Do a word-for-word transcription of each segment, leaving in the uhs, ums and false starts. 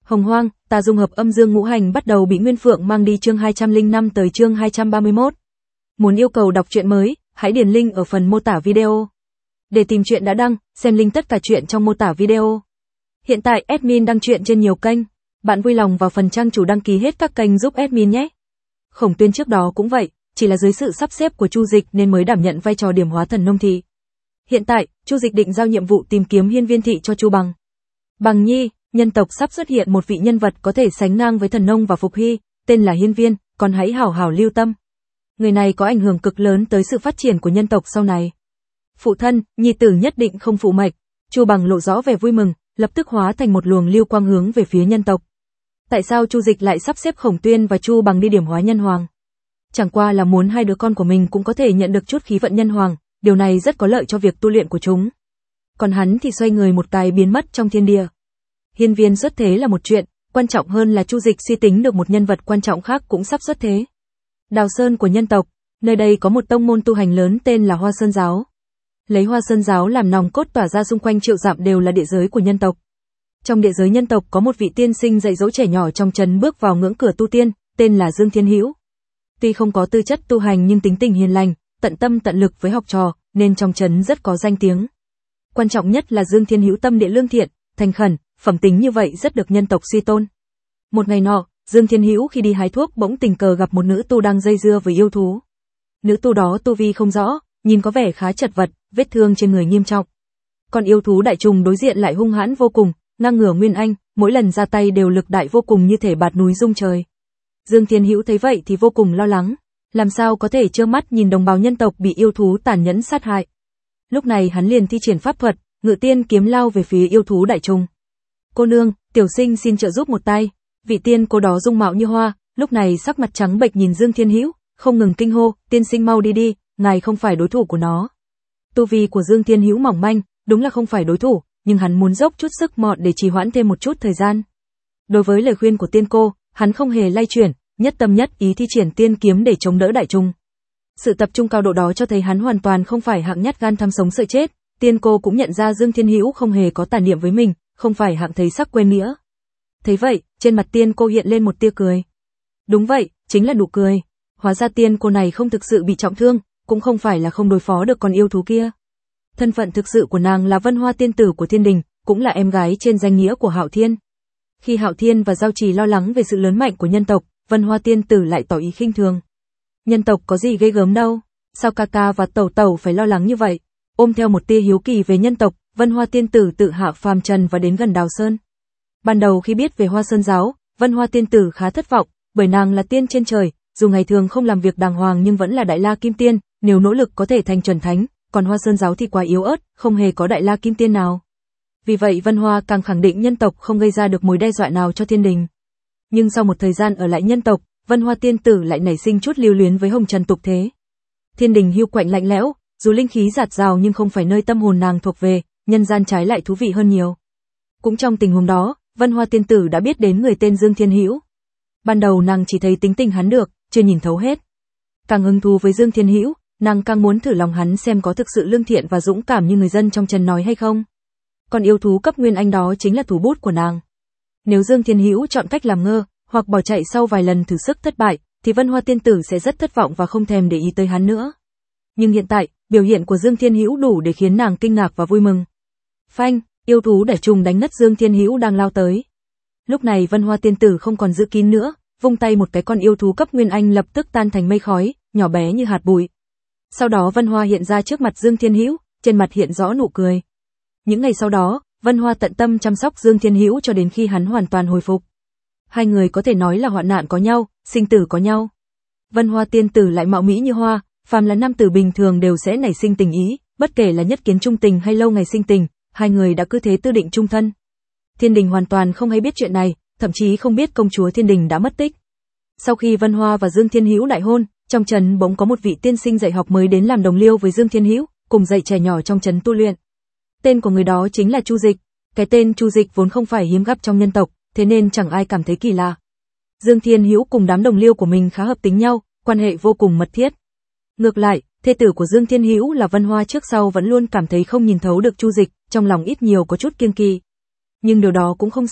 Hồng hoang, tà dung hợp âm dương ngũ hành bắt đầu bị Nguyên Phượng mang đi chương hai trăm lẻ năm tới chương hai trăm ba mươi mốt. Muốn yêu cầu đọc truyện mới, hãy điền link ở phần mô tả video. Để tìm truyện đã đăng, xem link tất cả truyện trong mô tả video. Hiện tại admin đăng truyện trên nhiều kênh, bạn vui lòng vào phần trang chủ đăng ký hết các kênh giúp admin nhé. Khổng Tuyên trước đó cũng vậy, chỉ là dưới sự sắp xếp của Chu Dịch nên mới đảm nhận vai trò điểm hóa thần nông thị. Hiện tại, Chu Dịch định giao nhiệm vụ tìm kiếm hiên viên thị cho Chu Bằng. Bằng Nhi, nhân tộc sắp xuất hiện một vị nhân vật có thể sánh ngang với thần nông và Phục Hy, tên là Hiên Viên, còn hãy hảo hảo lưu tâm. Người này có ảnh hưởng cực lớn tới sự phát triển của nhân tộc sau này. Phụ thân, nhi tử nhất định không phụ mệnh. Chu Bằng lộ rõ vẻ vui mừng, lập tức hóa thành một luồng lưu quang hướng về phía nhân tộc. Tại sao Chu Dịch lại sắp xếp Khổng Tuyên và Chu Bằng đi điểm hóa nhân hoàng? Chẳng qua là muốn hai đứa con của mình cũng có thể nhận được chút khí vận nhân hoàng, điều này rất có lợi cho việc tu luyện của chúng. Còn hắn thì xoay người một cái biến mất trong thiên địa. Hiên Viên xuất thế là một chuyện, quan trọng hơn là Chu Dịch suy tính được một nhân vật quan trọng khác cũng sắp xuất thế. Đào Sơn của nhân tộc, nơi đây có một tông môn tu hành lớn tên là Hoa Sơn giáo. Lấy Hoa Sơn giáo làm nòng cốt tỏa ra xung quanh triệu dặm đều là địa giới của nhân tộc. Trong địa giới nhân tộc có một vị tiên sinh dạy dỗ trẻ nhỏ trong trấn bước vào ngưỡng cửa tu tiên, tên là Dương Thiên Hữu. Tuy không có tư chất tu hành nhưng tính tình hiền lành, tận tâm tận lực với học trò, nên trong trấn rất có danh tiếng. Quan trọng nhất là Dương Thiên Hữu tâm địa lương thiện, thành khẩn, phẩm tính như vậy rất được nhân tộc suy tôn. Một ngày nọ, Dương Thiên Hữu khi đi hái thuốc bỗng tình cờ gặp một nữ tu đang dây dưa với yêu thú. Nữ tu đó tu vi không rõ, nhìn có vẻ khá chật vật, vết thương trên người nghiêm trọng. Còn yêu thú đại trùng đối diện lại hung hãn vô cùng, ngang ngửa nguyên anh, mỗi lần ra tay đều lực đại vô cùng như thể bạt núi rung trời. Dương Thiên Hữu thấy vậy thì vô cùng lo lắng, làm sao có thể trơ mắt nhìn đồng bào nhân tộc bị yêu thú tàn nhẫn sát hại. Lúc này hắn liền thi triển pháp thuật, ngự tiên kiếm lao về phía yêu thú đại trùng. Cô nương, tiểu sinh xin trợ giúp một tay. Vị tiên cô đó dung mạo như hoa, lúc này sắc mặt trắng bệch nhìn Dương Thiên Hữu, không ngừng kinh hô, tiên sinh mau đi đi, ngài không phải đối thủ của nó. Tu vi của Dương Thiên Hữu mỏng manh, đúng là không phải đối thủ, nhưng hắn muốn dốc chút sức mọn để trì hoãn thêm một chút thời gian. Đối với lời khuyên của tiên cô, hắn không hề lay chuyển, nhất tâm nhất ý thi triển tiên kiếm để chống đỡ đại trùng. Sự tập trung cao độ đó cho thấy hắn hoàn toàn không phải hạng nhát gan tham sống sợ chết. Tiên cô cũng nhận ra Dương Thiên Hữu không hề có tàn niệm với mình, không phải hạng thấy sắc quên nghĩa. Thấy vậy, trên mặt tiên cô hiện lên một tia cười. Đúng vậy, chính là nụ cười. Hóa ra tiên cô này không thực sự bị trọng thương, cũng không phải là không đối phó được con yêu thú kia. Thân phận thực sự của nàng là Vân Hoa tiên tử của Thiên Đình, cũng là em gái trên danh nghĩa của Hạo Thiên. Khi Hạo Thiên và Giao Trì lo lắng về sự lớn mạnh của nhân tộc, Vân Hoa tiên tử lại tỏ ý khinh thường. Nhân tộc có gì ghê gớm đâu, sao ca ca và tẩu tẩu phải lo lắng như vậy? Ôm theo một tia hiếu kỳ về nhân tộc, Vân Hoa tiên tử tự hạ phàm trần và đến gần Đào Sơn. Ban đầu khi biết về Hoa Sơn giáo, Vân Hoa tiên tử khá thất vọng, bởi nàng là tiên trên trời, dù ngày thường không làm việc đàng hoàng nhưng vẫn là Đại La Kim Tiên, nếu nỗ lực có thể thành chuẩn thánh, còn Hoa Sơn giáo thì quá yếu ớt, không hề có Đại La Kim Tiên nào. Vì vậy Vân Hoa càng khẳng định nhân tộc không gây ra được mối đe dọa nào cho Thiên Đình. Nhưng sau một thời gian ở lại nhân tộc, Vân Hoa tiên tử lại nảy sinh chút lưu luyến với hồng trần tục thế. Thiên Đình hiu quạnh lạnh lẽo, dù linh khí dạt dào nhưng không phải nơi tâm hồn nàng thuộc về, nhân gian trái lại thú vị hơn nhiều. Cũng trong tình huống đó, Vân Hoa tiên tử đã biết đến người tên Dương Thiên Hữu. Ban đầu nàng chỉ thấy tính tình hắn được, chưa nhìn thấu hết. Càng hứng thú với Dương Thiên Hữu, nàng càng muốn thử lòng hắn xem có thực sự lương thiện và dũng cảm như người dân trong trấn nói hay không. Còn yêu thú cấp nguyên anh đó chính là thủ bút của nàng. Nếu Dương Thiên Hữu chọn cách làm ngơ, hoặc bỏ chạy sau vài lần thử sức thất bại, thì Vân Hoa tiên tử sẽ rất thất vọng và không thèm để ý tới hắn nữa. Nhưng hiện tại, biểu hiện của Dương Thiên Hữu đủ để khiến nàng kinh ngạc và vui mừng. Phanh, yêu thú đẻ trùng đánh ngất Dương Thiên Hữu đang lao tới. Lúc này Vân Hoa tiên tử không còn giữ kín nữa, vung tay một cái con yêu thú cấp nguyên anh lập tức tan thành mây khói, nhỏ bé như hạt bụi. Sau đó Vân Hoa hiện ra trước mặt Dương Thiên Hữu, trên mặt hiện rõ nụ cười. Những ngày sau đó, Vân Hoa tận tâm chăm sóc Dương Thiên Hữu cho đến khi hắn hoàn toàn hồi phục. Hai người có thể nói là hoạn nạn có nhau, sinh tử có nhau. Vân Hoa tiên tử lại mạo mỹ như hoa, phàm là nam tử bình thường đều sẽ nảy sinh tình ý, bất kể là nhất kiến trung tình hay lâu ngày sinh tình, hai người đã cứ thế tư định chung thân. Thiên Đình hoàn toàn không hay biết chuyện này, thậm chí không biết công chúa Thiên Đình đã mất tích. Sau khi Vân Hoa và Dương Thiên Hữu đại hôn, trong trấn bỗng có một vị tiên sinh dạy học mới đến làm đồng liêu với Dương Thiên Hữu, cùng dạy trẻ nhỏ trong trấn tu luyện. Tên của người đó chính là Chu Dịch. Cái tên Chu Dịch vốn không phải hiếm gặp trong nhân tộc, thế nên chẳng ai cảm thấy kỳ lạ. Dương Thiên Hữu cùng đám đồng liêu của mình khá hợp tính nhau, quan hệ vô cùng mật thiết. Ngược lại, thê tử của Dương Thiên Hữu là Vân Hoa trước sau vẫn luôn cảm thấy không nhìn thấu được Chu Dịch, trong lòng ít nhiều có chút kiêng kỵ. Nhưng điều đó cũng không sao,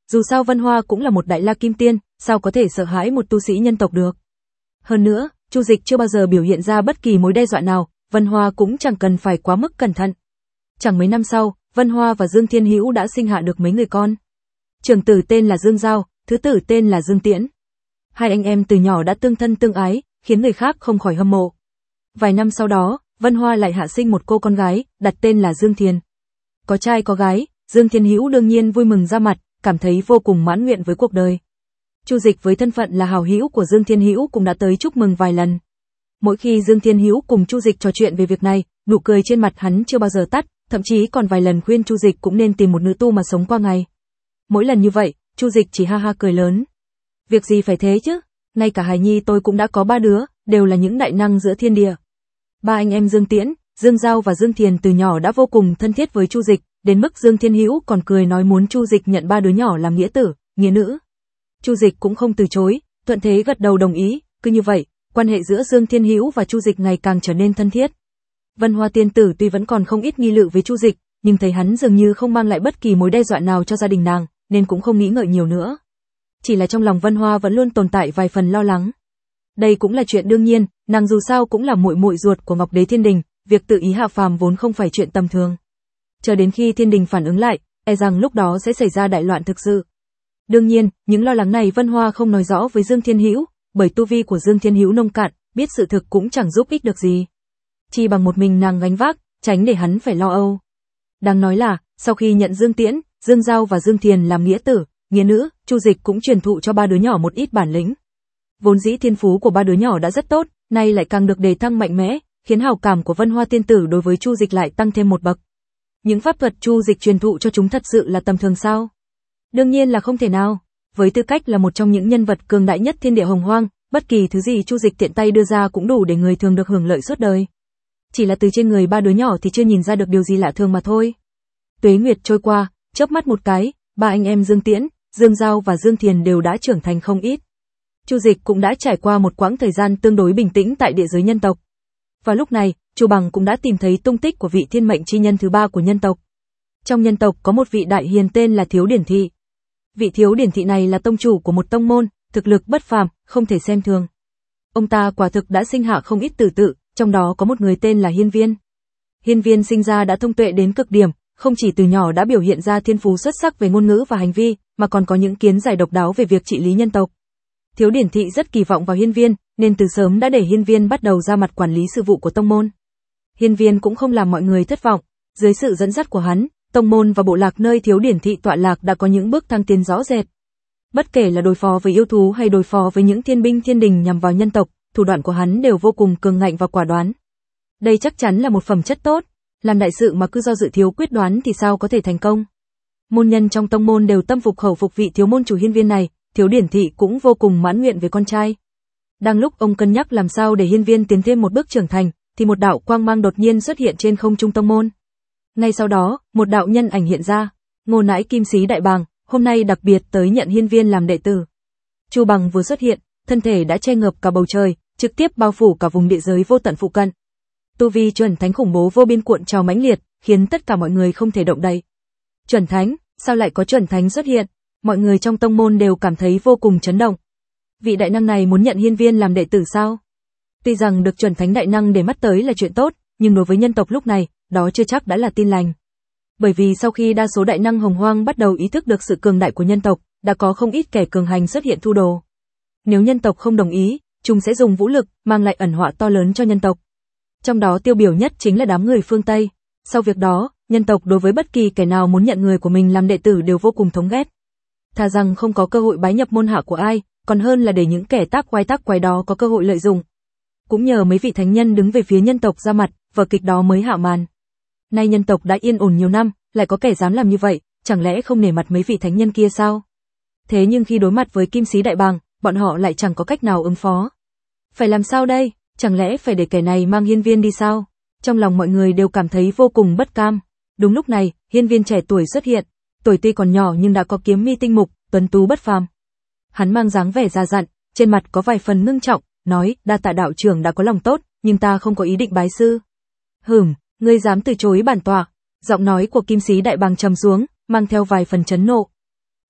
dù sao Vân Hoa cũng là một đại la kim tiên, sao có thể sợ hãi một tu sĩ nhân tộc được. Hơn nữa, Chu Dịch chưa bao giờ biểu hiện ra bất kỳ mối đe dọa nào, Vân Hoa cũng chẳng cần phải quá mức cẩn thận. Chẳng mấy năm sau, Vân Hoa và Dương Thiên Hữu đã sinh hạ được mấy người con. Trưởng tử tên là Dương Giao, thứ tử tên là Dương Tiễn. Hai anh em từ nhỏ đã tương thân tương ái, khiến người khác không khỏi hâm mộ. Vài năm sau đó, Vân Hoa lại hạ sinh một cô con gái, đặt tên là Dương Thiền. Có trai có gái, Dương Thiên Hữu đương nhiên vui mừng ra mặt, cảm thấy vô cùng mãn nguyện với cuộc đời. Chu Dịch với thân phận là hảo hữu của Dương Thiên Hữu cũng đã tới chúc mừng vài lần. Mỗi khi Dương Thiên Hữu cùng Chu Dịch trò chuyện về việc này, nụ cười trên mặt hắn chưa bao giờ tắt, thậm chí còn vài lần khuyên Chu Dịch cũng nên tìm một nữ tu mà sống qua ngày. Mỗi lần như vậy, Chu Dịch chỉ ha ha cười lớn. Việc gì phải thế chứ, ngay cả hài nhi tôi cũng đã có ba đứa, đều là những đại năng giữa thiên địa. Ba anh em Dương Tiễn, Dương Giao và Dương Thiền từ nhỏ đã vô cùng thân thiết với Chu Dịch, đến mức Dương Thiên Hữu còn cười nói muốn Chu Dịch nhận ba đứa nhỏ làm nghĩa tử, nghĩa nữ. Chu Dịch cũng không từ chối, thuận thế gật đầu đồng ý, cứ như vậy, quan hệ giữa Dương Thiên Hữu và Chu Dịch ngày càng trở nên thân thiết. Vân Hoa tiên tử tuy vẫn còn không ít nghi lự với Chu Dịch, nhưng thấy hắn dường như không mang lại bất kỳ mối đe dọa nào cho gia đình nàng, nên cũng không nghĩ ngợi nhiều nữa. Chỉ là trong lòng Vân Hoa vẫn luôn tồn tại vài phần lo lắng. Đây cũng là chuyện đương nhiên, nàng dù sao cũng là muội muội ruột của Ngọc Đế Thiên Đình, việc tự ý hạ phàm vốn không phải chuyện tầm thường. Chờ đến khi Thiên Đình phản ứng lại, e rằng lúc đó sẽ xảy ra đại loạn thực sự. Đương nhiên, những lo lắng này Vân Hoa không nói rõ với Dương Thiên Hữu, bởi tu vi của Dương Thiên Hữu nông cạn, biết sự thực cũng chẳng giúp ích được gì. Chỉ bằng một mình nàng gánh vác, tránh để hắn phải lo âu. Đáng nói là, sau khi nhận Dương Tiễn, Dương Giao và Dương Thiền làm nghĩa tử, nghĩa nữ, Chu Dịch cũng truyền thụ cho ba đứa nhỏ một ít bản lĩnh. Vốn dĩ thiên phú của ba đứa nhỏ đã rất tốt, nay lại càng được đề thăng mạnh mẽ, khiến hào cảm của Vân Hoa tiên tử đối với Chu Dịch lại tăng thêm một bậc. Những pháp thuật Chu Dịch truyền thụ cho chúng thật sự là tầm thường sao? Đương nhiên là không thể nào. Với tư cách là một trong những nhân vật cường đại nhất thiên địa hồng hoang, bất kỳ thứ gì Chu Dịch tiện tay đưa ra cũng đủ để người thường được hưởng lợi suốt đời. Chỉ là từ trên người ba đứa nhỏ thì chưa nhìn ra được điều gì lạ thường mà thôi. Tuế nguyệt trôi qua, chớp mắt một cái, ba anh em Dương Tiễn, Dương Giao và Dương Thiền đều đã trưởng thành không ít. Chu Dịch cũng đã trải qua một quãng thời gian tương đối bình tĩnh tại địa giới nhân tộc. Và lúc này, Chu Bằng cũng đã tìm thấy tung tích của vị thiên mệnh chi nhân thứ ba của nhân tộc. Trong nhân tộc có một vị đại hiền tên là Thiếu Điển Thị. Vị Thiếu Điển Thị này là tông chủ của một tông môn, thực lực bất phàm, không thể xem thường. Ông ta quả thực đã sinh hạ không ít tử tự, trong đó có một người tên là Hiên Viên. Hiên Viên sinh ra đã thông tuệ đến cực điểm, không chỉ từ nhỏ đã biểu hiện ra thiên phú xuất sắc về ngôn ngữ và hành vi, mà còn có những kiến giải độc đáo về việc trị lý nhân tộc. Thiếu Điển Thị rất kỳ vọng vào Hiên Viên, nên từ sớm đã để Hiên Viên bắt đầu ra mặt quản lý sự vụ của tông môn. Hiên Viên cũng không làm mọi người thất vọng, dưới sự dẫn dắt của hắn, tông môn và bộ lạc nơi Thiếu Điển Thị tọa lạc đã có những bước thăng tiến rõ rệt. Bất kể là đối phó với yêu thú hay đối phó với những thiên binh thiên đình nhằm vào nhân tộc, thủ đoạn của hắn đều vô cùng cường ngạnh và quả đoán. Đây chắc chắn là một phẩm chất tốt, làm đại sự mà cứ do dự thiếu quyết đoán thì sao có thể thành công. Môn nhân trong tông môn đều tâm phục khẩu phục vị thiếu môn chủ Hiên Viên này, Thiếu Điển Thị cũng vô cùng mãn nguyện về con trai. Đang lúc ông cân nhắc làm sao để Hiên Viên tiến thêm một bước trưởng thành, thì một đạo quang mang đột nhiên xuất hiện trên không trung tông môn. Ngay sau đó, một đạo nhân ảnh hiện ra, Ngô Nãi Kim Sĩ Đại Bàng, hôm nay đặc biệt tới nhận Hiên Viên làm đệ tử. Chu Bằng vừa xuất hiện, thân thể đã che ngập cả bầu trời, trực tiếp bao phủ cả vùng địa giới vô tận phụ cận. Tu vi chuẩn thánh khủng bố vô biên cuộn trào mãnh liệt, khiến tất cả mọi người không thể động đậy. Chuẩn thánh, sao lại có chuẩn thánh xuất hiện? Mọi người trong tông môn đều cảm thấy vô cùng chấn động. Vị đại năng này muốn nhận Hiên Viên làm đệ tử sao? Tuy rằng được chuẩn thánh đại năng để mắt tới là chuyện tốt, nhưng đối với nhân tộc lúc này, đó chưa chắc đã là tin lành. Bởi vì sau khi đa số đại năng hồng hoang bắt đầu ý thức được sự cường đại của nhân tộc, đã có không ít kẻ cường hành xuất hiện thu đồ. Nếu nhân tộc không đồng ý, chúng sẽ dùng vũ lực, mang lại ẩn họa to lớn cho nhân tộc. Trong đó tiêu biểu nhất chính là đám người phương Tây. Sau việc đó, nhân tộc đối với bất kỳ kẻ nào muốn nhận người của mình làm đệ tử đều vô cùng thống ghét. Thà rằng không có cơ hội bái nhập môn hạ của ai, còn hơn là để những kẻ tác quái tác quái đó có cơ hội lợi dụng. Cũng nhờ mấy vị thánh nhân đứng về phía nhân tộc ra mặt, vở kịch đó mới hạ màn. Nay nhân tộc đã yên ổn nhiều năm, lại có kẻ dám làm như vậy, chẳng lẽ không nể mặt mấy vị thánh nhân kia sao? Thế nhưng khi đối mặt với Kim Sĩ Đại Bàng, bọn họ lại chẳng có cách nào ứng phó. Phải làm sao đây? Chẳng lẽ phải để kẻ này mang Hiên Viên đi sao? Trong lòng mọi người đều cảm thấy vô cùng bất cam. Đúng lúc này, Hiên Viên trẻ tuổi xuất hiện, tuổi tuy còn nhỏ nhưng đã có kiếm mi tinh mục, tuấn tú bất phàm. Hắn mang dáng vẻ già dặn, trên mặt có vài phần ngưng trọng, nói: "Đa tạ đạo trưởng đã có lòng tốt, nhưng ta không có ý định bái sư." "Hửm, ngươi dám từ chối bản tọa?" Giọng nói của Kim Sĩ Đại Bàng trầm xuống, mang theo vài phần chấn nộ.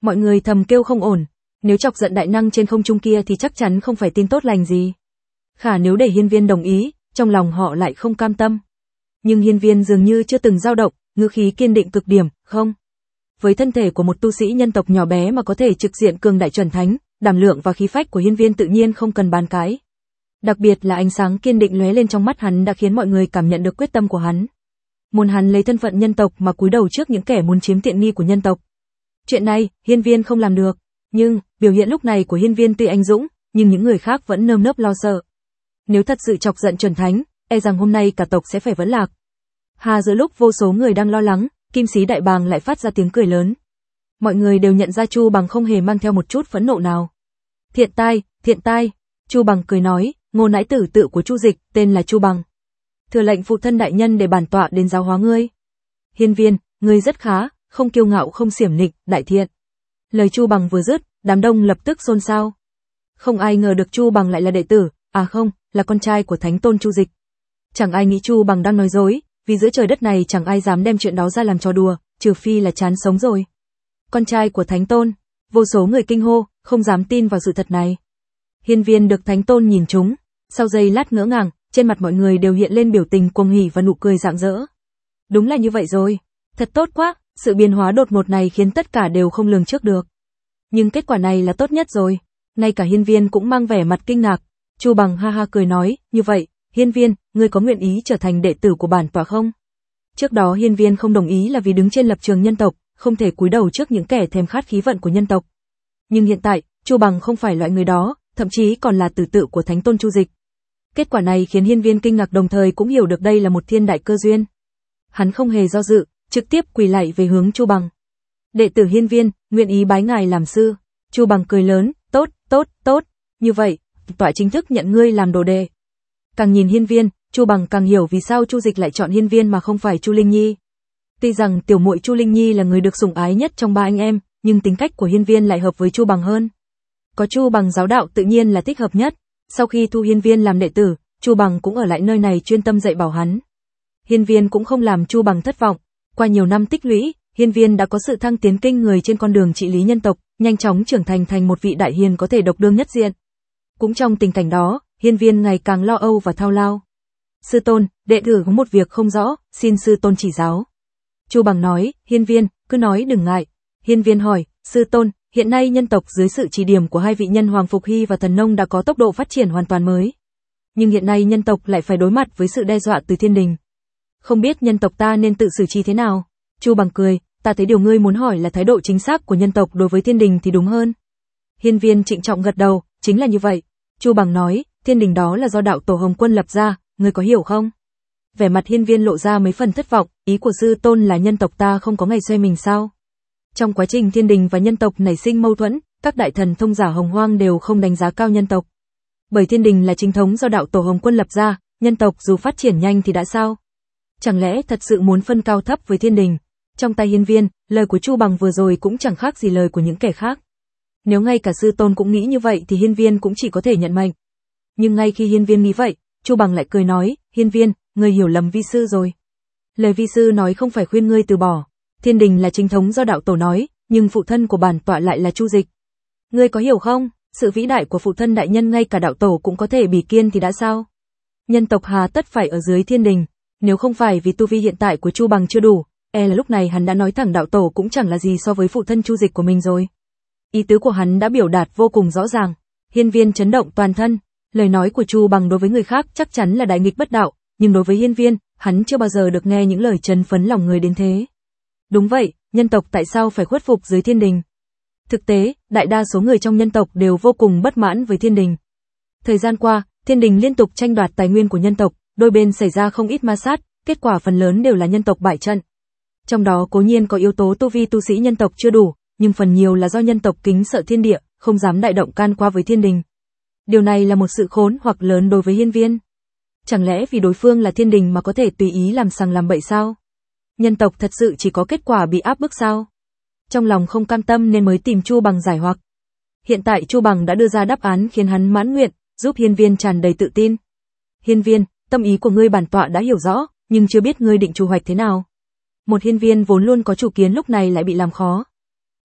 Mọi người thầm kêu không ổn, nếu chọc giận đại năng trên không trung kia thì chắc chắn không phải tin tốt lành gì. Khả nếu để Hiên Viên đồng ý, trong lòng họ lại không cam tâm. Nhưng Hiên Viên dường như chưa từng dao động, ngữ khí kiên định cực điểm, không. Với thân thể của một tu sĩ nhân tộc nhỏ bé mà có thể trực diện cường đại chuẩn thánh, đảm lượng và khí phách của Hiên Viên tự nhiên không cần bàn cãi. Đặc biệt là ánh sáng kiên định lóe lên trong mắt hắn đã khiến mọi người cảm nhận được quyết tâm của hắn. Muốn hắn lấy thân phận nhân tộc mà cúi đầu trước những kẻ muốn chiếm tiện nghi của nhân tộc. Chuyện này, Hiên Viên không làm được, nhưng biểu hiện lúc này của Hiên Viên tuy anh dũng, nhưng những người khác vẫn nơm nớp lo sợ. Nếu thật sự chọc giận chuẩn thánh, e rằng hôm nay cả tộc sẽ phải vẫn lạc. Hà giữa lúc vô số người đang lo lắng, Kim Sĩ Đại Bàng lại phát ra tiếng cười lớn. Mọi người đều nhận ra Chu Bằng không hề mang theo một chút phẫn nộ nào. Thiện tai, thiện tai, Chu Bằng cười nói, Ngô nãi tử tự của Chu Dịch, tên là Chu Bằng. Thừa lệnh phụ thân đại nhân để bản tọa đến giáo hóa ngươi. Hiên Viên, ngươi rất khá, không kiêu ngạo không xiểm nịnh, đại thiện. Lời Chu Bằng vừa dứt, đám đông lập tức xôn xao. Không ai ngờ được Chu Bằng lại là đệ tử, à không, là con trai của Thánh Tôn Chu Dịch. Chẳng ai nghĩ Chu Bằng đang nói dối, vì giữa trời đất này chẳng ai dám đem chuyện đó ra làm trò đùa, trừ phi là chán sống rồi. Con trai của Thánh Tôn, vô số người kinh hô, không dám tin vào sự thật này. Hiên Viên được Thánh Tôn nhìn trúng, sau giây lát ngỡ ngàng, trên mặt mọi người đều hiện lên biểu tình cuồng hỉ và nụ cười rạng rỡ. Đúng là như vậy rồi, thật tốt quá, sự biến hóa đột ngột này khiến tất cả đều không lường trước được. Nhưng kết quả này là tốt nhất rồi, ngay cả Hiên Viên cũng mang vẻ mặt kinh ngạc. Chu Bằng ha ha cười nói, như vậy, Hiên Viên, ngươi có nguyện ý trở thành đệ tử của bản tọa không? Trước đó Hiên Viên không đồng ý là vì đứng trên lập trường nhân tộc, không thể cúi đầu trước những kẻ thèm khát khí vận của nhân tộc. Nhưng hiện tại, Chu Bằng không phải loại người đó, thậm chí còn là tử tự của Thánh Tôn Chu Dịch. Kết quả này khiến Hiên Viên kinh ngạc đồng thời cũng hiểu được đây là một thiên đại cơ duyên. Hắn không hề do dự, trực tiếp quỳ lạy về hướng Chu Bằng. Đệ tử Hiên Viên, nguyện ý bái ngài làm sư. Chu Bằng cười lớn, tốt, tốt, tốt, như vậy, tọa chính thức nhận ngươi làm đồ đệ. Càng nhìn Hiên Viên, Chu Bằng càng hiểu vì sao Chu Dịch lại chọn Hiên Viên mà không phải Chu Linh Nhi. Tuy rằng tiểu muội Chu Linh Nhi là người được sủng ái nhất trong ba anh em, nhưng tính cách của Hiên Viên lại hợp với Chu Bằng hơn. Có Chu Bằng giáo đạo tự nhiên là thích hợp nhất. Sau khi thu Hiên Viên làm đệ tử, Chu Bằng cũng ở lại nơi này chuyên tâm dạy bảo hắn. Hiên Viên cũng không làm Chu Bằng thất vọng. Qua nhiều năm tích lũy, Hiên Viên đã có sự thăng tiến kinh người trên con đường trị lý nhân tộc, nhanh chóng trưởng thành thành một vị đại hiền có thể độc đương nhất diện. Cũng trong tình cảnh đó, Hiên Viên ngày càng lo âu và thao lao. Sư tôn, đệ tử có một việc không rõ, xin sư tôn chỉ giáo. Chu Bằng nói, Hiên Viên, cứ nói đừng ngại. Hiên Viên hỏi, sư tôn, hiện nay nhân tộc dưới sự chỉ điểm của hai vị nhân Hoàng Phục Hy và Thần Nông đã có tốc độ phát triển hoàn toàn mới. Nhưng hiện nay nhân tộc lại phải đối mặt với sự đe dọa từ thiên đình. Không biết nhân tộc ta nên tự xử trí thế nào? Chu Bằng cười, ta thấy điều ngươi muốn hỏi là thái độ chính xác của nhân tộc đối với thiên đình thì đúng hơn. Hiên Viên trịnh trọng gật đầu, chính là như vậy. Chu Bằng nói, thiên đình đó là do đạo tổ Hồng Quân lập ra, ngươi có hiểu không? Vẻ mặt Hiên Viên lộ ra mấy phần thất vọng, ý của sư tôn là nhân tộc ta không có ngày xoay mình sao? Trong quá trình thiên đình và nhân tộc nảy sinh mâu thuẫn, các đại thần thông giả Hồng Hoang đều không đánh giá cao nhân tộc. Bởi thiên đình là chính thống do đạo tổ Hồng Quân lập ra, nhân tộc dù phát triển nhanh thì đã sao? Chẳng lẽ thật sự muốn phân cao thấp với thiên đình? Trong tai Hiên Viên, lời của Chu Bằng vừa rồi cũng chẳng khác gì lời của những kẻ khác. Nếu ngay cả sư tôn cũng nghĩ như vậy thì Hiên Viên cũng chỉ có thể nhận mệnh. Nhưng ngay khi Hiên Viên nghĩ vậy, Chu Bằng lại cười nói, Hiên Viên, ngươi hiểu lầm vi sư rồi. Lời vi sư nói không phải khuyên ngươi từ bỏ. Thiên đình là chính thống do đạo tổ nói, nhưng phụ thân của bản tọa lại là Chu Dịch. Ngươi có hiểu không? Sự vĩ đại của phụ thân đại nhân ngay cả đạo tổ cũng có thể bỉ kiên thì đã sao? Nhân tộc hà tất phải ở dưới thiên đình. Nếu không phải vì tu vi hiện tại của Chu Bằng chưa đủ, e là lúc này hắn đã nói thẳng đạo tổ cũng chẳng là gì so với phụ thân Chu Dịch của mình rồi. Ý tứ của hắn đã biểu đạt vô cùng rõ ràng. Hiên Viên chấn động toàn thân. Lời nói của Chu Bằng đối với người khác chắc chắn là đại nghịch bất đạo, nhưng đối với Hiên Viên, hắn chưa bao giờ được nghe những lời chấn phấn lòng người đến thế. Đúng vậy, nhân tộc tại sao phải khuất phục dưới thiên đình? Thực tế, đại đa số người trong nhân tộc đều vô cùng bất mãn với thiên đình. Thời gian qua, thiên đình liên tục tranh đoạt tài nguyên của nhân tộc, đôi bên xảy ra không ít ma sát, kết quả phần lớn đều là nhân tộc bại trận. Trong đó cố nhiên có yếu tố tu vi tu sĩ nhân tộc chưa đủ, nhưng phần nhiều là do nhân tộc kính sợ thiên địa, không dám đại động can qua với thiên đình. Điều này là một sự khốn hoặc lớn đối với Hiên Viên. Chẳng lẽ vì đối phương là thiên đình mà có thể tùy ý làm sằng làm bậy sao? Nhân tộc thật sự chỉ có kết quả bị áp bức sao? Trong lòng không cam tâm nên mới tìm Chu Bằng giải hoặc. Hiện tại Chu Bằng đã đưa ra đáp án khiến hắn mãn nguyện, giúp Hiên Viên tràn đầy tự tin. Hiên Viên, tâm ý của ngươi bản tọa đã hiểu rõ, nhưng chưa biết ngươi định chủ hoạch thế nào. Một Hiên Viên vốn luôn có chủ kiến lúc này lại bị làm khó.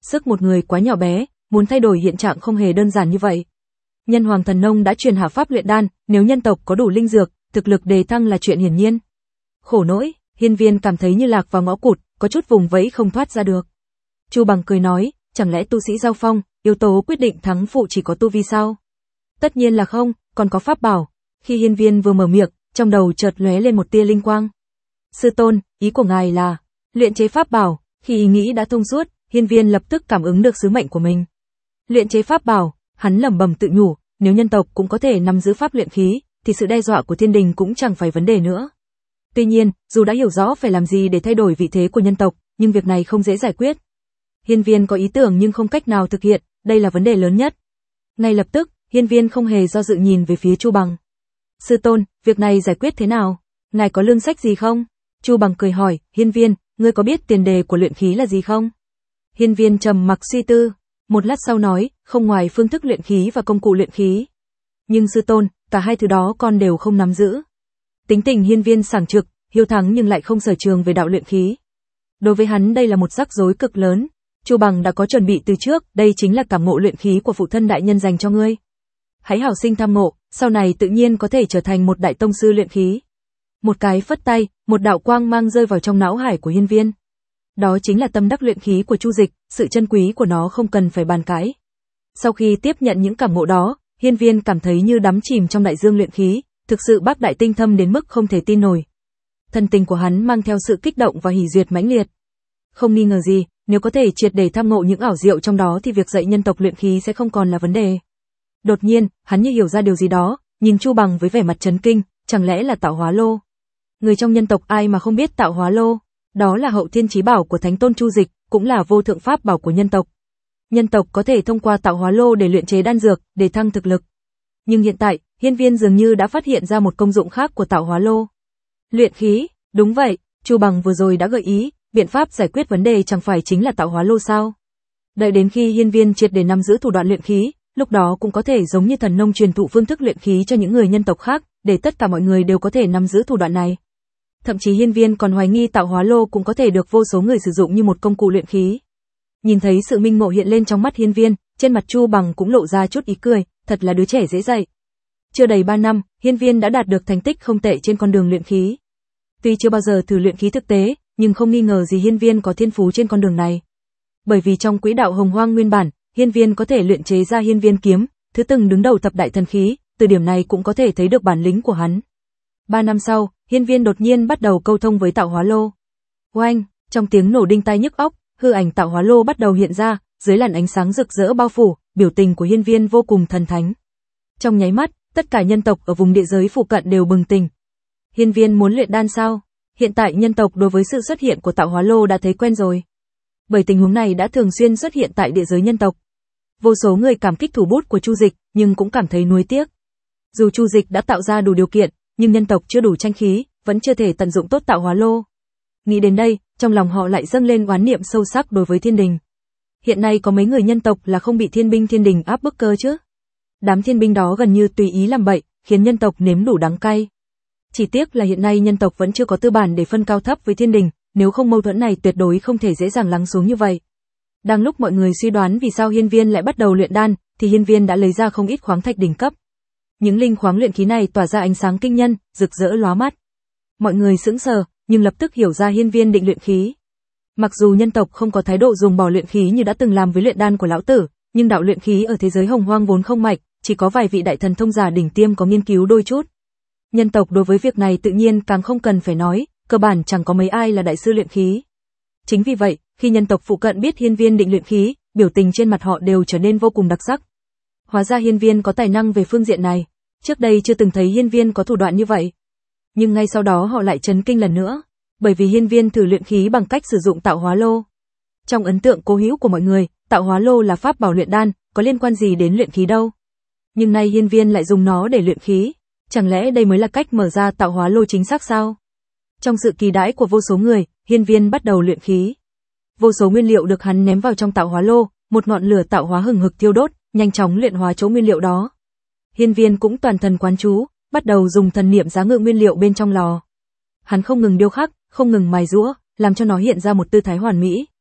Sức một người quá nhỏ bé, muốn thay đổi hiện trạng không hề đơn giản như vậy. Nhân Hoàng Thần Nông đã truyền hạ pháp luyện đan, nếu nhân tộc có đủ linh dược, thực lực đề thăng là chuyện hiển nhiên. Khổ nỗi, Hiên Viên cảm thấy như lạc vào ngõ cụt, có chút vùng vẫy không thoát ra được. Chu Bằng cười nói, chẳng lẽ tu sĩ giao phong, yếu tố quyết định thắng phụ chỉ có tu vi sao? Tất nhiên là không, còn có pháp bảo. Khi Hiên Viên vừa mở miệng, trong đầu chợt lóe lên một tia linh quang. Sư tôn, ý của ngài là luyện chế pháp bảo. Khi ý nghĩ đã thông suốt, Hiên Viên lập tức cảm ứng được sứ mệnh của mình. Luyện chế pháp bảo, hắn lẩm bẩm tự nhủ, nếu nhân tộc cũng có thể nắm giữ pháp luyện khí, thì sự đe dọa của thiên đình cũng chẳng phải vấn đề nữa. Tuy nhiên, dù đã hiểu rõ phải làm gì để thay đổi vị thế của nhân tộc, nhưng việc này không dễ giải quyết. Hiên Viên có ý tưởng nhưng không cách nào thực hiện, đây là vấn đề lớn nhất. Ngay lập tức, Hiên Viên không hề do dự nhìn về phía Chu Bằng. Sư tôn, việc này giải quyết thế nào? Ngài có lương sách gì không? Chu Bằng cười hỏi, Hiên Viên, ngươi có biết tiền đề của luyện khí là gì không? Hiên Viên trầm mặc suy tư, một lát sau nói, không ngoài phương thức luyện khí và công cụ luyện khí. Nhưng sư tôn, cả hai thứ đó con đều không nắm giữ. Tính tình Hiên Viên sảng trực, hiếu thắng nhưng lại không sở trường về đạo luyện khí. Đối với hắn đây là một rắc rối cực lớn. Chu Bằng đã có chuẩn bị từ trước, đây chính là cảm ngộ luyện khí của phụ thân đại nhân dành cho ngươi. Hãy hảo sinh tham ngộ, sau này tự nhiên có thể trở thành một đại tông sư luyện khí. Một cái phất tay, một đạo quang mang rơi vào trong não hải của Hiên Viên. Đó chính là tâm đắc luyện khí của Chu Dịch, sự chân quý của nó không cần phải bàn cãi. Sau khi tiếp nhận những cảm ngộ đó, Hiên Viên cảm thấy như đắm chìm trong đại dương luyện khí, thực sự bác đại tinh thâm đến mức không thể tin nổi. Thân tình của hắn mang theo sự kích động và hỉ duyệt mãnh liệt. Không nghi ngờ gì, nếu có thể triệt để tham ngộ những ảo diệu trong đó thì việc dạy nhân tộc luyện khí sẽ không còn là vấn đề. Đột nhiên, hắn như hiểu ra điều gì đó, nhìn Chu Bằng với vẻ mặt chấn kinh, chẳng lẽ là tạo hóa lô? Người trong nhân tộc ai mà không biết tạo hóa lô? Đó là hậu thiên chí bảo của Thánh Tôn Chu Dịch, cũng là vô thượng pháp bảo của nhân tộc. Nhân tộc có thể thông qua tạo hóa lô để luyện chế đan dược, để thăng thực lực. Nhưng hiện tại, Hiên Viên dường như đã phát hiện ra một công dụng khác của tạo hóa lô. Luyện khí, đúng vậy, Chu Bằng vừa rồi đã gợi ý, biện pháp giải quyết vấn đề chẳng phải chính là tạo hóa lô sao? Đợi đến khi Hiên Viên triệt để nắm giữ thủ đoạn luyện khí, lúc đó cũng có thể giống như Thần Nông truyền thụ phương thức luyện khí cho những người nhân tộc khác, để tất cả mọi người đều có thể nắm giữ thủ đoạn này. Thậm chí Hiên Viên còn hoài nghi tạo hóa lô cũng có thể được vô số người sử dụng như một công cụ luyện khí. Nhìn thấy sự minh ngộ hiện lên trong mắt Hiên Viên, trên mặt Chu Bằng cũng lộ ra chút ý cười, thật là đứa trẻ dễ dạy. Chưa đầy ba năm, Hiên Viên đã đạt được thành tích không tệ trên con đường luyện khí. Tuy chưa bao giờ thử luyện khí thực tế, nhưng không nghi ngờ gì Hiên Viên có thiên phú trên con đường này. Bởi vì trong quỹ đạo hồng hoang nguyên bản, Hiên Viên có thể luyện chế ra Hiên Viên kiếm, thứ từng đứng đầu thập đại thần khí, từ điểm này cũng có thể thấy được bản lĩnh của hắn. Ba năm sau, Hiên Viên đột nhiên bắt đầu câu thông với tạo hóa lô. Oanh, trong tiếng nổ đinh tai nhức óc, hư ảnh tạo hóa lô bắt đầu hiện ra, dưới làn ánh sáng rực rỡ bao phủ, biểu tình của Hiên Viên vô cùng thần thánh. Trong nháy mắt, tất cả nhân tộc ở vùng địa giới phụ cận đều bừng tỉnh. Hiên Viên muốn luyện đan sao? Hiện tại nhân tộc đối với sự xuất hiện của tạo hóa lô đã thấy quen rồi. Bởi tình huống này đã thường xuyên xuất hiện tại địa giới nhân tộc. Vô số người cảm kích thủ bút của Chu Dịch, nhưng cũng cảm thấy nuối tiếc. Dù Chu Dịch đã tạo ra đủ điều kiện, nhưng nhân tộc chưa đủ tranh khí, vẫn chưa thể tận dụng tốt tạo hóa lô. Nghĩ đến đây, trong lòng họ lại dâng lên oán niệm sâu sắc đối với thiên đình. Hiện nay có mấy người nhân tộc là không bị thiên binh thiên đình áp bức cơ chứ? Đám thiên binh đó gần như tùy ý làm bậy, khiến nhân tộc nếm đủ đắng cay. Chỉ tiếc là hiện nay nhân tộc vẫn chưa có tư bản để phân cao thấp với thiên đình, nếu không mâu thuẫn này tuyệt đối không thể dễ dàng lắng xuống như vậy. Đang lúc mọi người suy đoán vì sao Hiên Viên lại bắt đầu luyện đan, thì Hiên Viên đã lấy ra không ít khoáng thạch đỉnh cấp. Những linh khoáng luyện khí này tỏa ra ánh sáng kinh nhân, rực rỡ lóa mắt. Mọi người sững sờ, nhưng lập tức hiểu ra Hiên Viên định luyện khí. Mặc dù nhân tộc không có thái độ dùng bỏ luyện khí như đã từng làm với luyện đan của lão tử, nhưng đạo luyện khí ở thế giới hồng hoang vốn không mạnh, chỉ có vài vị đại thần thông giả đỉnh tiêm có nghiên cứu đôi chút. Nhân tộc đối với việc này tự nhiên càng không cần phải nói, cơ bản chẳng có mấy ai là đại sư luyện khí. Chính vì vậy, khi nhân tộc phụ cận biết Hiên Viên định luyện khí, biểu tình trên mặt họ đều trở nên vô cùng đặc sắc. Hóa ra Hiên Viên có tài năng về phương diện này, trước đây chưa từng thấy Hiên Viên có thủ đoạn như vậy. Nhưng ngay sau đó họ lại chấn kinh lần nữa, bởi vì Hiên Viên thử luyện khí bằng cách sử dụng tạo hóa lô. Trong ấn tượng cố hữu của mọi người, tạo hóa lô là pháp bảo luyện đan, có liên quan gì đến luyện khí đâu. Nhưng nay Hiên Viên lại dùng nó để luyện khí, chẳng lẽ đây mới là cách mở ra tạo hóa lô chính xác sao? Trong sự kỳ đãi của vô số người, Hiên Viên bắt đầu luyện khí. Vô số nguyên liệu được hắn ném vào trong tạo hóa lô, một ngọn lửa tạo hóa hừng hực thiêu đốt, nhanh chóng luyện hóa chỗ nguyên liệu đó. Hiên Viên cũng toàn thần quán chú, bắt đầu dùng thần niệm giá ngự nguyên liệu bên trong lò. Hắn không ngừng điêu khắc, không ngừng mài giũa, làm cho nó hiện ra một tư thái hoàn mỹ.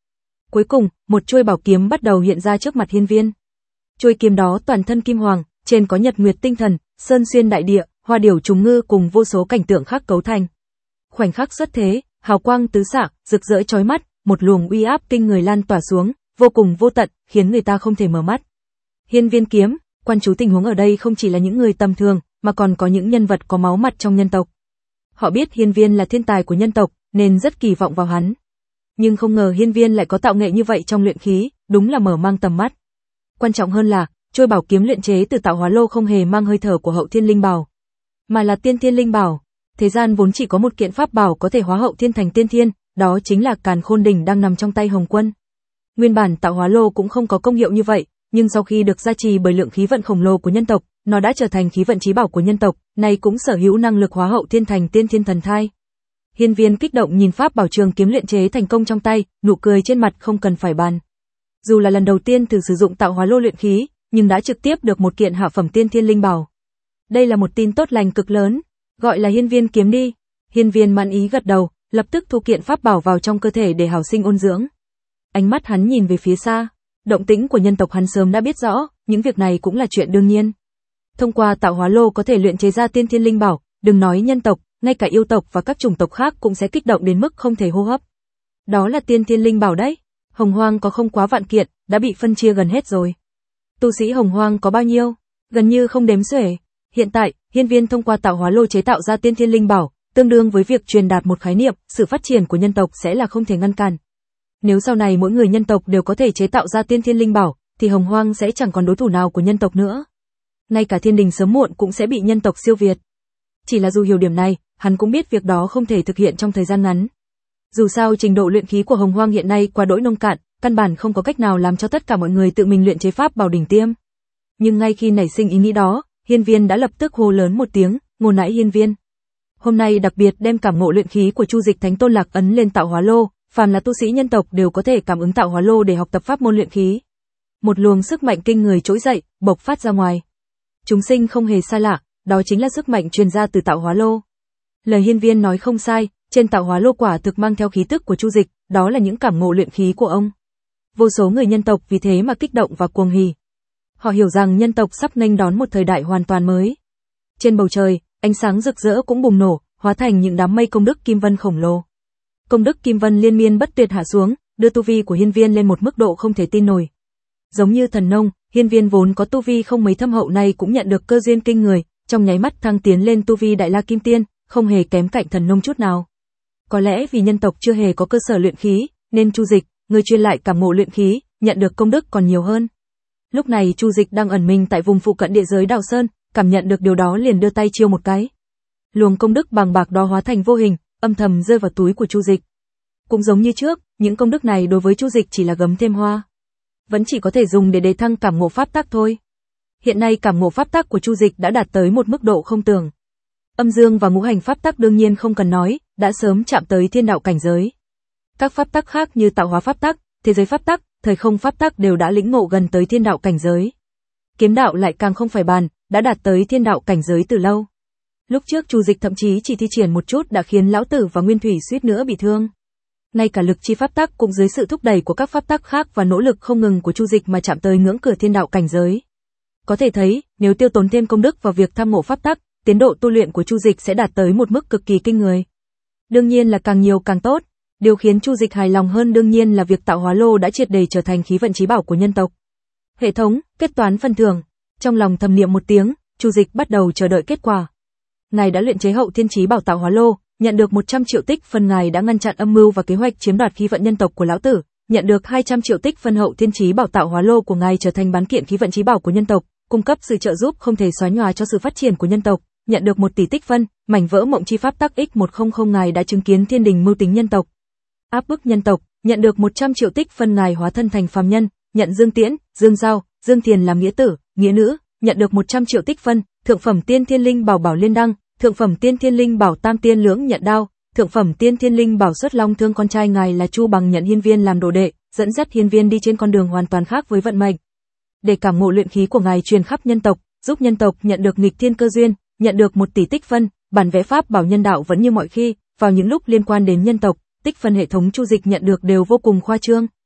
Cuối cùng, một chuôi bảo kiếm bắt đầu hiện ra trước mặt hiên viên. Chuôi kiếm đó toàn thân kim hoàng, trên có nhật nguyệt tinh thần, sơn xuyên đại địa, hoa điểu trùng ngư cùng vô số cảnh tượng khác cấu thành. Khoảnh khắc xuất thế, hào quang tứ xạ, rực rỡ chói mắt, một luồng uy áp kinh người lan tỏa xuống, vô cùng vô tận, khiến người ta không thể mở mắt. Hiên viên kiếm, quan chú tình huống ở đây không chỉ là những người tầm thường, mà còn có những nhân vật có máu mặt trong nhân tộc. Họ biết hiên viên là thiên tài của nhân tộc, nên rất kỳ vọng vào hắn. Nhưng không ngờ hiên viên lại có tạo nghệ như vậy trong luyện khí, đúng là mở mang tầm mắt. Quan trọng hơn là, trôi bảo kiếm luyện chế từ tạo hóa lô không hề mang hơi thở của hậu thiên linh bảo, mà là tiên thiên linh bảo. Thế gian vốn chỉ có một kiện pháp bảo có thể hóa hậu thiên thành tiên thiên, đó chính là Càn Khôn Đỉnh đang nằm trong tay Hồng Quân. Nguyên bản tạo hóa lô cũng không có công hiệu như vậy, nhưng sau khi được gia trì bởi lượng khí vận khổng lồ của nhân tộc, nó đã trở thành khí vận chí bảo của nhân tộc, nay cũng sở hữu năng lực hóa hậu thiên thành tiên thiên thần thai. Hiên viên kích động nhìn pháp bảo trường kiếm luyện chế thành công trong tay, nụ cười trên mặt không cần phải bàn. Dù là lần đầu tiên thử sử dụng tạo hóa lô luyện khí, nhưng đã trực tiếp được một kiện hạ phẩm tiên thiên linh bảo. Đây là một tin tốt lành cực lớn, gọi là hiên viên kiếm đi. Hiên viên mãn ý gật đầu, lập tức thu kiện pháp bảo vào trong cơ thể để hảo sinh ôn dưỡng. Ánh mắt hắn nhìn về phía xa, động tĩnh của nhân tộc hắn sớm đã biết rõ, những việc này cũng là chuyện đương nhiên. Thông qua tạo hóa lô có thể luyện chế ra tiên thiên linh bảo, đừng nói nhân tộc, ngay cả yêu tộc và các chủng tộc khác cũng sẽ kích động đến mức không thể hô hấp. Đó là tiên thiên linh bảo đấy. Hồng Hoang có không quá vạn kiện, đã bị phân chia gần hết rồi. Tu sĩ Hồng Hoang có bao nhiêu? Gần như không đếm xuể. Hiện tại, hiên viên thông qua tạo hóa lô chế tạo ra tiên thiên linh bảo, tương đương với việc truyền đạt một khái niệm, sự phát triển của nhân tộc sẽ là không thể ngăn cản. Nếu sau này mỗi người nhân tộc đều có thể chế tạo ra tiên thiên linh bảo, thì Hồng Hoang sẽ chẳng còn đối thủ nào của nhân tộc nữa. Ngay cả thiên đình sớm muộn cũng sẽ bị nhân tộc siêu việt. Chỉ là dù hiểu điểm này, hắn cũng biết việc đó không thể thực hiện trong thời gian ngắn. Dù sao trình độ luyện khí của Hồng Hoang hiện nay quá đỗi nông cạn, căn bản không có cách nào làm cho tất cả mọi người tự mình luyện chế pháp bảo đỉnh tiêm. Nhưng ngay khi nảy sinh ý nghĩ đó, hiên viên đã lập tức hô lớn một tiếng, ngô nãi hiên viên. Hôm nay đặc biệt đem cảm ngộ luyện khí của Chu Dịch Thánh Tôn lạc ấn lên tạo hóa lô, phàm là tu sĩ nhân tộc đều có thể cảm ứng tạo hóa lô để học tập pháp môn luyện khí. Một luồng sức mạnh kinh người trỗi dậy, bộc phát ra ngoài. Chúng sinh không hề xa lạ, đó chính là sức mạnh truyền ra từ tạo hóa lô. Lời hiên viên nói không sai, trên tạo hóa lô quả thực mang theo khí tức của Chu Dịch, đó là những cảm ngộ luyện khí của ông. Vô số người nhân tộc vì thế mà kích động và cuồng hỉ. Họ hiểu rằng nhân tộc sắp nghênh đón một thời đại hoàn toàn mới. Trên bầu trời, ánh sáng rực rỡ cũng bùng nổ, hóa thành những đám mây công đức kim vân khổng lồ. Công đức kim vân liên miên bất tuyệt hạ xuống, đưa tu vi của hiên viên lên một mức độ không thể tin nổi. Giống như thần nông, hiên viên vốn có tu vi không mấy thâm hậu này cũng nhận được cơ duyên kinh người, trong nháy mắt thăng tiến lên tu vi đại la kim tiên, không hề kém cạnh thần nông chút nào. Có lẽ vì nhân tộc chưa hề có cơ sở luyện khí, nên Chu Dịch, người chuyên lại cảm ngộ luyện khí, nhận được công đức còn nhiều hơn. Lúc này Chu Dịch đang ẩn mình tại vùng phụ cận địa giới Đào Sơn, cảm nhận được điều đó liền đưa tay chiêu một cái. Luồng công đức bàng bạc đó hóa thành vô hình, âm thầm rơi vào túi của Chu Dịch. Cũng giống như trước, những công đức này đối với Chu Dịch chỉ là gấm thêm hoa, vẫn chỉ có thể dùng để đề thăng cảm ngộ pháp tắc thôi. Hiện nay cảm ngộ pháp tắc của Chu Dịch đã đạt tới một mức độ không tưởng. Âm dương và ngũ hành pháp tắc đương nhiên không cần nói, đã sớm chạm tới thiên đạo cảnh giới. Các pháp tắc khác như tạo hóa pháp tắc, thế giới pháp tắc, thời không pháp tắc đều đã lĩnh ngộ gần tới thiên đạo cảnh giới. Kiếm đạo lại càng không phải bàn, đã đạt tới thiên đạo cảnh giới từ lâu. Lúc trước Chu Dịch thậm chí chỉ thi triển một chút đã khiến lão tử và Nguyên Thủy suýt nữa bị thương. Ngay cả lực chi pháp tắc cũng dưới sự thúc đẩy của các pháp tắc khác và nỗ lực không ngừng của Chu Dịch mà chạm tới ngưỡng cửa thiên đạo cảnh giới. Có thể thấy, nếu tiêu tốn thêm công đức vào việc tham ngộ pháp tắc, tiến độ tu luyện của Chu Dịch sẽ đạt tới một mức cực kỳ kinh người. Đương nhiên là càng nhiều càng tốt. Điều khiến Chu Dịch hài lòng hơn đương nhiên là việc tạo hóa lô đã triệt để trở thành khí vận chí bảo của nhân tộc. Hệ thống, kết toán phần thưởng. Trong lòng thầm niệm một tiếng, Chu Dịch bắt đầu chờ đợi kết quả. Ngài đã luyện chế hậu thiên chí bảo tạo hóa lô, nhận được một trăm triệu tích phân. Ngài đã ngăn chặn âm mưu và kế hoạch chiếm đoạt khí vận nhân tộc của lão tử, nhận được hai trăm triệu tích phân. Hậu thiên chí bảo tạo hóa lô của ngài trở thành bán kiện khí vận chí bảo của nhân tộc, cung cấp sự trợ giúp không thể xóa nhòa cho sự phát triển của nhân tộc, nhận được một tỷ tích phân. Mảnh vỡ mộng chi pháp tắc x một trăm. Ngài đã chứng kiến thiên đình mưu tính nhân tộc, áp bức nhân tộc, nhận được một trăm triệu tích phân. Ngài hóa thân thành phàm nhân, nhận Dương Tiễn, Dương Giao, Dương Thiền làm nghĩa tử, nghĩa nữ, nhận được một trăm triệu tích phân. Thượng phẩm tiên thiên linh bảo Bảo Liên Đăng, thượng phẩm tiên thiên linh bảo Tam Tiên Lưỡng Nhận Đao, thượng phẩm tiên thiên linh bảo Xuất Long Thương. Con trai ngài là Chu Bằng nhận hiên viên làm đồ đệ, dẫn dắt hiên viên đi trên con đường hoàn toàn khác với vận mệnh. Để cảm ngộ luyện khí của ngài truyền khắp nhân tộc, giúp nhân tộc nhận được nghịch thiên cơ duyên, nhận được một tỷ tích phân. Bản vẽ pháp bảo nhân đạo vẫn như mọi khi, vào những lúc liên quan đến nhân tộc, tích phân hệ thống Chu Dịch nhận được đều vô cùng khoa trương.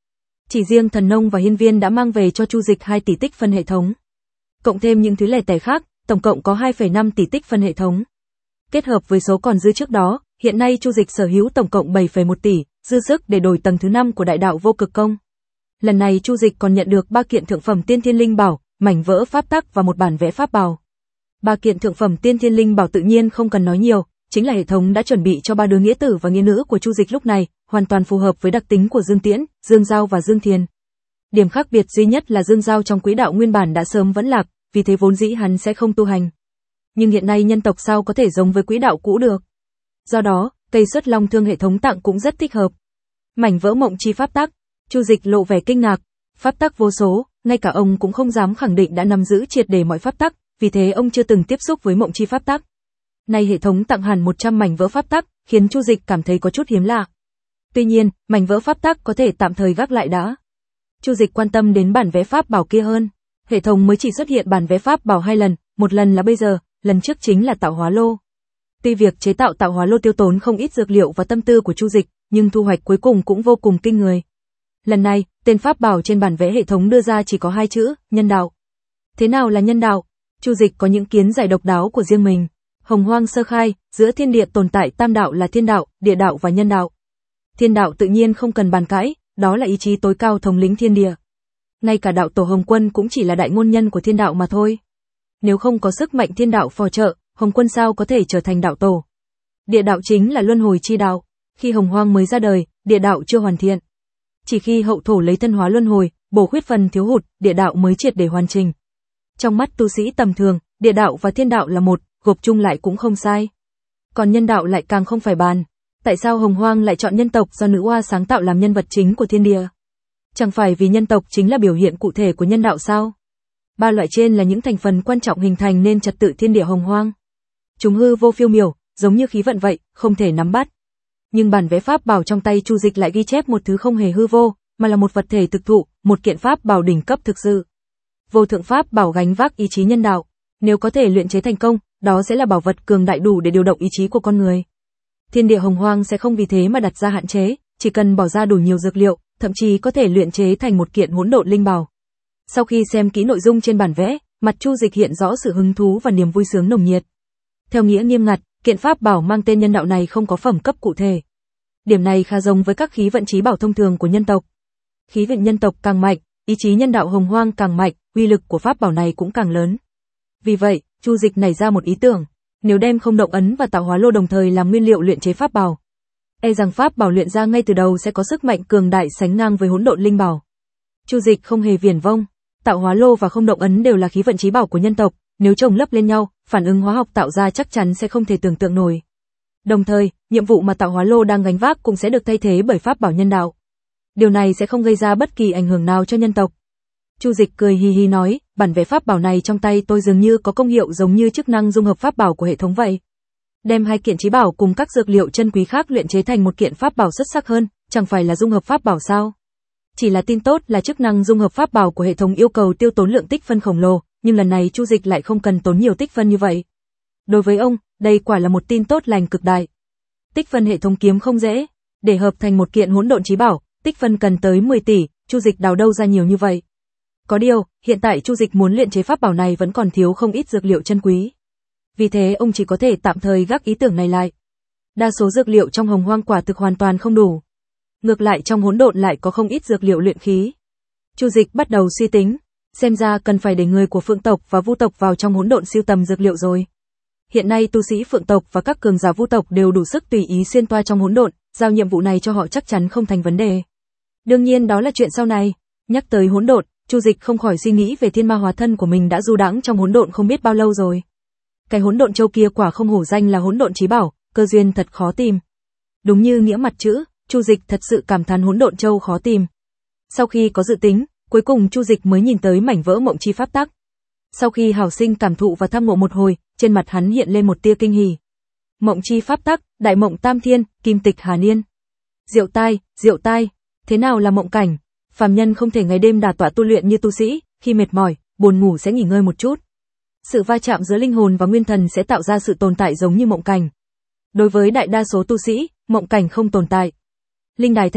Chỉ riêng Thần Nông và Hiên Viên đã mang về cho Chu Dịch hai tỷ tích phân hệ thống. Cộng thêm những thứ lẻ tẻ khác, tổng cộng có hai phẩy năm tỷ tích phân hệ thống. Kết hợp với số còn dư trước đó, hiện nay Chu Dịch sở hữu tổng cộng bảy phẩy một tỷ, dư sức để đổi tầng thứ năm của đại đạo vô cực công. Lần này Chu Dịch còn nhận được ba kiện thượng phẩm tiên thiên linh bảo, mảnh vỡ pháp tắc và một bản vẽ pháp bào. Ba kiện thượng phẩm tiên thiên linh bảo tự nhiên không cần nói nhiều, chính là hệ thống đã chuẩn bị cho ba đứa nghĩa tử và nghĩa nữ của Chu Dịch lúc này, hoàn toàn phù hợp với đặc tính của Dương Tiễn, Dương Giao và Dương Thiền. Điểm khác biệt duy nhất là Dương Giao trong quỹ đạo nguyên bản đã sớm vẫn lạc, vì thế vốn dĩ hắn sẽ không tu hành. Nhưng hiện nay nhân tộc sao có thể giống với quỹ đạo cũ được. Do đó, cây xuất long thương hệ thống tặng cũng rất thích hợp. Mảnh vỡ mộng chi pháp tắc, Chu Dịch lộ vẻ kinh ngạc, pháp tắc vô số, ngay cả ông cũng không dám khẳng định đã nắm giữ triệt để mọi pháp tắc, vì thế ông chưa từng tiếp xúc với mộng chi pháp tắc. Nay hệ thống tặng hẳn một trăm mảnh vỡ pháp tắc, khiến Chu Dịch cảm thấy có chút hiếm lạ. Tuy nhiên, mảnh vỡ pháp tắc có thể tạm thời gác lại đã. Chu Dịch quan tâm đến bản vẽ pháp bảo kia hơn. Hệ thống mới chỉ xuất hiện bản vẽ pháp bảo hai lần, một lần là bây giờ, lần trước chính là tạo hóa lô. Tuy việc chế tạo tạo hóa lô tiêu tốn không ít dược liệu và tâm tư của Chu Dịch, nhưng thu hoạch cuối cùng cũng vô cùng kinh người. Lần này, tên pháp bảo trên bản vẽ hệ thống đưa ra chỉ có hai chữ, nhân đạo. Thế nào là nhân đạo? Chu Dịch có những kiến giải độc đáo của riêng mình. Hồng Hoang sơ khai, giữa thiên địa tồn tại tam đạo là thiên đạo, địa đạo và nhân đạo. Thiên đạo tự nhiên không cần bàn cãi, đó là ý chí tối cao thống lĩnh thiên địa. Ngay cả đạo tổ Hồng Quân cũng chỉ là đại ngôn nhân của thiên đạo mà thôi. Nếu không có sức mạnh thiên đạo phò trợ, Hồng Quân sao có thể trở thành đạo tổ? Địa đạo chính là luân hồi chi đạo. Khi Hồng Hoang mới ra đời, địa đạo chưa hoàn thiện. Chỉ khi hậu thổ lấy thân hóa luân hồi, bổ khuyết phần thiếu hụt, địa đạo mới triệt để hoàn chỉnh. Trong mắt tu sĩ tầm thường, địa đạo và thiên đạo là một, gộp chung lại cũng không sai. Còn nhân đạo lại càng không phải bàn. Tại sao Hồng Hoang lại chọn nhân tộc do nữ oa sáng tạo làm nhân vật chính của thiên địa? Chẳng phải vì nhân tộc chính là biểu hiện cụ thể của nhân đạo sao? Ba loại trên là những thành phần quan trọng hình thành nên trật tự thiên địa Hồng Hoang. Chúng hư vô phiêu miểu, giống như khí vận vậy, không thể nắm bắt. Nhưng bản vẽ pháp bảo trong tay Chu Dịch lại ghi chép một thứ không hề hư vô, mà là một vật thể thực thụ, một kiện pháp bảo đỉnh cấp thực sự. Vô thượng pháp bảo gánh vác ý chí nhân đạo, nếu có thể luyện chế thành công, đó sẽ là bảo vật cường đại đủ để điều động ý chí của con người. Thiên địa Hồng Hoang sẽ không vì thế mà đặt ra hạn chế, chỉ cần bỏ ra đủ nhiều dược liệu, thậm chí có thể luyện chế thành một kiện hỗn độn linh bảo. Sau khi xem kỹ nội dung trên bản vẽ, mặt Chu Dịch hiện rõ sự hứng thú và niềm vui sướng nồng nhiệt. Theo nghĩa nghiêm ngặt, kiện pháp bảo mang tên nhân đạo này không có phẩm cấp cụ thể. Điểm này khá giống với các khí vận chí bảo thông thường của nhân tộc. Khí vận nhân tộc càng mạnh, ý chí nhân đạo Hồng Hoang càng mạnh, uy lực của pháp bảo này cũng càng lớn. Vì vậy, Chu Dịch nảy ra một ý tưởng, nếu đem không động ấn và tạo hóa lô đồng thời làm nguyên liệu luyện chế pháp bảo, e rằng pháp bảo luyện ra ngay từ đầu sẽ có sức mạnh cường đại sánh ngang với hỗn độn linh bảo. Chu Dịch không hề viển vông, tạo hóa lô và không động ấn đều là khí vận chí bảo của nhân tộc, nếu chồng lấp lên nhau, phản ứng hóa học tạo ra chắc chắn sẽ không thể tưởng tượng nổi. Đồng thời, nhiệm vụ mà tạo hóa lô đang gánh vác cũng sẽ được thay thế bởi pháp bảo nhân đạo. Điều này sẽ không gây ra bất kỳ ảnh hưởng nào cho nhân tộc. Chu Dịch cười hì hì nói, bản vẽ pháp bảo này trong tay tôi dường như có công hiệu giống như chức năng dung hợp pháp bảo của hệ thống vậy. Đem hai kiện chí bảo cùng các dược liệu chân quý khác luyện chế thành một kiện pháp bảo xuất sắc hơn, chẳng phải là dung hợp pháp bảo sao? Chỉ là tin tốt là chức năng dung hợp pháp bảo của hệ thống yêu cầu tiêu tốn lượng tích phân khổng lồ, nhưng lần này Chu Dịch lại không cần tốn nhiều tích phân như vậy. Đối với ông, đây quả là một tin tốt lành cực đại. Tích phân hệ thống kiếm không dễ, để hợp thành một kiện hỗn độn chí bảo, tích phân cần tới mười tỷ, Chu Dịch đào đâu ra nhiều như vậy. Có điều, hiện tại Chu Dịch muốn luyện chế pháp bảo này vẫn còn thiếu không ít dược liệu chân quý. Vì thế ông chỉ có thể tạm thời gác ý tưởng này lại. Đa số dược liệu trong Hồng Hoang quả thực hoàn toàn không đủ. Ngược lại trong hỗn độn lại có không ít dược liệu luyện khí. Chu Dịch bắt đầu suy tính, xem ra cần phải để người của Phượng tộc và Vu tộc vào trong hỗn độn siêu tầm dược liệu rồi. Hiện nay tu sĩ Phượng tộc và các cường giả Vu tộc đều đủ sức tùy ý xuyên toa trong hỗn độn, giao nhiệm vụ này cho họ chắc chắn không thành vấn đề. Đương nhiên đó là chuyện sau này. Nhắc tới hỗn độn, Chu Dịch không khỏi suy nghĩ về thiên ma hóa thân của mình đã du đãng trong hỗn độn không biết bao lâu rồi. Cái hỗn độn châu kia quả không hổ danh là hỗn độn chí bảo, cơ duyên thật khó tìm. Đúng như nghĩa mặt chữ, Chu Dịch thật sự cảm thán hỗn độn châu khó tìm. Sau khi có dự tính, cuối cùng Chu Dịch mới nhìn tới mảnh vỡ mộng chi pháp tắc. Sau khi hảo sinh cảm thụ và tham ngộ một hồi, trên mặt hắn hiện lên một tia kinh hỉ. Mộng chi pháp tắc, đại mộng tam thiên, kim tịch hà niên. Diệu tai, diệu tai, thế nào là mộng cảnh? Phàm nhân không thể ngày đêm đả tọa tu luyện như tu sĩ, khi mệt mỏi, buồn ngủ sẽ nghỉ ngơi một chút. Sự va chạm giữa linh hồn và nguyên thần sẽ tạo ra sự tồn tại giống như mộng cảnh. Đối với đại đa số tu sĩ, mộng cảnh không tồn tại. Linh đài thanh minh,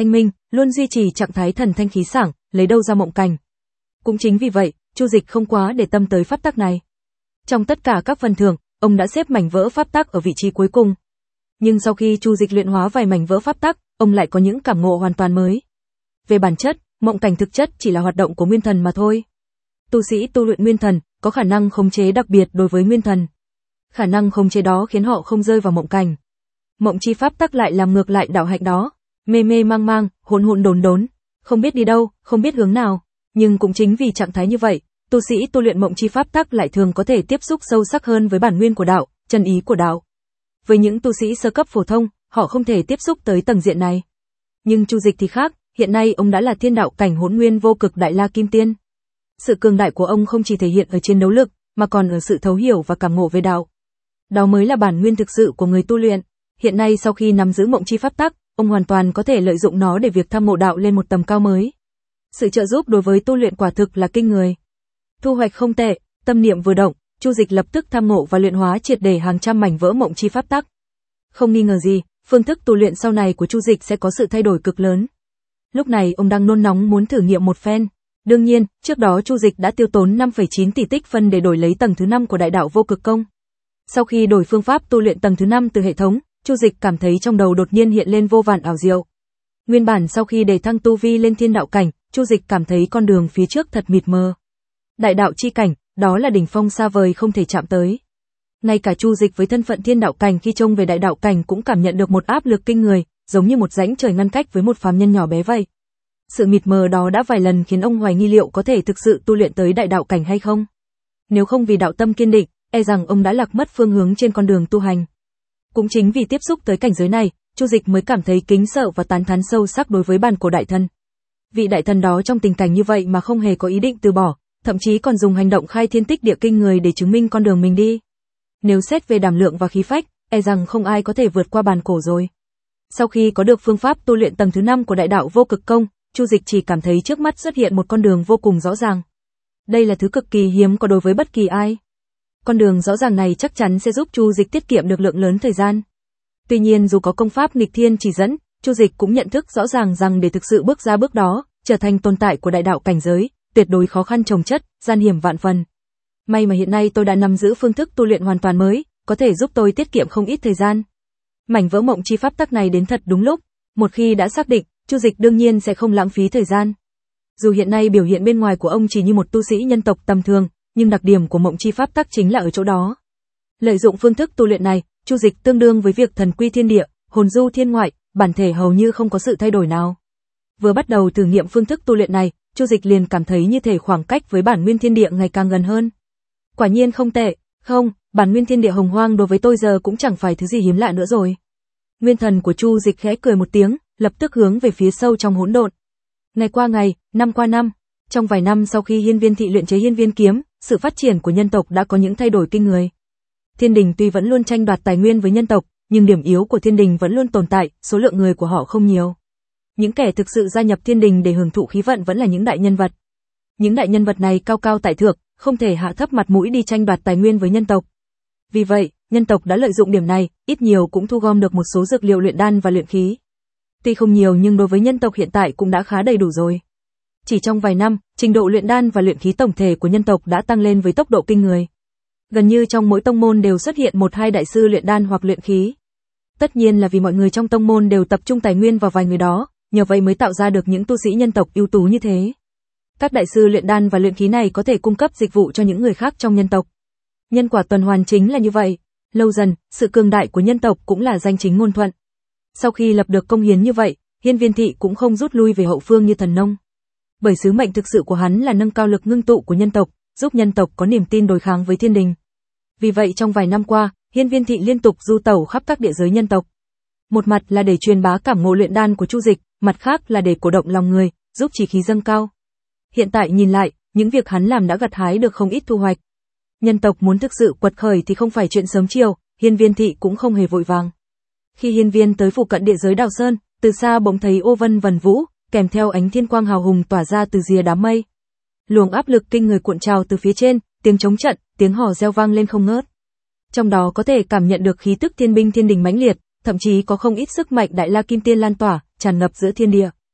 luôn duy trì trạng thái thần thanh khí sảng, lấy đâu ra mộng cảnh. Cũng chính vì vậy, Chu Dịch không quá để tâm tới pháp tắc này. Trong tất cả các phần thưởng, ông đã xếp mảnh vỡ pháp tắc ở vị trí cuối cùng. Nhưng sau khi Chu Dịch luyện hóa vài mảnh vỡ pháp tắc, ông lại có những cảm ngộ hoàn toàn mới. Về bản chất, mộng cảnh thực chất chỉ là hoạt động của nguyên thần mà thôi. Tu sĩ tu luyện nguyên thần có khả năng khống chế đặc biệt đối với nguyên thần. Khả năng khống chế đó khiến họ không rơi vào mộng cảnh. Mộng chi pháp tắc lại làm ngược lại đạo hạnh đó, mê mê mang mang, hỗn hỗn đốn đốn, không biết đi đâu, không biết hướng nào. Nhưng cũng chính vì trạng thái như vậy, tu sĩ tu luyện mộng chi pháp tắc lại thường có thể tiếp xúc sâu sắc hơn với bản nguyên của đạo, chân ý của đạo. Với những tu sĩ sơ cấp phổ thông, họ không thể tiếp xúc tới tầng diện này. Nhưng Chu Dịch thì khác, hiện nay ông đã là thiên đạo cảnh hỗn nguyên vô cực đại la kim tiên. Sự cường đại của ông không chỉ thể hiện ở chiến đấu lực, mà còn ở sự thấu hiểu và cảm ngộ về đạo. Đó mới là bản nguyên thực sự của người tu luyện. Hiện nay sau khi nắm giữ mộng chi pháp tắc, ông hoàn toàn có thể lợi dụng nó để việc tham ngộ đạo lên một tầm cao mới. Sự trợ giúp đối với tu luyện quả thực là kinh người. Thu hoạch không tệ, tâm niệm vừa động, Chu Dịch lập tức tham ngộ và luyện hóa triệt để hàng trăm mảnh vỡ mộng chi pháp tắc. Không nghi ngờ gì, phương thức tu luyện sau này của Chu Dịch sẽ có sự thay đổi cực lớn. Lúc này ông đang nôn nóng muốn thử nghiệm một phen. Đương nhiên, trước đó Chu Dịch đã tiêu tốn năm phẩy chín tỷ tích phân để đổi lấy tầng thứ năm của đại đạo vô cực công. Sau khi đổi phương pháp tu luyện tầng thứ năm từ hệ thống, Chu Dịch cảm thấy trong đầu đột nhiên hiện lên vô vàn ảo diệu. Nguyên bản sau khi đề thăng tu vi lên thiên đạo cảnh, Chu Dịch cảm thấy con đường phía trước thật mịt mờ. Đại đạo chi cảnh, đó là đỉnh phong xa vời không thể chạm tới. Ngay cả Chu Dịch với thân phận thiên đạo cảnh khi trông về đại đạo cảnh cũng cảm nhận được một áp lực kinh người, giống như một rãnh trời ngăn cách với một phàm nhân nhỏ bé vậy. Sự mịt mờ đó đã vài lần khiến ông hoài nghi liệu có thể thực sự tu luyện tới đại đạo cảnh hay không. Nếu không vì đạo tâm kiên định, e rằng ông đã lạc mất phương hướng trên con đường tu hành. Cũng chính vì tiếp xúc tới cảnh giới này, Chu Dịch mới cảm thấy kính sợ và tán thán sâu sắc đối với bản cổ đại thần. Vị đại thần đó trong tình cảnh như vậy mà không hề có ý định từ bỏ, thậm chí còn dùng hành động khai thiên tích địa kinh người để chứng minh con đường mình đi. Nếu xét về đảm lượng và khí phách, e rằng không ai có thể vượt qua bản cổ rồi. Sau khi có được phương pháp tu luyện tầng thứ năm của đại đạo vô cực công, Chu Dịch chỉ cảm thấy trước mắt xuất hiện một con đường vô cùng rõ ràng. Đây là thứ cực kỳ hiếm có đối với bất kỳ ai. Con đường rõ ràng này chắc chắn sẽ giúp Chu Dịch tiết kiệm được lượng lớn thời gian. Tuy nhiên dù có công pháp nghịch thiên chỉ dẫn, Chu Dịch cũng nhận thức rõ ràng rằng để thực sự bước ra bước đó, trở thành tồn tại của đại đạo cảnh giới, tuyệt đối khó khăn chồng chất, gian hiểm vạn phần. May mà hiện nay tôi đã nắm giữ phương thức tu luyện hoàn toàn mới, có thể giúp tôi tiết kiệm không ít thời gian. Mảnh vỡ mộng chi pháp tắc này đến thật đúng lúc, một khi đã xác định, Chu Dịch đương nhiên sẽ không lãng phí thời gian. Dù hiện nay biểu hiện bên ngoài của ông chỉ như một tu sĩ nhân tộc tầm thường, nhưng đặc điểm của mộng chi pháp tắc chính là ở chỗ đó. Lợi dụng phương thức tu luyện này, Chu Dịch tương đương với việc thần quy thiên địa, hồn du thiên ngoại, bản thể hầu như không có sự thay đổi nào. Vừa bắt đầu thử nghiệm phương thức tu luyện này, Chu Dịch liền cảm thấy như thể khoảng cách với bản nguyên thiên địa ngày càng gần hơn. Quả nhiên không tệ, không, bản nguyên thiên địa hồng hoang đối với tôi giờ cũng chẳng phải thứ gì hiếm lạ nữa rồi. Nguyên thần của Chu Dịch khẽ cười một tiếng, lập tức hướng về phía sâu trong hỗn độn. Ngày qua ngày, năm qua năm, trong vài năm sau khi Hiên Viên Thị luyện chế Hiên Viên kiếm, sự phát triển của nhân tộc đã có những thay đổi kinh người. Thiên đình tuy vẫn luôn tranh đoạt tài nguyên với nhân tộc, nhưng điểm yếu của thiên đình vẫn luôn tồn tại, số lượng người của họ không nhiều. Những kẻ thực sự gia nhập thiên đình để hưởng thụ khí vận vẫn là những đại nhân vật. Những đại nhân vật này cao cao tại thượng, không thể hạ thấp mặt mũi đi tranh đoạt tài nguyên với nhân tộc. Vì vậy, nhân tộc đã lợi dụng điểm này, ít nhiều cũng thu gom được một số dược liệu luyện đan và luyện khí. Tuy không nhiều nhưng đối với nhân tộc hiện tại cũng đã khá đầy đủ rồi. Chỉ trong vài năm, trình độ luyện đan và luyện khí tổng thể của nhân tộc đã tăng lên với tốc độ kinh người. Gần như trong mỗi tông môn đều xuất hiện một hai đại sư luyện đan hoặc luyện khí. Tất nhiên là vì mọi người trong tông môn đều tập trung tài nguyên vào vài người đó, nhờ vậy mới tạo ra được những tu sĩ nhân tộc ưu tú như thế. Các đại sư luyện đan và luyện khí này có thể cung cấp dịch vụ cho những người khác trong nhân tộc. Nhân quả tuần hoàn chính là như vậy. Lâu dần, sự cường đại của nhân tộc cũng là danh chính ngôn thuận. Sau khi lập được công hiến như vậy, Hiên Viên Thị cũng không rút lui về hậu phương như Thần Nông. Bởi sứ mệnh thực sự của hắn là nâng cao lực ngưng tụ của nhân tộc, giúp nhân tộc có niềm tin đối kháng với thiên đình. Vì vậy trong vài năm qua, Hiên Viên Thị liên tục du tẩu khắp các địa giới nhân tộc. Một mặt là để truyền bá cảm ngộ luyện đan của Chu Dịch, mặt khác là để cổ động lòng người, giúp chí khí dâng cao. Hiện tại nhìn lại, những việc hắn làm đã gặt hái được không ít thu hoạch. Nhân tộc muốn thực sự quật khởi thì không phải chuyện sớm chiều, Hiên Viên Thị cũng không hề vội vàng. Khi Hiên Viên tới phụ cận địa giới Đào Sơn, từ xa bỗng thấy ô vân vần vũ, kèm theo ánh thiên quang hào hùng tỏa ra từ rìa đám mây. Luồng áp lực kinh người cuộn trào từ phía trên, tiếng trống trận, tiếng hò reo vang lên không ngớt. Trong đó có thể cảm nhận được khí tức thiên binh thiên đình mãnh liệt, thậm chí có không ít sức mạnh đại la kim tiên lan tỏa, tràn ngập giữa thiên địa.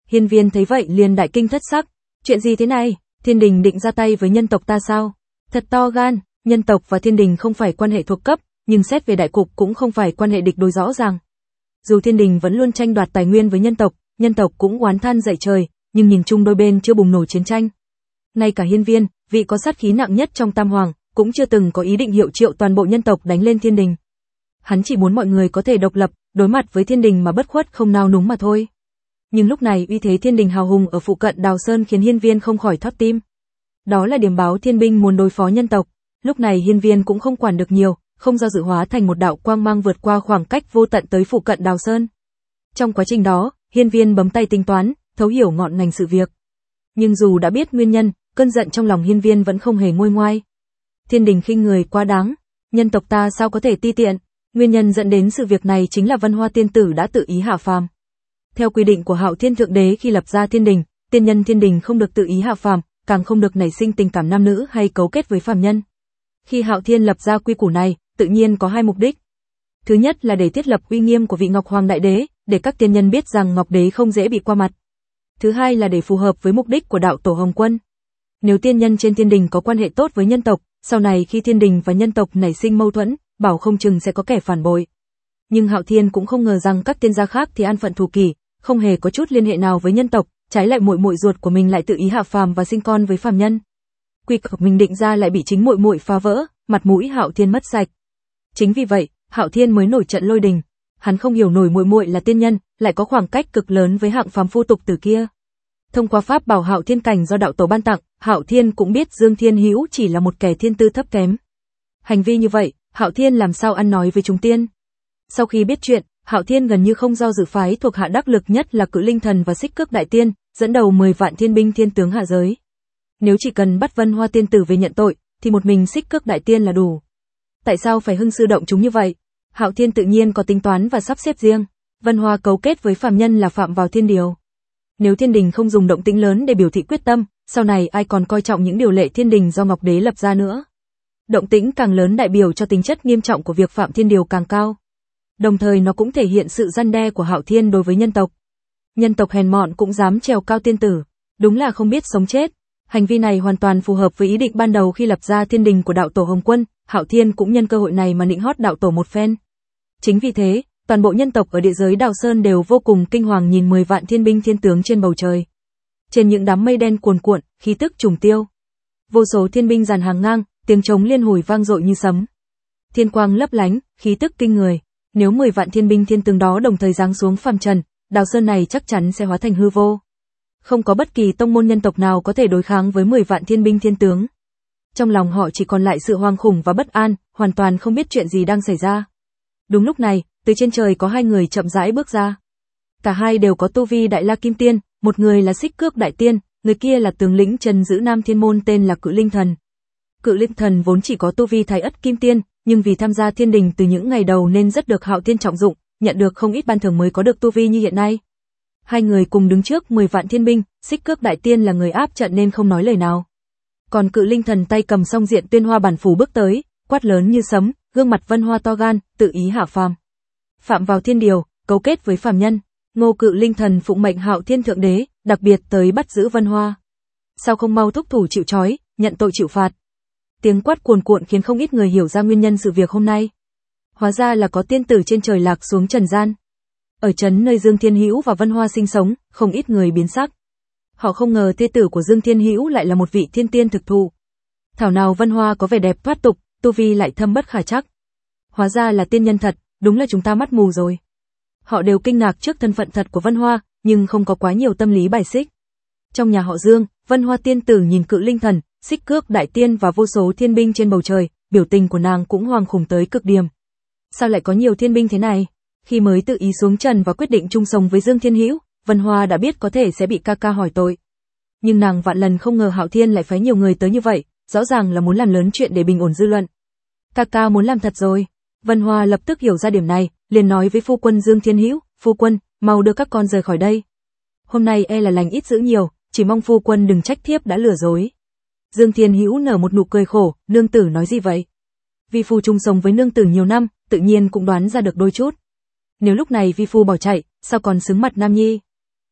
Hiên Viên thấy vậy liền đại kinh thất sắc. Chuyện gì thế này? Thiên đình định ra tay với nhân tộc ta sao? Thật to gan, nhân tộc và thiên đình không phải quan hệ thuộc cấp, nhưng xét về đại cục cũng không phải quan hệ địch đối rõ ràng. Dù thiên đình vẫn luôn tranh đoạt tài nguyên với nhân tộc, nhân tộc cũng oán than dậy trời, nhưng nhìn chung đôi bên chưa bùng nổ chiến tranh. Ngay cả Hiên Viên, vị có sát khí nặng nhất trong Tam Hoàng, cũng chưa từng có ý định hiệu triệu toàn bộ nhân tộc đánh lên thiên đình. Hắn chỉ muốn mọi người có thể độc lập, đối mặt với thiên đình mà bất khuất không nao núng mà thôi. Nhưng lúc này uy thế thiên đình hào hùng ở phụ cận Đào Sơn khiến Hiên Viên không khỏi thót tim. Đó là điểm báo thiên binh muốn đối phó nhân tộc. Lúc này Hiên Viên cũng không quản được nhiều, không do dự hóa thành một đạo quang mang vượt qua khoảng cách vô tận tới phụ cận Đào Sơn. Trong quá trình đó, Hiên Viên bấm tay tính toán, thấu hiểu ngọn ngành sự việc. Nhưng dù đã biết nguyên nhân, cơn giận trong lòng Hiên Viên vẫn không hề nguôi ngoai. Thiên đình khinh người quá đáng, nhân tộc ta sao có thể ti tiện? Nguyên nhân dẫn đến sự việc này chính là Vân Hoa tiên tử đã tự ý hạ phàm. Theo quy định của Hạo Thiên Thượng Đế khi lập ra thiên đình, tiên nhân thiên đình không được tự ý hạ phàm, càng không được nảy sinh tình cảm nam nữ hay cấu kết với phàm nhân. Khi Hạo Thiên lập ra quy củ này, tự nhiên có hai mục đích. Thứ nhất là để thiết lập uy nghiêm của vị Ngọc Hoàng Đại Đế, để các tiên nhân biết rằng Ngọc Đế không dễ bị qua mặt. Thứ hai là để phù hợp với mục đích của đạo tổ Hồng Quân. Nếu tiên nhân trên thiên đình có quan hệ tốt với nhân tộc, sau này khi thiên đình và nhân tộc nảy sinh mâu thuẫn, bảo không chừng sẽ có kẻ phản bội. Nhưng Hạo Thiên cũng không ngờ rằng các tiên gia khác thì an phận thù kỷ, không hề có chút liên hệ nào với nhân tộc, trái lại muội muội ruột của mình lại tự ý hạ phàm và sinh con với phàm nhân. Quy củ mình định ra lại bị chính muội muội phá vỡ, mặt mũi Hạo Thiên mất sạch. Chính vì vậy, Hạo Thiên mới nổi trận lôi đình. Hắn không hiểu nổi muội muội là tiên nhân, lại có khoảng cách cực lớn với hạng phàm phu tục tử kia. Thông qua pháp bảo Hạo Thiên cảnh do đạo tổ ban tặng, Hạo Thiên cũng biết Dương Thiên Hữu chỉ là một kẻ thiên tư thấp kém. Hành vi như vậy, Hạo Thiên làm sao ăn nói với chúng tiên? Sau khi biết chuyện, Hạo Thiên gần như không do dự phái thuộc hạ đắc lực nhất là Cự Linh Thần và Xích Cước Đại Tiên, dẫn đầu mười vạn thiên binh thiên tướng hạ giới. Nếu chỉ cần bắt Vân Hoa tiên tử về nhận tội, thì một mình Xích Cước Đại Tiên là đủ. Tại sao phải hưng sư động chúng như vậy? Hạo Thiên tự nhiên có tính toán và sắp xếp riêng. Vân Hoa cấu kết với phàm nhân là phạm vào thiên điều. Nếu thiên đình không dùng động tĩnh lớn để biểu thị quyết tâm, sau này ai còn coi trọng những điều lệ thiên đình do Ngọc Đế lập ra nữa. Động tĩnh càng lớn đại biểu cho tính chất nghiêm trọng của việc phạm thiên điều càng cao. Đồng thời nó cũng thể hiện sự răn đe của Hạo Thiên đối với nhân tộc. Nhân tộc hèn mọn cũng dám trèo cao tiên tử, đúng là không biết sống chết. Hành vi này hoàn toàn phù hợp với ý định ban đầu khi lập ra thiên đình của đạo tổ Hồng Quân, Hạo Thiên cũng nhân cơ hội này mà nịnh hót đạo tổ một phen. Chính vì thế, toàn bộ nhân tộc ở địa giới Đào Sơn đều vô cùng kinh hoàng nhìn mười vạn thiên binh thiên tướng trên bầu trời. Trên những đám mây đen cuồn cuộn, khí tức trùng tiêu. Vô số thiên binh dàn hàng ngang, tiếng trống liên hồi vang dội như sấm. Thiên quang lấp lánh, khí tức kinh người. Nếu mười vạn thiên binh thiên tướng đó đồng thời giáng xuống phàm trần, Đào Sơn này chắc chắn sẽ hóa thành hư vô. Không có bất kỳ tông môn nhân tộc nào có thể đối kháng với mười vạn thiên binh thiên tướng. Trong lòng họ chỉ còn lại sự hoang khủng và bất an, hoàn toàn không biết chuyện gì đang xảy ra. Đúng lúc này, từ trên trời có hai người chậm rãi bước ra. Cả hai đều có tu vi Đại La Kim Tiên, một người là Xích Cước Đại Tiên, người kia là tướng lĩnh trấn giữ Nam Thiên Môn tên là Cự Linh Thần. Cự Linh Thần vốn chỉ có tu vi Thái Ất Kim Tiên, nhưng vì tham gia thiên đình từ những ngày đầu nên rất được Hạo Thiên trọng dụng, nhận được không ít ban thưởng mới có được tu vi như hiện nay. Hai người cùng đứng trước mười vạn thiên binh, Xích Cước Đại Tiên là người áp trận nên không nói lời nào. Còn Cự Linh Thần tay cầm song diện Tuyên Hoa bản phủ bước tới, quát lớn như sấm, gương mặt Vân Hoa to gan, tự ý hạ phàm. Phạm vào thiên điều, cấu kết với phàm nhân. Ngô Cự Linh Thần phụng mệnh Hạo Thiên Thượng Đế, đặc biệt tới bắt giữ Vân Hoa. Sao không mau thúc thủ chịu trói, nhận tội chịu phạt? Tiếng quát cuồn cuộn khiến không ít người hiểu ra nguyên nhân sự việc hôm nay. Hóa ra là có tiên tử trên trời lạc xuống trần gian. Ở trấn nơi Dương Thiên Hữu và Vân Hoa sinh sống, không ít người biến sắc. Họ không ngờ thê tử của Dương Thiên Hữu lại là một vị thiên tiên thực thụ. Thảo nào Vân Hoa có vẻ đẹp thoát tục, tu vi lại thâm bất khả trắc. Hóa ra là tiên nhân thật, đúng là chúng ta mắt mù rồi. Họ đều kinh ngạc trước thân phận thật của Vân Hoa, nhưng không có quá nhiều tâm lý bài xích. Trong nhà họ Dương, Vân Hoa tiên tử nhìn Cự Linh Thần, Xích Cước Đại Tiên và vô số thiên binh trên bầu trời, biểu tình của nàng cũng hoang khủng tới cực điểm. Sao lại có nhiều thiên binh thế này? Khi mới tự ý xuống trần và quyết định chung sống với Dương Thiên Hữu, Vân Hoa đã biết có thể sẽ bị ca ca hỏi tội. Nhưng nàng vạn lần không ngờ Hạo Thiên lại phái nhiều người tới như vậy, rõ ràng là muốn làm lớn chuyện để bình ổn dư luận. Ca ca muốn làm thật rồi. Vân Hoa lập tức hiểu ra điểm này, liền nói với phu quân Dương Thiên Hữu, phu quân, mau đưa các con rời khỏi đây. Hôm nay e là lành ít dữ nhiều, chỉ mong phu quân đừng trách thiếp đã lừa dối. Dương Thiên Hữu nở một nụ cười khổ, nương tử nói gì vậy? Vi phu chung sống với nương tử nhiều năm, tự nhiên cũng đoán ra được đôi chút. Nếu lúc này vi phu bỏ chạy, sao còn xứng mặt nam nhi?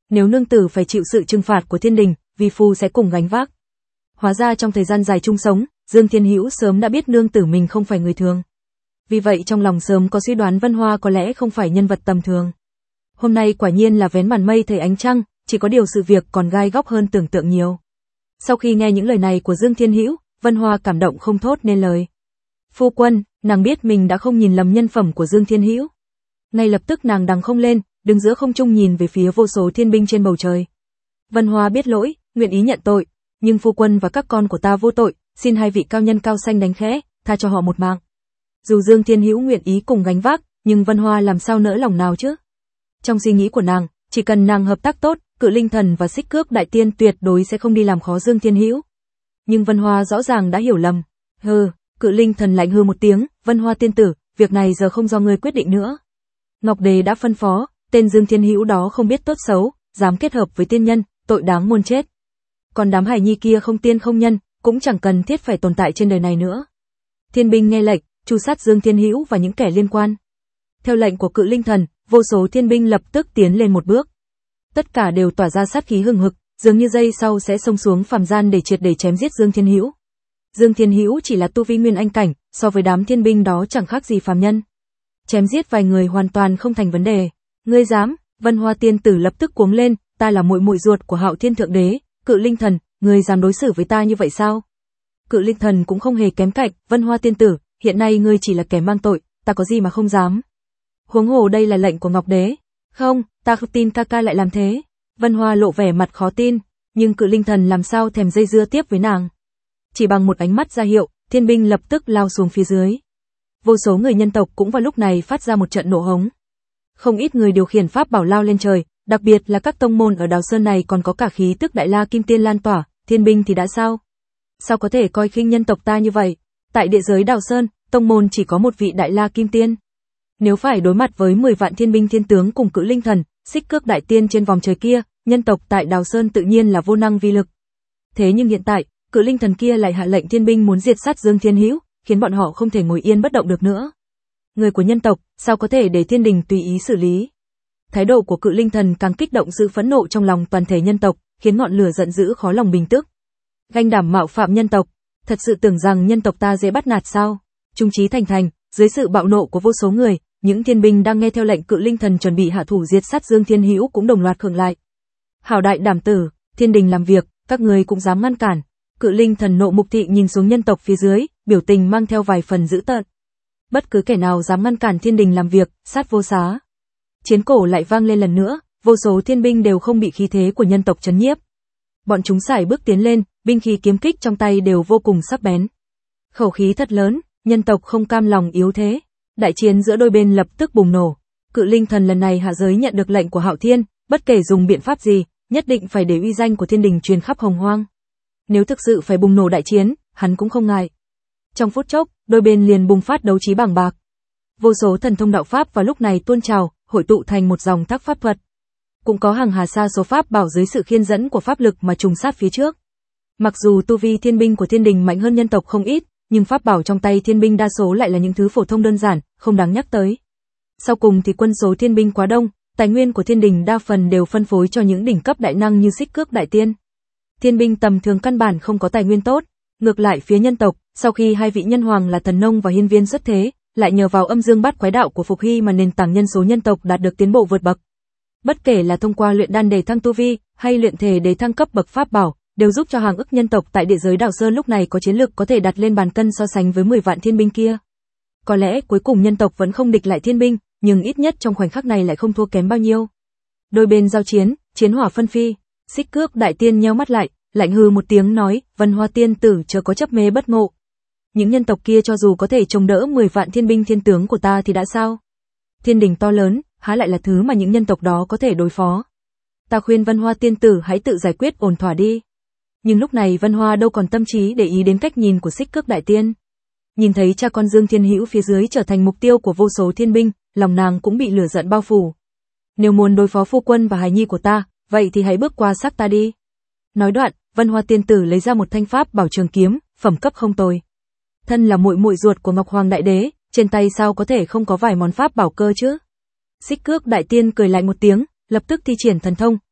Nếu nương tử phải chịu sự trừng phạt của thiên đình, vi phu sẽ cùng gánh vác. Hóa ra trong thời gian dài chung sống, Dương Thiên Hữu sớm đã biết nương tử mình không phải người thường. Vì vậy trong lòng sớm có suy đoán Vân Hoa có lẽ không phải nhân vật tầm thường. Hôm nay quả nhiên là vén màn mây thấy ánh trăng, chỉ có điều sự việc còn gai góc hơn tưởng tượng nhiều. Sau khi nghe những lời này của Dương Thiên Hữu, Vân Hoa cảm động không thốt nên lời. Phu quân, nàng biết mình đã không nhìn lầm nhân phẩm của Dương Thiên Hữu. Ngay lập tức nàng đằng không lên, đứng giữa không trung nhìn về phía vô số thiên binh trên bầu trời. Vân Hoa biết lỗi, nguyện ý nhận tội, nhưng phu quân và các con của ta vô tội, xin hai vị cao nhân cao xanh đánh khẽ, tha cho họ một mạng. Dù Dương Thiên Hữu nguyện ý cùng gánh vác, nhưng Vân Hoa làm sao nỡ lòng nào chứ? Trong suy nghĩ của nàng, chỉ cần nàng hợp tác tốt, Cự Linh Thần và Xích Cước Đại Tiên tuyệt đối sẽ không đi làm khó Dương Thiên Hữu. Nhưng Vân Hoa rõ ràng đã hiểu lầm. Hừ, Cự Linh Thần lạnh hừ một tiếng, Vân Hoa tiên tử, việc này giờ không do ngươi quyết định nữa. Ngọc Đế đã phân phó, tên Dương Thiên Hữu đó không biết tốt xấu, dám kết hợp với tiên nhân, tội đáng muôn chết. Còn đám hài nhi kia không tiên không nhân, cũng chẳng cần thiết phải tồn tại trên đời này nữa. Thiên binh nghe lệnh, tru sát Dương Thiên Hữu và những kẻ liên quan. Theo lệnh của Cự Linh Thần, vô số thiên binh lập tức tiến lên một bước. Tất cả đều tỏa ra sát khí hừng hực, dường như giây sau sẽ xông xuống phàm gian để triệt để chém giết Dương Thiên Hữu. Dương Thiên Hữu chỉ là tu vi nguyên anh cảnh, so với đám thiên binh đó chẳng khác gì phàm nhân. Chém giết vài người hoàn toàn không thành vấn đề. Ngươi dám? Vân Hoa tiên tử lập tức cuống lên, ta là muội muội ruột của Hạo Thiên Thượng Đế, Cự Linh Thần, ngươi dám đối xử với ta như vậy sao? Cự Linh Thần cũng không hề kém cạnh, Vân Hoa tiên tử, hiện nay ngươi chỉ là kẻ mang tội, ta có gì mà không dám. Huống hồ đây là lệnh của Ngọc Đế. Không, ta không tin ca ca lại làm thế. Vân Hoa lộ vẻ mặt khó tin, nhưng Cự Linh Thần làm sao thèm dây dưa tiếp với nàng. Chỉ bằng một ánh mắt ra hiệu, thiên binh lập tức lao xuống phía dưới. Vô số người nhân tộc cũng vào lúc này phát ra một trận nổ hống. Không ít người điều khiển pháp bảo lao lên trời, đặc biệt là các tông môn ở Đào Sơn này còn có cả khí tức Đại La Kim Tiên lan tỏa, thiên binh thì đã sao? Sao có thể coi khinh nhân tộc ta như vậy? Tại địa giới Đào Sơn, tông môn chỉ có một vị Đại La Kim Tiên. Nếu phải đối mặt với mười vạn thiên binh thiên tướng cùng Cự Linh Thần, Xích Cước Đại Tiên trên vòng trời kia, nhân tộc tại Đào Sơn tự nhiên là vô năng vi lực. Thế nhưng hiện tại, Cự Linh Thần kia lại hạ lệnh thiên binh muốn diệt sát Dương Thiên Hữu, khiến bọn họ không thể ngồi yên bất động được nữa. Người của nhân tộc, sao có thể để thiên đình tùy ý xử lý? Thái độ của Cự Linh Thần càng kích động sự phẫn nộ trong lòng toàn thể nhân tộc, khiến ngọn lửa giận dữ khó lòng bình tức. Ganh đảm mạo phạm nhân tộc, thật sự tưởng rằng nhân tộc ta dễ bắt nạt sao? Trung trí thành thành, dưới sự bạo nộ của vô số người, những thiên binh đang nghe theo lệnh Cự Linh Thần chuẩn bị hạ thủ diệt sát Dương Thiên Hữu cũng đồng loạt khựng lại. Hảo đại đảm tử, thiên đình làm việc, các người cũng dám ngăn cản. Cự Linh Thần nộ mục thị nhìn xuống nhân tộc phía dưới, biểu tình mang theo vài phần dữ tợn. Bất cứ kẻ nào dám ngăn cản thiên đình làm việc, sát vô xá. Chiến cổ lại vang lên lần nữa, vô số thiên binh đều không bị khí thế của nhân tộc chấn nhiếp. Bọn chúng sải bước tiến lên, binh khí kiếm kích trong tay đều vô cùng sắc bén. Khẩu khí thật lớn, nhân tộc không cam lòng yếu thế. Đại chiến giữa đôi bên lập tức bùng nổ. Cự Linh Thần lần này hạ giới nhận được lệnh của Hạo Thiên, bất kể dùng biện pháp gì, nhất định phải để uy danh của thiên đình truyền khắp hồng hoang. Nếu thực sự phải bùng nổ đại chiến, hắn cũng không ngại. Trong phút chốc, đôi bên liền bùng phát đấu trí bàng bạc. Vô số thần thông đạo pháp vào lúc này tuôn trào, hội tụ thành một dòng thác pháp thuật. Cũng có hàng hà sa số pháp bảo dưới sự khiên dẫn của pháp lực mà trùng sát phía trước. Mặc dù tu vi thiên binh của thiên đình mạnh hơn nhân tộc không ít, nhưng pháp bảo trong tay thiên binh đa số lại là những thứ phổ thông đơn giản, không đáng nhắc tới. Sau cùng thì quân số thiên binh quá đông, tài nguyên của thiên đình đa phần đều phân phối cho những đỉnh cấp đại năng như Xích Cước Đại Tiên. Thiên binh tầm thường căn bản không có tài nguyên tốt, ngược lại phía nhân tộc, sau khi hai vị nhân hoàng là Thần Nông và Hiên Viên xuất thế, lại nhờ vào âm dương bát quái đạo của Phục Hy mà nền tảng nhân số nhân tộc đạt được tiến bộ vượt bậc. Bất kể là thông qua luyện đan để thăng tu vi, hay luyện thể để thăng cấp bậc pháp bảo, đều giúp cho hàng ức nhân tộc tại địa giới Đào Sơn lúc này có chiến lực có thể đặt lên bàn cân so sánh với mười vạn thiên binh kia. Có lẽ cuối cùng nhân tộc vẫn không địch lại thiên binh, nhưng ít nhất trong khoảnh khắc này lại không thua kém bao nhiêu. Đôi bên giao chiến, chiến hỏa phân phi, Xích Cước Đại Tiên nheo mắt lại, lạnh hừ một tiếng nói, Vân Hoa tiên tử chớ có chấp mê bất ngộ. Những nhân tộc kia cho dù có thể chống đỡ mười vạn thiên binh thiên tướng của ta thì đã sao? Thiên đình to lớn, há lại là thứ mà những nhân tộc đó có thể đối phó. Ta khuyên Vân Hoa tiên tử hãy tự giải quyết ổn thỏa đi. Nhưng lúc này Vân Hoa đâu còn tâm trí để ý đến cách nhìn của Xích Cước Đại Tiên. Nhìn thấy cha con Dương Thiên Hữu phía dưới trở thành mục tiêu của vô số thiên binh, lòng nàng cũng bị lửa giận bao phủ. Nếu muốn đối phó phu quân và hài nhi của ta, vậy thì hãy bước qua xác ta đi. Nói đoạn, Vân Hoa tiên tử lấy ra một thanh pháp bảo trường kiếm, phẩm cấp không tồi. Thân là muội muội ruột của Ngọc Hoàng Đại Đế, trên tay sao có thể không có vài món pháp bảo cơ chứ? Xích Cước Đại Tiên cười lạnh một tiếng, lập tức thi triển thần thông,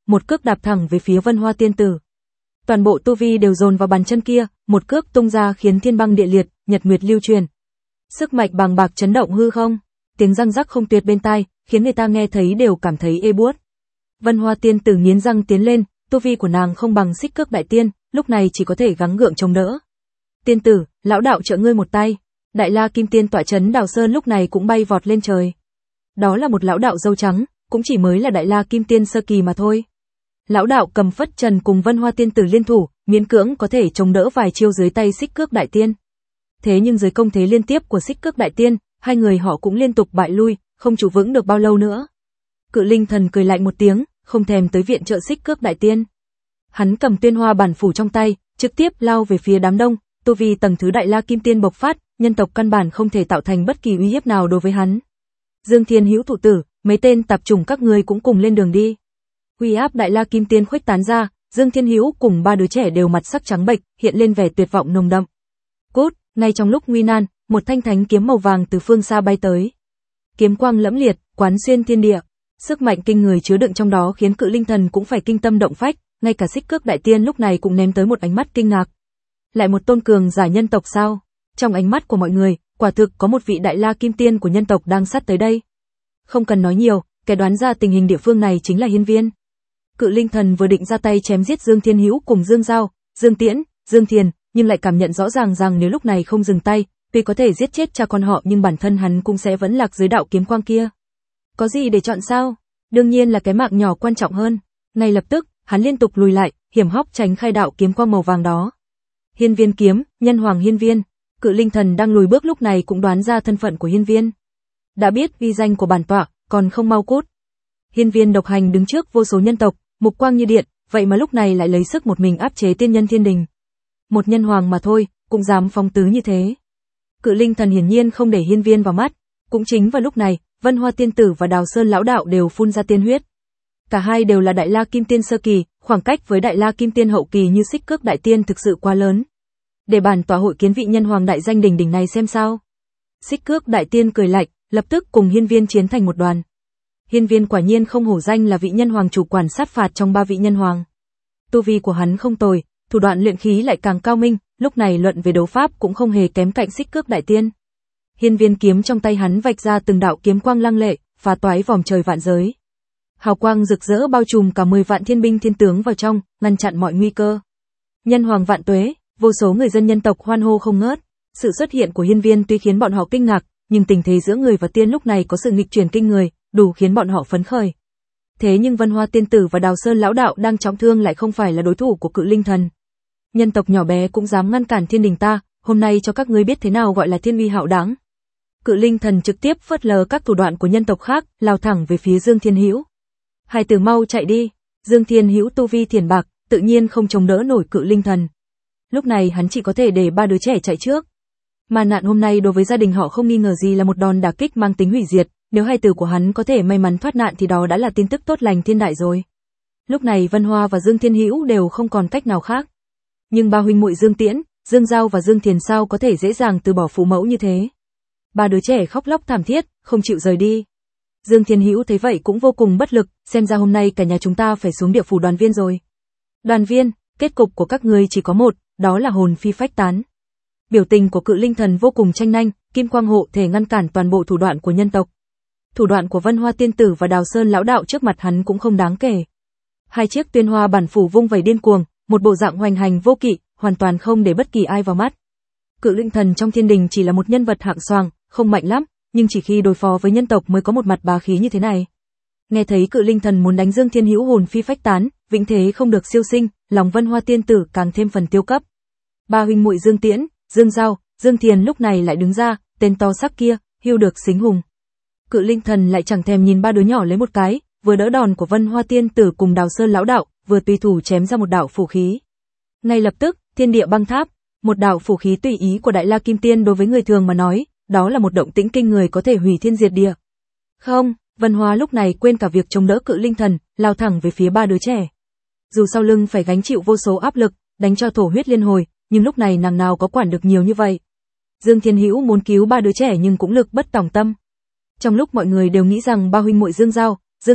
một cước đạp thẳng về phía Vân Hoa tiên tử. Toàn bộ tu vi đều dồn vào bàn chân kia, một cước tung ra khiến thiên băng địa liệt, nhật nguyệt lưu truyền. Sức mạnh bàng bạc chấn động hư không, tiếng răng rắc không tuyệt bên tai, khiến người ta nghe thấy đều cảm thấy ê buốt. Vân Hoa tiên tử nghiến răng tiến lên, tu vi của nàng không bằng Xích Cước đại tiên, lúc này chỉ có thể gắng gượng chống đỡ. Tiên tử, lão đạo trợ ngươi một tay. Đại La Kim Tiên tọa trấn Đào Sơn lúc này cũng bay vọt lên trời. Đó là một lão đạo râu trắng, cũng chỉ mới là Đại La Kim Tiên sơ kỳ mà thôi. Lão đạo cầm phất trần cùng Vân Hoa tiên tử liên thủ, miễn cưỡng có thể chống đỡ vài chiêu dưới tay Xích Cước đại tiên. Thế nhưng dưới công thế liên tiếp của Xích Cước đại tiên, hai người họ cũng liên tục bại lui, không trụ vững được bao lâu nữa. Cự Linh Thần cười lạnh một tiếng, không thèm tới viện trợ Xích Cước đại tiên. Hắn cầm Tuyên Hoa bản phủ trong tay, trực tiếp lao về phía đám đông, tu vi tầng thứ Đại La Kim Tiên bộc phát, nhân tộc căn bản không thể tạo thành bất kỳ uy hiếp nào đối với hắn. Dương Thiên Hữu thụ tử, mấy tên tạp chủng các ngươi cũng cùng lên đường đi. Uy áp Đại La Kim Tiên khuếch tán ra, Dương Thiên Hữu cùng ba đứa trẻ đều mặt sắc trắng bệch, hiện lên vẻ tuyệt vọng nồng đậm. Cút, ngay trong lúc nguy nan, một thanh thánh kiếm màu vàng từ phương xa bay tới. Kiếm quang lẫm liệt, quán xuyên thiên địa, sức mạnh kinh người chứa đựng trong đó khiến Cự Linh Thần cũng phải kinh tâm động phách, ngay cả Xích Cước đại tiên lúc này cũng ném tới một ánh mắt kinh ngạc. Lại một tôn cường giả nhân tộc sao? Trong ánh mắt của mọi người, quả thực có một vị Đại La Kim Tiên của nhân tộc đang sát tới đây. Không cần nói nhiều, kẻ đoán ra tình hình địa phương này chính là Hiên Viên. Cự Linh Thần vừa định ra tay chém giết Dương Thiên Hữu cùng Dương Giao, Dương Tiễn, Dương Thiền, nhưng lại cảm nhận rõ ràng rằng nếu lúc này không dừng tay, tuy có thể giết chết cha con họ nhưng bản thân hắn cũng sẽ vẫn lạc dưới đạo kiếm quang kia. Có gì để chọn sao? Đương nhiên là cái mạng nhỏ quan trọng hơn. Ngay lập tức, hắn liên tục lùi lại, hiểm hóc tránh khai đạo kiếm quang màu vàng đó. Hiên Viên kiếm, nhân hoàng Hiên Viên. Cự Linh Thần đang lùi bước lúc này cũng đoán ra thân phận của Hiên Viên. Đã biết uy danh của bản tọa, còn không mau cút. Hiên Viên độc hành đứng trước vô số nhân tộc, mục quang như điện, vậy mà lúc này lại lấy sức một mình áp chế tiên nhân thiên đình. Một nhân hoàng mà thôi, cũng dám phóng tứ như thế. Cự Linh Thần hiển nhiên không để Hiên Viên vào mắt, cũng chính vào lúc này, Vân Hoa tiên tử và Đào Sơn lão đạo đều phun ra tiên huyết. Cả hai đều là Đại La Kim Tiên sơ kỳ, khoảng cách với Đại La Kim Tiên hậu kỳ như Xích Cước đại tiên thực sự quá lớn. Để bản tọa hội kiến vị nhân hoàng đại danh đỉnh đỉnh này xem sao. Xích Cước đại tiên cười lạnh, lập tức cùng Hiên Viên chiến thành một đoàn. Hiên Viên quả nhiên không hổ danh là vị nhân hoàng chủ quản sát phạt trong ba vị nhân hoàng. Tu vi của hắn không tồi, thủ đoạn luyện khí lại càng cao minh, lúc này luận về đấu pháp cũng không hề kém cạnh Xích Cước đại tiên. Hiên Viên kiếm trong tay hắn vạch ra từng đạo kiếm quang lăng lệ, phá toái vòng trời vạn giới. Hào quang rực rỡ bao trùm cả mười vạn thiên binh thiên tướng vào trong, ngăn chặn mọi nguy cơ. Nhân hoàng vạn tuế, vô số người dân nhân tộc hoan hô không ngớt. Sự xuất hiện của Hiên Viên tuy khiến bọn họ kinh ngạc, nhưng tình thế giữa người và tiên lúc này có sự nghịch chuyển kinh người, đủ khiến bọn họ phấn khởi. Thế nhưng Vân Hoa tiên tử và Đào Sơn lão đạo đang trọng thương lại không phải là đối thủ của Cự Linh Thần. Nhân tộc nhỏ bé cũng dám ngăn cản thiên đình ta, hôm nay cho các ngươi biết thế nào gọi là thiên uy hạo đáng. Cự Linh Thần trực tiếp phớt lờ các thủ đoạn của nhân tộc khác, lao thẳng về phía Dương Thiên Hữu. Hai tử mau chạy đi. Dương Thiên Hữu tu vi thiền bạc, tự nhiên không chống đỡ nổi Cự Linh Thần. Lúc này hắn chỉ có thể để ba đứa trẻ chạy trước. Mà nạn hôm nay đối với gia đình họ không nghi ngờ gì là một đòn đả kích mang tính hủy diệt, nếu hai tử của hắn có thể may mắn thoát nạn thì đó đã là tin tức tốt lành thiên đại rồi. Lúc này Vân Hoa và Dương Thiên Hữu đều không còn cách nào khác. Nhưng ba huynh muội Dương Tiễn, Dương Giao và Dương Thiền sao có thể dễ dàng từ bỏ phụ mẫu như thế. Ba đứa trẻ khóc lóc thảm thiết, không chịu rời đi. Dương Thiên Hữu thấy vậy cũng vô cùng bất lực, xem ra hôm nay cả nhà chúng ta phải xuống địa phủ Đoàn Viên rồi. Đoàn Viên, kết cục của các ngươi chỉ có một, đó là hồn phi phách tán. Biểu tình của Cự Linh Thần vô cùng tranh nhanh, kim quang hộ thể ngăn cản toàn bộ thủ đoạn của nhân tộc. Thủ đoạn của Vân Hoa tiên tử và Đào Sơn lão đạo trước mặt hắn cũng không đáng kể. Hai chiếc Tuyên Hoa bản phủ vung vẩy điên cuồng, một bộ dạng hoành hành vô kỵ, hoàn toàn không để bất kỳ ai vào mắt. Cự Linh Thần trong thiên đình chỉ là một nhân vật hạng xoàng, không mạnh lắm, nhưng chỉ khi đối phó với nhân tộc mới có một mặt bá khí như thế này. Nghe thấy Cự Linh Thần muốn đánh Dương Thiên Hữu hồn phi phách tán, vĩnh thế không được siêu sinh, lòng Vân Hoa tiên tử càng thêm phần tiêu cấp. Ba huynh muội Dương Tiễn, Dương Giao, Dương Thiền lúc này lại đứng ra, tên to sắc kia, hưu được xính hùng. Cự Linh Thần lại chẳng thèm nhìn ba đứa nhỏ lấy một cái, vừa đỡ đòn của Vân Hoa tiên tử cùng Đào Sơn lão đạo, vừa tùy thủ chém ra một đạo phủ khí. Ngay lập tức, thiên địa băng tháp, một đạo phủ khí tùy ý của Đại La Kim Tiên đối với người thường mà nói, đó là một động tĩnh kinh người có thể hủy thiên diệt địa. Không, Vân Hoa lúc này quên cả việc chống đỡ Cự Linh Thần, lao thẳng về phía ba đứa trẻ. Dù sau lưng phải gánh chịu vô số áp lực, đánh cho thổ huyết liên hồi, nhưng lúc này nàng nào có quản được nhiều như vậy. Dương Thiên Hữu muốn cứu ba đứa trẻ nhưng cũng lực bất tòng tâm. Trong lúc mọi người đều nghĩ rằng ba huynh muội Dương Giao, Dương Tiễn,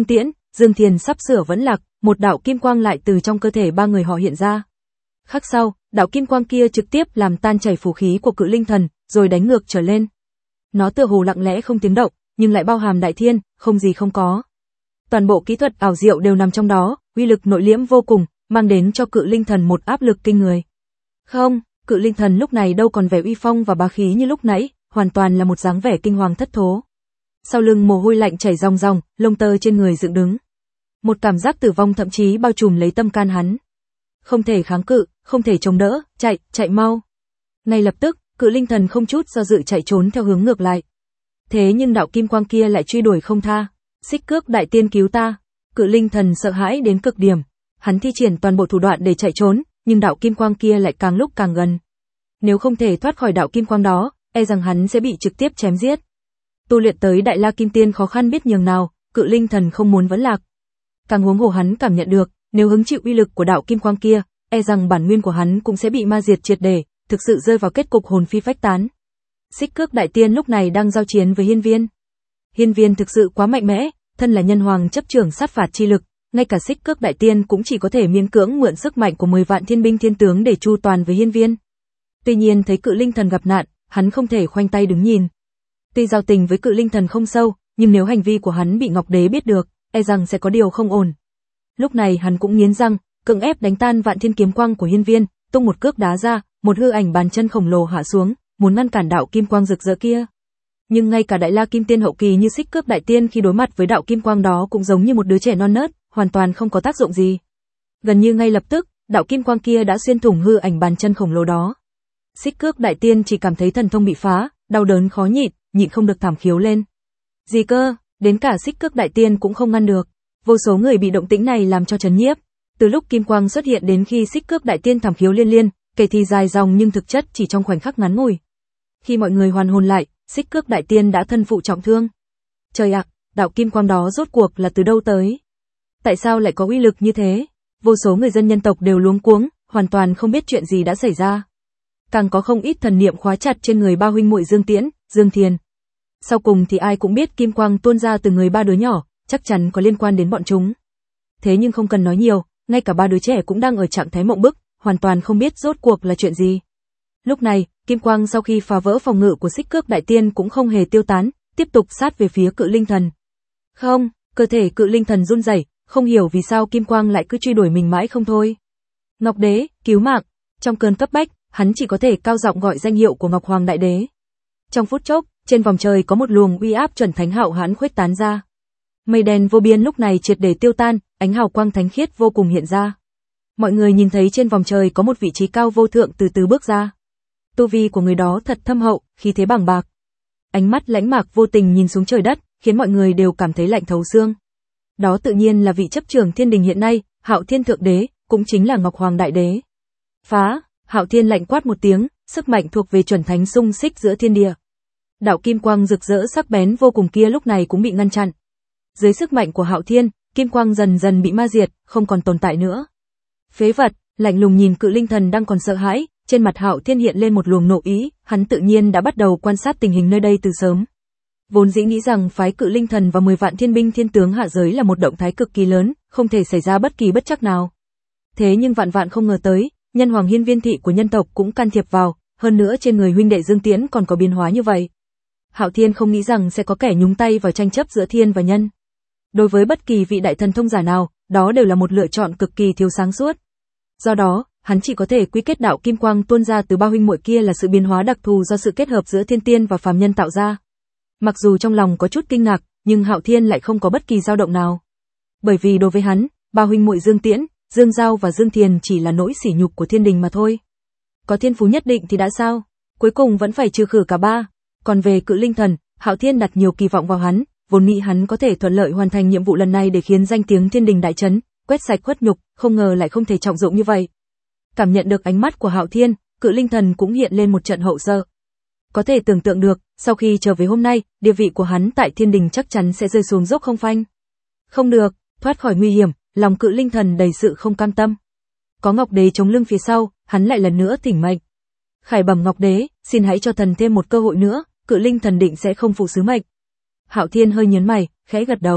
Dương Thiền sắp sửa vẫn lạc, một đạo kim quang lại từ trong cơ thể ba người họ hiện ra. Khắc sau, đạo kim quang kia trực tiếp làm tan chảy phù khí của Cự Linh Thần, rồi đánh ngược trở lên. Nó tựa hồ lặng lẽ không tiếng động, nhưng lại bao hàm đại thiên, không gì không có. Toàn bộ kỹ thuật ảo diệu đều nằm trong đó, uy lực nội liễm vô cùng, mang đến cho Cự Linh Thần một áp lực kinh người. Không, Cự Linh Thần lúc này đâu còn vẻ uy phong và bá khí như lúc nãy, hoàn toàn là một dáng vẻ kinh hoàng thất thố. Sau lưng mồ hôi lạnh chảy ròng ròng, lông tơ trên người dựng đứng. Một cảm giác tử vong thậm chí bao trùm lấy tâm can hắn. Không thể kháng cự, không thể chống đỡ, chạy, chạy mau. Ngay lập tức, Cự Linh Thần không chút do dự chạy trốn theo hướng ngược lại. Thế nhưng đạo kim quang kia lại truy đuổi không tha. Xích Cước Đại Tiên cứu ta. Cự Linh Thần sợ hãi đến cực điểm. Hắn thi triển toàn bộ thủ đoạn để chạy trốn, nhưng đạo kim quang kia lại càng lúc càng gần. Nếu không thể thoát khỏi đạo kim quang đó, e rằng hắn sẽ bị trực tiếp chém giết. Tu luyện tới Đại La Kim Tiên khó khăn biết nhường nào, Cự Linh Thần không muốn vẫn lạc. Càng huống hồ hắn cảm nhận được, nếu hứng chịu uy lực của đạo kim quang kia, e rằng bản nguyên của hắn cũng sẽ bị ma diệt triệt để, thực sự rơi vào kết cục hồn phi phách tán. Xích Cước Đại Tiên lúc này đang giao chiến với Hiên Viên. Hiên Viên thực sự quá mạnh mẽ, thân là nhân hoàng chấp trưởng sát phạt chi lực, ngay cả Xích Cước Đại Tiên cũng chỉ có thể miễn cưỡng mượn sức mạnh của mười vạn thiên binh thiên tướng để chu toàn với Hiên Viên. Tuy nhiên thấy Cự Linh Thần gặp nạn, hắn không thể khoanh tay đứng nhìn. Tuy giao tình với Cự Linh Thần không sâu, nhưng nếu hành vi của hắn bị Ngọc Đế biết được, e rằng sẽ có điều không ổn. Lúc này hắn cũng nghiến răng, cưỡng ép đánh tan vạn thiên kiếm quang của Hiên Viên, tung một cước đá ra, một hư ảnh bàn chân khổng lồ hạ xuống, muốn ngăn cản đạo kim quang rực rỡ kia. Nhưng ngay cả Đại La Kim Tiên hậu kỳ như Xích Cước Đại Tiên khi đối mặt với đạo kim quang đó cũng giống như một đứa trẻ non nớt, hoàn toàn không có tác dụng gì. Gần như ngay lập tức, đạo kim quang kia đã xuyên thủng hư ảnh bàn chân khổng lồ đó. Xích Cước Đại Tiên chỉ cảm thấy thần thông bị phá, đau đớn khó nhịn, nhịn không được thảm khiếu lên. Gì cơ, đến cả Xích Cước Đại Tiên cũng không ngăn được. Vô số người bị động tĩnh này làm cho chấn nhiếp. Từ lúc kim quang xuất hiện đến khi Xích Cước Đại Tiên thảm khiếu liên liên, kể thì dài dòng nhưng thực chất chỉ trong khoảnh khắc ngắn ngủi. Khi mọi người hoàn hồn lại, Xích Cước Đại Tiên đã thân phụ trọng thương. Trời ạ, đạo kim quang đó rốt cuộc là từ đâu tới? Tại sao lại có uy lực như thế? Vô số người dân nhân tộc đều luống cuống, hoàn toàn không biết chuyện gì đã xảy ra. Càng có không ít thần niệm khóa chặt trên người ba huynh muội Dương Tiễn, Dương Thiền. Sau cùng thì ai cũng biết kim quang tuôn ra từ người ba đứa nhỏ, chắc chắn có liên quan đến bọn chúng. Thế nhưng không cần nói nhiều, ngay cả ba đứa trẻ cũng đang ở trạng thái mộng bức, hoàn toàn không biết rốt cuộc là chuyện gì. Lúc này, kim quang sau khi phá vỡ phòng ngự của Xích Cước Đại Tiên cũng không hề tiêu tán, tiếp tục sát về phía Cự Linh Thần. Không, cơ thể Cự Linh Thần run rẩy, không hiểu vì sao kim quang lại cứ truy đuổi mình mãi không thôi. Ngọc Đế, cứu mạng! Trong cơn cấp bách, hắn chỉ có thể cao giọng gọi danh hiệu của Ngọc Hoàng Đại Đế. Trong phút chốc, trên vòng trời có một luồng uy áp chuẩn thánh hạo hãn khuếch tán ra. Mây đen vô biên lúc này triệt để tiêu tan, ánh hào quang thánh khiết vô cùng hiện ra. Mọi người nhìn thấy trên vòng trời có một vị trí cao vô thượng từ từ bước ra. Tu vi của người đó thật thâm hậu, khí thế bàng bạc. Ánh mắt lãnh mạc vô tình nhìn xuống trời đất, khiến mọi người đều cảm thấy lạnh thấu xương. Đó tự nhiên là vị chấp trưởng thiên đình hiện nay, Hạo Thiên Thượng Đế, cũng chính là Ngọc Hoàng Đại Đế. Phá! Hạo Thiên lạnh quát một tiếng, sức mạnh thuộc về chuẩn thánh xung xích giữa thiên địa. Đạo kim quang rực rỡ sắc bén vô cùng kia lúc này cũng bị ngăn chặn. Dưới sức mạnh của Hạo Thiên, kim quang dần dần bị ma diệt, không còn tồn tại nữa. Phế vật, lạnh lùng nhìn Cự Linh Thần đang còn sợ hãi, trên mặt Hạo Thiên hiện lên một luồng nộ ý, hắn tự nhiên đã bắt đầu quan sát tình hình nơi đây từ sớm. Vốn dĩ nghĩ rằng phái Cự Linh Thần và mười vạn thiên binh thiên tướng hạ giới là một động thái cực kỳ lớn, không thể xảy ra bất kỳ bất trắc nào. Thế nhưng vạn vạn không ngờ tới, nhân hoàng Hiên Viên thị của nhân tộc cũng can thiệp vào, hơn nữa trên người huynh đệ Dương Tiễn còn có biến hóa như vậy. Hạo Thiên không nghĩ rằng sẽ có kẻ nhúng tay vào tranh chấp giữa thiên và nhân. Đối với bất kỳ vị đại thần thông giả nào, đó đều là một lựa chọn cực kỳ thiếu sáng suốt. Do đó, hắn chỉ có thể quy kết đạo kim quang tuôn ra từ ba huynh muội kia là sự biến hóa đặc thù do sự kết hợp giữa thiên tiên và phàm nhân tạo ra. Mặc dù trong lòng có chút kinh ngạc, nhưng Hạo Thiên lại không có bất kỳ dao động nào. Bởi vì đối với hắn, ba huynh muội Dương Tiễn, Dương Giao và Dương Thiền chỉ là nỗi sỉ nhục của thiên đình mà thôi. Có thiên phú nhất định thì đã sao? Cuối cùng vẫn phải trừ khử cả ba. Còn về Cự Linh Thần, Hạo Thiên đặt nhiều kỳ vọng vào hắn, vốn nghĩ hắn có thể thuận lợi hoàn thành nhiệm vụ lần này để khiến danh tiếng thiên đình đại chấn, quét sạch khuất nhục, không ngờ lại không thể trọng dụng như vậy. Cảm nhận được ánh mắt của Hạo Thiên, Cự Linh Thần cũng hiện lên một trận hậu sợ. Có thể tưởng tượng được, sau khi trở về hôm nay, địa vị của hắn tại thiên đình chắc chắn sẽ rơi xuống dốc không phanh. Không được, thoát khỏi nguy hiểm, lòng Cự Linh Thần đầy sự không cam tâm. Có Ngọc Đế chống lưng phía sau, hắn lại lần nữa thỉnh mệnh. Khải bẩm Ngọc Đế, xin hãy cho thần thêm một cơ hội nữa, Cự Linh Thần định sẽ không phụ sứ mệnh. Hạo Thiên hơi nhớn mày, khẽ gật đầu.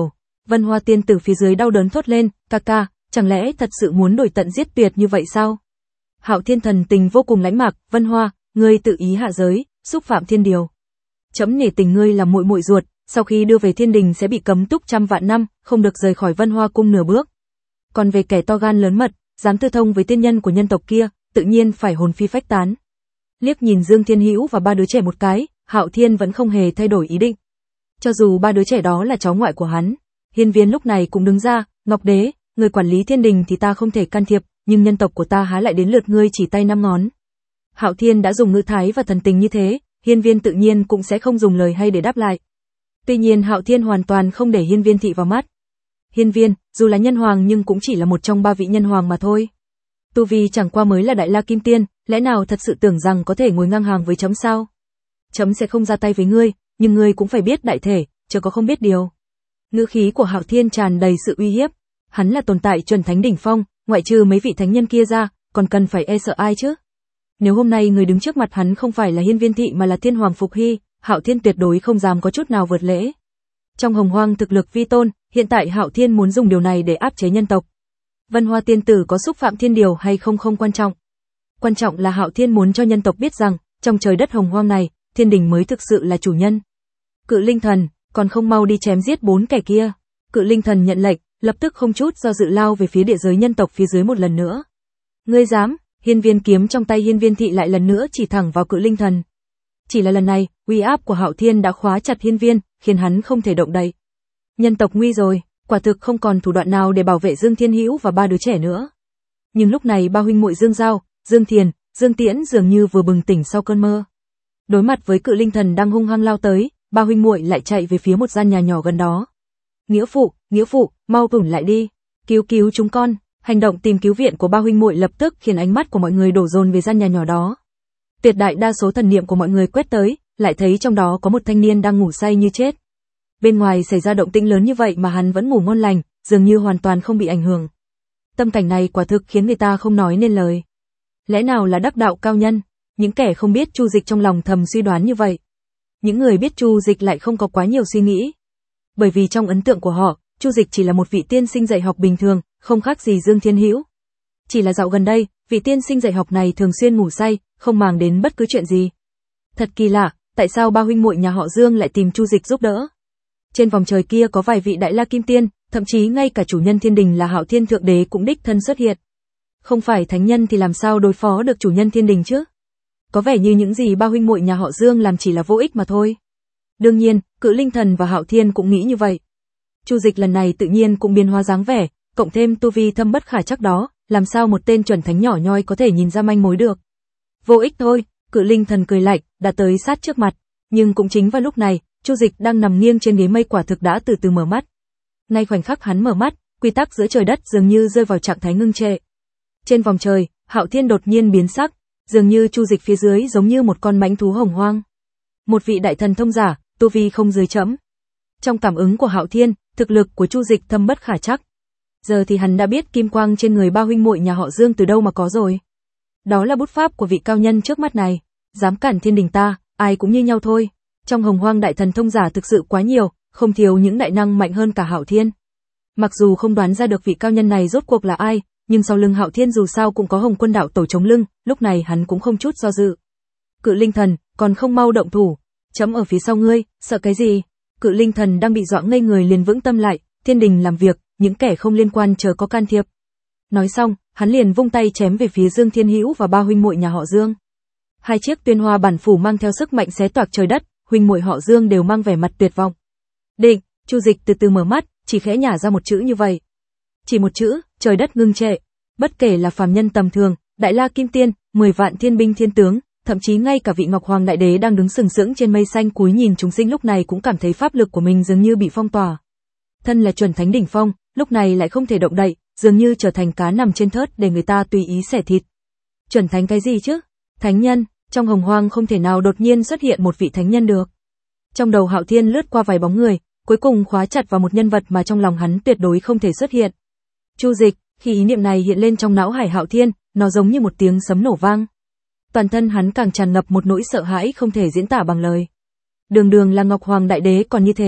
Vân Hoa tiên tử phía dưới đau đớn thốt lên, ca ca, chẳng lẽ thật sự muốn đổi tận giết tuyệt như vậy sao? Hạo Thiên thần tình vô cùng lãnh mạc, Vân Hoa, ngươi tự ý hạ giới, xúc phạm thiên điều. Chấm nể tình ngươi là muội muội ruột, sau khi đưa về thiên đình sẽ bị cấm túc trăm vạn năm, không được rời khỏi Vân Hoa cung nửa bước. Còn về kẻ to gan lớn mật, dám tư thông với tiên nhân của nhân tộc kia, tự nhiên phải hồn phi phách tán. Liếc nhìn Dương Thiên Hữu và ba đứa trẻ một cái, Hạo Thiên vẫn không hề thay đổi ý định. Cho dù ba đứa trẻ đó là cháu ngoại của hắn, Hiên Viên lúc này cũng đứng ra, Ngọc Đế, người quản lý thiên đình thì ta không thể can thiệp, nhưng nhân tộc của ta há lại đến lượt ngươi chỉ tay năm ngón. Hạo Thiên đã dùng ngữ thái và thần tình như thế, Hiên Viên tự nhiên cũng sẽ không dùng lời hay để đáp lại. Tuy nhiên Hạo Thiên hoàn toàn không để Hiên Viên thị vào mắt. Hiên Viên, dù là nhân hoàng nhưng cũng chỉ là một trong ba vị nhân hoàng mà thôi. Tu vi chẳng qua mới là Đại La Kim Tiên, lẽ nào thật sự tưởng rằng có thể ngồi ngang hàng với chấm sao? Chấm sẽ không ra tay với ngươi, nhưng ngươi cũng phải biết đại thể, chớ có không biết điều. Ngữ khí của Hạo Thiên tràn đầy sự uy hiếp. Hắn là tồn tại chuẩn thánh đỉnh phong, ngoại trừ mấy vị thánh nhân kia ra, còn cần phải e sợ ai chứ? Nếu hôm nay người đứng trước mặt hắn không phải là Hiên Viên thị mà là Thiên Hoàng Phục Hy, Hạo Thiên tuyệt đối không dám có chút nào vượt lễ. Trong Hồng Hoang thực lực vi tôn, hiện tại Hạo Thiên muốn dùng điều này để áp chế nhân tộc. Vân Hoa tiên tử có xúc phạm thiên điều hay không không quan trọng. Quan trọng là Hạo Thiên muốn cho nhân tộc biết rằng, trong trời đất Hồng Hoang này, thiên đình mới thực sự là chủ nhân. Cự Linh Thần, còn không mau đi chém giết bốn kẻ kia. Cự Linh Thần nhận lệnh, lập tức không chút do dự lao về phía địa giới nhân tộc phía dưới một lần nữa. Ngươi dám? Hiên Viên kiếm trong tay Hiên Viên thị lại lần nữa chỉ thẳng vào Cự Linh Thần. Chỉ là lần này, uy áp của Hạo Thiên đã khóa chặt Hiên Viên, khiến hắn không thể động đậy. Nhân tộc nguy rồi, quả thực không còn thủ đoạn nào để bảo vệ Dương Thiên Hữu và ba đứa trẻ nữa. Nhưng lúc này ba huynh muội Dương Giao, Dương Thiền, Dương Tiễn dường như vừa bừng tỉnh sau cơn mơ. Đối mặt với Cự Linh Thần đang hung hăng lao tới, ba huynh muội lại chạy về phía một gian nhà nhỏ gần đó. Nghĩa phụ, nghĩa phụ, mau tủn lại đi, cứu cứu chúng con. Hành động tìm cứu viện của ba huynh muội lập tức khiến ánh mắt của mọi người đổ dồn về gian nhà nhỏ đó. Tuyệt đại đa số thần niệm của mọi người quét tới, lại thấy trong đó có một thanh niên đang ngủ say như chết. Bên ngoài xảy ra động tĩnh lớn như vậy mà hắn vẫn ngủ ngon lành, dường như hoàn toàn không bị ảnh hưởng. Tâm cảnh này quả thực khiến người ta không nói nên lời. Lẽ nào là đắc đạo cao nhân? Những kẻ không biết Chu Dịch trong lòng thầm suy đoán như vậy. Những người biết Chu Dịch lại không có quá nhiều suy nghĩ. Bởi vì trong ấn tượng của họ, Chu Dịch chỉ là một vị tiên sinh dạy học bình thường, không khác gì Dương Thiên Hữu. Chỉ là dạo gần đây, vị tiên sinh dạy học này thường xuyên ngủ say, không màng đến bất cứ chuyện gì. Thật kỳ lạ, tại sao ba huynh muội nhà họ Dương lại tìm Chu Dịch giúp đỡ? Trên vòng trời kia có vài vị Đại La Kim Tiên, thậm chí ngay cả chủ nhân thiên đình là Hạo Thiên Thượng Đế cũng đích thân xuất hiện. Không phải thánh nhân thì làm sao đối phó được chủ nhân thiên đình chứ? Có vẻ như những gì ba huynh muội nhà họ Dương làm chỉ là vô ích mà thôi. Đương nhiên, Cự Linh Thần và Hạo Thiên cũng nghĩ như vậy. Chu Dịch lần này tự nhiên cũng biến hóa dáng vẻ, cộng thêm tu vi thâm bất khả trắc đó, làm sao một tên chuẩn thánh nhỏ nhoi có thể nhìn ra manh mối được. Vô ích thôi, Cự Linh Thần cười lạnh, đã tới sát trước mặt, nhưng cũng chính vào lúc này, Chu Dịch đang nằm nghiêng trên ghế mây quả thực đã từ từ mở mắt. Ngay khoảnh khắc hắn mở mắt, quy tắc giữa trời đất dường như rơi vào trạng thái ngưng trệ. Trên vòng trời, Hạo Thiên đột nhiên biến sắc, dường như Chu Dịch phía dưới giống như một con mãnh thú hồng hoang. Một vị đại thần thông giả, tu vi không dưới chẫm. Trong cảm ứng của Hạo Thiên, thực lực của Chu Dịch thâm bất khả trắc. Giờ thì hắn đã biết kim quang trên người ba huynh muội nhà họ Dương từ đâu mà có rồi. Đó là bút pháp của vị cao nhân trước mắt này, dám cản thiên đình ta, ai cũng như nhau thôi. Trong Hồng Hoang đại thần thông giả thực sự quá nhiều, không thiếu những đại năng mạnh hơn cả Hạo Thiên. Mặc dù không đoán ra được vị cao nhân này rốt cuộc là ai, nhưng sau lưng Hạo Thiên dù sao cũng có Hồng Quân đạo tổ chống lưng, lúc này hắn cũng không chút do dự. Cự Linh Thần, còn không mau động thủ, chấm ở phía sau ngươi, sợ cái gì? Cự Linh Thần đang bị dọa ngây người liền vững tâm lại, thiên đình làm việc, những kẻ không liên quan chờ có can thiệp. Nói xong, hắn liền vung tay chém về phía Dương Thiên Hữu và ba huynh muội nhà họ Dương. Hai chiếc tuyên hoa bản phủ mang theo sức mạnh xé toạc trời đất, huynh muội họ Dương đều mang vẻ mặt tuyệt vọng. Định, Chu Dịch từ từ mở mắt, chỉ khẽ nhả ra một chữ như vậy. Chỉ một chữ, trời đất ngưng trệ. Bất kể là phàm nhân tầm thường, Đại La Kim Tiên, mười vạn thiên binh thiên tướng, thậm chí ngay cả vị Ngọc Hoàng Đại Đế đang đứng sừng sững trên mây xanh cúi nhìn chúng sinh lúc này cũng cảm thấy pháp lực của mình dường như bị phong tỏa. Thân là chuẩn thánh đỉnh phong, lúc này lại không thể động đậy, dường như trở thành cá nằm trên thớt để người ta tùy ý xẻ thịt. Chuẩn thánh cái gì chứ? Thánh nhân, trong Hồng Hoang không thể nào đột nhiên xuất hiện một vị thánh nhân được. Trong đầu Hạo Thiên lướt qua vài bóng người, cuối cùng khóa chặt vào một nhân vật mà trong lòng hắn tuyệt đối không thể xuất hiện. Chu Dịch, khi ý niệm này hiện lên trong não hải Hạo Thiên, nó giống như một tiếng sấm nổ vang. Toàn thân hắn càng tràn ngập một nỗi sợ hãi không thể diễn tả bằng lời. Đường đường là Ngọc Hoàng Đại Đế còn như thế,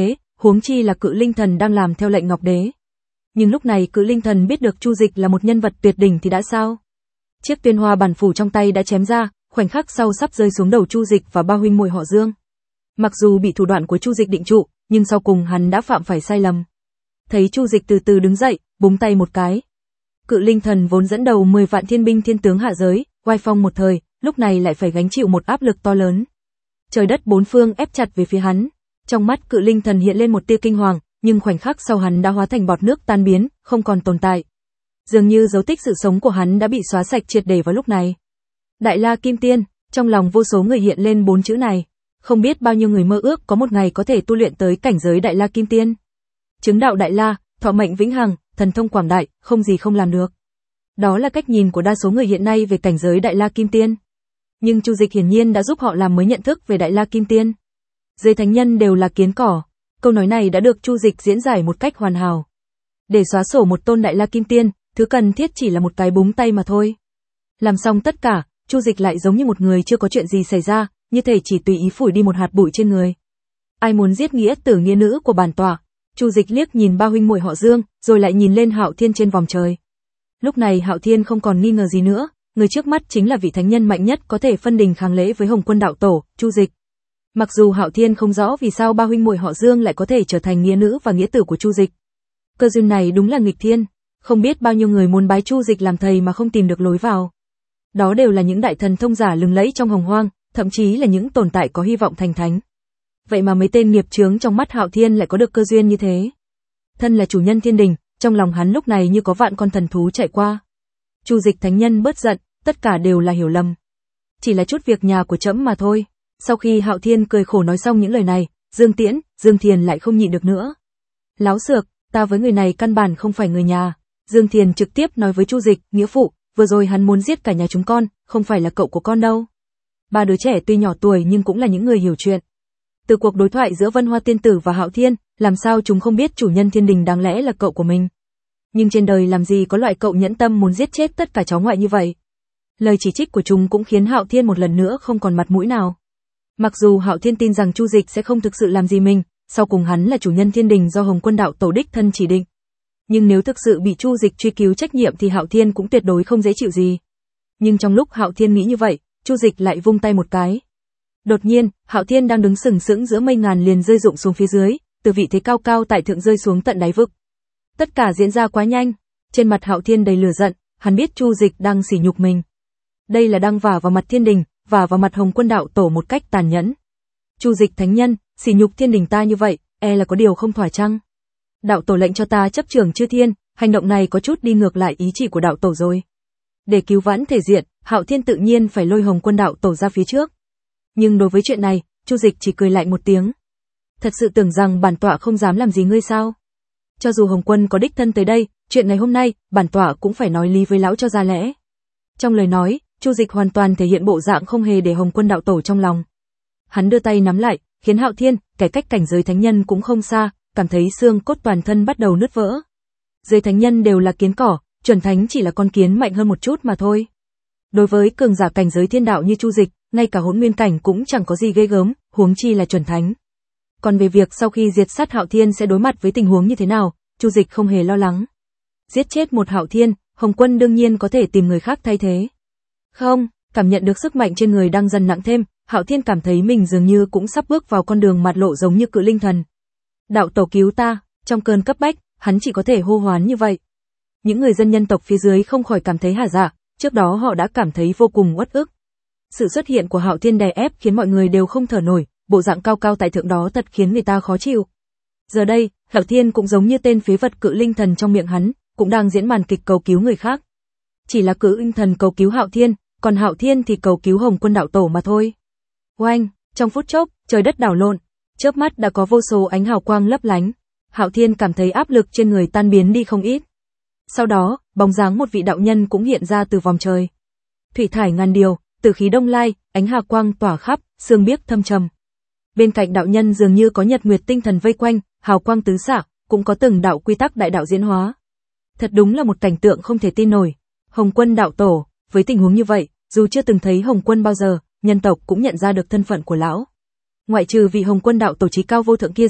huống chi là Cự Linh Thần đang làm theo lệnh Ngọc Đế. Nhưng lúc này Cự Linh Thần biết được Chu Dịch là một nhân vật tuyệt đỉnh thì đã sao? Chiếc Tuyên Hoa bản phủ trong tay đã chém ra, khoảnh khắc sau sắp rơi xuống đầu Chu Dịch và ba huynh muội họ Dương. Mặc dù bị thủ đoạn của Chu Dịch định trụ, nhưng sau cùng hắn đã phạm phải sai lầm. Thấy Chu Dịch từ từ đứng dậy, búng tay một cái. Cự Linh Thần vốn dẫn đầu mười vạn thiên binh thiên tướng hạ giới, oai phong một thời, lúc này lại phải gánh chịu một áp lực to lớn. Trời đất bốn phương ép chặt về phía hắn. Trong mắt Cự Linh Thần hiện lên một tia kinh hoàng, nhưng khoảnh khắc sau hắn đã hóa thành bọt nước tan biến, không còn tồn tại. Dường như dấu tích sự sống của hắn đã bị xóa sạch triệt để vào lúc này. Đại La Kim Tiên, trong lòng vô số người hiện lên bốn chữ này. Không biết bao nhiêu người mơ ước có một ngày có thể tu luyện tới cảnh giới Đại La Kim Tiên. Chứng đạo Đại La, thọ mệnh vĩnh hằng, thần thông quảng đại, không gì không làm được. Đó là cách nhìn của đa số người hiện nay về cảnh giới Đại La Kim Tiên. Nhưng Chu Dịch hiển nhiên đã giúp họ làm mới nhận thức về Đại La Kim Tiên. Dưới thánh nhân đều là kiến cỏ. Câu nói này đã được Chu Dịch diễn giải một cách hoàn hảo. Để xóa sổ một tôn Đại La Kim Tiên, thứ cần thiết chỉ là một cái búng tay mà thôi. Làm xong tất cả, Chu Dịch lại giống như một người chưa có chuyện gì xảy ra, như thể chỉ tùy ý phủi đi một hạt bụi trên người. Ai muốn giết nghĩa tử nghĩa nữ của bản tọa? Chu Dịch liếc nhìn ba huynh muội họ Dương, rồi lại nhìn lên Hạo Thiên trên vòm trời. Lúc này Hạo Thiên không còn nghi ngờ gì nữa, người trước mắt chính là vị thánh nhân mạnh nhất có thể phân đình kháng lễ với Hồng Quân đạo tổ, Chu Dịch. Mặc dù Hạo Thiên không rõ vì sao ba huynh muội họ Dương lại có thể trở thành nghĩa nữ và nghĩa tử của Chu Dịch. Cơ duyên này đúng là nghịch thiên, không biết bao nhiêu người muốn bái Chu Dịch làm thầy mà không tìm được lối vào. Đó đều là những đại thần thông giả lừng lẫy trong hồng hoang, thậm chí là những tồn tại có hy vọng thành thánh. Vậy mà mấy tên nghiệp chướng trong mắt Hạo Thiên lại có được cơ duyên như thế. Thân là chủ nhân thiên đình, trong lòng hắn lúc này như có vạn con thần thú chạy qua. Chu Dịch thánh nhân bớt giận, tất cả đều là hiểu lầm. Chỉ là chút việc nhà của trẫm mà thôi. Sau khi Hạo Thiên cười khổ nói xong những lời này, Dương Tiễn, Dương Thiền lại không nhịn được nữa. Láo xược, ta với người này căn bản không phải người nhà. Dương Thiền trực tiếp nói với Chu Dịch, nghĩa phụ, vừa rồi hắn muốn giết cả nhà chúng con, không phải là cậu của con đâu. Ba đứa trẻ tuy nhỏ tuổi nhưng cũng là những người hiểu chuyện. Từ cuộc đối thoại giữa Vân Hoa Tiên Tử và Hạo Thiên, làm sao chúng không biết chủ nhân thiên đình đáng lẽ là cậu của mình. Nhưng trên đời làm gì có loại cậu nhẫn tâm muốn giết chết tất cả cháu ngoại như vậy. Lời chỉ trích của chúng cũng khiến Hạo Thiên một lần nữa không còn mặt mũi nào. Mặc dù Hạo Thiên tin rằng Chu Dịch sẽ không thực sự làm gì mình, sau cùng hắn là chủ nhân thiên đình do Hồng Quân đạo tổ đích thân chỉ định. Nhưng nếu thực sự bị Chu Dịch truy cứu trách nhiệm thì Hạo Thiên cũng tuyệt đối không dễ chịu gì. Nhưng trong lúc Hạo Thiên nghĩ như vậy, Chu Dịch lại vung tay một cái. Đột nhiên, Hạo Thiên đang đứng sừng sững giữa mây ngàn liền rơi rụng xuống phía dưới, từ vị thế cao cao tại thượng rơi xuống tận đáy vực. Tất cả diễn ra quá nhanh, trên mặt Hạo Thiên đầy lửa giận, hắn biết Chu Dịch đang sỉ nhục mình. Đây là đang vả vào mặt thiên đình, vả vào mặt Hồng Quân đạo tổ một cách tàn nhẫn. Chu Dịch thánh nhân, sỉ nhục thiên đình ta như vậy, e là có điều không thỏa chăng? Đạo tổ lệnh cho ta chấp trưởng chư thiên, hành động này có chút đi ngược lại ý chỉ của đạo tổ rồi. Để cứu vãn thể diện, Hạo Thiên tự nhiên phải lôi Hồng Quân đạo tổ ra phía trước. Nhưng đối với chuyện này, Chu Dịch chỉ cười lạnh một tiếng. Thật sự tưởng rằng bản tọa không dám làm gì ngươi sao? Cho dù Hồng Quân có đích thân tới đây, chuyện ngày hôm nay, bản tọa cũng phải nói lý với lão cho ra lẽ. Trong lời nói, Chu Dịch hoàn toàn thể hiện bộ dạng không hề để Hồng Quân đạo tổ trong lòng. Hắn đưa tay nắm lại, khiến Hạo Thiên, kẻ cách cảnh giới thánh nhân cũng không xa, cảm thấy xương cốt toàn thân bắt đầu nứt vỡ. Giới thánh nhân đều là kiến cỏ, chuẩn thánh chỉ là con kiến mạnh hơn một chút mà thôi. Đối với cường giả cảnh giới thiên đạo như Chu Dịch, ngay cả hỗn nguyên cảnh cũng chẳng có gì ghê gớm, huống chi là chuẩn thánh. Còn về việc sau khi diệt sát Hạo Thiên sẽ đối mặt với tình huống như thế nào, Chu Dịch không hề lo lắng. Giết chết một Hạo Thiên, Hồng Quân đương nhiên có thể tìm người khác thay thế. Không, cảm nhận được sức mạnh trên người đang dần nặng thêm, Hạo Thiên cảm thấy mình dường như cũng sắp bước vào con đường mạt lộ giống như Cự Linh Thần. Đạo tổ cứu ta, trong cơn cấp bách, hắn chỉ có thể hô hoán như vậy. Những người dân nhân tộc phía dưới không khỏi cảm thấy hả dạ, trước đó họ đã cảm thấy vô cùng uất ức. Sự xuất hiện của Hạo Thiên đè ép khiến mọi người đều không thở nổi, bộ dạng cao cao tại thượng đó thật khiến người ta khó chịu. Giờ đây, Hạo Thiên cũng giống như tên phế vật Cự Linh Thần trong miệng hắn, cũng đang diễn màn kịch cầu cứu người khác. Chỉ là Cự Linh Thần cầu cứu Hạo Thiên, còn Hạo Thiên thì cầu cứu Hồng Quân đạo tổ mà thôi. Oanh, trong phút chốc, trời đất đảo lộn, chớp mắt đã có vô số ánh hào quang lấp lánh. Hạo Thiên cảm thấy áp lực trên người tan biến đi không ít. Sau đó, bóng dáng một vị đạo nhân cũng hiện ra từ vòng trời. Thủy thải ngàn điều, tử khí đông lai, ánh hà quang tỏa khắp, sương biếc thâm trầm. Bên cạnh đạo nhân dường như có nhật nguyệt tinh thần vây quanh, hào quang tứ xạ, cũng có từng đạo quy tắc đại đạo diễn hóa. Thật đúng là một cảnh tượng không thể tin nổi. Hồng Quân đạo tổ, với tình huống như vậy, dù chưa từng thấy Hồng Quân bao giờ, nhân tộc cũng nhận ra được thân phận của lão. Ngoại trừ vị Hồng Quân đạo tổ trí cao vô thượng kia ra,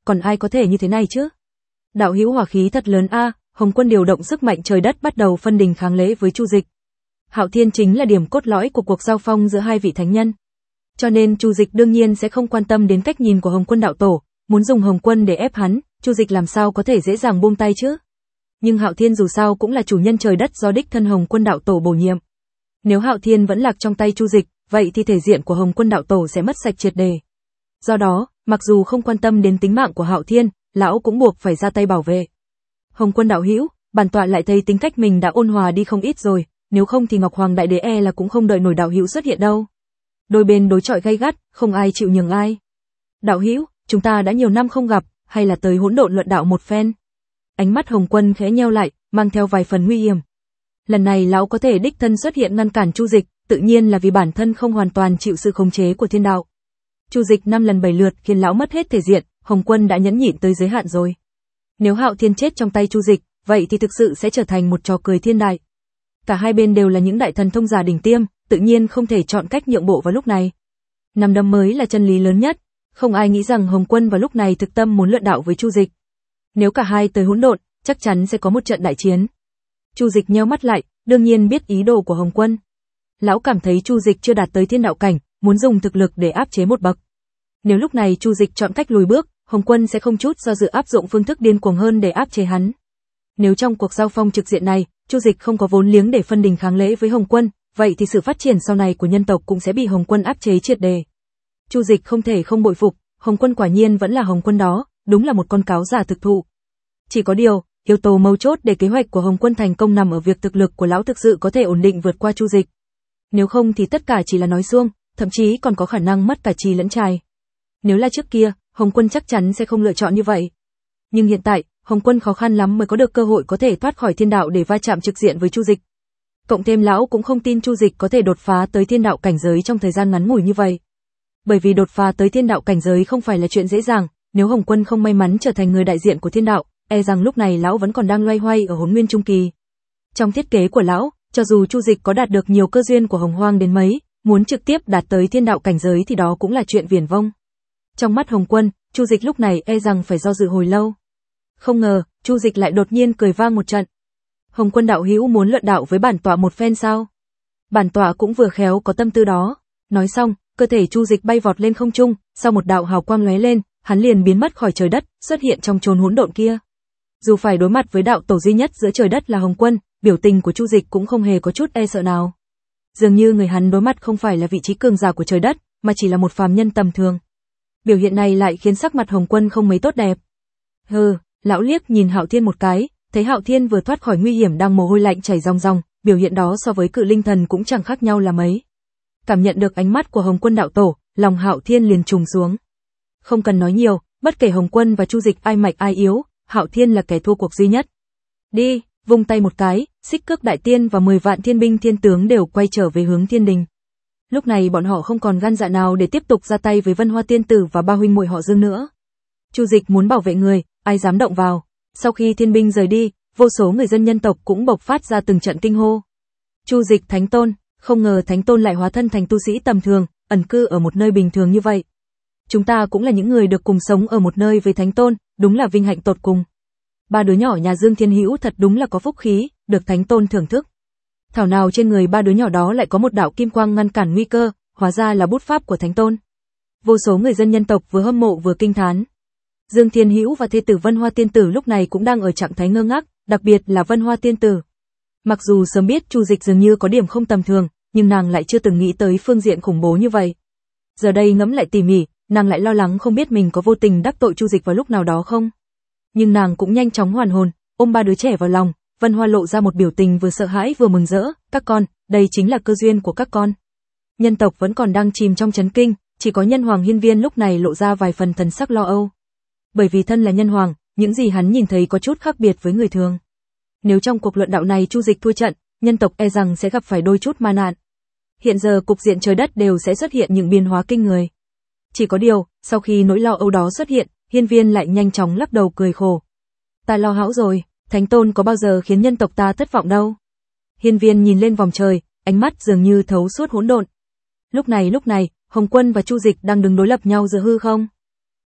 còn ai có thể như thế này chứ? Đạo hữu hỏa khí thật lớn a, Hồng Quân điều động sức mạnh trời đất bắt đầu phân đình kháng lễ với Chu Dịch. Hạo Thiên chính là điểm cốt lõi của cuộc giao phong giữa hai vị thánh nhân. Cho nên Chu Dịch đương nhiên sẽ không quan tâm đến cách nhìn của Hồng Quân đạo tổ, muốn dùng Hồng Quân để ép hắn, Chu Dịch làm sao có thể dễ dàng buông tay chứ? Nhưng Hạo Thiên dù sao cũng là chủ nhân trời đất do đích thân Hồng Quân đạo tổ bổ nhiệm. Nếu Hạo Thiên vẫn lạc trong tay Chu Dịch, vậy thì thể diện của Hồng Quân đạo tổ sẽ mất sạch triệt đề. Do đó, mặc dù không quan tâm đến tính mạng của Hạo Thiên, lão cũng buộc phải ra tay bảo vệ. Hồng Quân đạo hữu, bản tọa lại thấy tính cách mình đã ôn hòa đi không ít rồi, nếu không thì Ngọc Hoàng đại đế e là cũng không đợi nổi đạo hữu xuất hiện đâu. Đôi bên đối chọi gay gắt, không ai chịu nhường ai. Đạo hữu, chúng ta đã nhiều năm không gặp, hay là tới hỗn độn luận đạo một phen. Ánh mắt Hồng Quân khẽ nheo lại, mang theo vài phần nguy hiểm. Lần này lão có thể đích thân xuất hiện ngăn cản Chu Dịch, tự nhiên là vì bản thân không hoàn toàn chịu sự khống chế của thiên đạo. Chu Dịch năm lần bảy lượt khiến lão mất hết thể diện, Hồng Quân đã nhẫn nhịn tới giới hạn rồi. Nếu Hạo Thiên chết trong tay Chu Dịch, vậy thì thực sự sẽ trở thành một trò cười thiên đại. Cả hai bên đều là những đại thần thông giả đỉnh tiêm, tự nhiên không thể chọn cách nhượng bộ vào lúc này. Năm đấm mới là chân lý lớn nhất, không ai nghĩ rằng Hồng Quân vào lúc này thực tâm muốn luận đạo với Chu Dịch. Nếu cả hai tới hỗn độn, chắc chắn sẽ có một trận đại chiến. Chu Dịch nheo mắt lại, đương nhiên biết ý đồ của Hồng Quân. Lão cảm thấy Chu Dịch chưa đạt tới thiên đạo cảnh, muốn dùng thực lực để áp chế một bậc. Nếu lúc này Chu Dịch chọn cách lùi bước, Hồng Quân sẽ không chút do dự áp dụng phương thức điên cuồng hơn để áp chế hắn. Nếu trong cuộc giao phong trực diện này, Chu Dịch không có vốn liếng để phân đình kháng lễ với Hồng Quân, vậy thì sự phát triển sau này của nhân tộc cũng sẽ bị Hồng Quân áp chế triệt đề. Chu Dịch không thể không bội phục, Hồng Quân quả nhiên vẫn là Hồng Quân đó, đúng là một con cáo giả thực thụ. Chỉ có điều, yếu tố mấu chốt để kế hoạch của Hồng Quân thành công nằm ở việc thực lực của lão thực sự có thể ổn định vượt qua Chu Dịch. Nếu không thì tất cả chỉ là nói suông, thậm chí còn có khả năng mất cả trì lẫn trài. Nếu là trước kia, Hồng Quân chắc chắn sẽ không lựa chọn như vậy. Nhưng hiện tại, Hồng Quân khó khăn lắm mới có được cơ hội có thể thoát khỏi thiên đạo để va chạm trực diện với Chu Dịch. Cộng thêm lão cũng không tin Chu Dịch có thể đột phá tới thiên đạo cảnh giới trong thời gian ngắn ngủi như vậy. Bởi vì đột phá tới thiên đạo cảnh giới không phải là chuyện dễ dàng, nếu Hồng Quân không may mắn trở thành người đại diện của thiên đạo, e rằng lúc này lão vẫn còn đang loay hoay ở Hỗn Nguyên trung kỳ. Trong thiết kế của lão, cho dù Chu Dịch có đạt được nhiều cơ duyên của Hồng Hoang đến mấy, muốn trực tiếp đạt tới thiên đạo cảnh giới thì đó cũng là chuyện viển vông. Trong mắt Hồng Quân, Chu Dịch lúc này e rằng phải do dự hồi lâu. Không ngờ, Chu Dịch lại đột nhiên cười vang một trận. Hồng Quân đạo hữu muốn luận đạo với bản tọa một phen sao? Bản tọa cũng vừa khéo có tâm tư đó. Nói xong, cơ thể Chu Dịch bay vọt lên không trung, sau một đạo hào quang lóe lên, hắn liền biến mất khỏi trời đất, xuất hiện trong chốn hỗn độn kia. Dù phải đối mặt với đạo tổ duy nhất giữa trời đất là Hồng Quân, biểu tình của Chu Dịch cũng không hề có chút e sợ nào. Dường như người hắn đối mặt không phải là vị trí cường giả của trời đất, mà chỉ là một phàm nhân tầm thường. Biểu hiện này lại khiến sắc mặt Hồng Quân không mấy tốt đẹp. Hừ, lão liếc nhìn Hạo Thiên một cái, thấy Hạo Thiên vừa thoát khỏi nguy hiểm đang mồ hôi lạnh chảy ròng ròng, biểu hiện đó so với Cự Linh Thần cũng chẳng khác nhau là mấy. Cảm nhận được ánh mắt của Hồng Quân đạo tổ, lòng Hạo Thiên liền trùng xuống. Không cần nói nhiều, bất kể Hồng Quân và Chu Dịch ai mạnh ai yếu, Hạo Thiên là kẻ thua cuộc duy nhất. Đi, vung tay một cái, Xích Cước Đại Tiên và mười vạn thiên binh thiên tướng đều quay trở về hướng thiên đình. Lúc này bọn họ không còn gan dạ nào để tiếp tục ra tay với Vân Hoa Tiên Tử và ba huynh muội họ Dương nữa. Chu Dịch muốn bảo vệ người, ai dám động vào. Sau khi thiên binh rời đi, vô số người dân nhân tộc cũng bộc phát ra từng trận kinh hô. Chu Dịch Thánh Tôn, không ngờ Thánh Tôn lại hóa thân thành tu sĩ tầm thường, ẩn cư ở một nơi bình thường như vậy. Chúng ta cũng là những người được cùng sống ở một nơi với Thánh Tôn, đúng là vinh hạnh tột cùng. Ba đứa nhỏ nhà Dương Thiên Hữu thật đúng là có phúc khí, được Thánh Tôn thưởng thức. Thảo nào trên người ba đứa nhỏ đó lại có một đạo kim quang ngăn cản nguy cơ, hóa ra là bút pháp của Thánh Tôn. Vô số người dân nhân tộc vừa hâm mộ vừa kinh thán. Dương Thiên Hữu và thê tử Vân Hoa Tiên Tử lúc này cũng đang ở trạng thái ngơ ngác, đặc biệt là Vân Hoa Tiên Tử. Mặc dù sớm biết Chu Dịch dường như có điểm không tầm thường, nhưng nàng lại chưa từng nghĩ tới phương diện khủng bố như vậy. Giờ đây ngẫm lại tỉ mỉ, nàng lại lo lắng không biết mình có vô tình đắc tội Chu Dịch vào lúc nào đó không. Nhưng nàng cũng nhanh chóng hoàn hồn, ôm ba đứa trẻ vào lòng, Vân Hoa lộ ra một biểu tình vừa sợ hãi vừa mừng rỡ, các con, đây chính là cơ duyên của các con. Nhân tộc vẫn còn đang chìm trong chấn kinh, chỉ có Nhân Hoàng Hiên Viên lúc này lộ ra vài phần thần sắc lo âu. Bởi vì thân là Nhân Hoàng, những gì hắn nhìn thấy có chút khác biệt với người thường. Nếu trong cuộc luận đạo này Chu Dịch thua trận, nhân tộc e rằng sẽ gặp phải đôi chút ma nạn. Hiện giờ cục diện trời đất đều sẽ xuất hiện những biến hóa kinh người. Chỉ có điều, sau khi nỗi lo âu đó xuất hiện, Hiên Viên lại nhanh chóng lắc đầu cười khổ. Ta lo hão rồi, Thánh Tôn có bao giờ khiến nhân tộc ta thất vọng đâu. Hiên Viên nhìn lên vòng trời, ánh mắt dường như thấu suốt hỗn độn. Lúc này lúc này, Hồng Quân và Chu Dịch đang đứng đối lập nhau giữa hư không.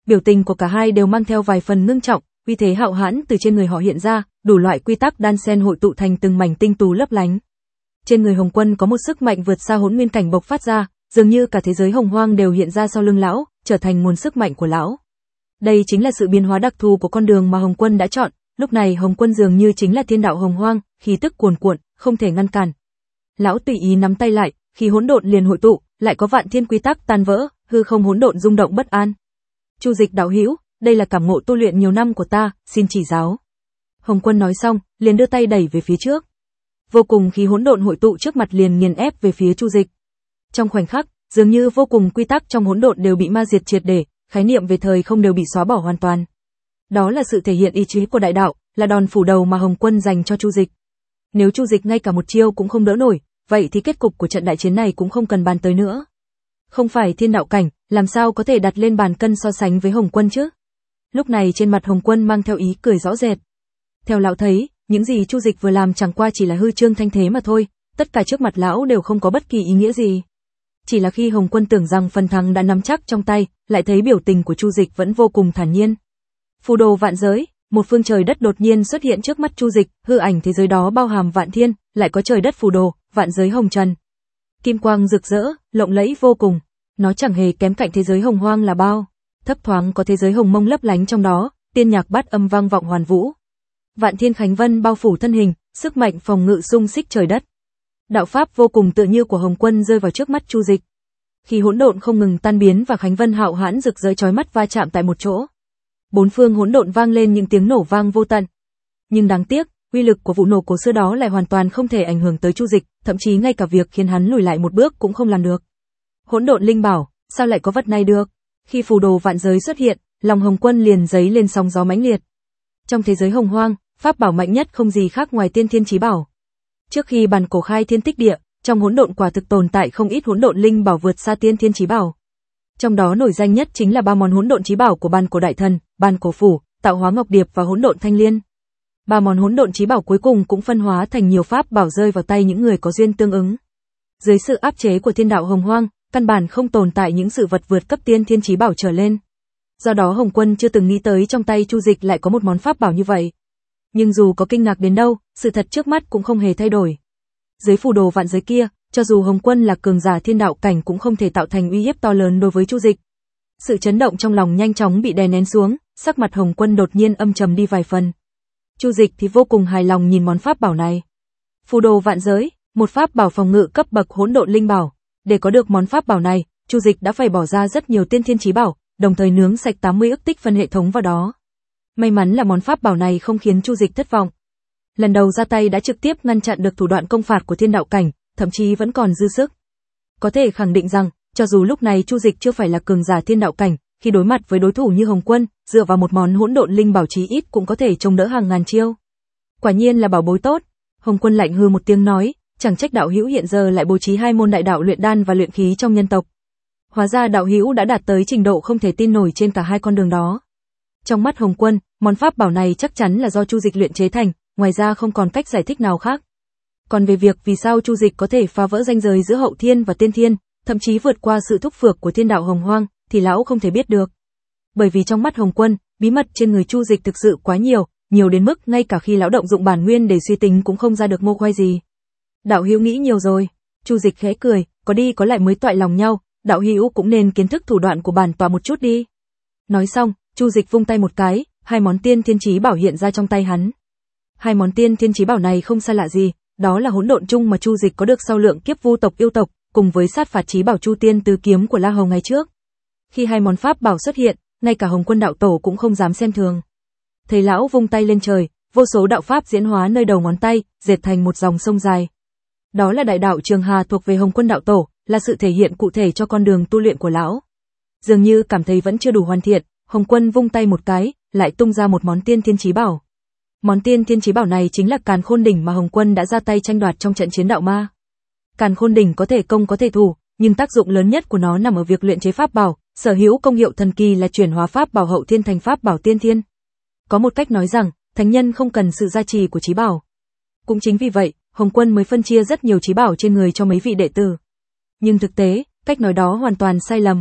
Biểu tình của cả hai đều mang theo vài phần ngưng trọng, uy thế hạo hãn từ trên người họ hiện ra, đủ loại quy tắc đan xen hội tụ thành từng mảnh tinh tú lấp lánh. Trên người Hồng Quân có một sức mạnh vượt xa hỗn nguyên cảnh bộc phát ra, dường như cả thế giới hồng hoang đều hiện ra sau lưng lão, trở thành nguồn sức mạnh của lão. Đây chính là sự biến hóa đặc thù của con đường mà Hồng Quân đã chọn, lúc này Hồng Quân dường như chính là thiên đạo hồng hoang, khí tức cuồn cuộn, không thể ngăn cản. Lão tùy ý nắm tay lại, khi hỗn độn liền hội tụ, lại có vạn thiên quy tắc tan vỡ, hư không hỗn độn rung động bất an. Chu Dịch đạo hữu, đây là cảm ngộ tu luyện nhiều năm của ta, xin chỉ giáo. Hồng Quân nói xong, liền đưa tay đẩy về phía trước. Vô cùng khí hỗn độn hội tụ trước mặt liền nghiền ép về phía Chu Dịch. Trong khoảnh khắc, dường như vô cùng quy tắc trong hỗn độn đều bị ma diệt triệt để, khái niệm về thời không đều bị xóa bỏ hoàn toàn. Đó là sự thể hiện ý chí của đại đạo, là đòn phủ đầu mà Hồng Quân dành cho Chu Dịch. Nếu Chu Dịch ngay cả một chiêu cũng không đỡ nổi, vậy thì kết cục của trận đại chiến này cũng không cần bàn tới nữa. Không phải thiên đạo cảnh, làm sao có thể đặt lên bàn cân so sánh với Hồng Quân chứ? Lúc này trên mặt Hồng Quân mang theo ý cười rõ rệt. Theo lão thấy, những gì Chu Dịch vừa làm chẳng qua chỉ là hư trương thanh thế mà thôi, tất cả trước mặt lão đều không có bất kỳ ý nghĩa gì. Chỉ là khi Hồng Quân tưởng rằng phần thắng đã nắm chắc trong tay, lại thấy biểu tình của Chu Dịch vẫn vô cùng thản nhiên. Phù đồ vạn giới, một phương trời đất đột nhiên xuất hiện trước mắt Chu Dịch, hư ảnh thế giới đó bao hàm vạn thiên, lại có trời đất phù đồ, vạn giới hồng trần. Kim quang rực rỡ, lộng lẫy vô cùng, nó chẳng hề kém cạnh thế giới hồng hoang là bao. Thấp thoáng có thế giới hồng mông lấp lánh trong đó, tiên nhạc bát âm vang vọng hoàn vũ. Vạn thiên khánh vân bao phủ thân hình, sức mạnh phòng ngự xung xích trời đất. Đạo pháp vô cùng tự như của Hồng Quân rơi vào trước mắt Chu Dịch. Khi hỗn độn không ngừng tan biến và khánh vân hạo hãn rực rỡ chói mắt va chạm tại một chỗ, bốn phương hỗn độn vang lên những tiếng nổ vang vô tận. Nhưng đáng tiếc, uy lực của vụ nổ cổ xưa đó lại hoàn toàn không thể ảnh hưởng tới Chu Dịch, thậm chí ngay cả việc khiến hắn lùi lại một bước cũng không làm được. Hỗn độn linh bảo, sao lại có vật này được? Khi phù đồ vạn giới xuất hiện, lòng Hồng Quân liền dấy lên sóng gió mãnh liệt. Trong thế giới hồng hoang, pháp bảo mạnh nhất không gì khác ngoài tiên thiên chí bảo. Trước khi bàn cổ khai thiên tích địa, trong hỗn độn quả thực tồn tại không ít hỗn độn linh bảo vượt xa tiên thiên chí bảo. Trong đó nổi danh nhất chính là ba món hỗn độn chí bảo của bàn cổ đại thần, bàn cổ phủ, tạo hóa ngọc điệp và hỗn độn thanh liên. Ba món hỗn độn chí bảo cuối cùng cũng phân hóa thành nhiều pháp bảo rơi vào tay những người có duyên tương ứng. Dưới sự áp chế của thiên đạo hồng hoang, căn bản không tồn tại những sự vật vượt cấp tiên thiên chí bảo trở lên. Do đó Hồng Quân chưa từng nghĩ tới trong tay Chu Dịch lại có một món pháp bảo như vậy. Nhưng dù có kinh ngạc đến đâu, sự thật trước mắt cũng không hề thay đổi. Dưới phù đồ vạn giới kia, cho dù Hồng Quân là cường giả thiên đạo cảnh cũng không thể tạo thành uy hiếp to lớn đối với Chu Dịch. Sự chấn động trong lòng nhanh chóng bị đè nén xuống, sắc mặt Hồng Quân đột nhiên âm trầm đi vài phần. Chu Dịch thì vô cùng hài lòng nhìn món pháp bảo này. Phù đồ vạn giới, một pháp bảo phòng ngự cấp bậc hỗn độn linh bảo. Để có được món pháp bảo này, Chu Dịch đã phải bỏ ra rất nhiều tiên thiên chí bảo, đồng thời nướng sạch tám mươi ức tích phân hệ thống vào đó. May mắn là món pháp bảo này không khiến Chu Dịch thất vọng. Lần đầu ra tay đã trực tiếp ngăn chặn được thủ đoạn công phạt của thiên đạo cảnh, thậm chí vẫn còn dư sức. Có thể khẳng định rằng, cho dù lúc này Chu Dịch chưa phải là cường giả thiên đạo cảnh, khi đối mặt với đối thủ như Hồng Quân, dựa vào một món hỗn độn linh bảo chí ít cũng có thể chống đỡ hàng ngàn chiêu. Quả nhiên là bảo bối tốt. Hồng Quân lạnh hừ một tiếng nói, chẳng trách đạo hữu hiện giờ lại bố trí hai môn đại đạo luyện đan và luyện khí trong nhân tộc. Hóa ra đạo hữu đã đạt tới trình độ không thể tin nổi trên cả hai con đường đó. Trong mắt Hồng Quân, món pháp bảo này chắc chắn là do Chu Dịch luyện chế thành, ngoài ra không còn cách giải thích nào khác. Còn về việc vì sao Chu Dịch có thể phá vỡ ranh giới giữa hậu thiên và tiên thiên, thậm chí vượt qua sự thúc phược của thiên đạo hồng hoang, thì lão không thể biết được. Bởi vì trong mắt Hồng Quân, bí mật trên người Chu Dịch thực sự quá nhiều, nhiều đến mức ngay cả khi lão động dụng bản nguyên để suy tính cũng không ra được mô khoai gì. Đạo hữu nghĩ nhiều rồi. Chu Dịch khẽ cười, có đi có lại mới toại lòng nhau, đạo hữu cũng nên kiến thức thủ đoạn của bản tọa một chút đi. Nói xong, Chu Dịch vung tay một cái, hai món tiên thiên chí bảo hiện ra trong tay hắn. Hai món tiên thiên chí bảo này không xa lạ gì, đó là hỗn độn chung mà Chu Dịch có được sau lượng kiếp vu tộc yêu tộc, cùng với sát phạt chí bảo Chu Tiên Tứ Kiếm của La Hầu ngày trước. Khi hai món pháp bảo xuất hiện, ngay cả Hồng Quân đạo tổ cũng không dám xem thường. Thấy lão vung tay lên trời, vô số đạo pháp diễn hóa nơi đầu ngón tay, dệt thành một dòng sông dài. Đó là đại đạo Trường Hà thuộc về Hồng Quân đạo tổ, là sự thể hiện cụ thể cho con đường tu luyện của lão. Dường như cảm thấy vẫn chưa đủ hoàn thiện, Hồng Quân vung tay một cái, lại tung ra một món tiên thiên chí bảo. Món tiên thiên chí bảo này chính là Càn Khôn Đỉnh mà Hồng Quân đã ra tay tranh đoạt trong trận chiến đạo ma. Càn Khôn Đỉnh có thể công có thể thủ, nhưng tác dụng lớn nhất của nó nằm ở việc luyện chế pháp bảo, sở hữu công hiệu thần kỳ là chuyển hóa pháp bảo hậu thiên thành pháp bảo tiên thiên. Có một cách nói rằng, thánh nhân không cần sự gia trì của chí bảo. Cũng chính vì vậy, Hồng Quân mới phân chia rất nhiều chí bảo trên người cho mấy vị đệ tử. Nhưng thực tế, cách nói đó hoàn toàn sai lầm.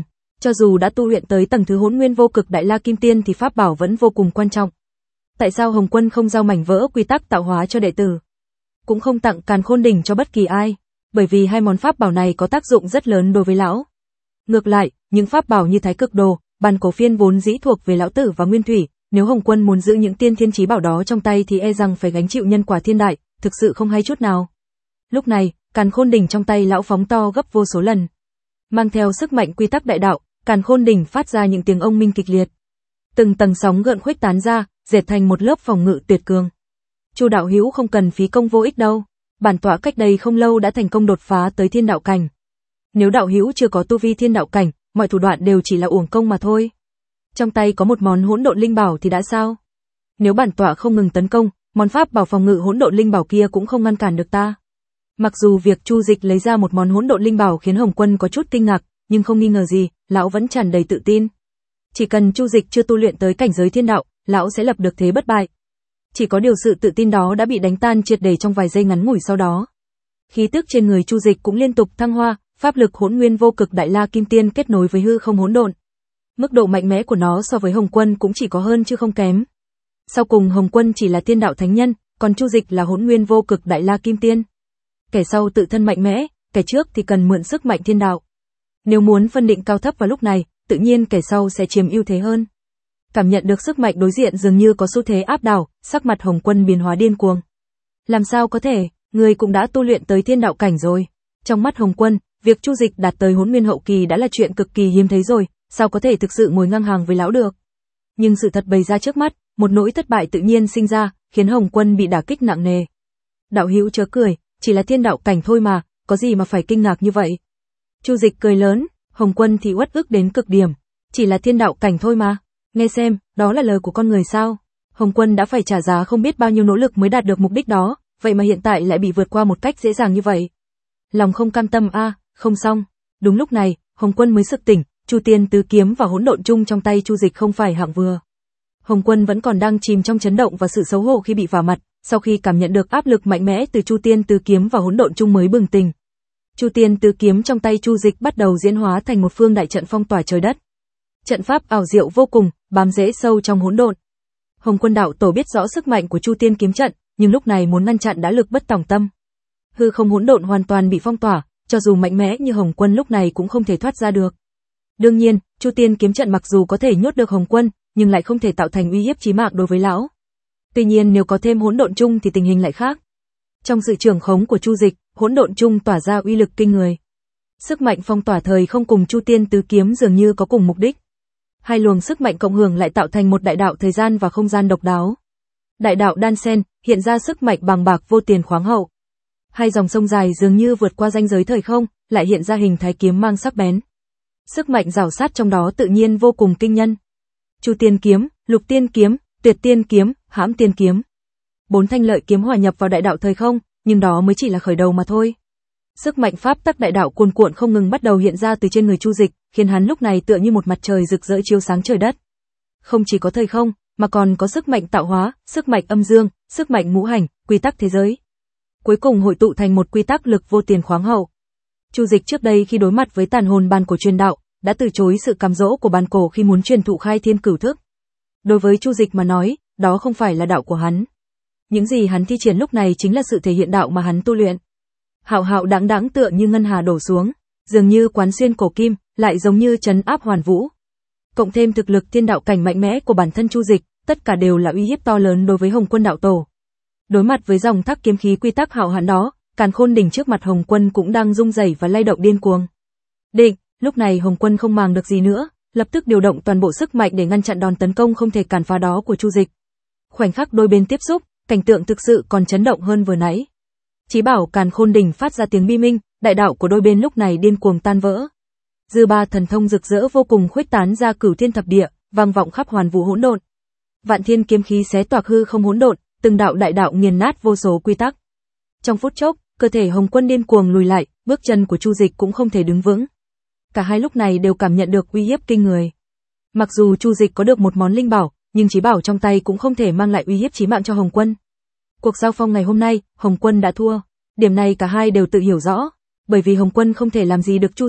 Cho dù đã tu luyện tới tầng thứ Hỗn Nguyên Vô Cực Đại La Kim Tiên thì pháp bảo vẫn vô cùng quan trọng. Tại sao Hồng Quân không giao mảnh vỡ quy tắc tạo hóa cho đệ tử? Cũng không tặng Càn Khôn Đỉnh cho bất kỳ ai, bởi vì hai món pháp bảo này có tác dụng rất lớn đối với lão. Ngược lại, những pháp bảo như Thái Cực Đồ, Bàn Cổ Phiên vốn dĩ thuộc về lão tử và Nguyên Thủy, nếu Hồng Quân muốn giữ những tiên thiên chí bảo đó trong tay thì e rằng phải gánh chịu nhân quả thiên đại, thực sự không hay chút nào. Lúc này, Càn Khôn Đỉnh trong tay lão phóng to gấp vô số lần. Mang theo sức mạnh quy tắc đại đạo, Càn Khôn Đỉnh phát ra những tiếng ông minh kịch liệt. Từng tầng sóng gợn khuếch tán ra, dệt thành một lớp phòng ngự tuyệt cường. Chu đạo hữu không cần phí công vô ích đâu, bản tọa cách đây không lâu đã thành công đột phá tới thiên đạo cảnh. Nếu đạo hữu chưa có tu vi thiên đạo cảnh, mọi thủ đoạn đều chỉ là uổng công mà thôi. Trong tay có một món hỗn độn linh bảo thì đã sao? Nếu bản tọa không ngừng tấn công, món pháp bảo phòng ngự hỗn độn linh bảo kia cũng không ngăn cản được ta. Mặc dù việc Chu Dịch lấy ra một món hỗn độn linh bảo khiến Hồng Quân có chút kinh ngạc, nhưng không nghi ngờ gì, lão vẫn tràn đầy tự tin. Chỉ cần Chu Dịch chưa tu luyện tới cảnh giới thiên đạo, lão sẽ lập được thế bất bại. Chỉ có điều sự tự tin đó đã bị đánh tan triệt để trong vài giây ngắn ngủi sau đó. Khí tức trên người Chu Dịch cũng liên tục thăng hoa, pháp lực Hỗn Nguyên Vô Cực Đại La Kim Tiên kết nối với hư không hỗn độn. Mức độ mạnh mẽ của nó so với Hồng Quân cũng chỉ có hơn chứ không kém. Sau cùng Hồng Quân chỉ là thiên đạo thánh nhân, còn Chu Dịch là Hỗn Nguyên Vô Cực Đại La Kim Tiên. Kẻ sau tự thân mạnh mẽ, kẻ trước thì cần mượn sức mạnh thiên đạo. Nếu muốn phân định cao thấp vào lúc này, tự nhiên kẻ sau sẽ chiếm ưu thế hơn. Cảm nhận được sức mạnh đối diện dường như có xu thế áp đảo, sắc mặt Hồng Quân biến hóa điên cuồng. Làm sao có thể, người cũng đã tu luyện tới thiên đạo cảnh rồi. Trong mắt Hồng Quân, việc Chu Dịch đạt tới Hỗn Nguyên hậu kỳ đã là chuyện cực kỳ hiếm thấy rồi, sao có thể thực sự ngồi ngang hàng với lão được. Nhưng sự thật bày ra trước mắt, một nỗi thất bại tự nhiên sinh ra, khiến Hồng Quân bị đả kích nặng nề. Đạo hữu chớ cười, chỉ là thiên đạo cảnh thôi mà, có gì mà phải kinh ngạc như vậy. Chu Dịch cười lớn, Hồng Quân thì uất ức đến cực điểm, chỉ là thiên đạo cảnh thôi mà. Nghe xem, đó là lời của con người sao? Hồng Quân đã phải trả giá không biết bao nhiêu nỗ lực mới đạt được mục đích đó, vậy mà hiện tại lại bị vượt qua một cách dễ dàng như vậy. Lòng không cam tâm a, à, không xong. Đúng lúc này, Hồng Quân mới sực tỉnh, Chu Tiên Tứ Kiếm và hỗn độn chung trong tay Chu Dịch không phải hạng vừa. Hồng Quân vẫn còn đang chìm trong chấn động và sự xấu hổ khi bị vả mặt, sau khi cảm nhận được áp lực mạnh mẽ từ Chu Tiên Tứ Kiếm và hỗn độn chung mới bừng tỉnh. Chu Tiên Tứ Kiếm trong tay Chu Dịch bắt đầu diễn hóa thành một phương đại trận phong tỏa trời đất. Trận pháp ảo diệu vô cùng, bám rễ sâu trong hỗn độn. Hồng Quân đạo tổ biết rõ sức mạnh của Chu Tiên kiếm trận, nhưng lúc này muốn ngăn chặn đã lực bất tòng tâm. Hư không hỗn độn hoàn toàn bị phong tỏa, cho dù mạnh mẽ như Hồng Quân lúc này cũng không thể thoát ra được. Đương nhiên, Chu Tiên kiếm trận mặc dù có thể nhốt được Hồng Quân, nhưng lại không thể tạo thành uy hiếp chí mạng đối với lão. Tuy nhiên nếu có thêm hỗn độn chung thì tình hình lại khác. Trong sự trưởng khống của Chu Dịch, hỗn độn chung tỏa ra uy lực kinh người. Sức mạnh phong tỏa thời không cùng Chu Tiên Tứ Kiếm dường như có cùng mục đích. Hai luồng sức mạnh cộng hưởng lại tạo thành một đại đạo thời gian và không gian độc đáo. Đại đạo đan xen, hiện ra sức mạnh bằng bạc vô tiền khoáng hậu. Hai dòng sông dài dường như vượt qua ranh giới thời không, lại hiện ra hình thái kiếm mang sắc bén. Sức mạnh rào sát trong đó tự nhiên vô cùng kinh nhân. Chu Tiên kiếm, Lục Tiên kiếm, Tuyệt Tiên kiếm, Hãm Tiên kiếm. Bốn thanh lợi kiếm hòa nhập vào đại đạo thời không, nhưng đó mới chỉ là khởi đầu mà thôi. Sức mạnh pháp tắc đại đạo cuồn cuộn không ngừng bắt đầu hiện ra từ trên người Chu Dịch, khiến hắn lúc này tựa như một mặt trời rực rỡ chiếu sáng trời đất. Không chỉ có thời không, mà còn có sức mạnh tạo hóa, sức mạnh âm dương, sức mạnh ngũ hành, quy tắc thế giới. Cuối cùng hội tụ thành một quy tắc lực vô tiền khoáng hậu. Chu Dịch trước đây khi đối mặt với tàn hồn bàn cổ truyền đạo, đã từ chối sự cám dỗ của bàn cổ khi muốn truyền thụ khai thiên cửu thức. Đối với Chu Dịch mà nói, đó không phải là đạo của hắn. Những gì hắn thi triển lúc này chính là sự thể hiện đạo mà hắn tu luyện. Hạo hạo đãng đãng tựa như ngân hà đổ xuống, dường như quán xuyên cổ kim, lại giống như trấn áp hoàn vũ. Cộng thêm thực lực thiên đạo cảnh mạnh mẽ của bản thân Chu Dịch, tất cả đều là uy hiếp to lớn đối với Hồng Quân đạo tổ. Đối mặt với dòng thác kiếm khí quy tắc hạo hãn đó, Càn Khôn đỉnh trước mặt Hồng Quân cũng đang rung rẩy và lay động điên cuồng. Định, lúc này Hồng Quân không màng được gì nữa, lập tức điều động toàn bộ sức mạnh để ngăn chặn đòn tấn công không thể cản phá đó của Chu Dịch. Khoảnh khắc đôi bên tiếp xúc, cảnh tượng thực sự còn chấn động hơn vừa nãy. Chí bảo Càn Khôn đỉnh phát ra tiếng bi minh, đại đạo của đôi bên lúc này điên cuồng tan vỡ. Dư ba thần thông rực rỡ vô cùng khuếch tán ra cửu thiên thập địa, vang vọng khắp hoàn vũ hỗn độn. Vạn thiên kiếm khí xé toạc hư không hỗn độn, từng đạo đại đạo nghiền nát vô số quy tắc. Trong phút chốc, cơ thể Hồng Quân điên cuồng lùi lại, bước chân của Chu Dịch cũng không thể đứng vững. Cả hai lúc này đều cảm nhận được uy hiếp kinh người. Mặc dù Chu Dịch có được một món linh bảo, nhưng chí bảo trong tay cũng không thể mang lại uy hiếp chí mạng cho Hồng Quân. Cuộc giao phong ngày hôm nay, Hồng Quân đã thua. Điểm này cả hai đều tự hiểu rõ, bởi vì Hồng Quân không thể làm gì được Chu Dịch,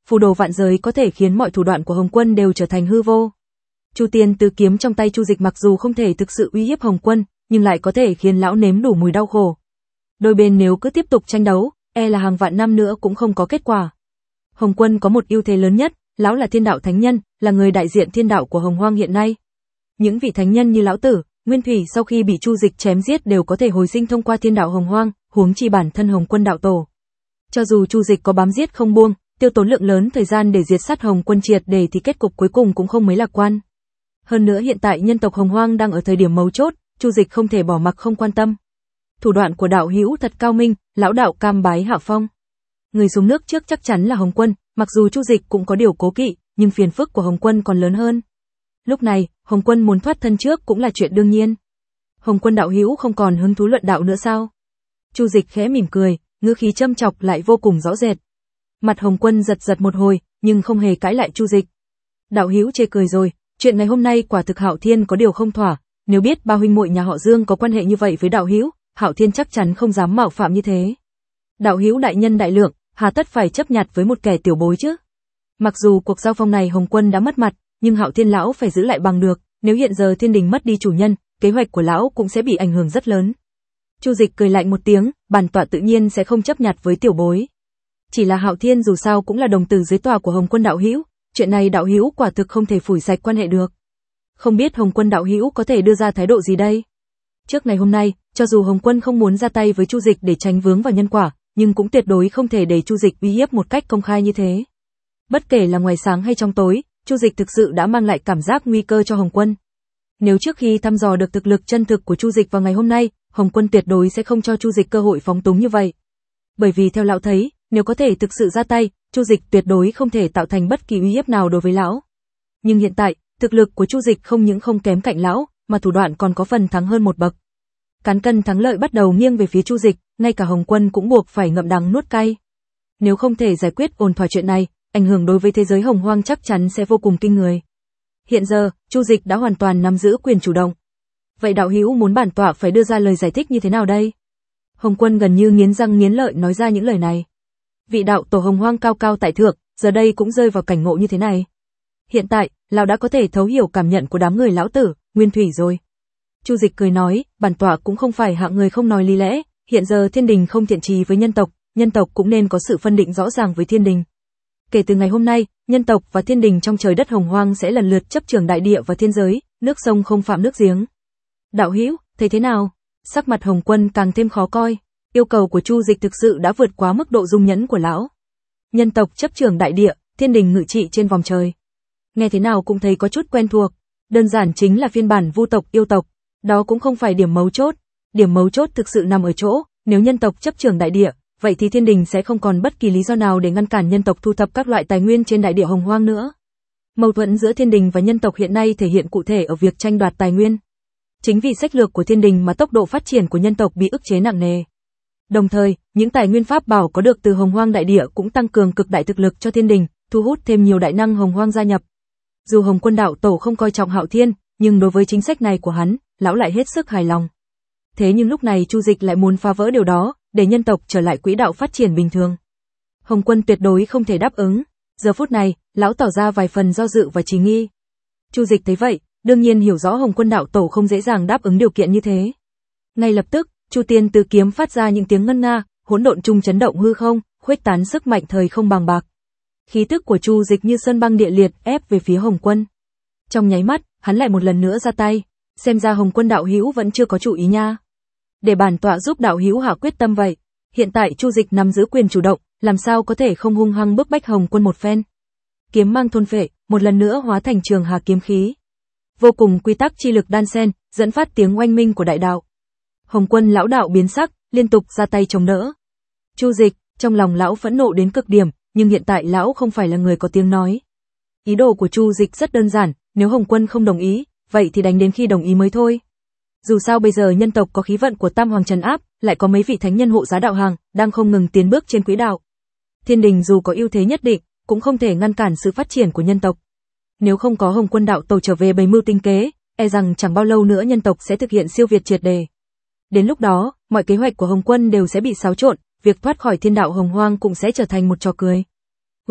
phù đồ vạn giới có thể khiến mọi thủ đoạn của Hồng Quân đều trở thành hư vô. Chu Tiên Tứ kiếm trong tay Chu Dịch mặc dù không thể thực sự uy hiếp Hồng Quân, nhưng lại có thể khiến lão nếm đủ mùi đau khổ. Đôi bên nếu cứ tiếp tục tranh đấu, e là hàng vạn năm nữa cũng không có kết quả. Hồng Quân có một ưu thế lớn nhất, lão là thiên đạo thánh nhân, là người đại diện thiên đạo của Hồng Hoang hiện nay. Những vị thánh nhân như lão tử, Nguyên Thủy sau khi bị Chu Dịch chém giết đều có thể hồi sinh thông qua thiên đạo Hồng Hoang, huống chi bản thân Hồng Quân đạo tổ. Cho dù Chu Dịch có bám giết không buông, tiêu tốn lượng lớn thời gian để diệt sát Hồng Quân triệt để thì kết cục cuối cùng cũng không mấy lạc quan. Hơn nữa hiện tại nhân tộc Hồng Hoang đang ở thời điểm mấu chốt, Chu Dịch không thể bỏ mặc không quan tâm. Thủ đoạn của đạo hữu thật cao minh, lão đạo cam bái hạ phong. Người xuống nước trước chắc chắn là Hồng Quân, mặc dù Chu Dịch cũng có điều cố kỵ, nhưng phiền phức của Hồng Quân còn lớn hơn. Lúc này, Hồng Quân muốn thoát thân trước cũng là chuyện đương nhiên. Hồng Quân đạo hữu không còn hứng thú luận đạo nữa sao? Chu Dịch khẽ mỉm cười, ngữ khí châm chọc lại vô cùng rõ rệt. Mặt Hồng Quân giật giật một hồi, nhưng không hề cãi lại Chu Dịch. Đạo hữu chê cười rồi, chuyện ngày hôm nay quả thực Hạo Thiên có điều không thỏa, nếu biết ba huynh muội nhà họ Dương có quan hệ như vậy với đạo hữu, Hạo Thiên chắc chắn không dám mạo phạm như thế. Đạo hữu đại nhân đại lượng, hà tất phải chấp nhặt với một kẻ tiểu bối chứ? Mặc dù cuộc giao phong này Hồng Quân đã mất mặt, nhưng Hạo Thiên lão phải giữ lại bằng được, nếu hiện giờ thiên đình mất đi chủ nhân, kế hoạch của lão cũng sẽ bị ảnh hưởng rất lớn. Chu Dịch cười lạnh một tiếng, bản tọa tự nhiên sẽ không chấp nhặt với tiểu bối. Chỉ là Hạo Thiên dù sao cũng là đồng tử dưới tòa của Hồng Quân đạo hữu, chuyện này đạo hữu quả thực không thể phủi sạch quan hệ được. Không biết Hồng Quân đạo hữu có thể đưa ra thái độ gì đây? Trước ngày hôm nay, cho dù Hồng Quân không muốn ra tay với Chu Dịch để tránh vướng vào nhân quả, nhưng cũng tuyệt đối không thể để Chu Dịch uy hiếp một cách công khai như thế. Bất kể là ngoài sáng hay trong tối, Chu Dịch thực sự đã mang lại cảm giác nguy cơ cho Hồng Quân. Nếu trước khi thăm dò được thực lực chân thực của Chu Dịch vào ngày hôm nay, Hồng Quân tuyệt đối sẽ không cho Chu Dịch cơ hội phóng túng như vậy. Bởi vì theo lão thấy, nếu có thể thực sự ra tay, Chu Dịch tuyệt đối không thể tạo thành bất kỳ uy hiếp nào đối với lão. Nhưng hiện tại, thực lực của Chu Dịch không những không kém cạnh lão, mà thủ đoạn còn có phần thắng hơn một bậc. Cán cân thắng lợi bắt đầu nghiêng về phía Chu Dịch, ngay cả Hồng Quân cũng buộc phải ngậm đắng nuốt cay. Nếu không thể giải quyết ổn thỏa chuyện này, ảnh hưởng đối với thế giới Hồng Hoang chắc chắn sẽ vô cùng kinh người. Hiện giờ, Chu Dịch đã hoàn toàn nắm giữ quyền chủ động. Vậy đạo hữu muốn bản tọa phải đưa ra lời giải thích như thế nào đây? Hồng Quân gần như nghiến răng nghiến lợi nói ra những lời này. Vị đạo tổ Hồng Hoang cao cao tại thượng, giờ đây cũng rơi vào cảnh ngộ như thế này. Hiện tại, lão đã có thể thấu hiểu cảm nhận của đám người lão tử, Nguyên Thủy rồi. Chu Dịch cười nói, bản tọa cũng không phải hạng người không nói lý lẽ, hiện giờ thiên đình không thiện chí với nhân tộc, nhân tộc cũng nên có sự phân định rõ ràng với thiên đình. Kể từ ngày hôm nay, nhân tộc và thiên đình trong trời đất Hồng Hoang sẽ lần lượt chấp trưởng đại địa và thiên giới, nước sông không phạm nước giếng. Đạo hữu, thấy thế nào? Sắc mặt Hồng Quân càng thêm khó coi, yêu cầu của Chu Dịch thực sự đã vượt quá mức độ dung nhẫn của lão. Nhân tộc chấp trưởng đại địa, thiên đình ngự trị trên vòng trời. Nghe thế nào cũng thấy có chút quen thuộc, đơn giản chính là phiên bản vu tộc yêu tộc, đó cũng không phải điểm mấu chốt, điểm mấu chốt thực sự nằm ở chỗ, nếu nhân tộc chấp trưởng đại địa, vậy thì thiên đình sẽ không còn bất kỳ lý do nào để ngăn cản nhân tộc thu thập các loại tài nguyên trên đại địa Hồng Hoang nữa. Mâu thuẫn giữa thiên đình và nhân tộc hiện nay thể hiện cụ thể ở việc tranh đoạt tài nguyên. Chính vì sách lược của thiên đình mà tốc độ phát triển của nhân tộc bị ức chế nặng nề. Đồng thời, những tài nguyên pháp bảo có được từ Hồng Hoang đại địa cũng tăng cường cực đại thực lực cho thiên đình, thu hút thêm nhiều đại năng Hồng Hoang gia nhập. Dù Hồng Quân đạo tổ không coi trọng Hạo Thiên, nhưng đối với chính sách này của hắn, lão lại hết sức hài lòng. Thế nhưng lúc này Chu Dịch lại muốn phá vỡ điều đó, để nhân tộc trở lại quỹ đạo phát triển bình thường. Hồng Quân tuyệt đối không thể đáp ứng. Giờ phút này, lão tỏ ra vài phần do dự và trì nghi. Chu Dịch thấy vậy, đương nhiên hiểu rõ Hồng Quân đạo tổ không dễ dàng đáp ứng điều kiện như thế. Ngay lập tức, Chu Tiên Tứ kiếm phát ra những tiếng ngân nga, hỗn độn trung chấn động hư không, khuếch tán sức mạnh thời không bằng bạc. Khí tức của Chu Dịch như sơn băng địa liệt ép về phía Hồng Quân. Trong nháy mắt, hắn lại một lần nữa ra tay, xem ra Hồng Quân đạo hữu vẫn chưa có chủ ý nha. Để bản tọa giúp đạo hữu hạ quyết tâm vậy. Hiện tại Chu Dịch nắm giữ quyền chủ động, làm sao có thể không hung hăng bức bách Hồng Quân một phen. Kiếm mang thôn phệ, một lần nữa hóa thành trường hà kiếm khí. Vô cùng quy tắc chi lực đan xen, dẫn phát tiếng oanh minh của đại đạo. Hồng Quân lão đạo biến sắc, liên tục ra tay chống đỡ. Chu Dịch, trong lòng lão phẫn nộ đến cực điểm, nhưng hiện tại lão không phải là người có tiếng nói. Ý đồ của Chu Dịch rất đơn giản, nếu Hồng Quân không đồng ý, vậy thì đánh đến khi đồng ý mới thôi. Dù sao bây giờ nhân tộc có khí vận của Tam Hoàng trấn áp, lại có mấy vị thánh nhân hộ giá đạo hàng, đang không ngừng tiến bước trên quỹ đạo. Thiên đình dù có ưu thế nhất định, cũng không thể ngăn cản sự phát triển của nhân tộc. Nếu không có Hồng Quân đạo tổ trở về bày mưu tinh kế, e rằng chẳng bao lâu nữa nhân tộc sẽ thực hiện siêu việt triệt đề. Đến lúc đó, mọi kế hoạch của Hồng Quân đều sẽ bị xáo trộn, việc thoát khỏi thiên đạo Hồng Hoang cũng sẽ trở thành một trò cười. Huỳnh,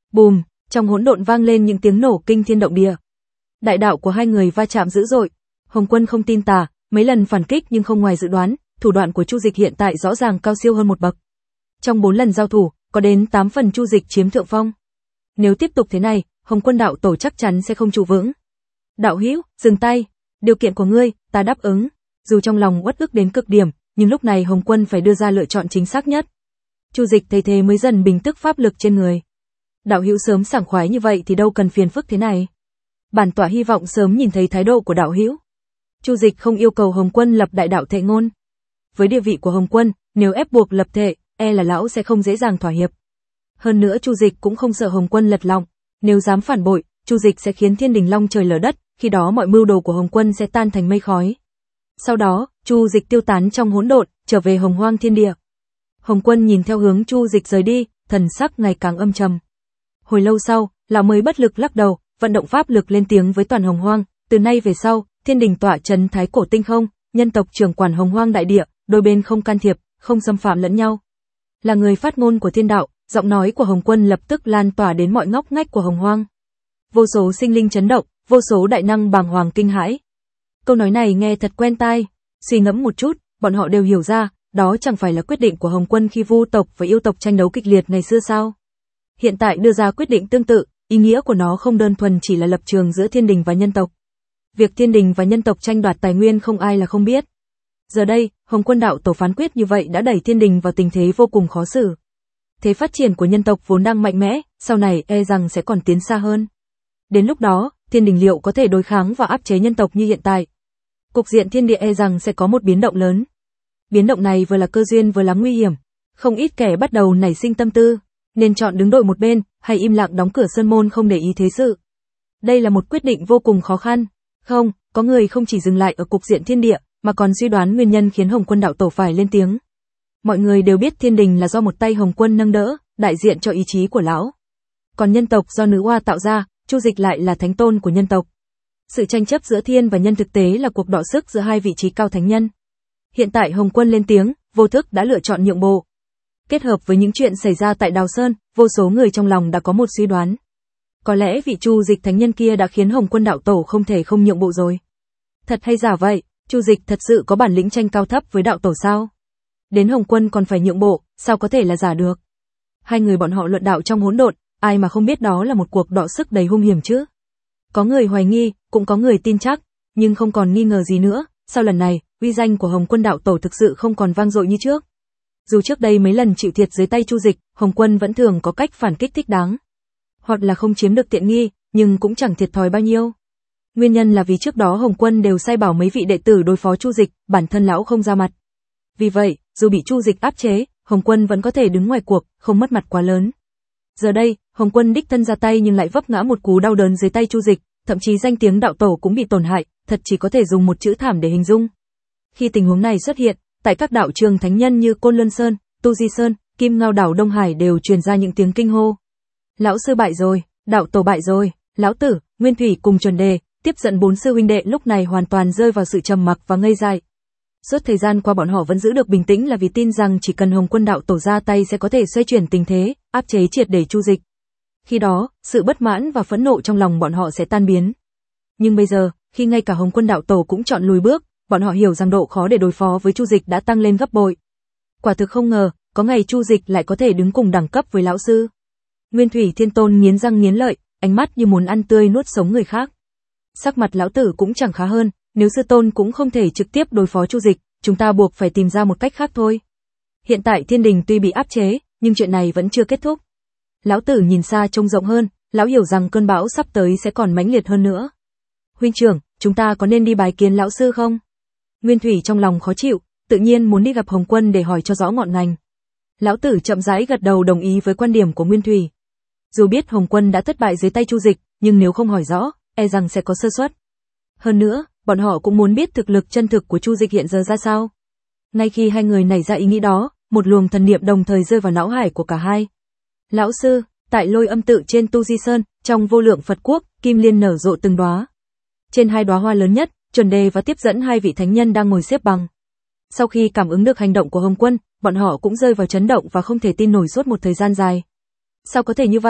Bùm, trong hỗn độn vang lên những tiếng nổ kinh thiên động địa. Đại đạo của hai người va chạm dữ dội. Hồng Quân không tin tà, mấy lần phản kích nhưng không ngoài dự đoán, thủ đoạn của Chu Dịch hiện tại rõ ràng cao siêu hơn một bậc. Trong bốn lần giao thủ, có đến tám phần Chu Dịch chiếm thượng phong. Nếu tiếp tục thế này, Hồng Quân đạo tổ chắc chắn sẽ không trụ vững. Đạo hữu, dừng tay, điều kiện của ngươi, ta đáp ứng. Dù trong lòng uất ức đến cực điểm, nhưng lúc này Hồng Quân phải đưa ra lựa chọn chính xác nhất. Chu Dịch thấy thế mới dần bình tức pháp lực trên người. Đạo hữu sớm sảng khoái như vậy thì đâu cần phiền phức thế này. Bản tọa hy vọng sớm nhìn thấy thái độ của đạo hữu. Chu Dịch không yêu cầu Hồng Quân lập đại đạo thệ ngôn. Với địa vị của Hồng Quân, nếu ép buộc lập thệ, e là lão sẽ không dễ dàng thỏa hiệp. Hơn nữa Chu Dịch cũng không sợ Hồng Quân lật lọng, nếu dám phản bội, Chu Dịch sẽ khiến thiên đình long trời lở đất, khi đó mọi mưu đồ của Hồng Quân sẽ tan thành mây khói. Sau đó, Chu Dịch tiêu tán trong hỗn độn, trở về Hồng Hoang thiên địa. Hồng Quân nhìn theo hướng Chu Dịch rời đi, thần sắc ngày càng âm trầm. Hồi lâu sau, lão mới bất lực lắc đầu, vận động pháp lực lên tiếng với toàn Hồng Hoang, từ nay về sau, thiên đình tọa trấn thái cổ tinh không, nhân tộc trưởng quản Hồng Hoang đại địa, đôi bên không can thiệp, không xâm phạm lẫn nhau. Là người phát ngôn của thiên đạo, giọng nói của Hồng Quân lập tức lan tỏa đến mọi ngóc ngách của Hồng Hoang. Vô số sinh linh chấn động, vô số đại năng bàng hoàng kinh hãi. Câu nói này nghe thật quen tai, suy ngẫm một chút, bọn họ đều hiểu ra, đó chẳng phải là quyết định của Hồng Quân khi Vu tộc và yêu tộc tranh đấu kịch liệt ngày xưa sao? Hiện tại đưa ra quyết định tương tự, ý nghĩa của nó không đơn thuần chỉ là lập trường giữa thiên đình và nhân tộc. Việc thiên đình và nhân tộc tranh đoạt tài nguyên không ai là không biết. Giờ đây, Hồng Quân đạo tổ phán quyết như vậy đã đẩy thiên đình vào tình thế vô cùng khó xử. Thế phát triển của nhân tộc vốn đang mạnh mẽ, sau này e rằng sẽ còn tiến xa hơn. Đến lúc đó, thiên đình liệu có thể đối kháng và áp chế nhân tộc như hiện tại? Cục diện thiên địa e rằng sẽ có một biến động lớn. Biến động này vừa là cơ duyên vừa là nguy hiểm. Không ít kẻ bắt đầu nảy sinh tâm tư, nên chọn đứng đội một bên, hay im lặng đóng cửa sơn môn không để ý thế sự. Đây là một quyết định vô cùng khó khăn. Không, có người không chỉ dừng lại ở cục diện thiên địa, mà còn suy đoán nguyên nhân khiến Hồng Quân đạo tổ phải lên tiếng. Mọi người đều biết thiên đình là do một tay Hồng Quân nâng đỡ, đại diện cho ý chí của lão. Còn nhân tộc do nữ oa tạo ra, Chu Dịch lại là thánh tôn của nhân tộc. Sự tranh chấp giữa thiên và nhân thực tế là cuộc đọ sức giữa hai vị trí cao thánh nhân. Hiện tại Hồng Quân lên tiếng, vô thức đã lựa chọn nhượng bộ. Kết hợp với những chuyện xảy ra tại Đào Sơn, vô số người trong lòng đã có một suy đoán. Có lẽ vị Chu Dịch thánh nhân kia đã khiến Hồng Quân đạo tổ không thể không nhượng bộ rồi. Thật hay giả vậy, Chu Dịch thật sự có bản lĩnh tranh cao thấp với đạo tổ sao? Đến Hồng Quân còn phải nhượng bộ, sao có thể là giả được? Hai người bọn họ luận đạo trong hỗn độn, ai mà không biết đó là một cuộc đọ sức đầy hung hiểm chứ? Có người hoài nghi, cũng có người tin chắc, nhưng không còn nghi ngờ gì nữa, sau lần này, uy danh của Hồng Quân đạo tổ thực sự không còn vang dội như trước. Dù trước đây mấy lần chịu thiệt dưới tay Chu Dịch, Hồng Quân vẫn thường có cách phản kích thích đáng. Hoặc là không chiếm được tiện nghi, nhưng cũng chẳng thiệt thòi bao nhiêu. Nguyên nhân là vì trước đó Hồng Quân đều sai bảo mấy vị đệ tử đối phó Chu Dịch, bản thân lão không ra mặt. Vì vậy, dù bị Chu Dịch áp chế, Hồng Quân vẫn có thể đứng ngoài cuộc, không mất mặt quá lớn. Giờ đây, Hồng Quân đích thân ra tay nhưng lại vấp ngã một cú đau đớn dưới tay Chu Dịch, thậm chí danh tiếng đạo tổ cũng bị tổn hại, thật chỉ có thể dùng một chữ thảm để hình dung. Khi tình huống này xuất hiện, tại các đạo trường thánh nhân như Côn Luân Sơn, Tu Di Sơn, Kim Ngao đảo Đông Hải đều truyền ra những tiếng kinh hô. Lão sư bại rồi, đạo tổ bại rồi, lão tử, Nguyên Thủy cùng Chuẩn Đề, tiếp dẫn bốn sư huynh đệ lúc này hoàn toàn rơi vào sự trầm mặc và ngây dại. Suốt thời gian qua bọn họ vẫn giữ được bình tĩnh là vì tin rằng chỉ cần Hồng Quân đạo tổ ra tay sẽ có thể xoay chuyển tình thế, áp chế triệt để Chu Dịch. Khi đó, sự bất mãn và phẫn nộ trong lòng bọn họ sẽ tan biến. Nhưng bây giờ, khi ngay cả Hồng Quân đạo tổ cũng chọn lùi bước, bọn họ hiểu rằng độ khó để đối phó với Chu Dịch đã tăng lên gấp bội. Quả thực không ngờ, có ngày Chu Dịch lại có thể đứng cùng đẳng cấp với lão sư. Nguyên Thủy Thiên Tôn nghiến răng nghiến lợi, ánh mắt như muốn ăn tươi nuốt sống người khác. Sắc mặt lão tử cũng chẳng khá hơn, nếu sư tôn cũng không thể trực tiếp đối phó Chu Dịch, chúng ta buộc phải tìm ra một cách khác thôi. Hiện tại thiên đình tuy bị áp chế, nhưng chuyện này vẫn chưa kết thúc. Lão tử nhìn xa trông rộng hơn, lão hiểu rằng cơn bão sắp tới sẽ còn mãnh liệt hơn nữa. Huynh trưởng, chúng ta có nên đi bái kiến lão sư không? Nguyên Thủy trong lòng khó chịu, tự nhiên muốn đi gặp Hồng Quân để hỏi cho rõ ngọn ngành. Lão tử chậm rãi gật đầu đồng ý với quan điểm của Nguyên Thủy. Dù biết Hồng Quân đã thất bại dưới tay Chu Dịch, nhưng nếu không hỏi rõ, e rằng sẽ có sơ suất. Hơn nữa, bọn họ cũng muốn biết thực lực chân thực của Chu Dịch hiện giờ ra sao. Ngay khi hai người nảy ra ý nghĩ đó, một luồng thần niệm đồng thời rơi vào não hải của cả hai. Lão sư, tại Lôi Âm tự trên Tu Di Sơn, trong Vô Lượng Phật Quốc, kim liên nở rộ từng đóa. Trên hai đóa hoa lớn nhất, Chuẩn Đề và tiếp dẫn hai vị thánh nhân đang ngồi xếp bằng. Sau khi cảm ứng được hành động của Hồng Quân, bọn họ cũng rơi vào chấn động và không thể tin nổi suốt một thời gian dài. Sao có thể như vậy?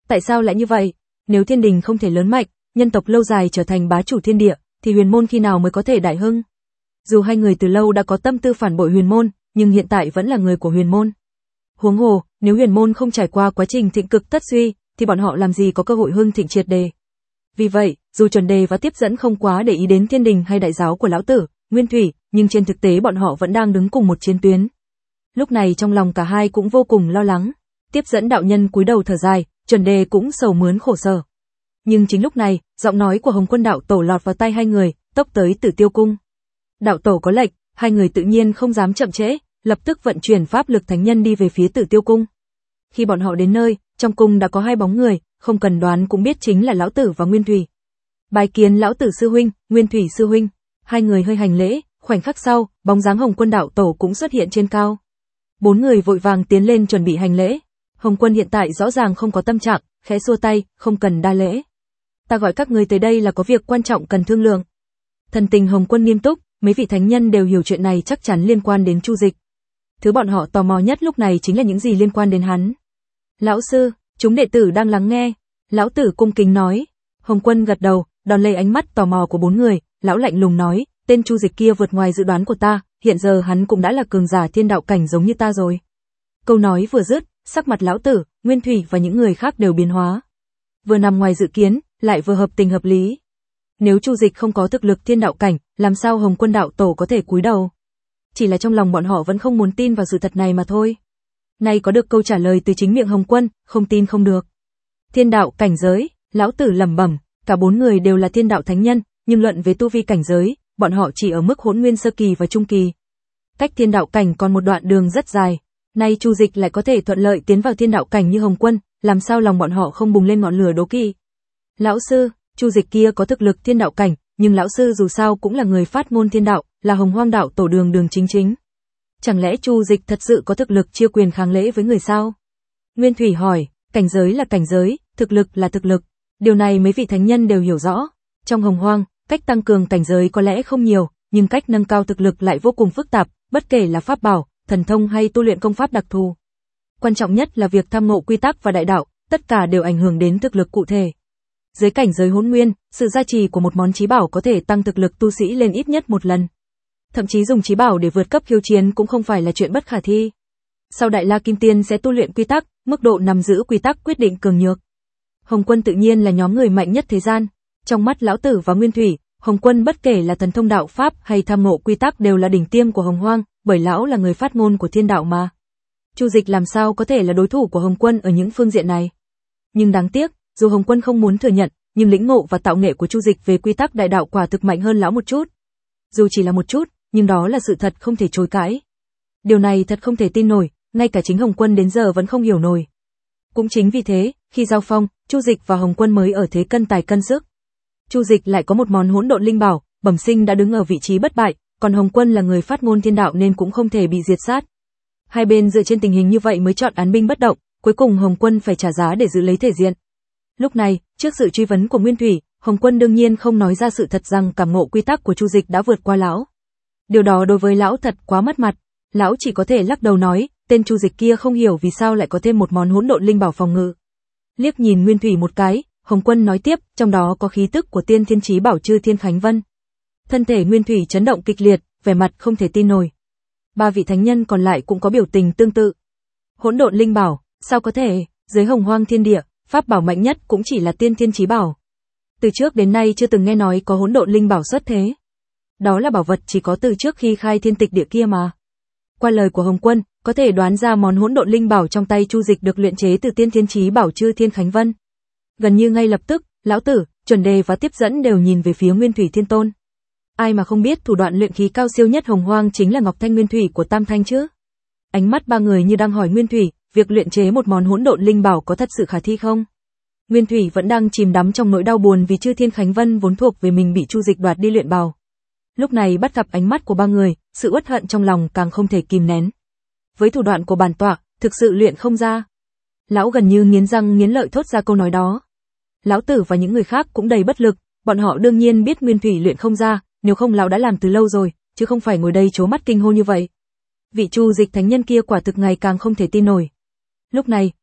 Tại sao lại như vậy? Nếu thiên đình không thể lớn mạnh, nhân tộc lâu dài trở thành bá chủ thiên địa, thì huyền môn khi nào mới có thể đại hưng? Dù hai người từ lâu đã có tâm tư phản bội huyền môn, nhưng hiện tại vẫn là người của huyền môn. Huống hồ, nếu huyền môn không trải qua quá trình thịnh cực tất suy, thì bọn họ làm gì có cơ hội hưng thịnh triệt đề. Vì vậy, dù chuẩn đề và tiếp dẫn không quá để ý đến thiên đình hay đại giáo của lão tử, Nguyên Thủy, nhưng trên thực tế bọn họ vẫn đang đứng cùng một chiến tuyến. Lúc này trong lòng cả hai cũng vô cùng lo lắng. Tiếp dẫn đạo nhân cúi đầu thở dài, chuẩn đề cũng sầu mướn khổ sở. Nhưng chính lúc này, giọng nói của Hồng Quân đạo tổ lọt vào tai hai người, tốc tới Tử Tiêu cung. Đạo tổ có lệnh, hai người tự nhiên không dám chậm trễ, lập tức vận chuyển pháp lực thánh nhân đi về phía Tử Tiêu cung. Khi bọn họ đến nơi, trong cung đã có hai bóng người, không cần đoán cũng biết chính là lão tử và Nguyên Thủy. Bái kiến lão tử sư huynh, Nguyên Thủy sư huynh. Hai người hơi hành lễ, khoảnh khắc sau, bóng dáng Hồng Quân đạo tổ cũng xuất hiện trên cao. Bốn người vội vàng tiến lên chuẩn bị hành lễ. Hồng Quân hiện tại rõ ràng không có tâm trạng, khẽ xua tay, không cần đa lễ. Ta gọi các người tới đây là có việc quan trọng cần thương lượng. Thần tình Hồng Quân nghiêm túc, mấy vị thánh nhân đều hiểu chuyện này chắc chắn liên quan đến Chu Dịch. Thứ bọn họ tò mò nhất lúc này chính là những gì liên quan đến hắn. Lão sư, chúng đệ tử đang lắng nghe. Lão tử cung kính nói. Hồng Quân gật đầu, đón lấy ánh mắt tò mò của bốn người, lão lạnh lùng nói, tên Chu Dịch kia vượt ngoài dự đoán của ta, hiện giờ hắn cũng đã là cường giả thiên đạo cảnh giống như ta rồi. Câu nói vừa dứt, sắc mặt lão tử, Nguyên Thủy và những người khác đều biến hóa. Vừa nằm ngoài dự kiến, lại vừa hợp tình hợp lý. Nếu Chu Dịch không có thực lực thiên đạo cảnh, làm sao Hồng Quân đạo tổ có thể cúi đầu? Chỉ là trong lòng bọn họ vẫn không muốn tin vào sự thật này mà thôi. Nay có được câu trả lời từ chính miệng Hồng Quân, không tin không được. Thiên đạo cảnh giới, lão tử lẩm bẩm, cả bốn người đều là thiên đạo thánh nhân, nhưng luận về tu vi cảnh giới, bọn họ chỉ ở mức hỗn nguyên sơ kỳ và trung kỳ. Cách thiên đạo cảnh còn một đoạn đường rất dài. Nay Chu Dịch lại có thể thuận lợi tiến vào thiên đạo cảnh như Hồng Quân, làm sao lòng bọn họ không bùng lên ngọn lửa đố kỵ? Lão sư, Chu Dịch kia có thực lực thiên đạo cảnh, nhưng lão sư dù sao cũng là người phát ngôn thiên đạo, là Hồng Hoang đạo tổ đường đường chính chính. Chẳng lẽ Chu Dịch thật sự có thực lực chia quyền kháng lễ với người sao? Nguyên Thủy hỏi, cảnh giới là cảnh giới, thực lực là thực lực. Điều này mấy vị thánh nhân đều hiểu rõ. Trong Hồng Hoang, cách tăng cường cảnh giới có lẽ không nhiều, nhưng cách nâng cao thực lực lại vô cùng phức tạp, bất kể là pháp bảo, thần thông hay tu luyện công pháp đặc thù. Quan trọng nhất là việc tham ngộ quy tắc và đại đạo, tất cả đều ảnh hưởng đến thực lực cụ thể. Dưới cảnh giới hỗn nguyên, sự gia trì của một món chí bảo có thể tăng thực lực tu sĩ lên ít nhất một lần. Thậm chí dùng chí bảo để vượt cấp khiêu chiến cũng không phải là chuyện bất khả thi. Sau Đại La Kim Tiên sẽ tu luyện quy tắc, mức độ nắm giữ quy tắc quyết định cường nhược. Hồng Quân tự nhiên là nhóm người mạnh nhất thế gian. Trong mắt lão tử và Nguyên Thủy, Hồng Quân bất kể là thần thông đạo pháp hay tham ngộ quy tắc đều là đỉnh tiêm của Hồng Hoang, bởi lão là người phát ngôn của thiên đạo mà. Chu Dịch làm sao có thể là đối thủ của Hồng Quân ở những phương diện này? Nhưng đáng tiếc, dù Hồng Quân không muốn thừa nhận, nhưng lĩnh ngộ và tạo nghệ của Chu Dịch về quy tắc đại đạo quả thực mạnh hơn lão một chút. Dù chỉ là một chút, nhưng đó là sự thật không thể chối cãi. Điều này thật không thể tin nổi, ngay cả chính Hồng Quân đến giờ vẫn không hiểu nổi. Cũng chính vì thế, khi giao phong, Chu Dịch và Hồng Quân mới ở thế cân tài cân sức. Chu Dịch lại có một món hỗn độn linh bảo, bẩm sinh đã đứng ở vị trí bất bại, còn Hồng Quân là người phát ngôn thiên đạo nên cũng không thể bị diệt sát. Hai bên dựa trên tình hình như vậy mới chọn án binh bất động, cuối cùng Hồng Quân phải trả giá để giữ lấy thể diện. Lúc này, trước sự truy vấn của Nguyên Thủy, Hồng Quân đương nhiên không nói ra sự thật rằng cảm ngộ quy tắc của Chu Dịch đã vượt qua lão. Điều đó đối với lão thật quá mất mặt, lão chỉ có thể lắc đầu nói, tên Chu Dịch kia không hiểu vì sao lại có thêm một món hỗn độn linh bảo phòng ngự. Liếc nhìn Nguyên Thủy một cái, Hồng Quân nói tiếp, trong đó có khí tức của Tiên Thiên Chí Bảo Chư Thiên Khánh Vân. Thân thể Nguyên Thủy chấn động kịch liệt, vẻ mặt không thể tin nổi. Ba vị thánh nhân còn lại cũng có biểu tình tương tự. Hỗn độn linh bảo, sao có thể, dưới Hồng Hoang thiên địa, pháp bảo mạnh nhất cũng chỉ là Tiên Thiên Chí Bảo. Từ trước đến nay chưa từng nghe nói có hỗn độn linh bảo xuất thế. Đó là bảo vật chỉ có từ trước khi khai thiên tịch địa kia mà. Qua lời của Hồng Quân, có thể đoán ra món hỗn độn linh bảo trong tay Chu Dịch được luyện chế từ Tiên Thiên Chí Bảo Chư Thiên Khánh Vân. Gần như ngay lập tức, lão tử, chuẩn đề và tiếp dẫn đều nhìn về phía Nguyên Thủy Thiên Tôn. Ai mà không biết thủ đoạn luyện khí cao siêu nhất Hồng Hoang chính là Ngọc Thanh Nguyên Thủy của Tam Thanh chứ? Ánh mắt ba người như đang hỏi Nguyên Thủy, việc luyện chế một món hỗn độn linh bảo có thật sự khả thi không? Nguyên Thủy vẫn đang chìm đắm trong nỗi đau buồn vì Chư Thiên Khánh Vân vốn thuộc về mình bị Chu Dịch đoạt đi luyện bảo. Lúc này bắt gặp ánh mắt của ba người, sự uất hận trong lòng càng không thể kìm nén. Với thủ đoạn của bản tọa, thực sự luyện không ra. Lão gần như nghiến răng nghiến lợi thốt ra câu nói đó. Lão tử và những người khác cũng đầy bất lực, bọn họ đương nhiên biết Nguyên Thủy luyện không ra, nếu không lão đã làm từ lâu rồi, chứ không phải ngồi đây trố mắt kinh hô như vậy. Vị Chu Dịch thánh nhân kia quả thực ngày càng không thể tin nổi. Lúc này,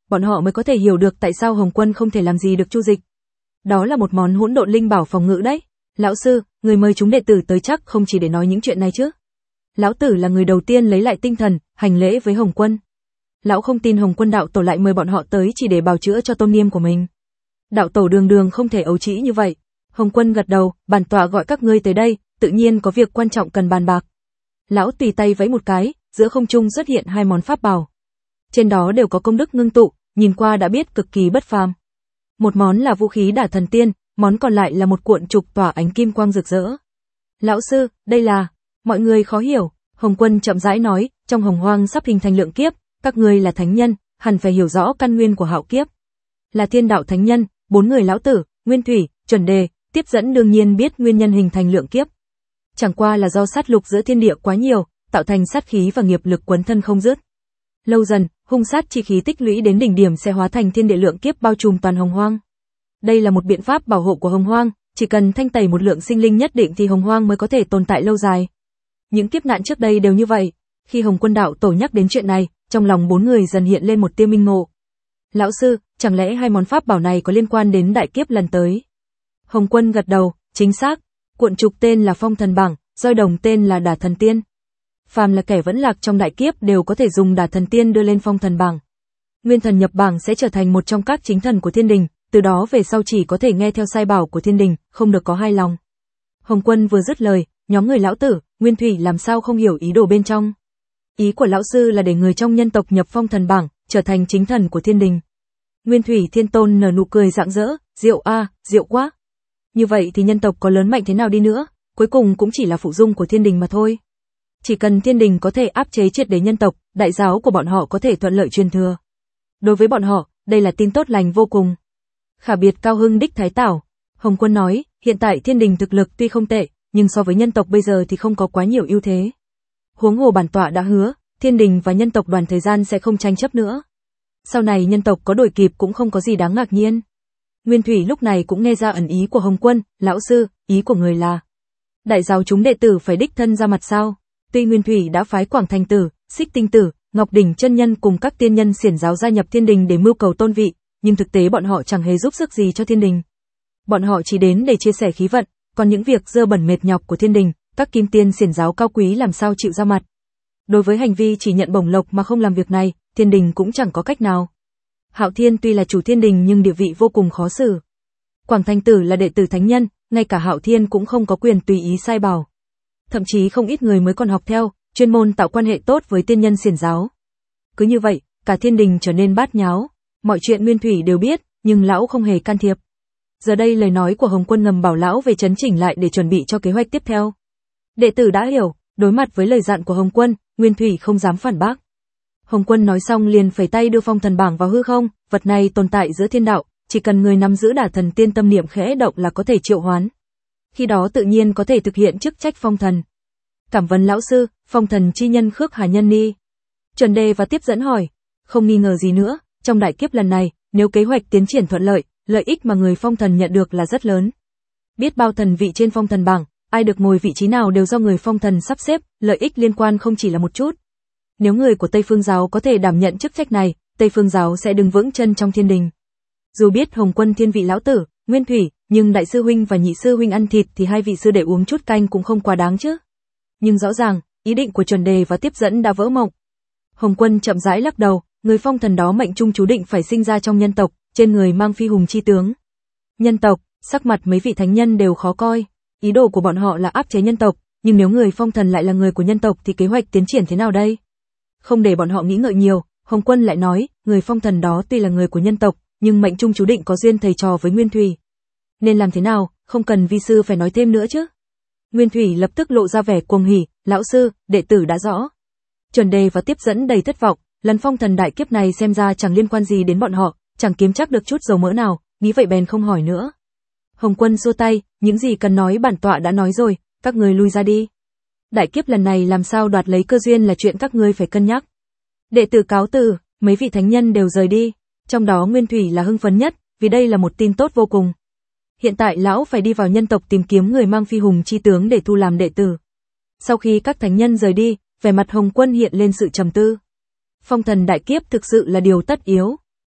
bọn họ mới có thể hiểu được tại sao Hồng Quân không thể làm gì được Chu Dịch. Đó là một món hỗn độn linh bảo phòng ngự đấy. Lão sư, người mời chúng đệ tử tới chắc không chỉ để nói những chuyện này chứ. Lão tử là người đầu tiên lấy lại tinh thần, hành lễ với Hồng Quân. Lão không tin Hồng Quân đạo tổ lại mời bọn họ tới chỉ để bào chữa cho tôn nghiêm của mình. Đạo tổ đường đường không thể ấu trĩ như vậy. Hồng Quân gật đầu, bản tọa gọi các ngươi tới đây, tự nhiên có việc quan trọng cần bàn bạc. Lão tùy tay vẫy một cái, giữa không trung xuất hiện hai món pháp bảo. Trên đó đều có công đức ngưng tụ, nhìn qua đã biết cực kỳ bất phàm. Một món là vũ khí Đả Thần Tiên, món còn lại là một cuộn trục tỏa ánh kim quang rực rỡ. Lão sư, đây là... Mọi người khó hiểu, Hồng Quân chậm rãi nói, trong hồng hoang sắp hình thành lượng kiếp, các ngươi là thánh nhân, hẳn phải hiểu rõ căn nguyên của hạo kiếp. Là thiên đạo thánh nhân, bốn người lão tử, Nguyên Thủy, Chuẩn Đề, Tiếp Dẫn đương nhiên biết nguyên nhân hình thành lượng kiếp. Chẳng qua là do sát lục giữa thiên địa quá nhiều, tạo thành sát khí và nghiệp lực quấn thân không dứt. Lâu dần, hung sát chi khí tích lũy đến đỉnh điểm sẽ hóa thành thiên địa lượng kiếp bao trùm toàn hồng hoang. Đây là một biện pháp bảo hộ của hồng hoang, chỉ cần thanh tẩy một lượng sinh linh nhất định thì hồng hoang mới có thể tồn tại lâu dài. Những kiếp nạn trước đây đều như vậy. Khi Hồng Quân đạo tổ nhắc đến chuyện này, trong lòng bốn người dần hiện lên một tia minh ngộ. Lão sư, chẳng lẽ hai món pháp bảo này có liên quan đến đại kiếp lần tới? Hồng Quân gật đầu, chính xác. Cuộn trục tên là Phong Thần Bảng, roi đồng tên là Đả Thần Tiên. Phàm là kẻ vẫn lạc trong đại kiếp đều có thể dùng Đả Thần Tiên đưa lên Phong Thần Bảng. Nguyên thần nhập bảng sẽ trở thành một trong các chính thần của thiên đình, từ đó về sau chỉ có thể nghe theo sai bảo của thiên đình, không được có hai lòng. Hồng Quân vừa dứt lời, nhóm người lão tử, Nguyên Thủy làm sao không hiểu ý đồ bên trong. Ý của lão sư là để người trong nhân tộc nhập Phong Thần Bảng, trở thành chính thần của thiên đình. Nguyên Thủy Thiên Tôn nở nụ cười rạng rỡ, diệu a, diệu quá. Như vậy thì nhân tộc có lớn mạnh thế nào đi nữa, cuối cùng cũng chỉ là phụ dung của thiên đình mà thôi. Chỉ cần thiên đình có thể áp chế triệt để nhân tộc, đại giáo của bọn họ có thể thuận lợi truyền thừa. Đối với bọn họ, đây là tin tốt lành vô cùng. Khả biệt cao hưng đích thái tảo, Hồng Quân nói, hiện tại thiên đình thực lực tuy không tệ, nhưng so với nhân tộc bây giờ thì không có quá nhiều ưu thế. Huống hồ bản tọa đã hứa, thiên đình và nhân tộc đoàn thời gian sẽ không tranh chấp nữa. Sau này nhân tộc có đổi kịp cũng không có gì đáng ngạc nhiên. Nguyên Thủy lúc này cũng nghe ra ẩn ý của Hồng Quân, lão sư, ý của người là đại giáo chúng đệ tử phải đích thân ra mặt sao? Tuy Nguyên Thủy đã phái Quảng Thành Tử, Xích Tinh Tử, Ngọc Đỉnh chân nhân cùng các tiên nhân xiển giáo gia nhập thiên đình để mưu cầu tôn vị, nhưng thực tế bọn họ chẳng hề giúp sức gì cho thiên đình. Bọn họ chỉ đến để chia sẻ khí vận, còn những việc dơ bẩn mệt nhọc của thiên đình, các kim tiên xiển giáo cao quý làm sao chịu ra mặt. Đối với hành vi chỉ nhận bổng lộc mà không làm việc này, thiên đình cũng chẳng có cách nào. Hạo Thiên tuy là chủ thiên đình nhưng địa vị vô cùng khó xử. Quảng Thành Tử là đệ tử thánh nhân, ngay cả Hạo Thiên cũng không có quyền tùy ý sai bảo. Thậm chí không ít người mới còn học theo, chuyên môn tạo quan hệ tốt với tiên nhân xiển giáo. Cứ như vậy, cả thiên đình trở nên bát nháo. Mọi chuyện Nguyên Thủy đều biết, nhưng lão không hề can thiệp. Giờ đây lời nói của Hồng Quân ngầm bảo lão về chấn chỉnh lại để chuẩn bị cho kế hoạch tiếp theo. Đệ tử đã hiểu, đối mặt với lời dặn của Hồng Quân, Nguyên Thủy không dám phản bác. Hồng Quân nói xong liền phẩy tay đưa Phong Thần Bảng vào hư không, vật này tồn tại giữa thiên đạo, chỉ cần người nắm giữ Đả Thần Tiên tâm niệm khẽ động là có thể triệu hoán. Khi đó tự nhiên có thể thực hiện chức trách phong thần. Cảm vấn lão sư, phong thần chi nhân Khước Hà Nhân Ni. Chuẩn Đề và Tiếp Dẫn hỏi, không nghi ngờ gì nữa, trong đại kiếp lần này, nếu kế hoạch tiến triển thuận lợi, lợi ích mà người phong thần nhận được là rất lớn. Biết bao thần vị trên Phong Thần Bảng, ai được ngồi vị trí nào đều do người phong thần sắp xếp, lợi ích liên quan không chỉ là một chút. Nếu người của Tây Phương Giáo có thể đảm nhận chức trách này, Tây Phương Giáo sẽ đứng vững chân trong thiên đình. Dù biết Hồng Quân thiên vị lão tử, Nguyên Thủy, nhưng đại sư huynh và nhị sư huynh ăn thịt thì hai vị sư đệ uống chút canh cũng không quá đáng chứ. Nhưng rõ ràng, ý định của Chuẩn Đề và Tiếp Dẫn đã vỡ mộng. Hồng Quân chậm rãi lắc đầu, người phong thần đó mệnh trung chú định phải sinh ra trong nhân tộc, trên người mang phi hùng chi tướng. Nhân tộc, sắc mặt mấy vị thánh nhân đều khó coi. Ý đồ của bọn họ là áp chế nhân tộc, nhưng nếu người phong thần lại là người của nhân tộc thì kế hoạch tiến triển thế nào đây? Không để bọn họ nghĩ ngợi nhiều, Hồng Quân lại nói, người phong thần đó tuy là người của nhân tộc, nhưng mệnh trung chú định có duyên thầy trò với Nguyên Thủy. Nên làm thế nào, không cần vi sư phải nói thêm nữa chứ? Nguyên Thủy lập tức lộ ra vẻ cuồng hỉ, lão sư, đệ tử đã rõ. Chuẩn Đề và Tiếp Dẫn đầy thất vọng, lần phong thần đại kiếp này xem ra chẳng liên quan gì đến bọn họ, chẳng kiếm chắc được chút dầu mỡ nào, nghĩ vậy bèn không hỏi nữa. Hồng Quân xua tay, những gì cần nói bản tọa đã nói rồi, các người lui ra đi. Đại kiếp lần này làm sao đoạt lấy cơ duyên là chuyện các ngươi phải cân nhắc. Đệ tử cáo từ, mấy vị thánh nhân đều rời đi, trong đó Nguyên Thủy là hưng phấn nhất, vì đây là một tin tốt vô cùng. Hiện tại lão phải đi vào nhân tộc tìm kiếm người mang phi hùng chi tướng để thu làm đệ tử. Sau khi các thánh nhân rời đi, vẻ mặt Hồng Quân hiện lên sự trầm tư. Phong thần đại kiếp thực sự là điều tất yếu.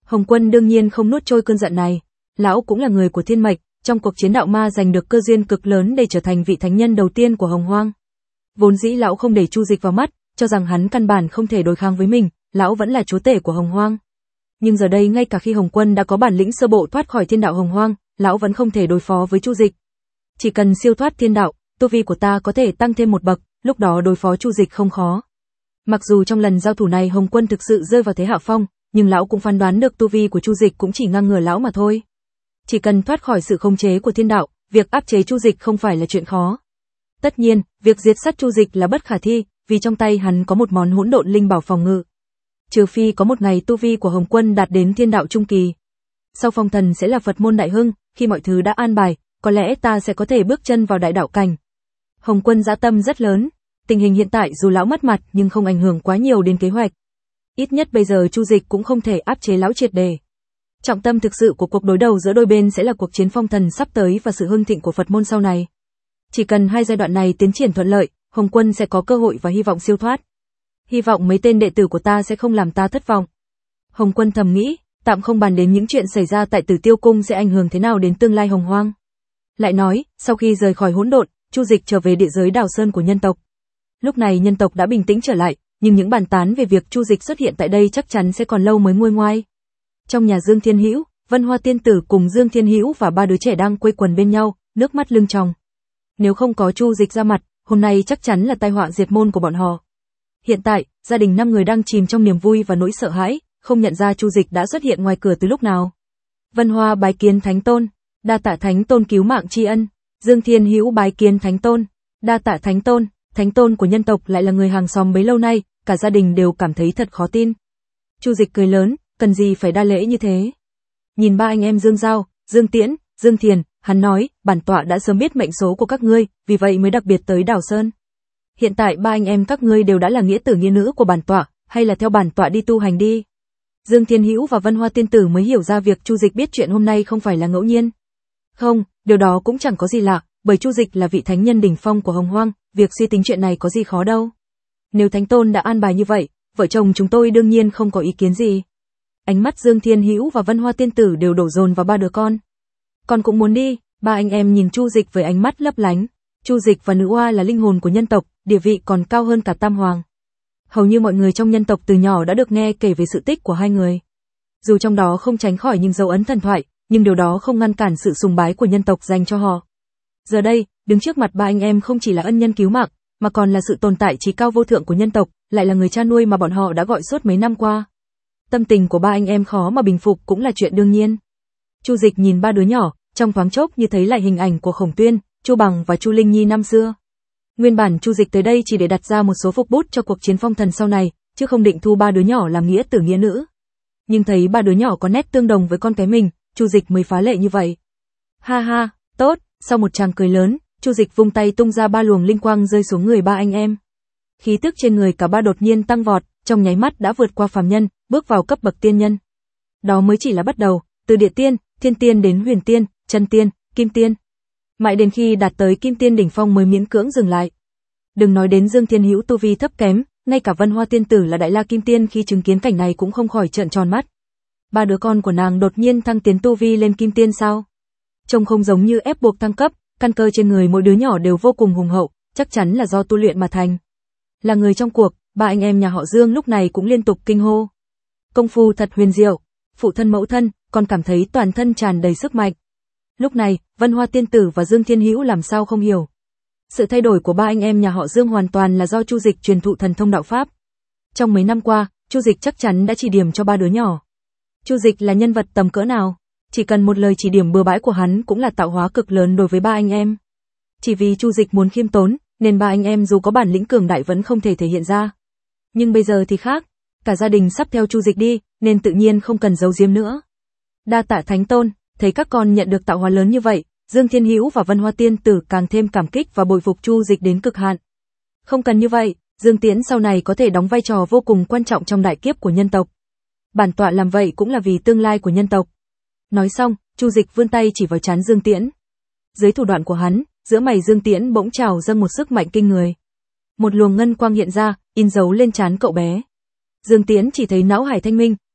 Hồng Quân đương nhiên không nuốt trôi cơn giận này. Lão cũng là người của thiên mạch, trong cuộc chiến đạo ma giành được cơ duyên cực lớn để trở thành vị thánh nhân đầu tiên của Hồng Hoang. Vốn dĩ lão không để Chu Dịch vào mắt, cho rằng hắn căn bản không thể đối kháng với mình, lão vẫn là chúa tể của Hồng Hoang. Nhưng giờ đây ngay cả khi Hồng Quân đã có bản lĩnh sơ bộ thoát khỏi thiên đạo Hồng Hoang, lão vẫn không thể đối phó với Chu Dịch. Chỉ cần siêu thoát thiên đạo, tu vi của ta có thể tăng thêm một bậc, lúc đó đối phó Chu Dịch không khó. Mặc dù trong lần giao thủ này Hồng Quân thực sự rơi vào thế hạ phong, nhưng lão cũng phán đoán được tu vi của Chu Dịch cũng chỉ ngang ngửa lão mà thôi. Chỉ cần thoát khỏi sự khống chế của thiên đạo, việc áp chế Chu Dịch không phải là chuyện khó. Tất nhiên, việc diệt sát Chu Dịch là bất khả thi, vì trong tay hắn có một món hỗn độn linh bảo phòng ngự. Trừ phi có một ngày tu vi của Hồng Quân đạt đến thiên đạo trung kỳ. Sau phong thần sẽ là Phật môn đại hưng, khi mọi thứ đã an bài, có lẽ ta sẽ có thể bước chân vào đại đạo cảnh. Hồng Quân dã tâm rất lớn, tình hình hiện tại dù lão mất mặt nhưng không ảnh hưởng quá nhiều đến kế hoạch. Ít nhất bây giờ Chu Dịch cũng không thể áp chế lão triệt để. Trọng tâm thực sự của cuộc đối đầu giữa đôi bên sẽ là cuộc chiến phong thần sắp tới và sự hưng thịnh của Phật môn sau này. Chỉ cần hai giai đoạn này tiến triển thuận lợi, Hồng Quân sẽ có cơ hội và hy vọng siêu thoát. Hy vọng mấy tên đệ tử của ta sẽ không làm ta thất vọng. Hồng Quân thầm nghĩ, tạm không bàn đến những chuyện xảy ra tại Tử Tiêu Cung sẽ ảnh hưởng thế nào đến tương lai Hồng Hoang. Lại nói, sau khi rời khỏi hỗn độn, Chu Dịch trở về địa giới Đào Sơn của nhân tộc. Lúc này nhân tộc đã bình tĩnh trở lại, nhưng những bàn tán về việc Chu Dịch xuất hiện tại đây chắc chắn sẽ còn lâu mới nguôi ngoai. Trong nhà Dương Thiên Hữu, Vân Hoa Tiên Tử cùng Dương Thiên Hữu và ba đứa trẻ đang quây quần bên nhau, nước mắt lưng tròng. Nếu không có Chu Dịch ra mặt, hôm nay chắc chắn là tai họa diệt môn của bọn họ. Hiện tại, gia đình năm người đang chìm trong niềm vui và nỗi sợ hãi, không nhận ra Chu Dịch đã xuất hiện ngoài cửa từ lúc nào. Vân Hoa bái kiến Thánh Tôn, đa tạ Thánh Tôn cứu mạng tri ân. Dương Thiên Hữu bái kiến Thánh Tôn, đa tạ Thánh Tôn. Thánh Tôn của nhân tộc lại là người hàng xóm bấy lâu nay, cả gia đình đều cảm thấy thật khó tin. Chu Dịch cười lớn, cần gì phải đa lễ như thế. Nhìn ba anh em Dương Giao, Dương Tiễn, Dương Thiền, hắn nói, bản tọa đã sớm biết mệnh số của các ngươi, vì vậy mới đặc biệt tới Đào Sơn. Hiện tại ba anh em các ngươi đều đã là nghĩa tử nghĩa nữ của bản tọa, hay là theo bản tọa đi tu hành đi. Dương Thiên Hữu và Vân Hoa Tiên Tử mới hiểu ra việc Chu Dịch biết chuyện hôm nay không phải là ngẫu nhiên. Không, điều đó cũng chẳng có gì lạ, bởi Chu Dịch là vị thánh nhân đỉnh phong của Hồng Hoang, việc suy tính chuyện này có gì khó đâu. Nếu Thánh Tôn đã an bài như vậy, vợ chồng chúng tôi đương nhiên không có ý kiến gì. Ánh mắt Dương Thiên Hữu và Vân Hoa Tiên Tử đều đổ dồn vào ba đứa con. Con cũng muốn đi, ba anh em nhìn Chu Dịch với ánh mắt lấp lánh. Chu Dịch và nữ oa là linh hồn của nhân tộc, địa vị còn cao hơn cả Tam Hoàng. Hầu như mọi người trong nhân tộc từ nhỏ đã được nghe kể về sự tích của hai người. Dù trong đó không tránh khỏi những dấu ấn thần thoại, nhưng điều đó không ngăn cản sự sùng bái của nhân tộc dành cho họ. Giờ đây, đứng trước mặt ba anh em không chỉ là ân nhân cứu mạng, mà còn là sự tồn tại trí cao vô thượng của nhân tộc, lại là người cha nuôi mà bọn họ đã gọi suốt mấy năm qua. Tâm tình của ba anh em khó mà bình phục cũng là chuyện đương nhiên. Chu Dịch nhìn ba đứa nhỏ, trong thoáng chốc như thấy lại hình ảnh của Khổng Tuyên, Chu Bằng và Chu Linh Nhi năm xưa. Nguyên bản Chu Dịch tới đây chỉ để đặt ra một số phục bút cho cuộc chiến phong thần sau này, chứ không định thu ba đứa nhỏ làm nghĩa tử nghĩa nữ. Nhưng thấy ba đứa nhỏ có nét tương đồng với con cái mình, Chu Dịch mới phá lệ như vậy. Ha ha, tốt, sau một tràng cười lớn, Chu Dịch vung tay tung ra ba luồng linh quang rơi xuống người ba anh em. Khí tức trên người cả ba đột nhiên tăng vọt, trong nháy mắt đã vượt qua phàm nhân, bước vào cấp bậc tiên nhân. Đó mới chỉ là bắt đầu, từ địa tiên, thiên tiên đến huyền tiên, chân tiên, kim tiên. Mãi đến khi đạt tới kim tiên đỉnh phong mới miễn cưỡng dừng lại. Đừng nói đến Dương Thiên Hữu tu vi thấp kém, ngay cả Vân Hoa Tiên Tử là đại la kim tiên khi chứng kiến cảnh này cũng không khỏi trợn tròn mắt. Ba đứa con của nàng đột nhiên thăng tiến tu vi lên kim tiên sao? Trông không giống như ép buộc thăng cấp, căn cơ trên người mỗi đứa nhỏ đều vô cùng hùng hậu, chắc chắn là do tu luyện mà thành. Là người trong cuộc, ba anh em nhà họ Dương lúc này cũng liên tục kinh hô. Công phu thật huyền diệu, phụ thân mẫu thân, còn cảm thấy toàn thân tràn đầy sức mạnh. Lúc này, Vân Hoa Tiên Tử và Dương Thiên Hữu làm sao không hiểu. Sự thay đổi của ba anh em nhà họ Dương hoàn toàn là do Chu Dịch truyền thụ thần thông đạo pháp. Trong mấy năm qua, Chu Dịch chắc chắn đã chỉ điểm cho ba đứa nhỏ. Chu Dịch là nhân vật tầm cỡ nào? Chỉ cần một lời chỉ điểm bừa bãi của hắn cũng là tạo hóa cực lớn đối với ba anh em. Chỉ vì Chu Dịch muốn khiêm tốn, nên ba anh em dù có bản lĩnh cường đại vẫn không thể thể hiện ra. Nhưng bây giờ thì khác, cả gia đình sắp theo Chu Dịch đi, nên tự nhiên không cần giấu giếm nữa. Đa tạ Thánh Tôn, thấy các con nhận được tạo hóa lớn như vậy, Dương Thiên Hữu và Vân Hoa Tiên Tử càng thêm cảm kích và bội phục Chu Dịch đến cực hạn. Không cần như vậy, Dương Tiễn sau này có thể đóng vai trò vô cùng quan trọng trong đại kiếp của nhân tộc. Bản tọa làm vậy cũng là vì tương lai của nhân tộc. Nói xong, Chu Dịch vươn tay chỉ vào trán Dương Tiễn. Dưới thủ đoạn của hắn, giữa mày Dương Tiễn bỗng trào dâng một sức mạnh kinh người. Một luồng ngân quang hiện ra, in dấu lên trán cậu bé. Dương Tiễn chỉ thấy não hải thanh minh,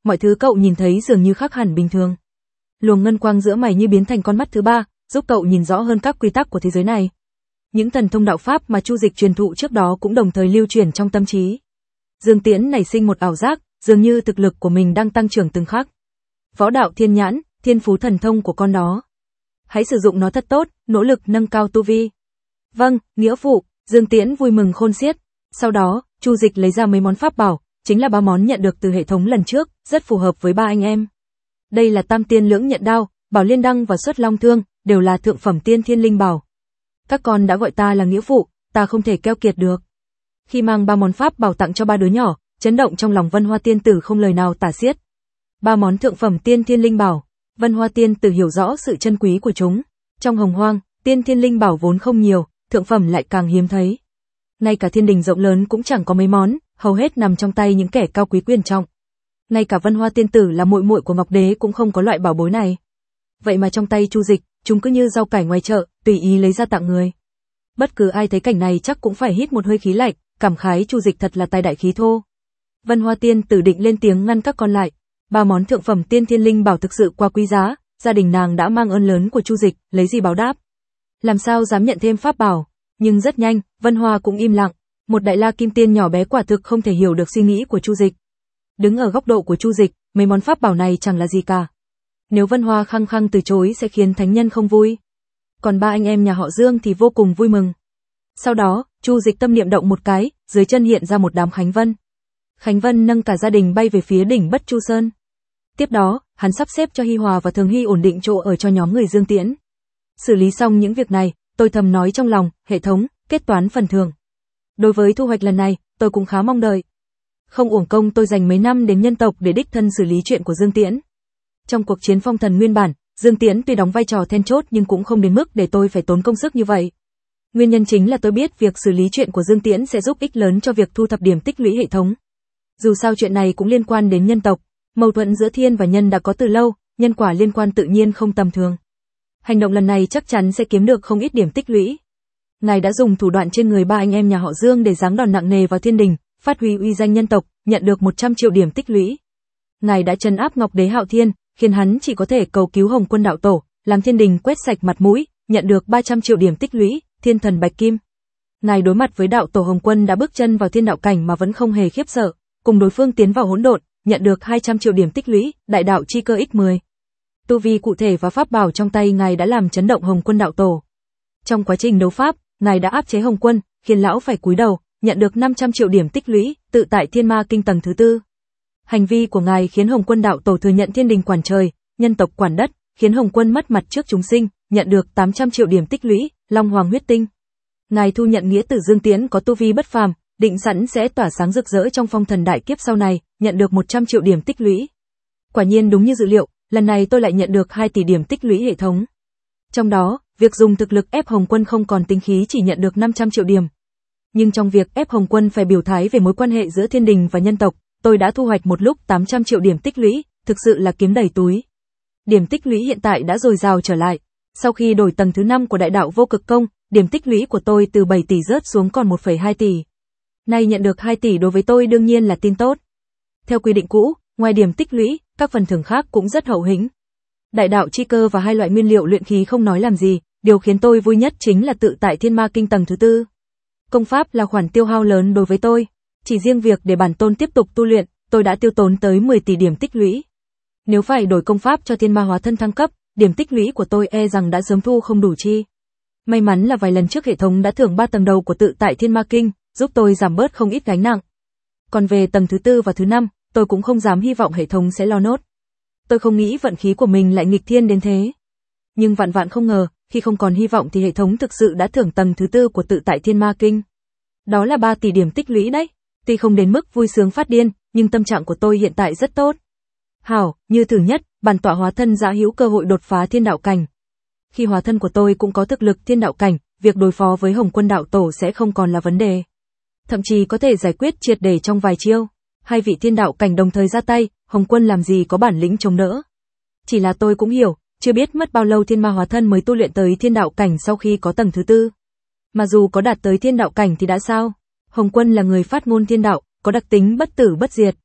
mọi thứ cậu nhìn thấy dường như khác hẳn bình thường. Luồng ngân quang giữa mày như biến thành con mắt thứ ba, giúp cậu nhìn rõ hơn các quy tắc của thế giới này. Những thần thông đạo pháp mà Chu Dịch truyền thụ trước đó cũng đồng thời lưu truyền trong tâm trí. Dương Tiễn nảy sinh một ảo giác, dường như thực lực của mình đang tăng trưởng từng khắc. Võ đạo thiên nhãn, thiên phú thần thông của con đó. Hãy sử dụng nó thật tốt, nỗ lực nâng cao tu vi. Vâng, nghĩa phụ, Dương Tiễn vui mừng khôn xiết. Sau đó, Chu Dịch lấy ra mấy món pháp bảo, chính là ba món nhận được từ hệ thống lần trước, rất phù hợp với ba anh em. Đây là Tam Tiên Lưỡng Nhận Đao, Bảo Liên Đăng và Xuất Long Thương, đều là thượng phẩm tiên thiên linh bảo. Các con đã gọi ta là nghĩa phụ, ta không thể keo kiệt được. Khi mang ba món pháp bảo tặng cho ba đứa nhỏ, chấn động trong lòng Vân Hoa Tiên Tử không lời nào tả xiết. Ba món thượng phẩm tiên thiên linh bảo, Vân Hoa Tiên Tử hiểu rõ sự chân quý của chúng. Trong hồng hoang, tiên thiên linh bảo vốn không nhiều, thượng phẩm lại càng hiếm thấy. Ngay cả thiên đình rộng lớn cũng chẳng có mấy món, hầu hết nằm trong tay những kẻ cao quý quyền trọng. Ngay cả Vân Hoa Tiên Tử là muội muội của Ngọc Đế cũng không có loại bảo bối này. Vậy mà trong tay Chu Dịch, chúng cứ như rau cải ngoài chợ, tùy ý lấy ra tặng người. Bất cứ ai thấy cảnh này chắc cũng phải hít một hơi khí lạnh, cảm khái Chu Dịch thật là tài đại khí thô. Vân Hoa Tiên Tử định lên tiếng ngăn các con lại. Ba món thượng phẩm tiên thiên linh bảo thực sự quá quý giá, gia đình nàng đã mang ơn lớn của Chu Dịch, lấy gì báo đáp? Làm sao dám nhận thêm pháp bảo? Nhưng rất nhanh, Vân Hoa cũng im lặng. Một đại la kim tiên nhỏ bé quả thực không thể hiểu được suy nghĩ của Chu Dịch. Đứng ở góc độ của Chu Dịch, mấy món pháp bảo này chẳng là gì cả. Nếu Vân Hoa khăng khăng từ chối sẽ khiến thánh nhân không vui. Còn ba anh em nhà họ Dương thì vô cùng vui mừng. Sau đó, Chu Dịch tâm niệm động một cái, dưới chân hiện ra một đám Khánh Vân. Khánh Vân nâng cả gia đình bay về phía đỉnh Bất Chu Sơn. Tiếp đó, hắn sắp xếp cho Hi Hòa và Thường Hy ổn định chỗ ở cho nhóm người Dương Tiễn. Xử lý xong những việc này, tôi thầm nói trong lòng, hệ thống, kết toán phần thưởng. Đối với thu hoạch lần này, tôi cũng khá mong đợi. Không uổng công tôi dành mấy năm đến nhân tộc để đích thân xử lý chuyện của Dương Tiễn. Trong cuộc chiến phong thần nguyên bản, Dương Tiễn tuy đóng vai trò then chốt nhưng cũng không đến mức để tôi phải tốn công sức như vậy. Nguyên nhân chính là tôi biết việc xử lý chuyện của Dương Tiễn sẽ giúp ích lớn cho việc thu thập điểm tích lũy hệ thống. Dù sao chuyện này cũng liên quan đến nhân tộc, mâu thuẫn giữa thiên và nhân đã có từ lâu, nhân quả liên quan tự nhiên không tầm thường. Hành động lần này chắc chắn sẽ kiếm được không ít điểm tích lũy. Ngài đã dùng thủ đoạn trên người ba anh em nhà họ Dương để giáng đòn nặng nề vào thiên đình, phát huy uy danh nhân tộc, nhận được một trăm triệu điểm tích lũy. Ngài đã trấn áp Ngọc Đế Hạo Thiên, khiến hắn chỉ có thể cầu cứu Hồng Quân đạo tổ, làm thiên đình quét sạch mặt mũi, nhận được ba trăm triệu điểm tích lũy, thiên thần Bạch Kim. Ngài đối mặt với đạo tổ Hồng Quân đã bước chân vào thiên đạo cảnh mà vẫn không hề khiếp sợ, cùng đối phương tiến vào hỗn độn, nhận được hai trăm triệu điểm tích lũy, đại đạo chi cơ nhân mười. Tu vi cụ thể và pháp bảo trong tay ngài đã làm chấn động Hồng Quân đạo tổ. Trong quá trình đấu pháp, ngài đã áp chế Hồng Quân, khiến lão phải cúi đầu, nhận được năm trăm triệu điểm tích lũy, tự tại Thiên Ma Kinh tầng thứ tư. Hành vi của ngài khiến Hồng Quân đạo tổ thừa nhận thiên đình quản trời, nhân tộc quản đất, khiến Hồng Quân mất mặt trước chúng sinh, nhận được tám trăm triệu điểm tích lũy, Long Hoàng huyết tinh. Ngài thu nhận nghĩa tử Dương Tiễn có tu vi bất phàm, định sẵn sẽ tỏa sáng rực rỡ trong phong thần đại kiếp sau này, nhận được một trăm triệu điểm tích lũy. Quả nhiên đúng như dự liệu, lần này tôi lại nhận được hai tỷ điểm tích lũy hệ thống. Trong đó, việc dùng thực lực ép Hồng Quân không còn tính khí chỉ nhận được năm trăm triệu điểm. Nhưng trong việc ép Hồng Quân phải biểu thái về mối quan hệ giữa thiên đình và nhân tộc, tôi đã thu hoạch một lúc tám trăm triệu điểm tích lũy, thực sự là kiếm đầy túi. Điểm tích lũy hiện tại đã dồi dào trở lại. Sau khi đổi tầng thứ năm của đại đạo vô cực công, điểm tích lũy của tôi từ bảy tỷ rớt xuống còn một phẩy hai tỷ. Nay nhận được hai tỷ đối với tôi đương nhiên là tin tốt. Theo quy định cũ, ngoài điểm tích lũy, các phần thưởng khác cũng rất hậu hĩnh. Đại đạo chi cơ và hai loại nguyên liệu luyện khí không nói làm gì, điều khiến tôi vui nhất chính là tự tại Thiên Ma Kinh tầng thứ tư. Công pháp là khoản tiêu hao lớn đối với tôi. Chỉ riêng việc để bản tôn tiếp tục tu luyện, tôi đã tiêu tốn tới mười tỷ điểm tích lũy. Nếu phải đổi công pháp cho Thiên Ma hóa thân thăng cấp, điểm tích lũy của tôi e rằng đã sớm thu không đủ chi. May mắn là vài lần trước hệ thống đã thưởng ba tầng đầu của tự tại Thiên Ma Kinh, giúp tôi giảm bớt không ít gánh nặng. Còn về tầng thứ tư và thứ năm, tôi cũng không dám hy vọng hệ thống sẽ lo nốt. Tôi không nghĩ vận khí của mình lại nghịch thiên đến thế. Nhưng vạn vạn không ngờ, khi không còn hy vọng thì hệ thống thực sự đã thưởng tầng thứ tư của tự tại Thiên Ma Kinh. Đó là ba tỷ điểm tích lũy đấy. Tuy không đến mức vui sướng phát điên, nhưng tâm trạng của tôi hiện tại rất tốt. Hảo, như thử nhất, bản tọa hóa thân dã hữu cơ hội đột phá thiên đạo cảnh. Khi hóa thân của tôi cũng có thực lực thiên đạo cảnh, việc đối phó với Hồng Quân đạo tổ sẽ không còn là vấn đề. Thậm chí có thể giải quyết triệt để trong vài chiêu. Hai vị thiên đạo cảnh đồng thời ra tay, Hồng Quân làm gì có bản lĩnh chống đỡ. Chỉ là tôi cũng hiểu, chưa biết mất bao lâu thiên ma hóa thân mới tu luyện tới thiên đạo cảnh sau khi có tầng thứ tư. Mà dù có đạt tới thiên đạo cảnh thì đã sao? Hồng Quân là người phát ngôn thiên đạo, có đặc tính bất tử bất diệt.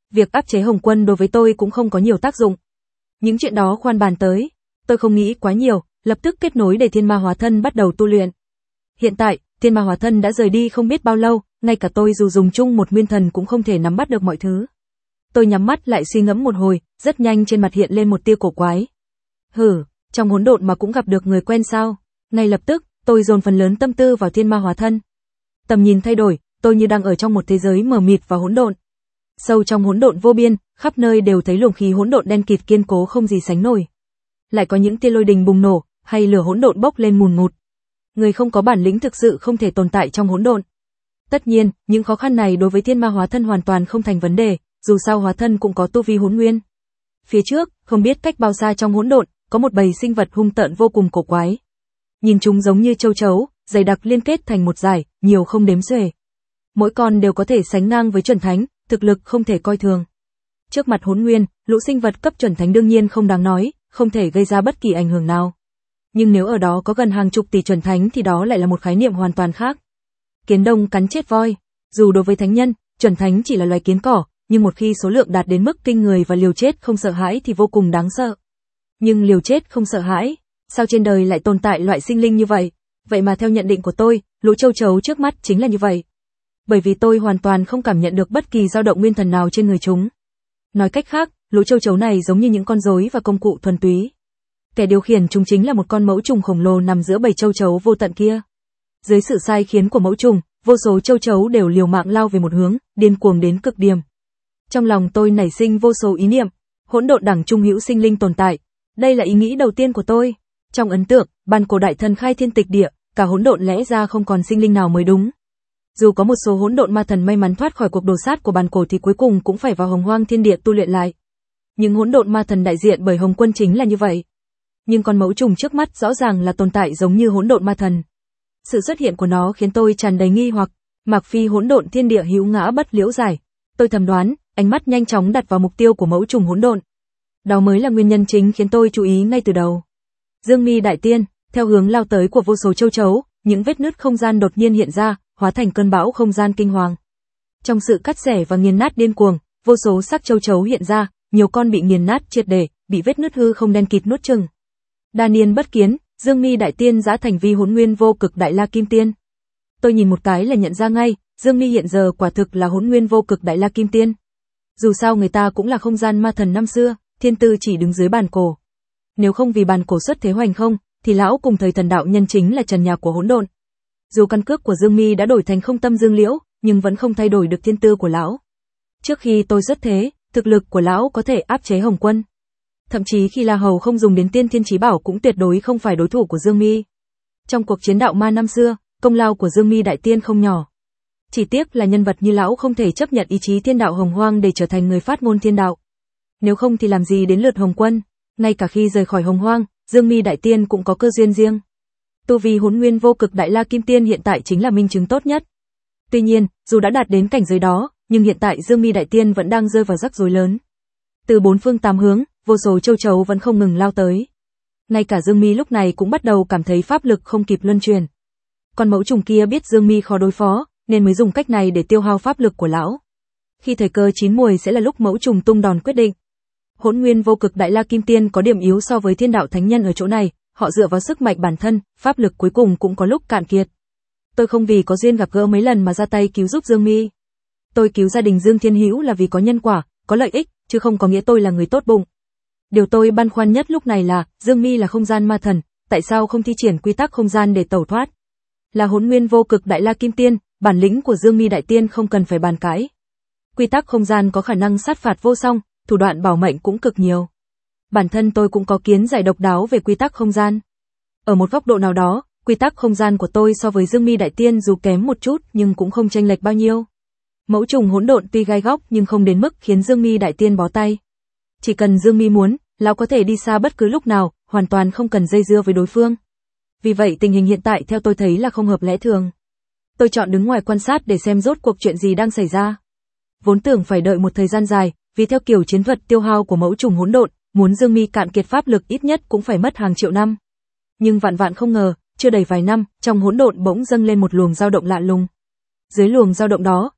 Việc áp chế Hồng Quân đối với tôi cũng không có nhiều tác dụng. Những chuyện đó khoan bàn tới, tôi không nghĩ quá nhiều, lập tức kết nối để Thiên Ma Hóa Thân bắt đầu tu luyện. Hiện tại, Thiên Ma Hóa Thân đã rời đi không biết bao lâu, ngay cả tôi dù dùng chung một nguyên thần cũng không thể nắm bắt được mọi thứ. Tôi nhắm mắt lại suy ngẫm một hồi, rất nhanh trên mặt hiện lên một tia cổ quái. Hử, trong hỗn độn mà cũng gặp được người quen sao? Ngay lập tức, tôi dồn phần lớn tâm tư vào Thiên Ma Hóa Thân. Tầm nhìn thay đổi, tôi như đang ở trong một thế giới mờ mịt và hỗn độn. Sâu trong hỗn độn vô biên, khắp nơi đều thấy luồng khí hỗn độn đen kịt kiên cố không gì sánh nổi. Lại có những tia lôi đình bùng nổ, hay lửa hỗn độn bốc lên mùn ngụt. Người không có bản lĩnh thực sự không thể tồn tại trong hỗn độn. Tất nhiên, những khó khăn này đối với Thiên Ma Hóa Thân hoàn toàn không thành vấn đề, dù sao Hóa Thân cũng có tu vi hỗn nguyên. Phía trước, không biết cách bao xa trong hỗn độn, có một bầy sinh vật hung tợn vô cùng cổ quái. Nhìn chúng giống như châu chấu, dày đặc liên kết thành một dải, nhiều không đếm xuể. Mỗi con đều có thể sánh ngang với chuẩn thánh, thực lực không thể coi thường. Trước mặt hỗn nguyên, lũ sinh vật cấp chuẩn thánh đương nhiên không đáng nói, không thể gây ra bất kỳ ảnh hưởng nào. Nhưng nếu ở đó có gần hàng chục tỷ chuẩn thánh thì đó lại là một khái niệm hoàn toàn khác. Kiến đông cắn chết voi, dù đối với thánh nhân, chuẩn thánh chỉ là loài kiến cỏ, nhưng một khi số lượng đạt đến mức kinh người và liều chết không sợ hãi thì vô cùng đáng sợ. Nhưng liều chết không sợ hãi, sao trên đời lại tồn tại loại sinh linh như vậy? Vậy mà theo nhận định của tôi, lũ châu chấu trước mắt chính là như vậy. Bởi vì tôi hoàn toàn không cảm nhận được bất kỳ dao động nguyên thần nào trên người chúng. Nói cách khác, lũ châu chấu này giống như những con rối và công cụ thuần túy. Kẻ điều khiển chúng chính là một con mẫu trùng khổng lồ nằm giữa bầy châu chấu vô tận kia. Dưới sự sai khiến của mẫu trùng, vô số châu chấu đều liều mạng lao về một hướng, điên cuồng đến cực điểm. Trong lòng tôi nảy sinh vô số ý niệm, hỗn độn đẳng trung hữu sinh linh tồn tại. Đây là ý nghĩ đầu tiên của tôi. Trong ấn tượng, ban cổ đại thần khai thiên tịch địa, cả hỗn độn lẽ ra không còn sinh linh nào mới đúng. Dù có một số hỗn độn ma thần may mắn thoát khỏi cuộc đồ sát của bàn cổ thì cuối cùng cũng phải vào Hồng Hoang Thiên Địa tu luyện lại. Nhưng hỗn độn ma thần đại diện bởi Hồng Quân chính là như vậy. Nhưng con mẫu trùng trước mắt rõ ràng là tồn tại giống như hỗn độn ma thần. Sự xuất hiện của nó khiến tôi tràn đầy nghi hoặc, Mạc Phi hỗn độn thiên địa hữu ngã bất liễu giải. Tôi thầm đoán, ánh mắt nhanh chóng đặt vào mục tiêu của mẫu trùng hỗn độn. Đó mới là nguyên nhân chính khiến tôi chú ý ngay từ đầu. Dương Mi đại tiên, theo hướng lao tới của vô số châu chấu, những vết nứt không gian đột nhiên hiện ra, hóa thành cơn bão không gian kinh hoàng. Trong sự cắt xẻ và nghiền nát điên cuồng, vô số xác châu chấu hiện ra, nhiều con bị nghiền nát triệt để, bị vết nứt hư không đen kịt nuốt chửng. Đa niên bất kiến, Dương Mi đại tiên giã thành vi hỗn nguyên vô cực đại la kim tiên. Tôi nhìn một cái là nhận ra ngay, Dương Mi hiện giờ quả thực là hỗn nguyên vô cực đại la kim tiên. Dù sao người ta cũng là không gian ma thần năm xưa, thiên tư chỉ đứng dưới bàn cổ. Nếu không vì bàn cổ xuất thế hoành không, thì lão cùng thời thần đạo nhân chính là trần nhà của hỗn độn. Dù căn cước của Dương Mi đã đổi thành không tâm dương liễu, nhưng vẫn không thay đổi được thiên tư của lão. Trước khi tôi xuất thế, thực lực của lão có thể áp chế Hồng Quân. Thậm chí khi La Hầu không dùng đến tiên thiên chí bảo cũng tuyệt đối không phải đối thủ của Dương Mi. Trong cuộc chiến đạo ma năm xưa, công lao của Dương Mi đại tiên không nhỏ. Chỉ tiếc là nhân vật như lão không thể chấp nhận ý chí thiên đạo hồng hoang để trở thành người phát ngôn thiên đạo. Nếu không thì làm gì đến lượt Hồng Quân, ngay cả khi rời khỏi hồng hoang, Dương Mi đại tiên cũng có cơ duyên riêng. Tu vi hỗn nguyên vô cực đại la kim tiên hiện tại chính là minh chứng tốt nhất. Tuy nhiên, dù đã đạt đến cảnh giới đó, nhưng hiện tại Dương Mi đại tiên vẫn đang rơi vào rắc rối lớn. Từ bốn phương tám hướng, vô số châu chấu vẫn không ngừng lao tới. Ngay cả Dương Mi lúc này cũng bắt đầu cảm thấy pháp lực không kịp luân chuyển. Con mẫu trùng kia biết Dương Mi khó đối phó, nên mới dùng cách này để tiêu hao pháp lực của lão. Khi thời cơ chín muồi sẽ là lúc mẫu trùng tung đòn quyết định. Hỗn nguyên vô cực đại la kim tiên có điểm yếu so với thiên đạo thánh nhân ở chỗ này, họ dựa vào sức mạnh bản thân, pháp lực cuối cùng cũng có lúc cạn kiệt. Tôi không vì có duyên gặp gỡ mấy lần mà ra tay cứu giúp Dương Mi. Tôi cứu gia đình Dương Thiên Hữu là vì có nhân quả, có lợi ích, chứ không có nghĩa tôi là người tốt bụng. Điều tôi băn khoăn nhất lúc này là, Dương Mi là không gian ma thần, tại sao không thi triển quy tắc không gian để tẩu thoát? Là hỗn nguyên vô cực đại la kim tiên, bản lĩnh của Dương Mi đại tiên không cần phải bàn cãi. Quy tắc không gian có khả năng sát phạt vô song, thủ đoạn bảo mệnh cũng cực nhiều. Bản thân tôi cũng có kiến giải độc đáo về quy tắc không gian. Ở một góc độ nào đó, quy tắc không gian của tôi so với Dương Mi đại tiên dù kém một chút nhưng cũng không chênh lệch bao nhiêu. Mẫu trùng hỗn độn tuy gai góc nhưng không đến mức khiến Dương Mi đại tiên bó tay. Chỉ cần Dương Mi muốn, lão có thể đi xa bất cứ lúc nào, hoàn toàn không cần dây dưa với đối phương. Vì vậy tình hình hiện tại theo tôi thấy là không hợp lẽ thường. Tôi chọn đứng ngoài quan sát để xem rốt cuộc chuyện gì đang xảy ra. Vốn tưởng phải đợi một thời gian dài, vì theo kiểu chiến thuật tiêu hao của mẫu trùng hỗn độn, muốn Dương Mi cạn kiệt pháp lực ít nhất cũng phải mất hàng triệu năm. Nhưng vạn vạn không ngờ, chưa đầy vài năm, trong hỗn độn bỗng dâng lên một luồng dao động lạ lùng. Dưới luồng dao động đó,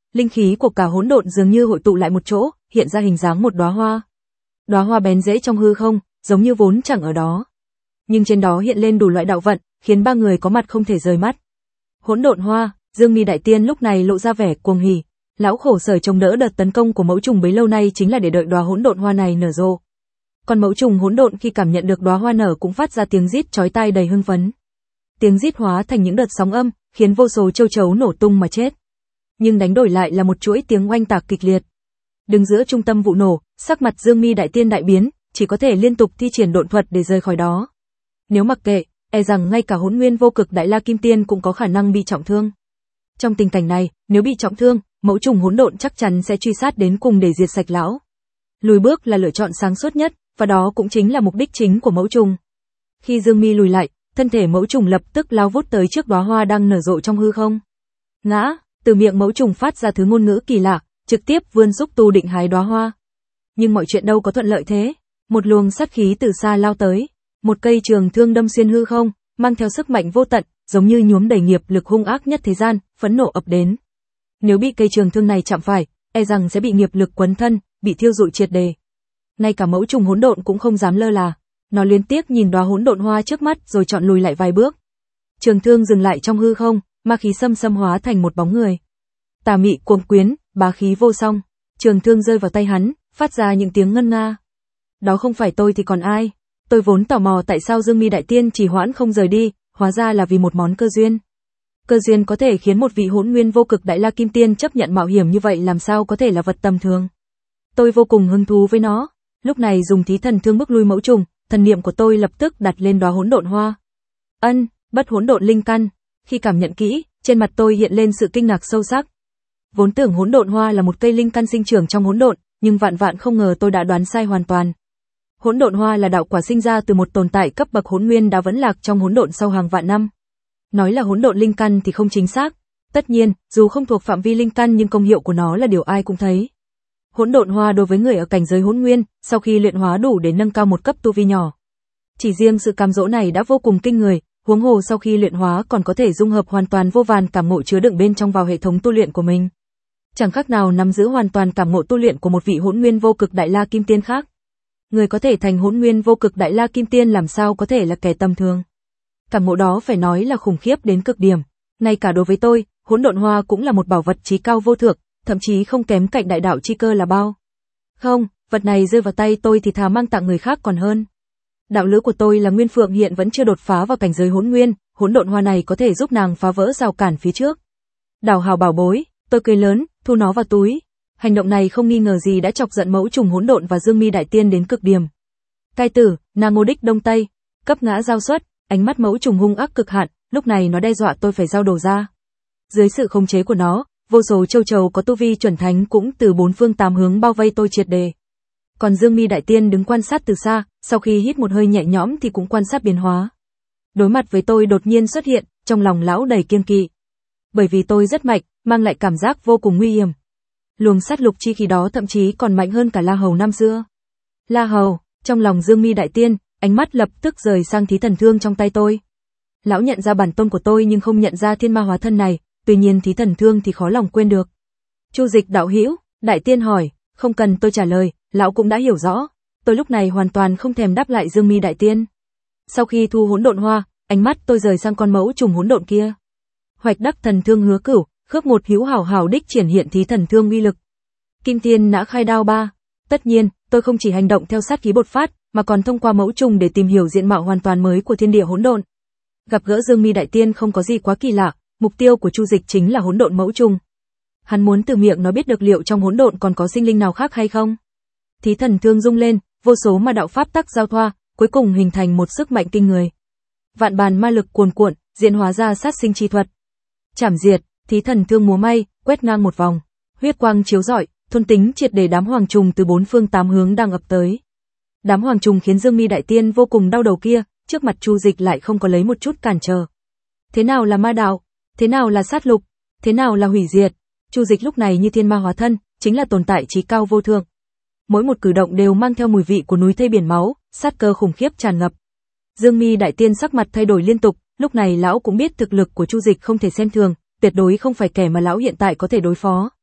linh khí của cả hỗn độn dường như hội tụ lại một chỗ, hiện ra hình dáng một đóa hoa. Đóa hoa bén rễ trong hư không, giống như vốn chẳng ở đó. Nhưng trên đó hiện lên đủ loại đạo vận, khiến ba người có mặt không thể rời mắt. Hỗn độn hoa, Dương Mi Đại Tiên lúc này lộ ra vẻ cuồng hỉ. Lão khổ sở chống đỡ đợt tấn công của mẫu trùng bấy lâu nay chính là để đợi đóa hỗn độn hoa này nở rộ. Còn mẫu trùng hỗn độn khi cảm nhận được đóa hoa nở cũng phát ra tiếng rít chói tai đầy hưng phấn. Tiếng rít hóa thành những đợt sóng âm, khiến vô số châu chấu nổ tung mà chết. Nhưng đánh đổi lại là một chuỗi tiếng oanh tạc kịch liệt. Đứng giữa trung tâm vụ nổ, sắc mặt Dương Mi Đại Tiên đại biến, chỉ có thể liên tục thi triển độn thuật để rời khỏi đó. Nếu mặc kệ, e rằng ngay cả Hỗn Nguyên Vô Cực Đại La Kim Tiên cũng có khả năng bị trọng thương. Trong tình cảnh này, nếu bị trọng thương, mẫu trùng hỗn độn chắc chắn sẽ truy sát đến cùng để diệt sạch lão. Lùi bước là lựa chọn sáng suốt nhất, và đó cũng chính là mục đích chính của mẫu trùng. Khi Dương Mi lùi lại, thân thể mẫu trùng lập tức lao vút tới trước đóa hoa đang nở rộ trong hư không. Ngã, từ miệng mẫu trùng phát ra thứ ngôn ngữ kỳ lạ, trực tiếp vươn xúc tu định hái đóa hoa. Nhưng mọi chuyện đâu có thuận lợi thế, một luồng sát khí từ xa lao tới, một cây trường thương đâm xuyên hư không, mang theo sức mạnh vô tận, giống như nhuốm đầy nghiệp lực hung ác nhất thế gian, phẫn nộ ập đến. Nếu bị cây trường thương này chạm phải, e rằng sẽ bị nghiệp lực quấn thân, bị thiêu rụi triệt đề. Ngay cả mẫu trùng hỗn độn cũng không dám lơ là, nó liên tiếc nhìn đóa hỗn độn hoa trước mắt rồi chọn lùi lại vài bước. Trường thương dừng lại trong hư không, ma khí xâm xâm hóa thành một bóng người. Tà mị cuồng quyến, bá khí vô song. Trường thương rơi vào tay hắn, phát ra những tiếng ngân nga. Đó không phải tôi thì còn ai? Tôi vốn tò mò tại sao Dương Mi Đại Tiên chỉ hoãn không rời đi, hóa ra là vì một món cơ duyên. Cơ duyên có thể khiến một vị Hỗn Nguyên Vô Cực Đại La Kim Tiên chấp nhận mạo hiểm như vậy làm sao có thể là vật tầm thường. Tôi vô cùng hứng thú với nó. Lúc này dùng thí thần thương bức lui mẫu trùng, thần niệm của tôi lập tức đặt lên đóa hỗn độn hoa. Ân, bất hỗn độn linh căn. Khi cảm nhận kỹ, trên mặt tôi hiện lên sự kinh ngạc sâu sắc. Vốn tưởng hỗn độn hoa là một cây linh căn sinh trưởng trong hỗn độn, nhưng vạn vạn không ngờ tôi đã đoán sai hoàn toàn. Hỗn độn hoa là đạo quả sinh ra từ một tồn tại cấp bậc hỗn nguyên đã vẫn lạc trong hỗn độn sau hàng vạn năm. Nói là hỗn độn linh căn thì không chính xác. Tất nhiên, dù không thuộc phạm vi linh căn nhưng công hiệu của nó là điều ai cũng thấy. Hỗn độn hoa đối với người ở cảnh giới hỗn nguyên, sau khi luyện hóa đủ để nâng cao một cấp tu vi nhỏ. Chỉ riêng sự cám dỗ này đã vô cùng kinh người, huống hồ sau khi luyện hóa còn có thể dung hợp hoàn toàn vô vàn cảm ngộ chứa đựng bên trong vào hệ thống tu luyện của mình. Chẳng khác nào nắm giữ hoàn toàn cảm ngộ tu luyện của một vị Hỗn Nguyên Vô Cực Đại La Kim Tiên khác. Người có thể thành Hỗn Nguyên Vô Cực Đại La Kim Tiên làm sao có thể là kẻ tầm thường. Cảm ngộ đó phải nói là khủng khiếp đến cực điểm. Ngay cả đối với tôi, hỗn độn hoa cũng là một bảo vật chí cao vô thượng, thậm chí không kém cạnh đại đạo chi cơ là bao. Không, vật này rơi vào tay tôi thì thà mang tặng người khác còn hơn. Đạo lữ của tôi là Nguyên Phượng hiện vẫn chưa đột phá vào cảnh giới hỗn nguyên, hỗn độn hoa này có thể giúp nàng phá vỡ rào cản phía trước. Đào hào bảo bối, tôi cười lớn, thu nó vào túi. Hành động này không nghi ngờ gì đã chọc giận mẫu trùng hỗn độn và Dương Mi Đại Tiên đến cực điểm. Cai tử, nàng ngô đích đông tây, cấp ngã giao xuất, ánh mắt mẫu trùng hung ác cực hạn, lúc này nó đe dọa tôi phải giao đồ ra. Dưới sự khống chế của nó, vô số châu chấu có tu vi chuẩn thánh cũng từ bốn phương tám hướng bao vây tôi triệt đề. Còn Dương Mi Đại Tiên đứng quan sát từ xa, sau khi hít một hơi nhẹ nhõm thì cũng quan sát biến hóa. Đối mặt với tôi đột nhiên xuất hiện, trong lòng lão đầy kiêng kỵ. Bởi vì tôi rất mạnh, mang lại cảm giác vô cùng nguy hiểm. Luồng sát lục chi khí đó thậm chí còn mạnh hơn cả La Hầu năm xưa. La Hầu, trong lòng Dương Mi Đại Tiên, ánh mắt lập tức rời sang thí thần thương trong tay tôi. Lão nhận ra bản tôn của tôi nhưng không nhận ra thiên ma hóa thân này, tuy nhiên thí thần thương thì khó lòng quên được. Chu Dịch đạo hữu, Đại Tiên hỏi, không cần tôi trả lời, lão cũng đã hiểu rõ. Tôi lúc này hoàn toàn không thèm đáp lại Dương Mi Đại Tiên. Sau khi thu hỗn độn hoa, ánh mắt tôi rời sang con mẫu trùng hỗn độn kia. Hoạch đắc thần thương hứa cửu, khước một hữu hảo hảo đích triển hiện thí thần thương uy lực. Kim Thiên nã khai đao ba. Tất nhiên, tôi không chỉ hành động theo sát khí bột phát, mà còn thông qua mẫu trùng để tìm hiểu diện mạo hoàn toàn mới của thiên địa hỗn độn. Gặp gỡ Dương Mi Đại Tiên không có gì quá kỳ lạ, mục tiêu của Chu Dịch chính là hỗn độn mẫu trùng. Hắn muốn từ miệng nó biết được liệu trong hỗn độn còn có sinh linh nào khác hay không. Thí thần thương rung lên, vô số ma đạo pháp tắc giao thoa, cuối cùng hình thành một sức mạnh kinh người. Vạn bàn ma lực cuồn cuộn, diễn hóa ra sát sinh chi thuật. Chảm diệt, thí thần thương múa may, quét ngang một vòng, huyết quang chiếu rọi, thôn tính triệt để đám hoàng trùng từ bốn phương tám hướng đang ập tới. Đám hoàng trùng khiến Dương Mi Đại Tiên vô cùng đau đầu kia, trước mặt Chu Dịch lại không có lấy một chút cản trở. Thế nào là ma đạo? Thế nào là sát lục? Thế nào là hủy diệt? Chu Dịch lúc này như thiên ma hóa thân, chính là tồn tại chí cao vô thượng. Mỗi một cử động đều mang theo mùi vị của núi thây biển máu, sát cơ khủng khiếp tràn ngập. Dương Mi Đại Tiên sắc mặt thay đổi liên tục, lúc này lão cũng biết thực lực của Chu Dịch không thể xem thường, tuyệt đối không phải kẻ mà lão hiện tại có thể đối phó.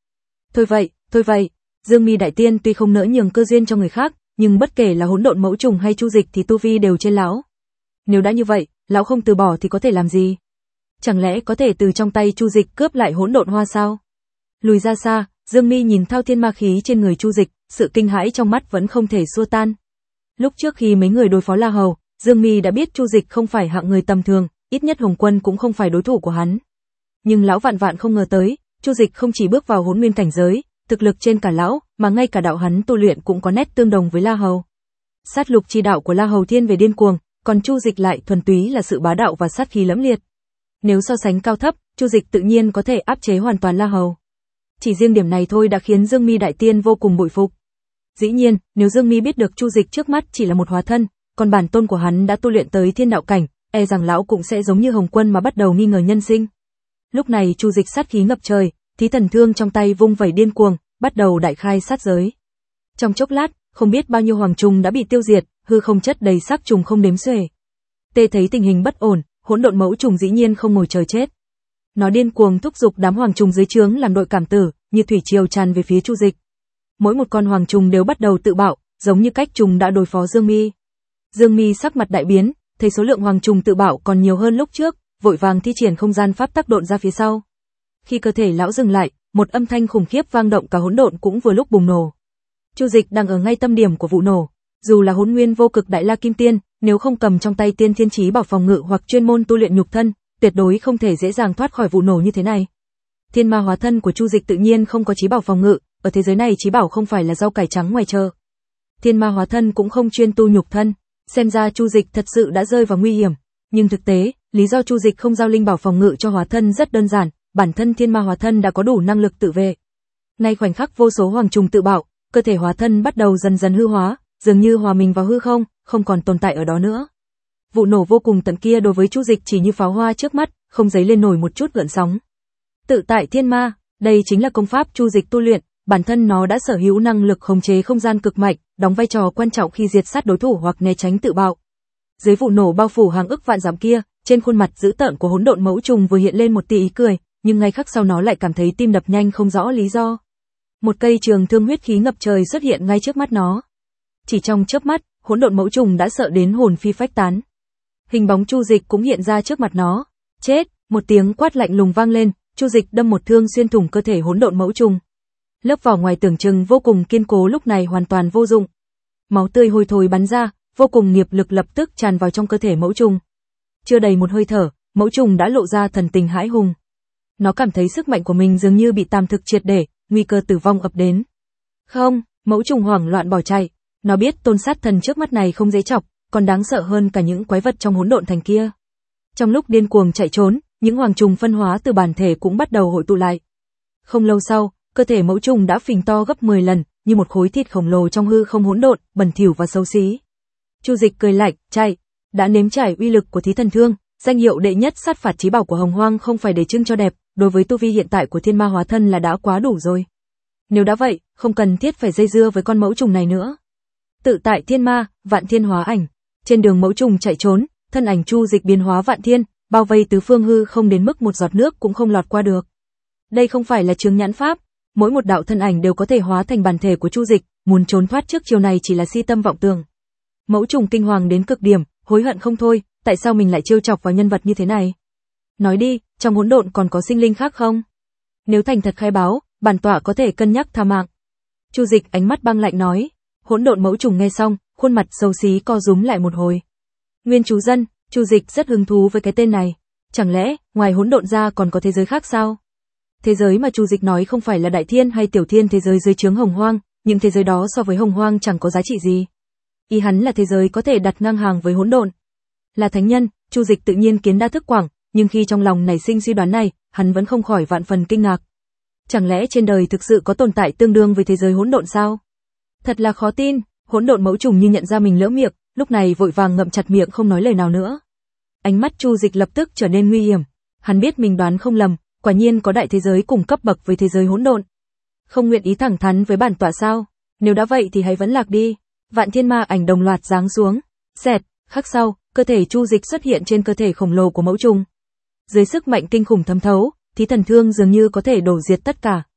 Thôi vậy, thôi vậy. Dương Mi đại tiên tuy không nỡ nhường cơ duyên cho người khác, nhưng bất kể là hỗn độn mẫu trùng hay Chu Dịch thì tu vi đều trên lão. Nếu đã như vậy, lão không từ bỏ thì có thể làm gì? Chẳng lẽ có thể từ trong tay Chu Dịch cướp lại hỗn độn hoa sao? Lùi ra xa, Dương Mi nhìn thao thiên ma khí trên người Chu Dịch, sự kinh hãi trong mắt vẫn không thể xua tan. Lúc trước khi mấy người đối phó La Hầu, Dương Mi đã biết Chu Dịch không phải hạng người tầm thường, ít nhất Hồng Quân cũng không phải đối thủ của hắn. Nhưng lão vạn vạn không ngờ tới, Chu Dịch không chỉ bước vào hỗn nguyên cảnh giới, thực lực trên cả lão, mà ngay cả đạo hắn tu luyện cũng có nét tương đồng với La Hầu. Sát lục chi đạo của La Hầu thiên về điên cuồng, còn Chu Dịch lại thuần túy là sự bá đạo và sát khí lẫm liệt. Nếu so sánh cao thấp, Chu Dịch tự nhiên có thể áp chế hoàn toàn La Hầu. Chỉ riêng điểm này thôi đã khiến Dương Mi đại tiên vô cùng bội phục. Dĩ nhiên, nếu Dương Mi biết được Chu Dịch trước mắt chỉ là một hóa thân, còn bản tôn của hắn đã tu luyện tới thiên đạo cảnh, e rằng lão cũng sẽ giống như Hồng Quân mà bắt đầu nghi ngờ nhân sinh. Lúc này Chu Dịch sát khí ngập trời, thí thần thương trong tay vung vẩy điên cuồng, bắt đầu đại khai sát giới. Trong chốc lát, không biết bao nhiêu hoàng trùng đã bị tiêu diệt, hư không chất đầy xác trùng không đếm xuể. Tê thấy tình hình bất ổn, hỗn độn mẫu trùng dĩ nhiên không ngồi chờ chết. Nó điên cuồng thúc giục đám hoàng trùng dưới trướng làm đội cảm tử, như thủy triều tràn về phía Chu Dịch. Mỗi một con hoàng trùng đều bắt đầu tự bạo, giống như cách trùng đã đối phó Dương Mi. Dương Mi sắc mặt đại biến, thấy số lượng hoàng trùng tự bạo còn nhiều hơn lúc trước, vội vàng thi triển không gian pháp tắc độn ra phía sau. Khi cơ thể lão dừng lại, một âm thanh khủng khiếp vang động cả hỗn độn cũng vừa lúc bùng nổ. Chu Dịch đang ở ngay tâm điểm của vụ nổ, dù là hỗn nguyên vô cực đại la kim tiên, nếu không cầm trong tay tiên thiên chí bảo phòng ngự hoặc chuyên môn tu luyện nhục thân, tuyệt đối không thể dễ dàng thoát khỏi vụ nổ như thế này. Thiên ma hóa thân của Chu Dịch tự nhiên không có chí bảo phòng ngự, ở thế giới này chí bảo không phải là rau cải trắng ngoài chợ. Thiên ma hóa thân cũng không chuyên tu nhục thân, xem ra Chu Dịch thật sự đã rơi vào nguy hiểm, nhưng thực tế, lý do Chu Dịch không giao linh bảo phòng ngự cho hóa thân rất đơn giản, bản thân thiên ma hóa thân đã có đủ năng lực tự vệ. Ngay khoảnh khắc vô số hoàng trùng tự bạo, cơ thể hóa thân bắt đầu dần dần hư hóa, dường như hòa mình vào hư không, không còn tồn tại ở đó nữa. Vụ nổ vô cùng tận kia đối với Chu Dịch chỉ như pháo hoa trước mắt, không dấy lên nổi một chút gợn sóng. Tự tại thiên ma, đây chính là công pháp Chu Dịch tu luyện, bản thân nó đã sở hữu năng lực khống chế không gian cực mạnh, đóng vai trò quan trọng khi diệt sát đối thủ hoặc né tránh tự bạo. Dưới vụ nổ bao phủ hàng ức vạn dặm kia, trên khuôn mặt dữ tợn của hỗn độn mẫu trùng vừa hiện lên một tia ý cười, nhưng ngay khắc sau nó lại cảm thấy tim đập nhanh không rõ lý do. Một cây trường thương huyết khí ngập trời xuất hiện ngay trước mắt nó. Chỉ trong chớp mắt, hỗn độn mẫu trùng đã sợ đến hồn phi phách tán. Hình bóng Chu Dịch cũng hiện ra trước mặt nó. Chết! Một tiếng quát lạnh lùng vang lên, Chu Dịch đâm một thương xuyên thủng cơ thể hỗn độn mẫu trùng. Lớp vỏ ngoài tưởng chừng vô cùng kiên cố lúc này hoàn toàn vô dụng. Máu tươi hôi thối bắn ra, vô cùng nghiệp lực lập tức tràn vào trong cơ thể mẫu trùng. Chưa đầy một hơi thở, mẫu trùng đã lộ ra thần tình hãi hùng. Nó cảm thấy sức mạnh của mình dường như bị tạm thực triệt để, nguy cơ tử vong ập đến. Không, mẫu trùng hoảng loạn bỏ chạy. Nó biết tôn sát thần trước mắt này không dễ chọc, còn đáng sợ hơn cả những quái vật trong hỗn độn thành kia. Trong lúc điên cuồng chạy trốn, những hoàng trùng phân hóa từ bản thể cũng bắt đầu hội tụ lại. Không lâu sau, cơ thể mẫu trùng đã phình to gấp mười lần, như một khối thịt khổng lồ trong hư không hỗn độn, bẩn thỉu và xấu xí. Chu Dịch cười lạnh, chạy, đã nếm trải uy lực của thí thần thương, danh hiệu đệ nhất sát phạt chí bảo của Hồng Hoang không phải để trưng cho đẹp, đối với tu vi hiện tại của thiên ma hóa thân là đã quá đủ rồi. Nếu đã vậy, không cần thiết phải dây dưa với con mẫu trùng này nữa. Tự tại thiên ma, vạn thiên hóa ảnh. Trên đường mẫu trùng chạy trốn, thân ảnh Chu Dịch biến hóa vạn thiên, bao vây tứ phương hư không đến mức một giọt nước cũng không lọt qua được. Đây không phải là chướng nhãn pháp, mỗi một đạo thân ảnh đều có thể hóa thành bản thể của Chu Dịch, muốn trốn thoát trước chiều này chỉ là si tâm vọng tưởng. Mẫu trùng kinh hoàng đến cực điểm, hối hận không thôi, tại sao mình lại trêu chọc vào nhân vật như thế này? Nói đi, trong hỗn độn còn có sinh linh khác không? Nếu thành thật khai báo, bản tọa có thể cân nhắc tha mạng. Chu Dịch ánh mắt băng lạnh nói. Hỗn độn mẫu trùng nghe xong, khuôn mặt xấu xí co rúm lại một hồi. Nguyên chú dân, Chu Dịch rất hứng thú với cái tên này. Chẳng lẽ, ngoài hỗn độn ra còn có thế giới khác sao? Thế giới mà Chu Dịch nói không phải là đại thiên hay tiểu thiên thế giới dưới trướng Hồng Hoang, những thế giới đó so với Hồng Hoang chẳng có giá trị gì. Ý hắn là thế giới có thể đặt ngang hàng với hỗn độn. Là thánh nhân, Chu Dịch tự nhiên kiến đa thức quảng, nhưng khi trong lòng nảy sinh suy đoán này, hắn vẫn không khỏi vạn phần kinh ngạc. Chẳng lẽ trên đời thực sự có tồn tại tương đương với thế giới hỗn độn sao? Thật là khó tin, hỗn độn mẫu trùng như nhận ra mình lỡ miệng, lúc này vội vàng ngậm chặt miệng không nói lời nào nữa. Ánh mắt Chu Dịch lập tức trở nên nguy hiểm, hắn biết mình đoán không lầm, quả nhiên có đại thế giới cùng cấp bậc với thế giới hỗn độn. Không nguyện ý thẳng thắn với bản tọa sao? Nếu đã vậy thì hãy vẫn lạc đi. Vạn thiên ma ảnh đồng loạt giáng xuống. Xẹt, khắc sau, cơ thể Chu Dịch xuất hiện trên cơ thể khổng lồ của mẫu trùng. Dưới sức mạnh kinh khủng thấm thấu, thí thần thương dường như có thể đổ diệt tất cả.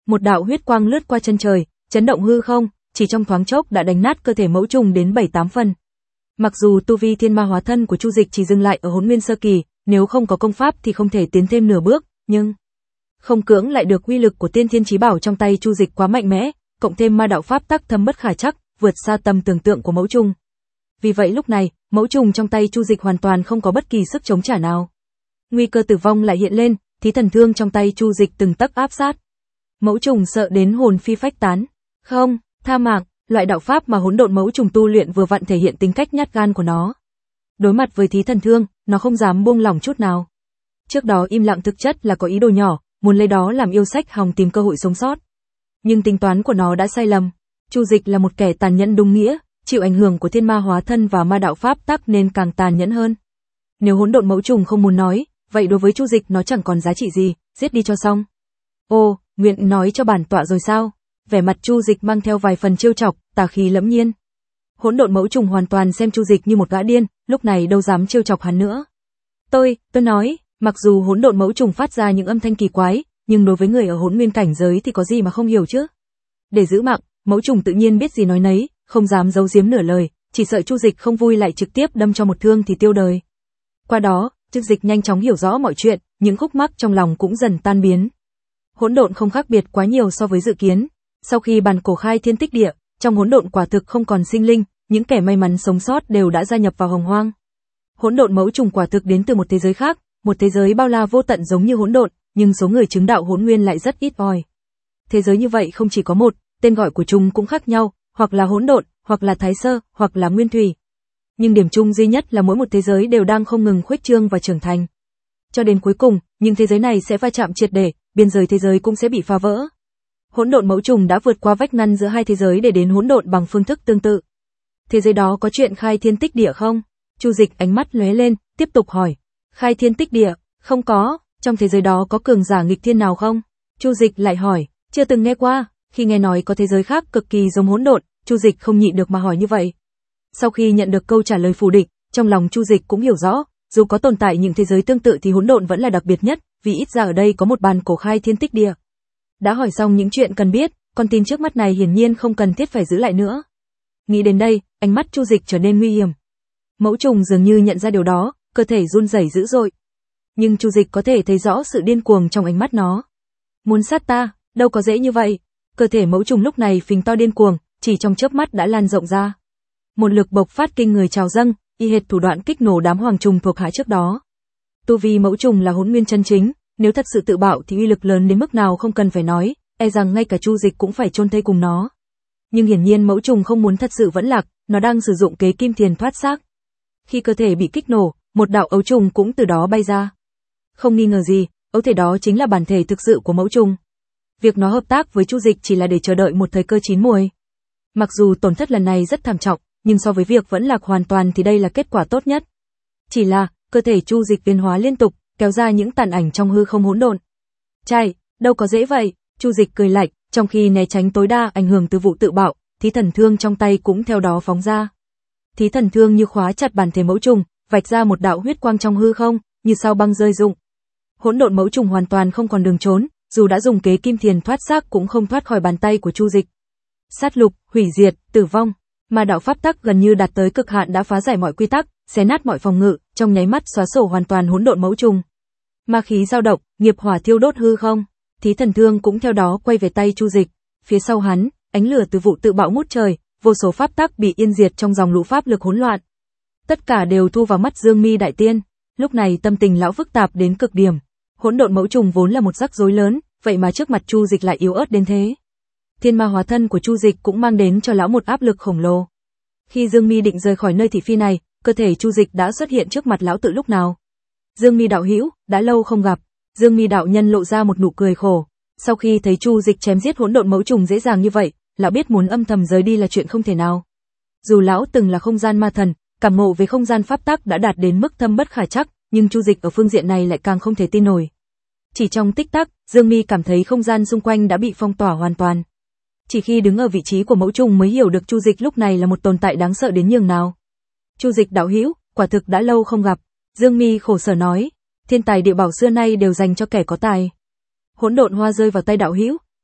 Một đạo huyết quang lướt qua chân trời, chấn động hư không, chỉ trong thoáng chốc đã đánh nát cơ thể mẫu trùng đến bảy tám phần. Mặc dù tu vi thiên ma hóa thân của Chu Dịch chỉ dừng lại ở Hỗn Nguyên sơ kỳ, nếu không có công pháp thì không thể tiến thêm nửa bước, nhưng không cưỡng lại được uy lực của Tiên Thiên Chí Bảo trong tay Chu Dịch quá mạnh mẽ, cộng thêm ma đạo pháp tắc thâm bất khả trắc, vượt xa tầm tưởng tượng của mẫu trùng. Vì vậy lúc này, mẫu trùng trong tay Chu Dịch hoàn toàn không có bất kỳ sức chống trả nào. Nguy cơ tử vong lại hiện lên, thí thần thương trong tay Chu Dịch từng tấc áp sát. Mẫu trùng sợ đến hồn phi phách tán. Không, tha mạng, loại đạo pháp mà hỗn độn mẫu trùng tu luyện vừa vặn thể hiện tính cách nhát gan của nó. Đối mặt với thí thần thương, nó không dám buông lỏng chút nào. Trước đó im lặng thực chất là có ý đồ nhỏ, muốn lấy đó làm yêu sách hòng tìm cơ hội sống sót. Nhưng tính toán của nó đã sai lầm. Chu Dịch là một kẻ tàn nhẫn đúng nghĩa, chịu ảnh hưởng của thiên ma hóa thân và ma đạo pháp tắc nên càng tàn nhẫn hơn. Nếu hỗn độn mẫu trùng không muốn nói, vậy đối với Chu Dịch nó chẳng còn giá trị gì, giết đi cho xong. Ô, nguyện nói cho bản tọa rồi sao? Vẻ mặt Chu Dịch mang theo vài phần trêu chọc, tà khí lẫm nhiên. Hỗn độn mẫu trùng hoàn toàn xem Chu Dịch như một gã điên, lúc này đâu dám trêu chọc hắn nữa. Tôi, tôi nói, mặc dù hỗn độn mẫu trùng phát ra những âm thanh kỳ quái, nhưng đối với người ở hỗn nguyên cảnh giới thì có gì mà không hiểu chứ? Để giữ mạng, mẫu trùng tự nhiên biết gì nói nấy, không dám giấu giếm nửa lời, chỉ sợ Chu Dịch không vui lại trực tiếp đâm cho một thương thì tiêu đời. Qua đó, Chu Dịch nhanh chóng hiểu rõ mọi chuyện, những khúc mắc trong lòng cũng dần tan biến. Hỗn độn không khác biệt quá nhiều so với dự kiến. Sau khi bàn cổ khai thiên tích địa, trong hỗn độn quả thực không còn sinh linh, những kẻ may mắn sống sót đều đã gia nhập vào hồng hoang. Hỗn độn mẫu trùng quả thực đến từ một thế giới khác, một thế giới bao la vô tận giống như hỗn độn, nhưng số người chứng đạo hỗn nguyên lại rất ít ỏi. Thế giới như vậy không chỉ có một, tên gọi của chúng cũng khác nhau, hoặc là hỗn độn, hoặc là thái sơ, hoặc là nguyên thủy. Nhưng điểm chung duy nhất là mỗi một thế giới đều đang không ngừng khuếch trương và trưởng thành. Cho đến cuối cùng, những thế giới này sẽ va chạm triệt để, biên giới thế giới cũng sẽ bị phá vỡ. Hỗn độn mẫu trùng đã vượt qua vách ngăn giữa hai thế giới để đến hỗn độn bằng phương thức tương tự. Thế giới đó có chuyện khai thiên tích địa không? Chu Dịch ánh mắt lóe lên, tiếp tục hỏi. Khai thiên tích địa, không có, trong thế giới đó có cường giả nghịch thiên nào không? Chu Dịch lại hỏi, chưa từng nghe qua, khi nghe nói có thế giới khác cực kỳ giống hỗn độn, Chu Dịch không nhịn được mà hỏi như vậy. Sau khi nhận được câu trả lời phủ định, trong lòng Chu Dịch cũng hiểu rõ, dù có tồn tại những thế giới tương tự thì hỗn độn vẫn là đặc biệt nhất, vì ít ra ở đây có một bàn cổ khai thiên tích địa. Đã hỏi xong những chuyện cần biết, con tin trước mắt này hiển nhiên không cần thiết phải giữ lại nữa. Nghĩ đến đây, ánh mắt Chu Dịch trở nên nguy hiểm. Mẫu trùng dường như nhận ra điều đó, cơ thể run rẩy dữ dội. Nhưng Chu Dịch có thể thấy rõ sự điên cuồng trong ánh mắt nó. Muốn sát ta, đâu có dễ như vậy. Cơ thể mẫu trùng lúc này phình to điên cuồng, chỉ trong chớp mắt đã lan rộng ra. Một lực bộc phát kinh người trào dâng, y hệt thủ đoạn kích nổ đám hoàng trùng thuộc hạ trước đó. Tu vi mẫu trùng là hỗn nguyên chân chính, nếu thật sự tự bạo thì uy lực lớn đến mức nào không cần phải nói, e rằng ngay cả Chu Dịch cũng phải chôn thây cùng nó. Nhưng hiển nhiên mẫu trùng không muốn thật sự vẫn lạc, nó đang sử dụng kế kim tiền thoát xác. Khi cơ thể bị kích nổ, một đạo ấu trùng cũng từ đó bay ra. Không nghi ngờ gì, ấu thể đó chính là bản thể thực sự của mẫu trùng. Việc nó hợp tác với Chu Dịch chỉ là để chờ đợi một thời cơ chín muồi. Mặc dù tổn thất lần này rất thảm trọng, nhưng so với việc vẫn lạc hoàn toàn thì đây là kết quả tốt nhất. Chỉ là, cơ thể Chu Dịch biến hóa liên tục, kéo ra những tàn ảnh trong hư không hỗn độn. Chạy, đâu có dễ vậy, Chu Dịch cười lạnh, trong khi né tránh tối đa ảnh hưởng từ vụ tự bạo, thí thần thương trong tay cũng theo đó phóng ra. Thí thần thương như khóa chặt bản thể mẫu trùng, vạch ra một đạo huyết quang trong hư không, như sao băng rơi rụng. Hỗn độn mẫu trùng hoàn toàn không còn đường trốn, dù đã dùng kế kim thiền thoát xác cũng không thoát khỏi bàn tay của Chu Dịch. Sát lục, hủy diệt, tử vong, mà đạo pháp tắc gần như đạt tới cực hạn đã phá giải mọi quy tắc, xé nát mọi phòng ngự, trong nháy mắt xóa sổ hoàn toàn hỗn độn mẫu trùng. Ma khí dao động, nghiệp hỏa thiêu đốt hư không, thí thần thương cũng theo đó quay về tay Chu Dịch. Phía sau hắn, ánh lửa từ vụ tự bạo ngút trời, vô số pháp tắc bị yên diệt trong dòng lũ pháp lực hỗn loạn. Tất cả đều thu vào mắt Dương Mi đại tiên. Lúc này tâm tình lão phức tạp đến cực điểm. Hỗn độn mẫu trùng vốn là một rắc rối lớn, vậy mà trước mặt Chu Dịch lại yếu ớt đến thế. Thiên ma hóa thân của Chu Dịch cũng mang đến cho lão một áp lực khổng lồ. Khi Dương Mi định rời khỏi nơi thị phi này, cơ thể Chu Dịch đã xuất hiện trước mặt lão tự lúc nào. Dương Mi đạo hữu, đã lâu không gặp. Dương Mi đạo nhân lộ ra một nụ cười khổ. Sau khi thấy Chu Dịch chém giết hỗn độn mẫu trùng dễ dàng như vậy, lão biết muốn âm thầm rời đi là chuyện không thể nào. Dù lão từng là không gian ma thần, cảm ngộ về không gian pháp tắc đã đạt đến mức thâm bất khả trắc, nhưng Chu Dịch ở phương diện này lại càng không thể tin nổi. Chỉ trong tích tắc, Dương Mi cảm thấy không gian xung quanh đã bị phong tỏa hoàn toàn. Chỉ khi đứng ở vị trí của mẫu trùng mới hiểu được Chu Dịch lúc này là một tồn tại đáng sợ đến nhường nào. Chu Dịch đạo hữu, quả thực đã lâu không gặp. Dương Mi khổ sở nói, thiên tài địa bảo xưa nay đều dành cho kẻ có tài. Hỗn độn hoa rơi vào tay đạo hữu,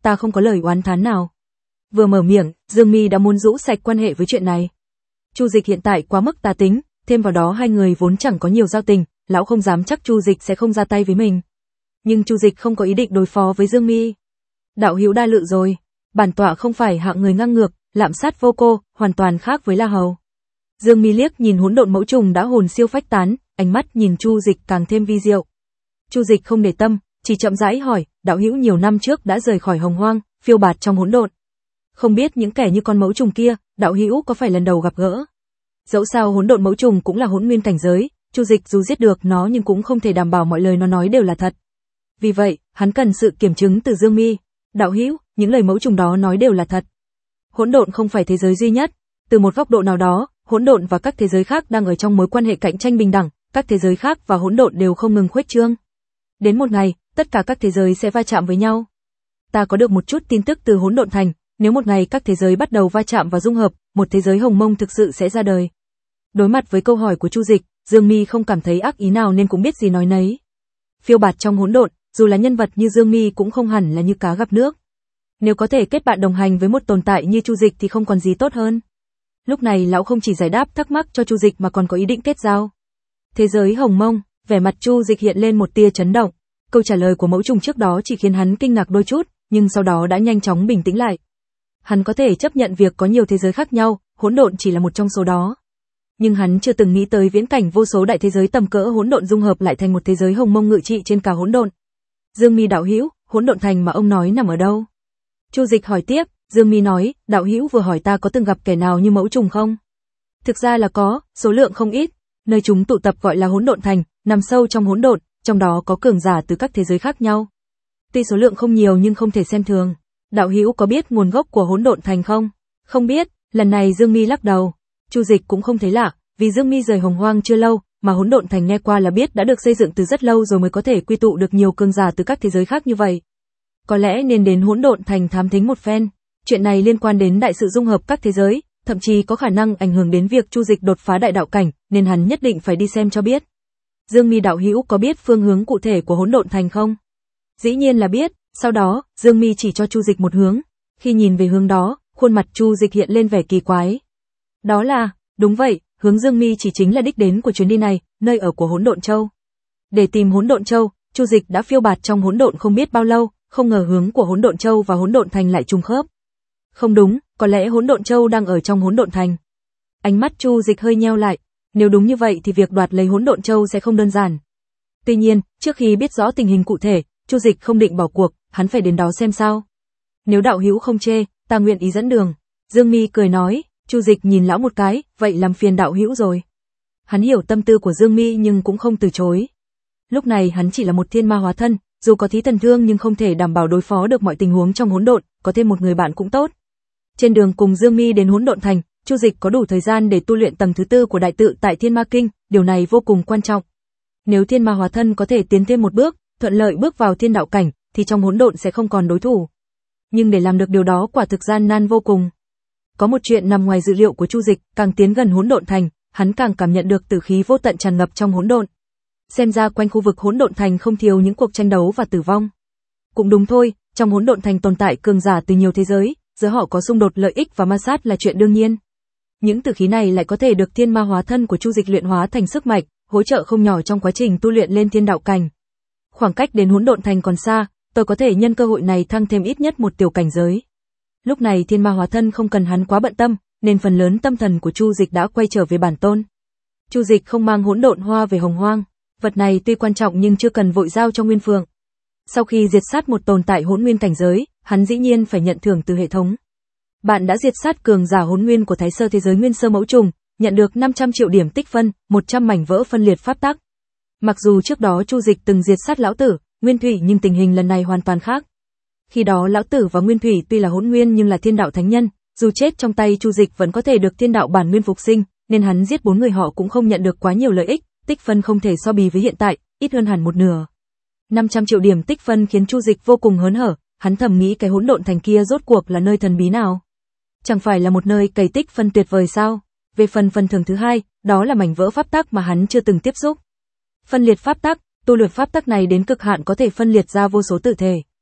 ta không có lời oán thán nào. Vừa mở miệng, Dương Mi đã muốn rũ sạch quan hệ với chuyện này. Chu Dịch hiện tại quá mức tà tính, thêm vào đó hai người vốn chẳng có nhiều giao tình, lão không dám chắc Chu Dịch sẽ không ra tay với mình. Nhưng Chu Dịch không có ý định đối phó với Dương Mi. Đạo hữu đa lự rồi, bản tọa không phải hạng người ngang ngược, lạm sát vô cô, hoàn toàn khác với La Hầu. Dương Mi liếc nhìn hỗn độn mẫu trùng đã hồn siêu phách tán, ánh mắt nhìn Chu Dịch càng thêm vi diệu. Chu Dịch không để tâm, chỉ chậm rãi hỏi, đạo hữu nhiều năm trước đã rời khỏi Hồng Hoang, phiêu bạt trong hỗn độn. Không biết những kẻ như con mẫu trùng kia, đạo hữu có phải lần đầu gặp gỡ? Dẫu sao hỗn độn mẫu trùng cũng là hỗn nguyên cảnh giới, Chu Dịch dù giết được nó nhưng cũng không thể đảm bảo mọi lời nó nói đều là thật. Vì vậy, hắn cần sự kiểm chứng từ Dương Mi. Đạo hữu, những lời mẫu trùng đó nói đều là thật. Hỗn độn không phải thế giới duy nhất, từ một góc độ nào đó, hỗn độn và các thế giới khác đang ở trong mối quan hệ cạnh tranh bình đẳng, các thế giới khác và hỗn độn đều không ngừng khuếch trương. Đến một ngày, tất cả các thế giới sẽ va chạm với nhau. Ta có được một chút tin tức từ hỗn độn thành, nếu một ngày các thế giới bắt đầu va chạm và dung hợp, một thế giới hồng mông thực sự sẽ ra đời. Đối mặt với câu hỏi của Chu Dịch, Dương Mi không cảm thấy ác ý nào nên cũng biết gì nói nấy. Phiêu bạt trong hỗn độn, dù là nhân vật như Dương Mi cũng không hẳn là như cá gặp nước. Nếu có thể kết bạn đồng hành với một tồn tại như Chu Dịch thì không còn gì tốt hơn. Lúc này lão không chỉ giải đáp thắc mắc cho Chu Dịch mà còn có ý định kết giao. Thế giới hồng mông, vẻ mặt Chu Dịch hiện lên một tia chấn động. Câu trả lời của mẫu trùng trước đó chỉ khiến hắn kinh ngạc đôi chút, nhưng sau đó đã nhanh chóng bình tĩnh lại. Hắn có thể chấp nhận việc có nhiều thế giới khác nhau, hỗn độn chỉ là một trong số đó. Nhưng hắn chưa từng nghĩ tới viễn cảnh vô số đại thế giới tầm cỡ hỗn độn dung hợp lại thành một thế giới hồng mông ngự trị trên cả hỗn độn. Dương Mi đạo hữu, hỗn độn thành mà ông nói nằm ở đâu? Chu Dịch hỏi tiếp. Dương Mi nói, đạo hữu vừa hỏi ta có từng gặp kẻ nào như mẫu trùng không? Thực ra là có, số lượng không ít, nơi chúng tụ tập gọi là hỗn độn thành, nằm sâu trong hỗn độn, trong đó có cường giả từ các thế giới khác nhau. Tuy số lượng không nhiều nhưng không thể xem thường. Đạo hữu có biết nguồn gốc của hỗn độn thành không? Không biết, lần này Dương Mi lắc đầu. Chu Dịch cũng không thấy lạ, vì Dương Mi rời Hồng Hoang chưa lâu, mà hỗn độn thành nghe qua là biết đã được xây dựng từ rất lâu rồi mới có thể quy tụ được nhiều cường giả từ các thế giới khác như vậy. Có lẽ nên đến hỗn độn thành thám thính một phen. Chuyện này liên quan đến đại sự dung hợp các thế giới, thậm chí có khả năng ảnh hưởng đến việc Chu Dịch đột phá đại đạo cảnh, nên hắn nhất định phải đi xem cho biết. Dương Mi đạo hữu có biết phương hướng cụ thể của hỗn độn thành không? Dĩ nhiên là biết. Sau đó, Dương Mi chỉ cho Chu Dịch một hướng. Khi nhìn về hướng đó, khuôn mặt Chu Dịch hiện lên vẻ kỳ quái. Đó là, đúng vậy, hướng Dương Mi chỉ chính là đích đến của chuyến đi này, nơi ở của Hỗn Độn Châu. Để tìm Hỗn Độn Châu, Chu Dịch đã phiêu bạt trong hỗn độn không biết bao lâu, không ngờ hướng của Hỗn Độn Châu và Hỗn Độn Thành lại trùng khớp. Không đúng, có lẽ Hỗn Độn Châu đang ở trong Hỗn Độn Thành. Ánh mắt Chu Dịch hơi nheo lại, nếu đúng như vậy thì việc đoạt lấy Hỗn Độn Châu sẽ không đơn giản. Tuy nhiên, trước khi biết rõ tình hình cụ thể, Chu Dịch không định bỏ cuộc, hắn phải đến đó xem sao. Nếu đạo hữu không chê, ta nguyện ý dẫn đường. Dương Mi cười nói. Chu Dịch nhìn lão một cái, vậy làm phiền đạo hữu rồi. Hắn hiểu tâm tư của Dương Mi nhưng cũng không từ chối. Lúc này hắn chỉ là một thiên ma hóa thân, dù có thí thần thương nhưng không thể đảm bảo đối phó được mọi tình huống trong hỗn độn, có thêm một người bạn cũng tốt. Trên đường cùng Dương Mi đến Hỗn Độn Thành, Chu Dịch có đủ thời gian để tu luyện tầng thứ tư của đại tự tại Thiên Ma Kinh, điều này vô cùng quan trọng. Nếu thiên ma hóa thân có thể tiến thêm một bước, thuận lợi bước vào thiên đạo cảnh, thì trong hỗn độn sẽ không còn đối thủ. Nhưng để làm được điều đó quả thực gian nan vô cùng. Có một chuyện nằm ngoài dự liệu của Chu Dịch, càng tiến gần Hỗn Độn Thành, hắn càng cảm nhận được tử khí vô tận tràn ngập trong hỗn độn. Xem ra quanh khu vực Hỗn Độn Thành không thiếu những cuộc tranh đấu và tử vong. Cũng đúng thôi, trong Hỗn Độn Thành tồn tại cường giả từ nhiều thế giới, giữa họ có xung đột lợi ích và ma sát là chuyện đương nhiên. Những tử khí này lại có thể được thiên ma hóa thân của Chu Dịch luyện hóa thành sức mạnh, hỗ trợ không nhỏ trong quá trình tu luyện lên thiên đạo cảnh. Khoảng cách đến Hỗn Độn Thành còn xa, tôi có thể nhân cơ hội này thăng thêm ít nhất một tiểu cảnh giới. Lúc này thiên ma hóa thân không cần hắn quá bận tâm, nên phần lớn tâm thần của Chu Dịch đã quay trở về bản tôn. Chu Dịch không mang hỗn độn hoa về Hồng Hoang, vật này tuy quan trọng nhưng chưa cần vội giao cho Nguyên Phượng. Sau khi diệt sát một tồn tại hỗn nguyên cảnh giới, hắn dĩ nhiên phải nhận thưởng từ hệ thống. Bạn đã diệt sát cường giả hỗn nguyên của Thái Sơ thế giới Nguyên Sơ Mẫu Trùng, nhận được năm trăm triệu điểm tích phân, một trăm mảnh vỡ phân liệt pháp tắc. Mặc dù trước đó Chu Dịch từng diệt sát lão tử, Nguyên Thủy nhưng tình hình lần này hoàn toàn khác. Khi đó lão tử và Nguyên Thủy tuy là hỗn nguyên nhưng là thiên đạo thánh nhân, dù chết trong tay Chu Dịch vẫn có thể được thiên đạo bản nguyên phục sinh, nên hắn giết bốn người họ cũng không nhận được quá nhiều lợi ích, tích phân không thể so bì với hiện tại, ít hơn hẳn một nửa. năm trăm triệu điểm tích phân khiến Chu Dịch vô cùng hớn hở, hắn thầm nghĩ cái hỗn độn thành kia rốt cuộc là nơi thần bí nào? Chẳng phải là một nơi cày tích phân tuyệt vời sao? Về phần phần thưởng thứ hai, đó là mảnh vỡ pháp tắc mà hắn chưa từng tiếp xúc. Phân liệt pháp tắc, tu luyện pháp tắc này đến cực hạn có thể phân liệt ra vô số tử thể.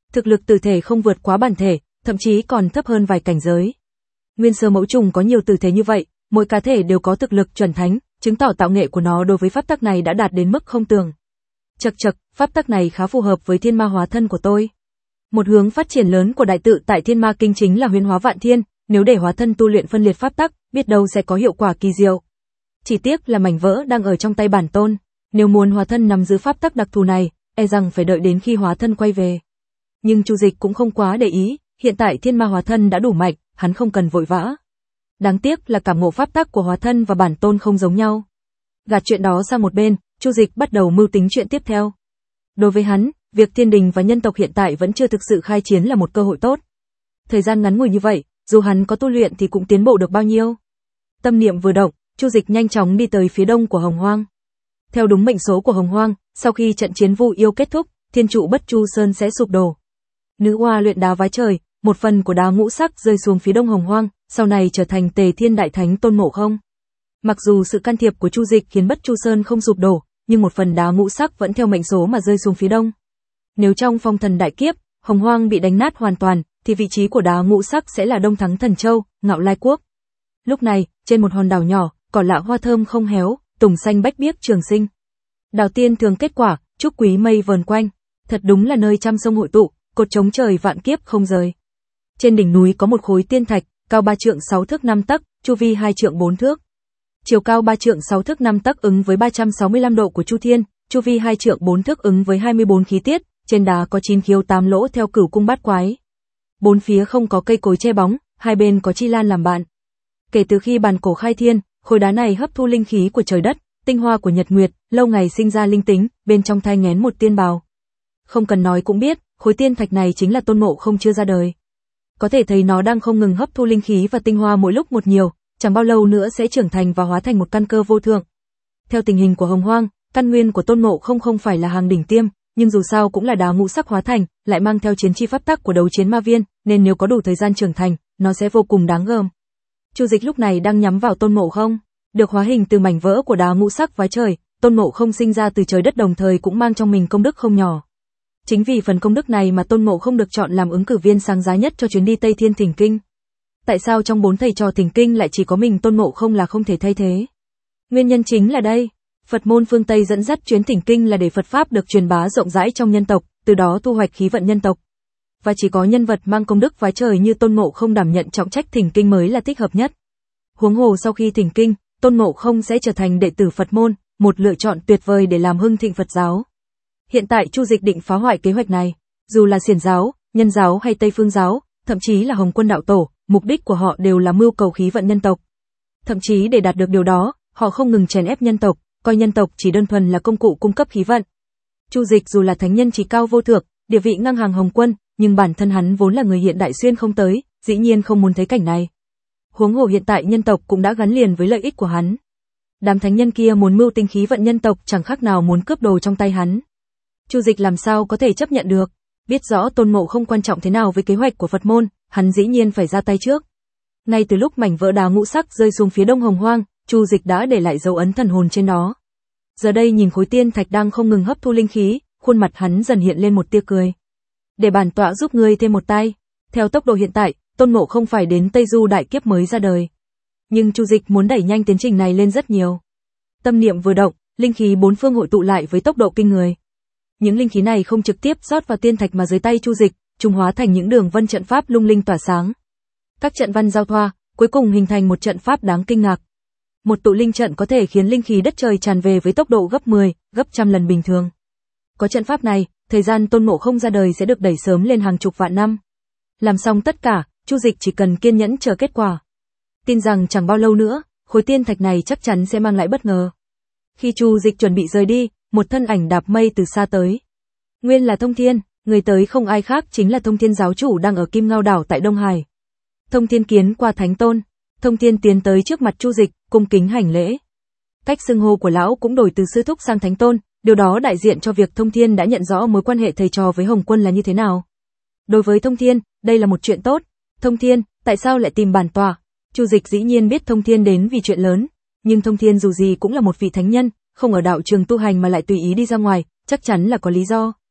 Thực lực tử thể không vượt quá bản thể, thậm chí còn thấp hơn vài cảnh giới. Nguyên sơ mẫu trùng có nhiều tử thể như vậy, mỗi cá thể đều có thực lực chuẩn thánh, chứng tỏ tạo nghệ của nó đối với pháp tắc này đã đạt đến mức không tưởng. Chậc chậc, pháp tắc này khá phù hợp với thiên ma hóa thân của tôi. Một hướng phát triển lớn của đại tự tại Thiên Ma Kinh chính là huyễn hóa vạn thiên, nếu để hóa thân tu luyện phân liệt pháp tắc, biết đâu sẽ có hiệu quả kỳ diệu. Chỉ tiếc là mảnh vỡ đang ở trong tay bản tôn, nếu muốn hóa thân nắm giữ pháp tắc đặc thù này, e rằng phải đợi đến khi hóa thân quay về. Nhưng Chu Dịch cũng không quá để ý, hiện tại thiên ma hóa thân đã đủ mạnh, hắn không cần vội vã. Đáng tiếc là cảm ngộ pháp tắc của hóa thân và bản tôn không giống nhau. Gạt chuyện đó sang một bên, Chu Dịch bắt đầu mưu tính chuyện tiếp theo. Đối với hắn, việc thiên đình và nhân tộc hiện tại vẫn chưa thực sự khai chiến là một cơ hội tốt. Thời gian ngắn ngủi như vậy, dù hắn có tu luyện thì cũng tiến bộ được bao nhiêu. Tâm niệm vừa động, Chu Dịch nhanh chóng đi tới phía đông của Hồng Hoang. Theo đúng mệnh số của Hồng Hoang, sau khi trận chiến Vu Yêu kết thúc, thiên trụ Bất Chu Sơn sẽ sụp đổ. Nữ oa luyện đá vái trời, một phần của đá ngũ sắc rơi xuống phía đông Hồng Hoang, sau này trở thành Tề Thiên Đại Thánh Tôn Ngộ Không. Mặc dù sự can thiệp của Chu Dịch khiến Bất Chu Sơn không sụp đổ, nhưng một phần đá ngũ sắc vẫn theo mệnh số mà rơi xuống phía đông. Nếu trong phong thần đại kiếp, Hồng Hoang bị đánh nát hoàn toàn, thì vị trí của đá ngũ sắc sẽ là Đông Thắng Thần Châu, Ngạo Lai Quốc. Lúc này, trên một hòn đảo nhỏ, cỏ lạ hoa thơm không héo, tùng xanh bách biếc trường sinh. Đào tiên thường kết quả, trúc quý mây vờn quanh, thật đúng là nơi trăm sông hội tụ, cột chống trời vạn kiếp không rời. Trên đỉnh núi có một khối tiên thạch, cao ba trượng sáu thước năm tấc, chu vi hai trượng bốn thước. Chiều cao ba trượng sáu thước năm tấc ứng với ba trăm sáu mươi lăm độ của Chu Thiên, chu vi hai trượng bốn thước ứng với hai mươi bốn khí tiết, trên đá có chín khiếu tám lỗ theo cửu cung bát quái. Bốn phía không có cây cối che bóng, hai bên có chi lan làm bạn. Kể từ khi bàn cổ khai thiên, khối đá này hấp thu linh khí của trời đất, tinh hoa của nhật nguyệt, lâu ngày sinh ra linh tính, bên trong thai nghén một tiên bào. Không cần nói cũng biết, khối tiên thạch này chính là Tôn Ngộ Không chưa ra đời. Có thể thấy nó đang không ngừng hấp thu linh khí và tinh hoa mỗi lúc một nhiều, chẳng bao lâu nữa sẽ trưởng thành và hóa thành một căn cơ vô thượng. Theo tình hình của Hồng Hoang, căn nguyên của Tôn Ngộ Không không phải là hàng đỉnh tiêm, nhưng dù sao cũng là đá ngũ sắc hóa thành, lại mang theo chiến chi pháp tắc của đấu chiến ma viên, nên nếu có đủ thời gian trưởng thành, nó sẽ vô cùng đáng gờm. Chu Dịch lúc này đang nhắm vào Tôn Ngộ Không, được hóa hình từ mảnh vỡ của đá ngũ sắc vái trời, Tôn Ngộ Không sinh ra từ trời đất đồng thời cũng mang trong mình công đức không nhỏ. Chính vì phần công đức này mà Tôn Ngộ Không được chọn làm ứng cử viên sáng giá nhất cho chuyến đi Tây Thiên Thỉnh Kinh. Tại sao trong bốn thầy trò Thỉnh Kinh lại chỉ có mình Tôn Ngộ Không là không thể thay thế? Nguyên nhân chính là đây, Phật môn phương Tây dẫn dắt chuyến Thỉnh Kinh là để Phật pháp được truyền bá rộng rãi trong nhân tộc, từ đó thu hoạch khí vận nhân tộc. Và chỉ có nhân vật mang công đức vái trời như Tôn Ngộ Không đảm nhận trọng trách Thỉnh Kinh mới là thích hợp nhất. Huống hồ sau khi Thỉnh Kinh, Tôn Ngộ Không sẽ trở thành đệ tử Phật môn, một lựa chọn tuyệt vời để làm hưng thịnh Phật giáo. Hiện tại Chu Dịch định phá hoại kế hoạch này, dù là Xiển giáo, Nhân giáo hay Tây Phương giáo, thậm chí là Hồng Quân đạo tổ, mục đích của họ đều là mưu cầu khí vận nhân tộc. Thậm chí để đạt được điều đó, họ không ngừng chèn ép nhân tộc, coi nhân tộc chỉ đơn thuần là công cụ cung cấp khí vận. Chu Dịch dù là thánh nhân trí cao vô thượng, địa vị ngang hàng Hồng Quân, nhưng bản thân hắn vốn là người hiện đại xuyên không tới, dĩ nhiên không muốn thấy cảnh này. Huống hồ hiện tại nhân tộc cũng đã gắn liền với lợi ích của hắn. Đám thánh nhân kia muốn mưu tinh khí vận nhân tộc chẳng khác nào muốn cướp đồ trong tay hắn. Chu Dịch làm sao có thể chấp nhận được, biết rõ Tôn Ngộ Không quan trọng thế nào với kế hoạch của Phật môn, hắn dĩ nhiên phải ra tay trước. Ngay từ lúc mảnh vỡ đá ngũ sắc rơi xuống phía đông Hồng Hoang, Chu Dịch đã để lại dấu ấn thần hồn trên đó. Giờ đây nhìn khối tiên thạch đang không ngừng hấp thu linh khí, khuôn mặt hắn dần hiện lên một tia cười. Để bản tọa giúp ngươi thêm một tay. Theo tốc độ hiện tại, Tôn Ngộ Không phải đến Tây Du đại kiếp mới ra đời. Nhưng Chu Dịch muốn đẩy nhanh tiến trình này lên rất nhiều. Tâm niệm vừa động, linh khí bốn phương hội tụ lại với tốc độ kinh người. Những linh khí này không trực tiếp rót vào tiên thạch mà dưới tay Chu Dịch, chúng hóa thành những đường vân trận pháp lung linh tỏa sáng. Các trận văn giao thoa, cuối cùng hình thành một trận pháp đáng kinh ngạc. Một tụ linh trận có thể khiến linh khí đất trời tràn về với tốc độ gấp mười, gấp trăm lần bình thường. Có trận pháp này, thời gian Tôn Ngộ Không ra đời sẽ được đẩy sớm lên hàng chục vạn năm. Làm xong tất cả, Chu Dịch chỉ cần kiên nhẫn chờ kết quả. Tin rằng chẳng bao lâu nữa, khối tiên thạch này chắc chắn sẽ mang lại bất ngờ. Khi Chu Dịch chuẩn bị rời đi, một thân ảnh đạp mây từ xa tới. Nguyên là Thông Thiên, người tới không ai khác chính là Thông Thiên giáo chủ đang ở Kim Ngao đảo tại Đông Hải. Thông Thiên kiến qua Thánh Tôn, Thông Thiên tiến tới trước mặt Chu Dịch, cung kính hành lễ. Cách xưng hô của lão cũng đổi từ sư thúc sang Thánh Tôn, điều đó đại diện cho việc Thông Thiên đã nhận rõ mối quan hệ thầy trò với Hồng Quân là như thế nào. Đối với Thông Thiên, đây là một chuyện tốt. Thông Thiên, tại sao lại tìm bản tọa? Chu Dịch dĩ nhiên biết Thông Thiên đến vì chuyện lớn, nhưng Thông Thiên dù gì cũng là một vị thánh nhân, không ở đạo trường tu hành mà lại tùy ý đi ra ngoài, chắc chắn là có lý do.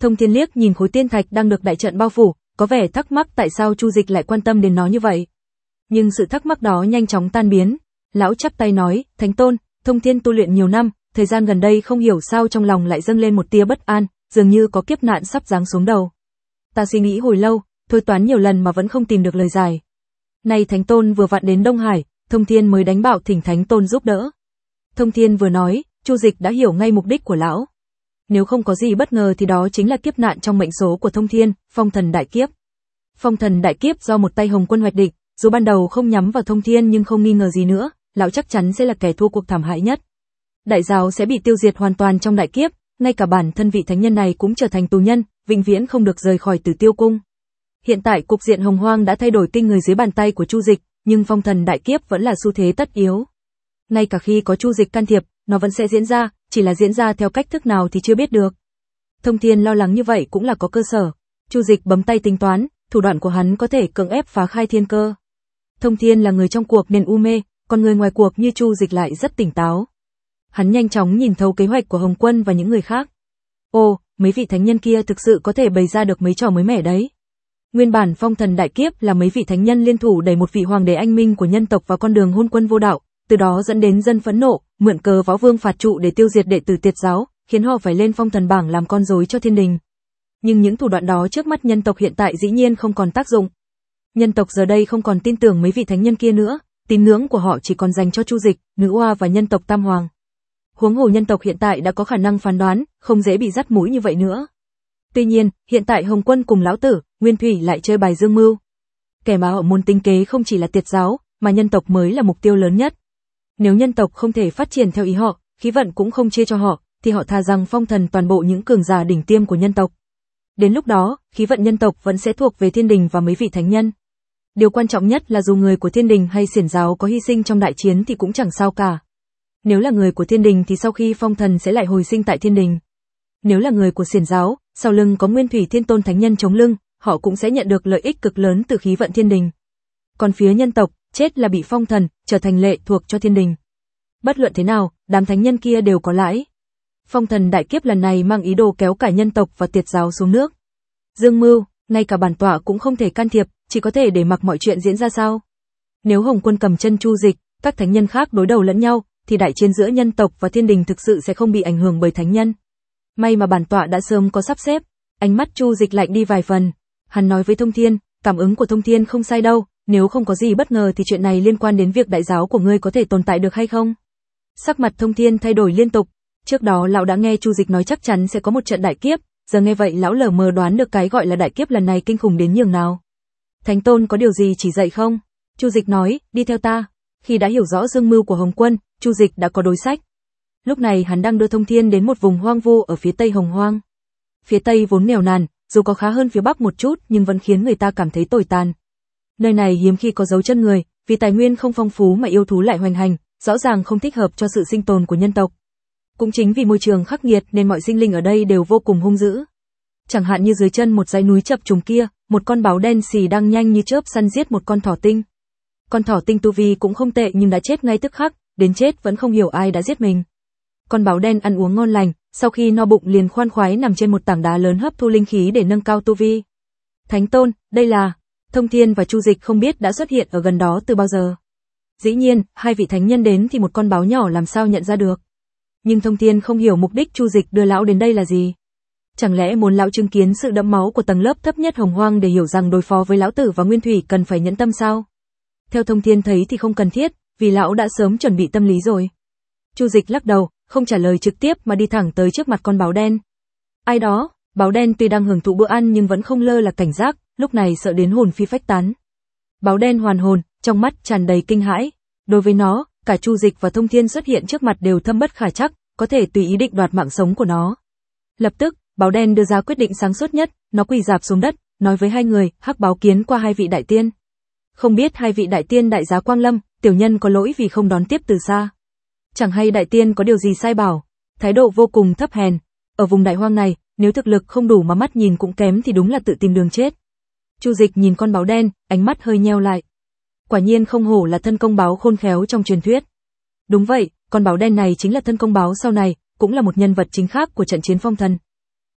Thông Thiên liếc nhìn khối tiên thạch đang được đại trận bao phủ, có vẻ thắc mắc tại sao Chu Dịch lại quan tâm đến nó như vậy. Nhưng sự thắc mắc đó nhanh chóng tan biến. Lão chắp tay nói, Thánh Tôn, Thông Thiên tu luyện nhiều năm, thời gian gần đây không hiểu sao trong lòng lại dâng lên một tia bất an, dường như có kiếp nạn sắp giáng xuống đầu. Ta suy nghĩ hồi lâu, thôi toán nhiều lần mà vẫn không tìm được lời giải. Nay Thánh Tôn vừa vặn đến Đông Hải, Thông Thiên mới đánh bạo thỉnh Thánh Tôn giúp đỡ. Thông Thiên vừa nói, Chu Dịch đã hiểu ngay mục đích của lão. Nếu không có gì bất ngờ thì đó chính là kiếp nạn trong mệnh số của Thông Thiên, Phong Thần Đại Kiếp. Phong Thần Đại Kiếp do một tay Hồng Quân hoạch định, dù ban đầu không nhắm vào Thông Thiên nhưng không nghi ngờ gì nữa, lão chắc chắn sẽ là kẻ thua cuộc thảm hại nhất. Đại giáo sẽ bị tiêu diệt hoàn toàn trong đại kiếp, ngay cả bản thân vị thánh nhân này cũng trở thành tù nhân, vĩnh viễn không được rời khỏi Tử Tiêu Cung. Hiện tại cục diện Hồng Hoang đã thay đổi kinh người dưới bàn tay của Chu Dịch, nhưng Phong Thần Đại Kiếp vẫn là xu thế tất yếu. Ngay cả khi có Chu Dịch can thiệp, nó vẫn sẽ diễn ra, chỉ là diễn ra theo cách thức nào thì chưa biết được. Thông Thiên lo lắng như vậy cũng là có cơ sở. Chu Dịch bấm tay tính toán, thủ đoạn của hắn có thể cưỡng ép phá khai thiên cơ. Thông Thiên là người trong cuộc nên u mê, còn người ngoài cuộc như Chu Dịch lại rất tỉnh táo. Hắn nhanh chóng nhìn thấu kế hoạch của Hồng Quân và những người khác. Ồ, mấy vị thánh nhân kia thực sự có thể bày ra được mấy trò mới mẻ đấy. Nguyên bản Phong Thần Đại Kiếp là mấy vị thánh nhân liên thủ đẩy một vị hoàng đế anh minh của nhân tộc vào con đường hôn quân vô đạo, từ đó dẫn đến dân phẫn nộ, mượn cớ Võ Vương phạt trụ để tiêu diệt đệ tử Tiệt giáo, khiến họ phải lên phong thần bảng làm con rối cho thiên đình. Nhưng những thủ đoạn đó trước mắt nhân tộc hiện tại dĩ nhiên không còn tác dụng. Nhân tộc giờ đây không còn tin tưởng mấy vị thánh nhân kia nữa, tín ngưỡng của họ chỉ còn dành cho Chu Dịch, Nữ Oa và nhân tộc Tam Hoàng. Huống hồ nhân tộc hiện tại đã có khả năng phán đoán, không dễ bị dắt mũi như vậy nữa. Tuy nhiên, hiện tại Hồng Quân cùng lão tử, Nguyên Thủy lại chơi bài dương mưu. Kẻ mà họ muốn tính kế không chỉ là Tiệt giáo, mà nhân tộc mới là mục tiêu lớn nhất. Nếu nhân tộc không thể phát triển theo ý họ, khí vận cũng không chia cho họ, thì họ thà rằng phong thần toàn bộ những cường giả đỉnh tiêm của nhân tộc. Đến lúc đó, khí vận nhân tộc vẫn sẽ thuộc về thiên đình và mấy vị thánh nhân. Điều quan trọng nhất là dù người của thiên đình hay xiển giáo có hy sinh trong đại chiến thì cũng chẳng sao cả. Nếu là người của thiên đình thì sau khi phong thần sẽ lại hồi sinh tại thiên đình. Nếu là người của xiển giáo, sau lưng có Nguyên Thủy Thiên Tôn thánh nhân chống lưng, họ cũng sẽ nhận được lợi ích cực lớn từ khí vận thiên đình. Còn phía nhân tộc, chết là bị phong thần, trở thành lệ thuộc cho thiên đình. Bất luận thế nào, đám thánh nhân kia đều có lãi. Phong Thần Đại Kiếp lần này mang ý đồ kéo cả nhân tộc và Tiệt giáo xuống nước. Dương mưu, ngay cả bản tọa cũng không thể can thiệp, chỉ có thể để mặc mọi chuyện diễn ra sao? Nếu Hồng Quân cầm chân Chu Dịch, các thánh nhân khác đối đầu lẫn nhau, thì đại chiến giữa nhân tộc và thiên đình thực sự sẽ không bị ảnh hưởng bởi thánh nhân. May mà bản tọa đã sớm có sắp xếp. Ánh mắt Chu Dịch lạnh đi vài phần. Hắn nói với Thông Thiên, cảm ứng của Thông Thiên không sai đâu, nếu không có gì bất ngờ thì chuyện này liên quan đến việc đại giáo của ngươi có thể tồn tại được hay không? Sắc mặt Thông Thiên thay đổi liên tục. Trước đó lão đã nghe Chu Dịch nói chắc chắn sẽ có một trận đại kiếp, giờ nghe vậy lão lờ mờ đoán được cái gọi là đại kiếp lần này kinh khủng đến nhường nào. Thánh Tôn có điều gì chỉ dạy không? Chu Dịch nói, đi theo ta. Khi đã hiểu rõ dương mưu của Hồng Quân, Chu Dịch đã có đối sách. Lúc này hắn đang đưa Thông Thiên đến một vùng hoang vu ở phía tây Hồng Hoang. Phía tây vốn nghèo nàn, dù có khá hơn phía bắc một chút nhưng vẫn khiến người ta cảm thấy tồi tàn. Nơi này hiếm khi có dấu chân người, vì tài nguyên không phong phú mà yêu thú lại hoành hành, rõ ràng không thích hợp cho sự sinh tồn của nhân tộc. Cũng chính vì môi trường khắc nghiệt nên mọi sinh linh ở đây đều vô cùng hung dữ. Chẳng hạn như dưới chân một dãy núi chập trùng kia, một con báo đen xì đang nhanh như chớp săn giết một con thỏ tinh. Con thỏ tinh tu vi cũng không tệ nhưng đã chết ngay tức khắc, đến chết vẫn không hiểu ai đã giết mình. Con báo đen ăn uống ngon lành, sau khi no bụng liền khoan khoái nằm trên một tảng đá lớn hấp thu linh khí để nâng cao tu vi. Thánh Tôn, đây là... Thông Thiên và Chu Dịch không biết đã xuất hiện ở gần đó từ bao giờ. Dĩ nhiên, hai vị thánh nhân đến thì một con báo nhỏ làm sao nhận ra được. Nhưng Thông Thiên không hiểu mục đích Chu Dịch đưa lão đến đây là gì. Chẳng lẽ muốn lão chứng kiến sự đẫm máu của tầng lớp thấp nhất Hồng Hoang để hiểu rằng đối phó với lão tử và Nguyên Thủy cần phải nhẫn tâm sao? Theo Thông Thiên thấy thì không cần thiết, vì lão đã sớm chuẩn bị tâm lý rồi. Chu Dịch lắc đầu, không trả lời trực tiếp mà đi thẳng tới trước mặt con báo đen. Ai đó? Báo đen tuy đang hưởng thụ bữa ăn nhưng vẫn không lơ là cảnh giác, lúc này sợ đến hồn phi phách tán. Báo đen hoàn hồn, trong mắt tràn đầy kinh hãi. Đối với nó, cả Chu Dịch và Thông Thiên xuất hiện trước mặt đều thâm bất khả trắc, có thể tùy ý định đoạt mạng sống của nó. Lập tức, báo đen đưa ra quyết định sáng suốt nhất, nó quỳ rạp xuống đất, nói với hai người, hắc báo kiến qua hai vị đại tiên. Không biết hai vị đại tiên đại giá Quang Lâm, tiểu nhân có lỗi vì không đón tiếp từ xa. Chẳng hay đại tiên có điều gì sai bảo, thái độ vô cùng thấp hèn. Ở vùng đại hoang này, nếu thực lực không đủ mà mắt nhìn cũng kém thì đúng là tự tìm đường chết. Chu Dịch nhìn con báo đen, ánh mắt hơi nheo lại. Quả nhiên không hổ là thân công báo khôn khéo trong truyền thuyết. Đúng vậy, con báo đen này chính là thân công báo sau này, cũng là một nhân vật chính khác của trận chiến phong thần.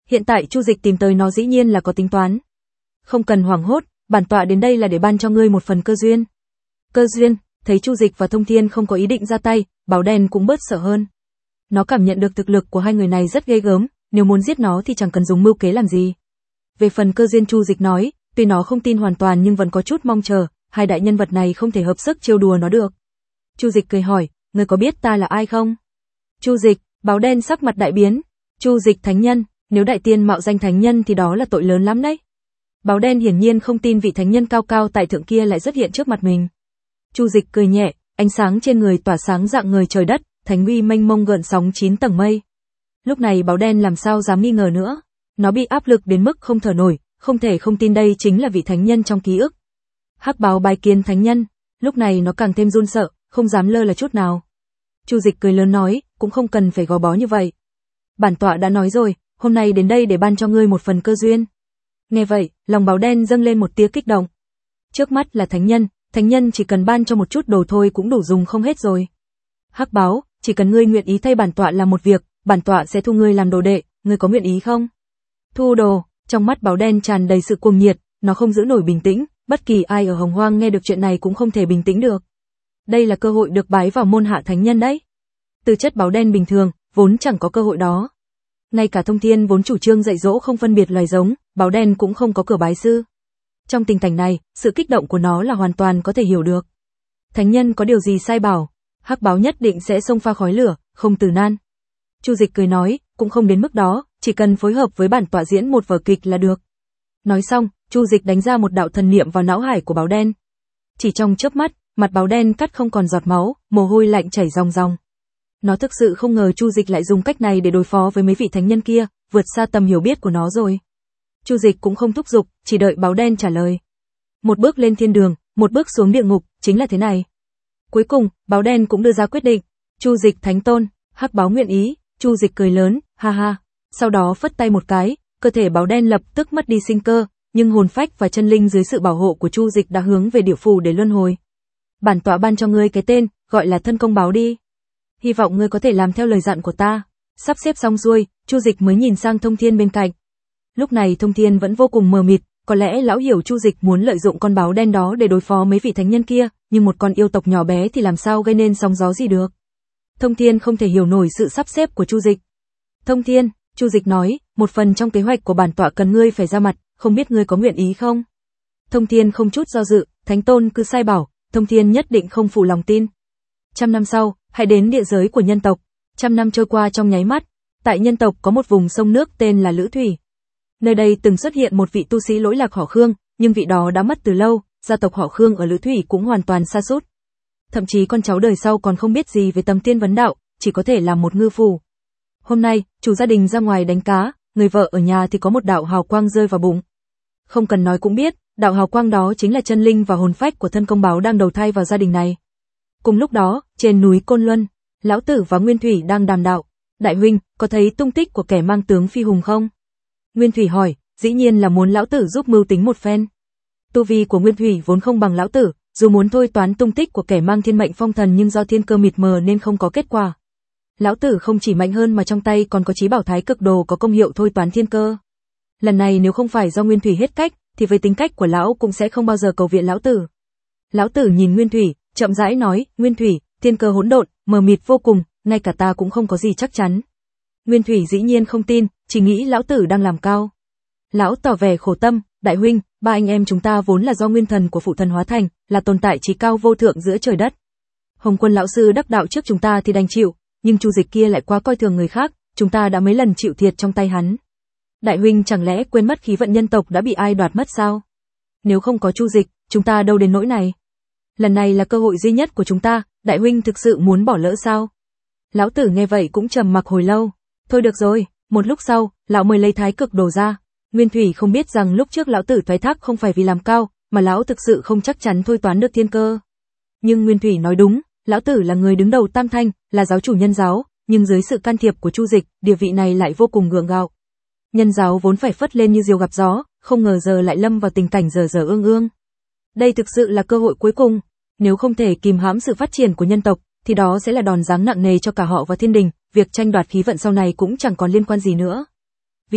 Hiện tại Chu Dịch tìm tới nó dĩ nhiên là có tính toán. Không cần hoảng hốt, bản tọa đến đây là để ban cho ngươi một phần cơ duyên. Cơ duyên? Thấy Chu Dịch và Thông Thiên không có ý định ra tay, báo đen cũng bớt sợ hơn. Nó cảm nhận được thực lực của hai người này rất ghê gớm, nếu muốn giết nó thì chẳng cần dùng mưu kế làm gì. Về phần cơ duyên, Chu Dịch nói, tuy nó không tin hoàn toàn nhưng vẫn có chút mong chờ, hai đại nhân vật này không thể hợp sức trêu đùa nó được. Chu Dịch cười hỏi, ngươi có biết ta là ai không? Chu Dịch, báo đen sắc mặt đại biến. Chu Dịch thánh nhân, nếu đại tiên mạo danh thánh nhân thì đó là tội lớn lắm đấy. Báo đen hiển nhiên không tin vị thánh nhân cao cao tại thượng kia lại xuất hiện trước mặt mình. Chu Dịch cười nhẹ, ánh sáng trên người tỏa sáng dạng người trời đất, thánh uy mênh mông gợn sóng chín tầng mây. Lúc này báo đen làm sao dám nghi ngờ nữa, nó bị áp lực đến mức không thở nổi, không thể không tin đây chính là vị thánh nhân trong ký ức. Hắc báo bái kiến thánh nhân, lúc này nó càng thêm run sợ, không dám lơ là chút nào. Chu Dịch cười lớn nói, cũng không cần phải gò bó như vậy. Bản tọa đã nói rồi, hôm nay đến đây để ban cho ngươi một phần cơ duyên. Nghe vậy, lòng báo đen dâng lên một tia kích động. Trước mắt là thánh nhân, thánh nhân chỉ cần ban cho một chút đồ thôi cũng đủ dùng không hết rồi. Hắc báo, chỉ cần ngươi nguyện ý thay bản tọa làm một việc, bản tọa sẽ thu ngươi làm đồ đệ, ngươi có nguyện ý không? Thu đồ, trong mắt báo đen tràn đầy sự cuồng nhiệt, nó không giữ nổi bình tĩnh, bất kỳ ai ở Hồng Hoang nghe được chuyện này cũng không thể bình tĩnh được. Đây là cơ hội được bái vào môn hạ thánh nhân đấy. Tư chất báo đen bình thường, vốn chẳng có cơ hội đó. Ngay cả Thông Thiên vốn chủ trương dạy dỗ không phân biệt loài giống, báo đen cũng không có cửa bái sư. Trong tình cảnh này, sự kích động của nó là hoàn toàn có thể hiểu được. Thánh nhân có điều gì sai bảo, hắc báo nhất định sẽ xông pha khói lửa, không từ nan. Chu Dịch cười nói, cũng không đến mức đó, chỉ cần phối hợp với bản tọa diễn một vở kịch là được. Nói xong, Chu Dịch đánh ra một đạo thần niệm vào não hải của báo đen. Chỉ trong chớp mắt, mặt báo đen cắt không còn giọt máu, mồ hôi lạnh chảy ròng ròng. Nó thực sự không ngờ Chu Dịch lại dùng cách này để đối phó với mấy vị thánh nhân kia, vượt xa tầm hiểu biết của nó rồi. Chu Dịch cũng không thúc giục, chỉ đợi báo đen trả lời. Một bước lên thiên đường, một bước xuống địa ngục, chính là thế này. Cuối cùng, báo đen cũng đưa ra quyết định. Chu Dịch thánh tôn, hắc báo nguyện ý. Chu Dịch cười lớn, ha ha. Sau đó phất tay một cái, cơ thể báo đen lập tức mất đi sinh cơ, nhưng hồn phách và chân linh dưới sự bảo hộ của Chu Dịch đã hướng về địa phủ để luân hồi. Bản tọa ban cho ngươi cái tên, gọi là thân công báo đi. Hy vọng ngươi có thể làm theo lời dặn của ta. Sắp xếp xong xuôi, Chu Dịch mới nhìn sang Thông Thiên bên cạnh. Lúc này Thông Thiên vẫn vô cùng mờ mịt, có lẽ lão hiểu Chu Dịch muốn lợi dụng con báo đen đó để đối phó mấy vị thánh nhân kia, nhưng một con yêu tộc nhỏ bé thì làm sao gây nên sóng gió gì được. Thông Thiên không thể hiểu nổi sự sắp xếp của Chu Dịch. Thông Thiên, Chu Dịch nói, một phần trong kế hoạch của bản tọa cần ngươi phải ra mặt, không biết ngươi có nguyện ý không? Thông Thiên không chút do dự, thánh tôn cứ sai bảo, Thông Thiên nhất định không phụ lòng tin. Trăm năm sau, hãy đến địa giới của nhân tộc. Trăm năm trôi qua trong nháy mắt, tại nhân tộc có một vùng sông nước tên là Lữ Thủy. Nơi đây từng xuất hiện một vị tu sĩ lỗi lạc họ Khương, nhưng vị đó đã mất từ lâu, gia tộc họ Khương ở Lữ Thủy cũng hoàn toàn sa sút. Thậm chí con cháu đời sau còn không biết gì về tầm tiên vấn đạo, chỉ có thể làm một ngư phủ. Hôm nay, chủ gia đình ra ngoài đánh cá, người vợ ở nhà thì có một đạo hào quang rơi vào bụng. Không cần nói cũng biết, đạo hào quang đó chính là chân linh và hồn phách của thân công báo đang đầu thai vào gia đình này. Cùng lúc đó, trên núi Côn Luân, lão tử và Nguyên Thủy đang đàm đạo. Đại huynh, có thấy tung tích của kẻ mang tướng phi hùng không? Nguyên Thủy hỏi, dĩ nhiên là muốn lão tử giúp mưu tính một phen. Tu vi của Nguyên Thủy vốn không bằng lão tử, dù muốn thôi toán tung tích của kẻ mang thiên mệnh phong thần nhưng do thiên cơ mịt mờ nên không có kết quả. Lão tử không chỉ mạnh hơn mà trong tay còn có chí bảo thái cực đồ có công hiệu thôi toán thiên cơ. Lần này nếu không phải do Nguyên Thủy hết cách, thì với tính cách của lão cũng sẽ không bao giờ cầu viện lão tử. Lão tử nhìn Nguyên Thủy, chậm rãi nói, Nguyên Thủy, thiên cơ hỗn độn, mờ mịt vô cùng, ngay cả ta cũng không có gì chắc chắn. Nguyên Thủy dĩ nhiên không tin, chỉ nghĩ lão tử đang làm cao. Lão tỏ vẻ khổ tâm, đại huynh, ba anh em chúng ta vốn là do nguyên thần của phụ thần hóa thành, là tồn tại trí cao vô thượng giữa trời đất. Hồng Quân lão sư đắc đạo trước chúng ta thì đành chịu, nhưng Chu Dịch kia lại quá coi thường người khác, chúng ta đã mấy lần chịu thiệt trong tay hắn. Đại huynh chẳng lẽ quên mất khí vận nhân tộc đã bị ai đoạt mất sao? Nếu không có Chu Dịch, chúng ta đâu đến nỗi này. Lần này là cơ hội duy nhất của chúng ta, đại huynh thực sự muốn bỏ lỡ sao? Lão tử nghe vậy cũng trầm mặc hồi lâu. Thôi được rồi, một lúc sau, lão mới lấy thái cực đồ ra. Nguyên Thủy không biết rằng lúc trước lão tử thoái thác không phải vì làm cao, mà lão thực sự không chắc chắn thôi toán được thiên cơ. Nhưng Nguyên Thủy nói đúng, lão tử là người đứng đầu Tam Thanh, là giáo chủ nhân giáo, nhưng dưới sự can thiệp của Chu Dịch, địa vị này lại vô cùng gượng gạo. Nhân giáo vốn phải phất lên như diều gặp gió, không ngờ giờ lại lâm vào tình cảnh dở dở ương ương. Đây thực sự là cơ hội cuối cùng, nếu không thể kìm hãm sự phát triển của nhân tộc, thì đó sẽ là đòn giáng nặng nề cho cả họ và thiên đình, việc tranh đoạt khí vận sau này cũng chẳng còn liên quan gì nữa. Vì vậy,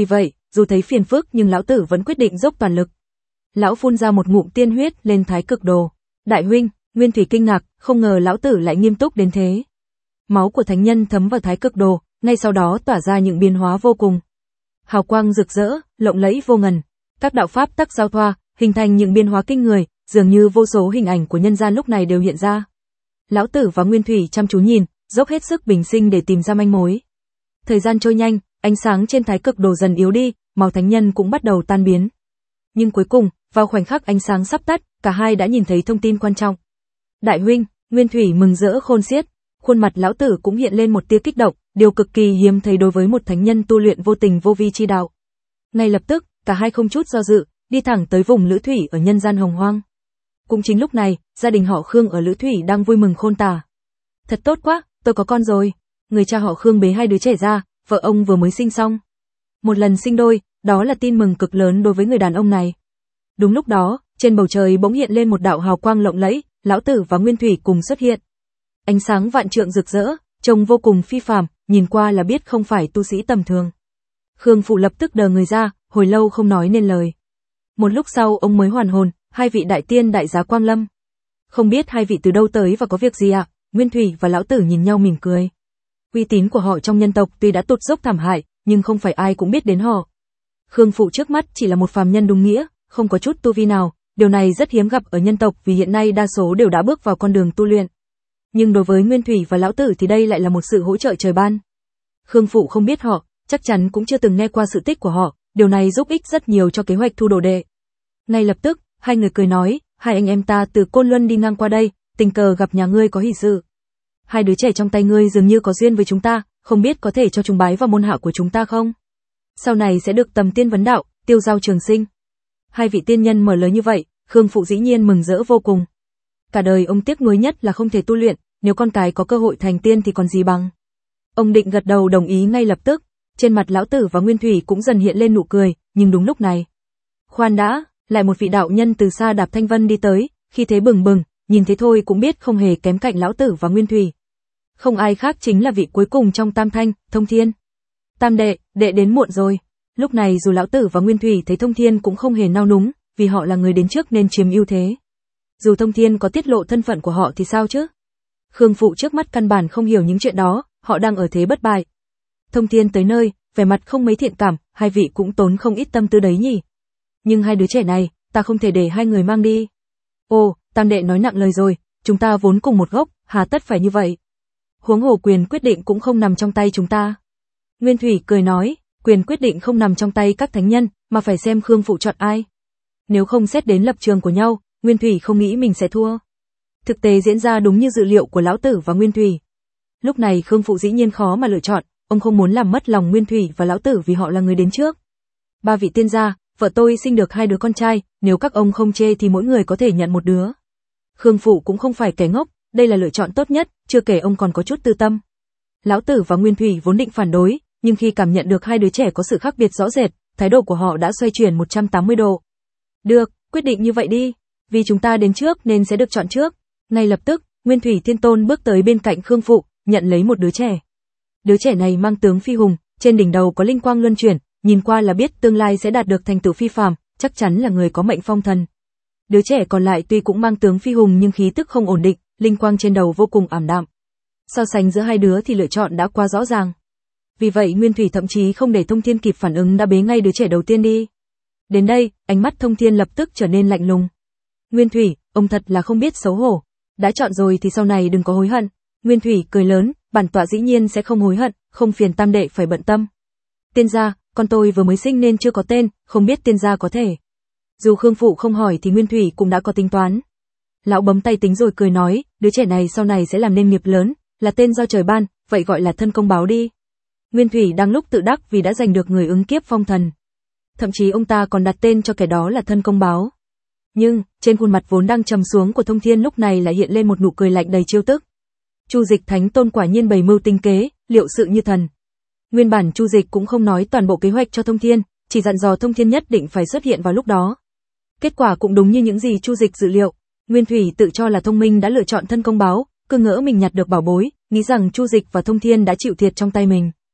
dù thấy phiền phức nhưng lão tử vẫn quyết định dốc toàn lực. Lão phun ra một ngụm tiên huyết lên thái cực đồ. Đại huynh, Nguyên Thủy kinh ngạc, không ngờ lão tử lại nghiêm túc đến thế. Máu của thánh nhân thấm vào thái cực đồ, ngay sau đó tỏa ra những biến hóa vô cùng. Hào quang rực rỡ, lộng lẫy vô ngần. Các đạo pháp tắc giao thoa, hình thành những biến hóa kinh người, dường như vô số hình ảnh của nhân gian lúc này đều hiện ra. Lão tử và Nguyên Thủy chăm chú nhìn, dốc hết sức bình sinh để tìm ra manh mối. Thời gian trôi nhanh, ánh sáng trên thái cực đồ dần yếu đi, máu thánh nhân cũng bắt đầu tan biến. Nhưng cuối cùng, vào khoảnh khắc ánh sáng sắp tắt, cả hai đã nhìn thấy thông tin quan trọng. Đại huynh, Nguyên Thủy mừng rỡ khôn xiết, khuôn mặt lão tử cũng hiện lên một tia kích động, điều cực kỳ hiếm thấy đối với một thánh nhân tu luyện vô tình vô vi chi đạo. Ngay lập tức, cả hai không chút do dự, đi thẳng tới vùng Lữ Thủy ở nhân gian hồng hoang. Cũng chính lúc này, gia đình họ Khương ở Lữ Thủy đang vui mừng khôn tả. Thật tốt quá, tôi có con rồi. Người cha họ Khương bế hai đứa trẻ ra, vợ ông vừa mới sinh xong. Một lần sinh đôi, đó là tin mừng cực lớn đối với người đàn ông này. Đúng lúc đó, trên bầu trời bỗng hiện lên một đạo hào quang lộng lẫy, lão tử và Nguyên Thủy cùng xuất hiện. Ánh sáng vạn trượng rực rỡ, trông vô cùng phi phàm, nhìn qua là biết không phải tu sĩ tầm thường. Khương Phụ lập tức đờ người ra, hồi lâu không nói nên lời. Một lúc sau ông mới hoàn hồn, hai vị đại tiên đại giá quang lâm. Không biết hai vị từ đâu tới và có việc gì ạ? À? Nguyên Thủy và lão tử nhìn nhau mỉm cười. Uy tín của họ trong nhân tộc tuy đã tụt dốc thảm hại, nhưng không phải ai cũng biết đến họ. Khương Phụ trước mắt chỉ là một phàm nhân đúng nghĩa, không có chút tu vi nào, điều này rất hiếm gặp ở nhân tộc vì hiện nay đa số đều đã bước vào con đường tu luyện. Nhưng đối với Nguyên Thủy và lão tử thì đây lại là một sự hỗ trợ trời ban. Khương Phụ không biết họ, chắc chắn cũng chưa từng nghe qua sự tích của họ, điều này giúp ích rất nhiều cho kế hoạch thu đồ đệ. Ngay lập tức, hai người cười nói, hai anh em ta từ Côn Luân đi ngang qua đây, tình cờ gặp nhà ngươi có hỷ sự. Hai đứa trẻ trong tay ngươi dường như có duyên với chúng ta, không biết có thể cho chúng bái vào môn hạ của chúng ta không? Sau này sẽ được tầm tiên vấn đạo, tiêu giao trường sinh. Hai vị tiên nhân mở lời như vậy, Khương Phụ dĩ nhiên mừng rỡ vô cùng. Cả đời ông tiếc nuối nhất là không thể tu luyện, nếu con cái có cơ hội thành tiên thì còn gì bằng. Ông định gật đầu đồng ý ngay lập tức, trên mặt lão tử và Nguyên Thủy cũng dần hiện lên nụ cười, nhưng đúng lúc này. Khoan đã, lại một vị đạo nhân từ xa đạp thanh vân đi tới, khi thế bừng bừng, nhìn thế thôi cũng biết không hề kém cạnh lão tử và Nguyên Thủy. Không ai khác chính là vị cuối cùng trong tam thanh, Thông Thiên. Tam đệ, đệ đến muộn rồi. Lúc này dù lão tử và Nguyên Thủy thấy Thông Thiên cũng không hề nao núng, vì họ là người đến trước nên chiếm ưu thế. Dù Thông Thiên có tiết lộ thân phận của họ thì sao chứ? Khương Phụ trước mắt căn bản không hiểu những chuyện đó, họ đang ở thế bất bại. Thông Thiên tới nơi, vẻ mặt không mấy thiện cảm, hai vị cũng tốn không ít tâm tư đấy nhỉ. Nhưng hai đứa trẻ này, ta không thể để hai người mang đi. Ồ, tam đệ nói nặng lời rồi, chúng ta vốn cùng một gốc, hà tất phải như vậy. Huống hồ quyền quyết định cũng không nằm trong tay chúng ta. Nguyên Thủy cười nói, quyền quyết định không nằm trong tay các thánh nhân, mà phải xem Khương Phụ chọn ai. Nếu không xét đến lập trường của nhau, Nguyên Thủy không nghĩ mình sẽ thua. Thực tế diễn ra đúng như dự liệu của lão tử và Nguyên Thủy. Lúc này Khương Phụ dĩ nhiên khó mà lựa chọn, ông không muốn làm mất lòng Nguyên Thủy và lão tử vì họ là người đến trước. Ba vị tiên gia, vợ tôi sinh được hai đứa con trai, nếu các ông không chê thì mỗi người có thể nhận một đứa. Khương Phụ cũng không phải kẻ ngốc, đây là lựa chọn tốt nhất, chưa kể ông còn có chút tư tâm. Lão tử và Nguyên Thủy vốn định phản đối, nhưng khi cảm nhận được hai đứa trẻ có sự khác biệt rõ rệt, thái độ của họ đã xoay chuyển một trăm tám mươi độ. Được, quyết định như vậy đi, vì chúng ta đến trước nên sẽ được chọn trước. Ngay lập tức, Nguyên Thủy Thiên Tôn bước tới bên cạnh Khương Phụ, nhận lấy một đứa trẻ. Đứa trẻ này mang tướng phi hùng, trên đỉnh đầu có linh quang luân chuyển, nhìn qua là biết tương lai sẽ đạt được thành tựu phi phàm, chắc chắn là người có mệnh phong thần. Đứa trẻ còn lại tuy cũng mang tướng phi hùng nhưng khí tức không ổn định, linh quang trên đầu vô cùng ảm đạm. So sánh giữa hai đứa thì lựa chọn đã quá rõ ràng. Vì vậy Nguyên Thủy thậm chí không để Thông Thiên kịp phản ứng đã bế ngay đứa trẻ đầu tiên đi. Đến đây, ánh mắt Thông Thiên lập tức trở nên lạnh lùng. Nguyên Thủy, ông thật là không biết xấu hổ. Đã chọn rồi thì sau này đừng có hối hận. Nguyên Thủy cười lớn, bản tọa dĩ nhiên sẽ không hối hận, không phiền tam đệ phải bận tâm. Tiên gia, con tôi vừa mới sinh nên chưa có tên, không biết tiên gia có thể. Dù Khương Phụ không hỏi thì Nguyên Thủy cũng đã có tính toán. Lão bấm tay tính rồi cười nói, đứa trẻ này sau này sẽ làm nên nghiệp lớn, là tên do trời ban, vậy gọi là thân công báo đi. Nguyên Thủy đang lúc tự đắc vì đã giành được người ứng kiếp phong thần. Thậm chí ông ta còn đặt tên cho kẻ đó là thân công báo. Nhưng, trên khuôn mặt vốn đang trầm xuống của Thông Thiên lúc này lại hiện lên một nụ cười lạnh đầy trêu tức. Chu Dịch Thánh Tôn quả nhiên bày mưu tinh kế, liệu sự như thần. Nguyên bản Chu Dịch cũng không nói toàn bộ kế hoạch cho Thông Thiên, chỉ dặn dò Thông Thiên nhất định phải xuất hiện vào lúc đó. Kết quả cũng đúng như những gì Chu Dịch dự liệu. Nguyên Thủy tự cho là thông minh đã lựa chọn thân công báo, cứ ngỡ mình nhặt được bảo bối, nghĩ rằng Chu Dịch và Thông Thiên đã chịu thiệt trong tay mình.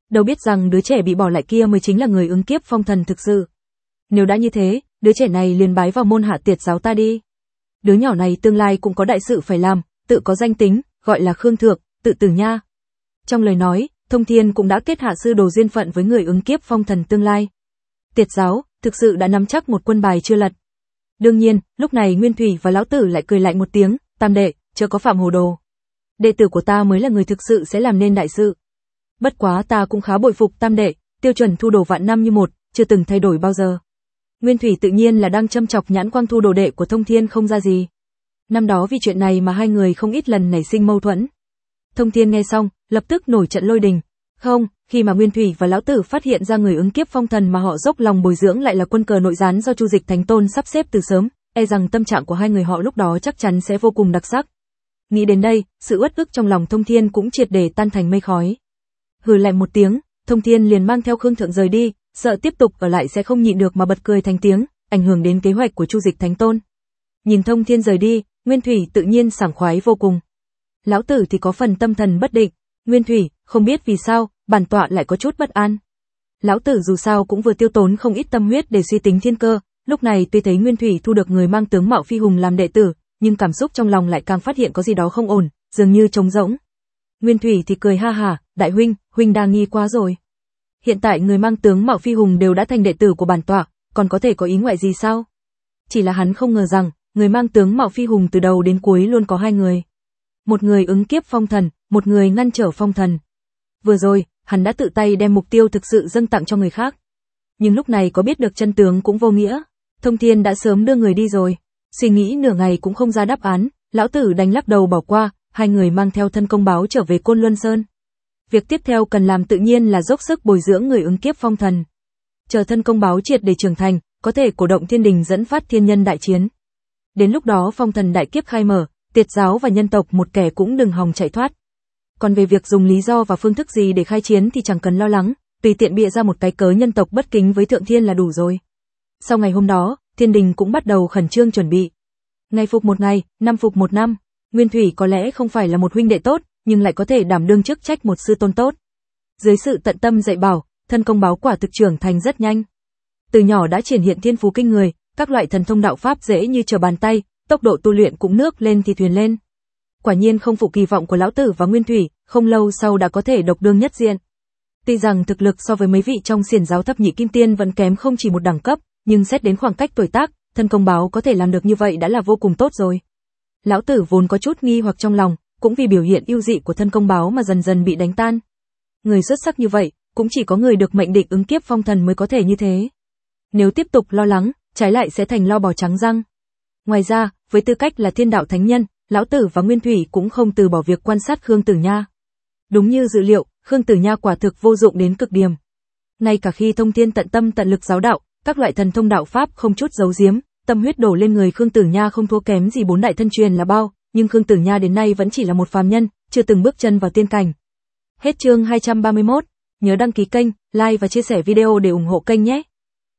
Đâu biết rằng đứa trẻ bị bỏ lại kia mới chính là người ứng kiếp phong thần thực sự. Nếu đã như thế, đứa trẻ này liền bái vào môn Hạ Tiệt giáo ta đi. Đứa nhỏ này tương lai cũng có đại sự phải làm, tự có danh tính, gọi là Khương Thượng, tự tử nha. Trong lời nói, Thông Thiên cũng đã kết hạ sư đồ duyên phận với người ứng kiếp phong thần tương lai. Tiệt giáo, thực sự đã nắm chắc một quân bài chưa lật. Đương nhiên, lúc này Nguyên Thủy và Lão Tử lại cười lạnh một tiếng, tam đệ, chớ có phạm hồ đồ. Đệ tử của ta mới là người thực sự sẽ làm nên đại sự. Bất quá ta cũng khá bội phục tam đệ, tiêu chuẩn thu đồ vạn năm như một, chưa từng thay đổi bao giờ. Nguyên Thủy tự nhiên là đang châm chọc nhãn quang thu đồ đệ của Thông Thiên không ra gì. Năm đó vì chuyện này mà hai người không ít lần nảy sinh mâu thuẫn. Thông Thiên nghe xong, lập tức nổi trận lôi đình. Không, khi mà Nguyên Thủy và Lão Tử phát hiện ra người ứng kiếp phong thần mà họ dốc lòng bồi dưỡng lại là quân cờ nội gián do Chu Dịch Thánh Tôn sắp xếp từ sớm, e rằng tâm trạng của hai người họ lúc đó chắc chắn sẽ vô cùng đặc sắc. Nghĩ đến đây, sự uất ức trong lòng Thông Thiên cũng triệt để tan thành mây khói. Hừ lạnh một tiếng, Thông Thiên liền mang theo Khương Thượng rời đi, sợ tiếp tục ở lại sẽ không nhịn được mà bật cười thành tiếng, ảnh hưởng đến kế hoạch của Chu Dịch Thánh Tôn. Nhìn Thông Thiên rời đi, Nguyên Thủy tự nhiên sảng khoái vô cùng. Lão Tử thì có phần tâm thần bất định. Nguyên Thủy, không biết vì sao, bản tọa lại có chút bất an. Lão Tử dù sao cũng vừa tiêu tốn không ít tâm huyết để suy tính thiên cơ, lúc này tuy thấy Nguyên Thủy thu được người mang tướng mạo phi hùng làm đệ tử, nhưng cảm xúc trong lòng lại càng phát hiện có gì đó không ổn, dường như trống rỗng. Nguyên Thủy thì cười ha hả, đại huynh, huynh đa nghi quá rồi. Hiện tại người mang tướng mạo phi hùng đều đã thành đệ tử của bản tọa, còn có thể có ý ngoại gì sao? Chỉ là hắn không ngờ rằng, người mang tướng mạo phi hùng từ đầu đến cuối luôn có hai người. Một người ứng kiếp phong thần, một người ngăn trở phong thần. Vừa rồi, hắn đã tự tay đem mục tiêu thực sự dâng tặng cho người khác. Nhưng lúc này có biết được chân tướng cũng vô nghĩa. Thông Thiên đã sớm đưa người đi rồi. Suy nghĩ nửa ngày cũng không ra đáp án, Lão Tử đánh lắc đầu bỏ qua, hai người mang theo thân công báo trở về Côn Luân Sơn. Việc tiếp theo cần làm tự nhiên là dốc sức bồi dưỡng người ứng kiếp phong thần. Chờ thân công báo triệt để trưởng thành, có thể cổ động thiên đình dẫn phát thiên nhân đại chiến. Đến lúc đó phong thần đại kiếp khai mở, Tiệt giáo và nhân tộc một kẻ cũng đừng hòng chạy thoát. Còn về việc dùng lý do và phương thức gì để khai chiến thì chẳng cần lo lắng, tùy tiện bịa ra một cái cớ nhân tộc bất kính với Thượng Thiên là đủ rồi. Sau ngày hôm đó, thiên đình cũng bắt đầu khẩn trương chuẩn bị. Ngày phục một ngày, năm phục một năm, Nguyên Thủy có lẽ không phải là một huynh đệ tốt, nhưng lại có thể đảm đương chức trách một sư tôn tốt. Dưới sự tận tâm dạy bảo, thân công báo quả thực trưởng thành rất nhanh. Từ nhỏ đã triển hiện thiên phú kinh người, các loại thần thông đạo pháp dễ như trở bàn tay, tốc độ tu luyện cũng nước lên thì thuyền lên. Quả nhiên không phụ kỳ vọng của Lão Tử và Nguyên Thủy, không lâu sau đã có thể độc đương nhất diện. Tuy rằng thực lực so với mấy vị trong xiển giáo thập nhị kim tiên vẫn kém không chỉ một đẳng cấp, nhưng xét đến khoảng cách tuổi tác, thân công báo có thể làm được như vậy đã là vô cùng tốt rồi. Lão Tử vốn có chút nghi hoặc trong lòng, cũng vì biểu hiện ưu dị của thân công báo mà dần dần bị đánh tan. Người xuất sắc như vậy, cũng chỉ có người được mệnh định ứng kiếp phong thần mới có thể như thế. Nếu tiếp tục lo lắng, trái lại sẽ thành lo bò trắng răng. Ngoài ra, với tư cách là thiên đạo thánh nhân, Lão Tử và Nguyên Thủy cũng không từ bỏ việc quan sát Khương Tử Nha. Đúng như dự liệu, Khương Tử Nha quả thực vô dụng đến cực điểm. Ngay cả khi Thông Thiên tận tâm tận lực giáo đạo, các loại thần thông đạo pháp không chút giấu giếm, tâm huyết đổ lên người Khương Tử Nha không thua kém gì bốn đại thân truyền là bao, nhưng Khương Tử Nha đến nay vẫn chỉ là một phàm nhân, chưa từng bước chân vào tiên cảnh. Hết chương hai trăm ba mươi mốt, nhớ đăng ký kênh, like và chia sẻ video để ủng hộ kênh nhé.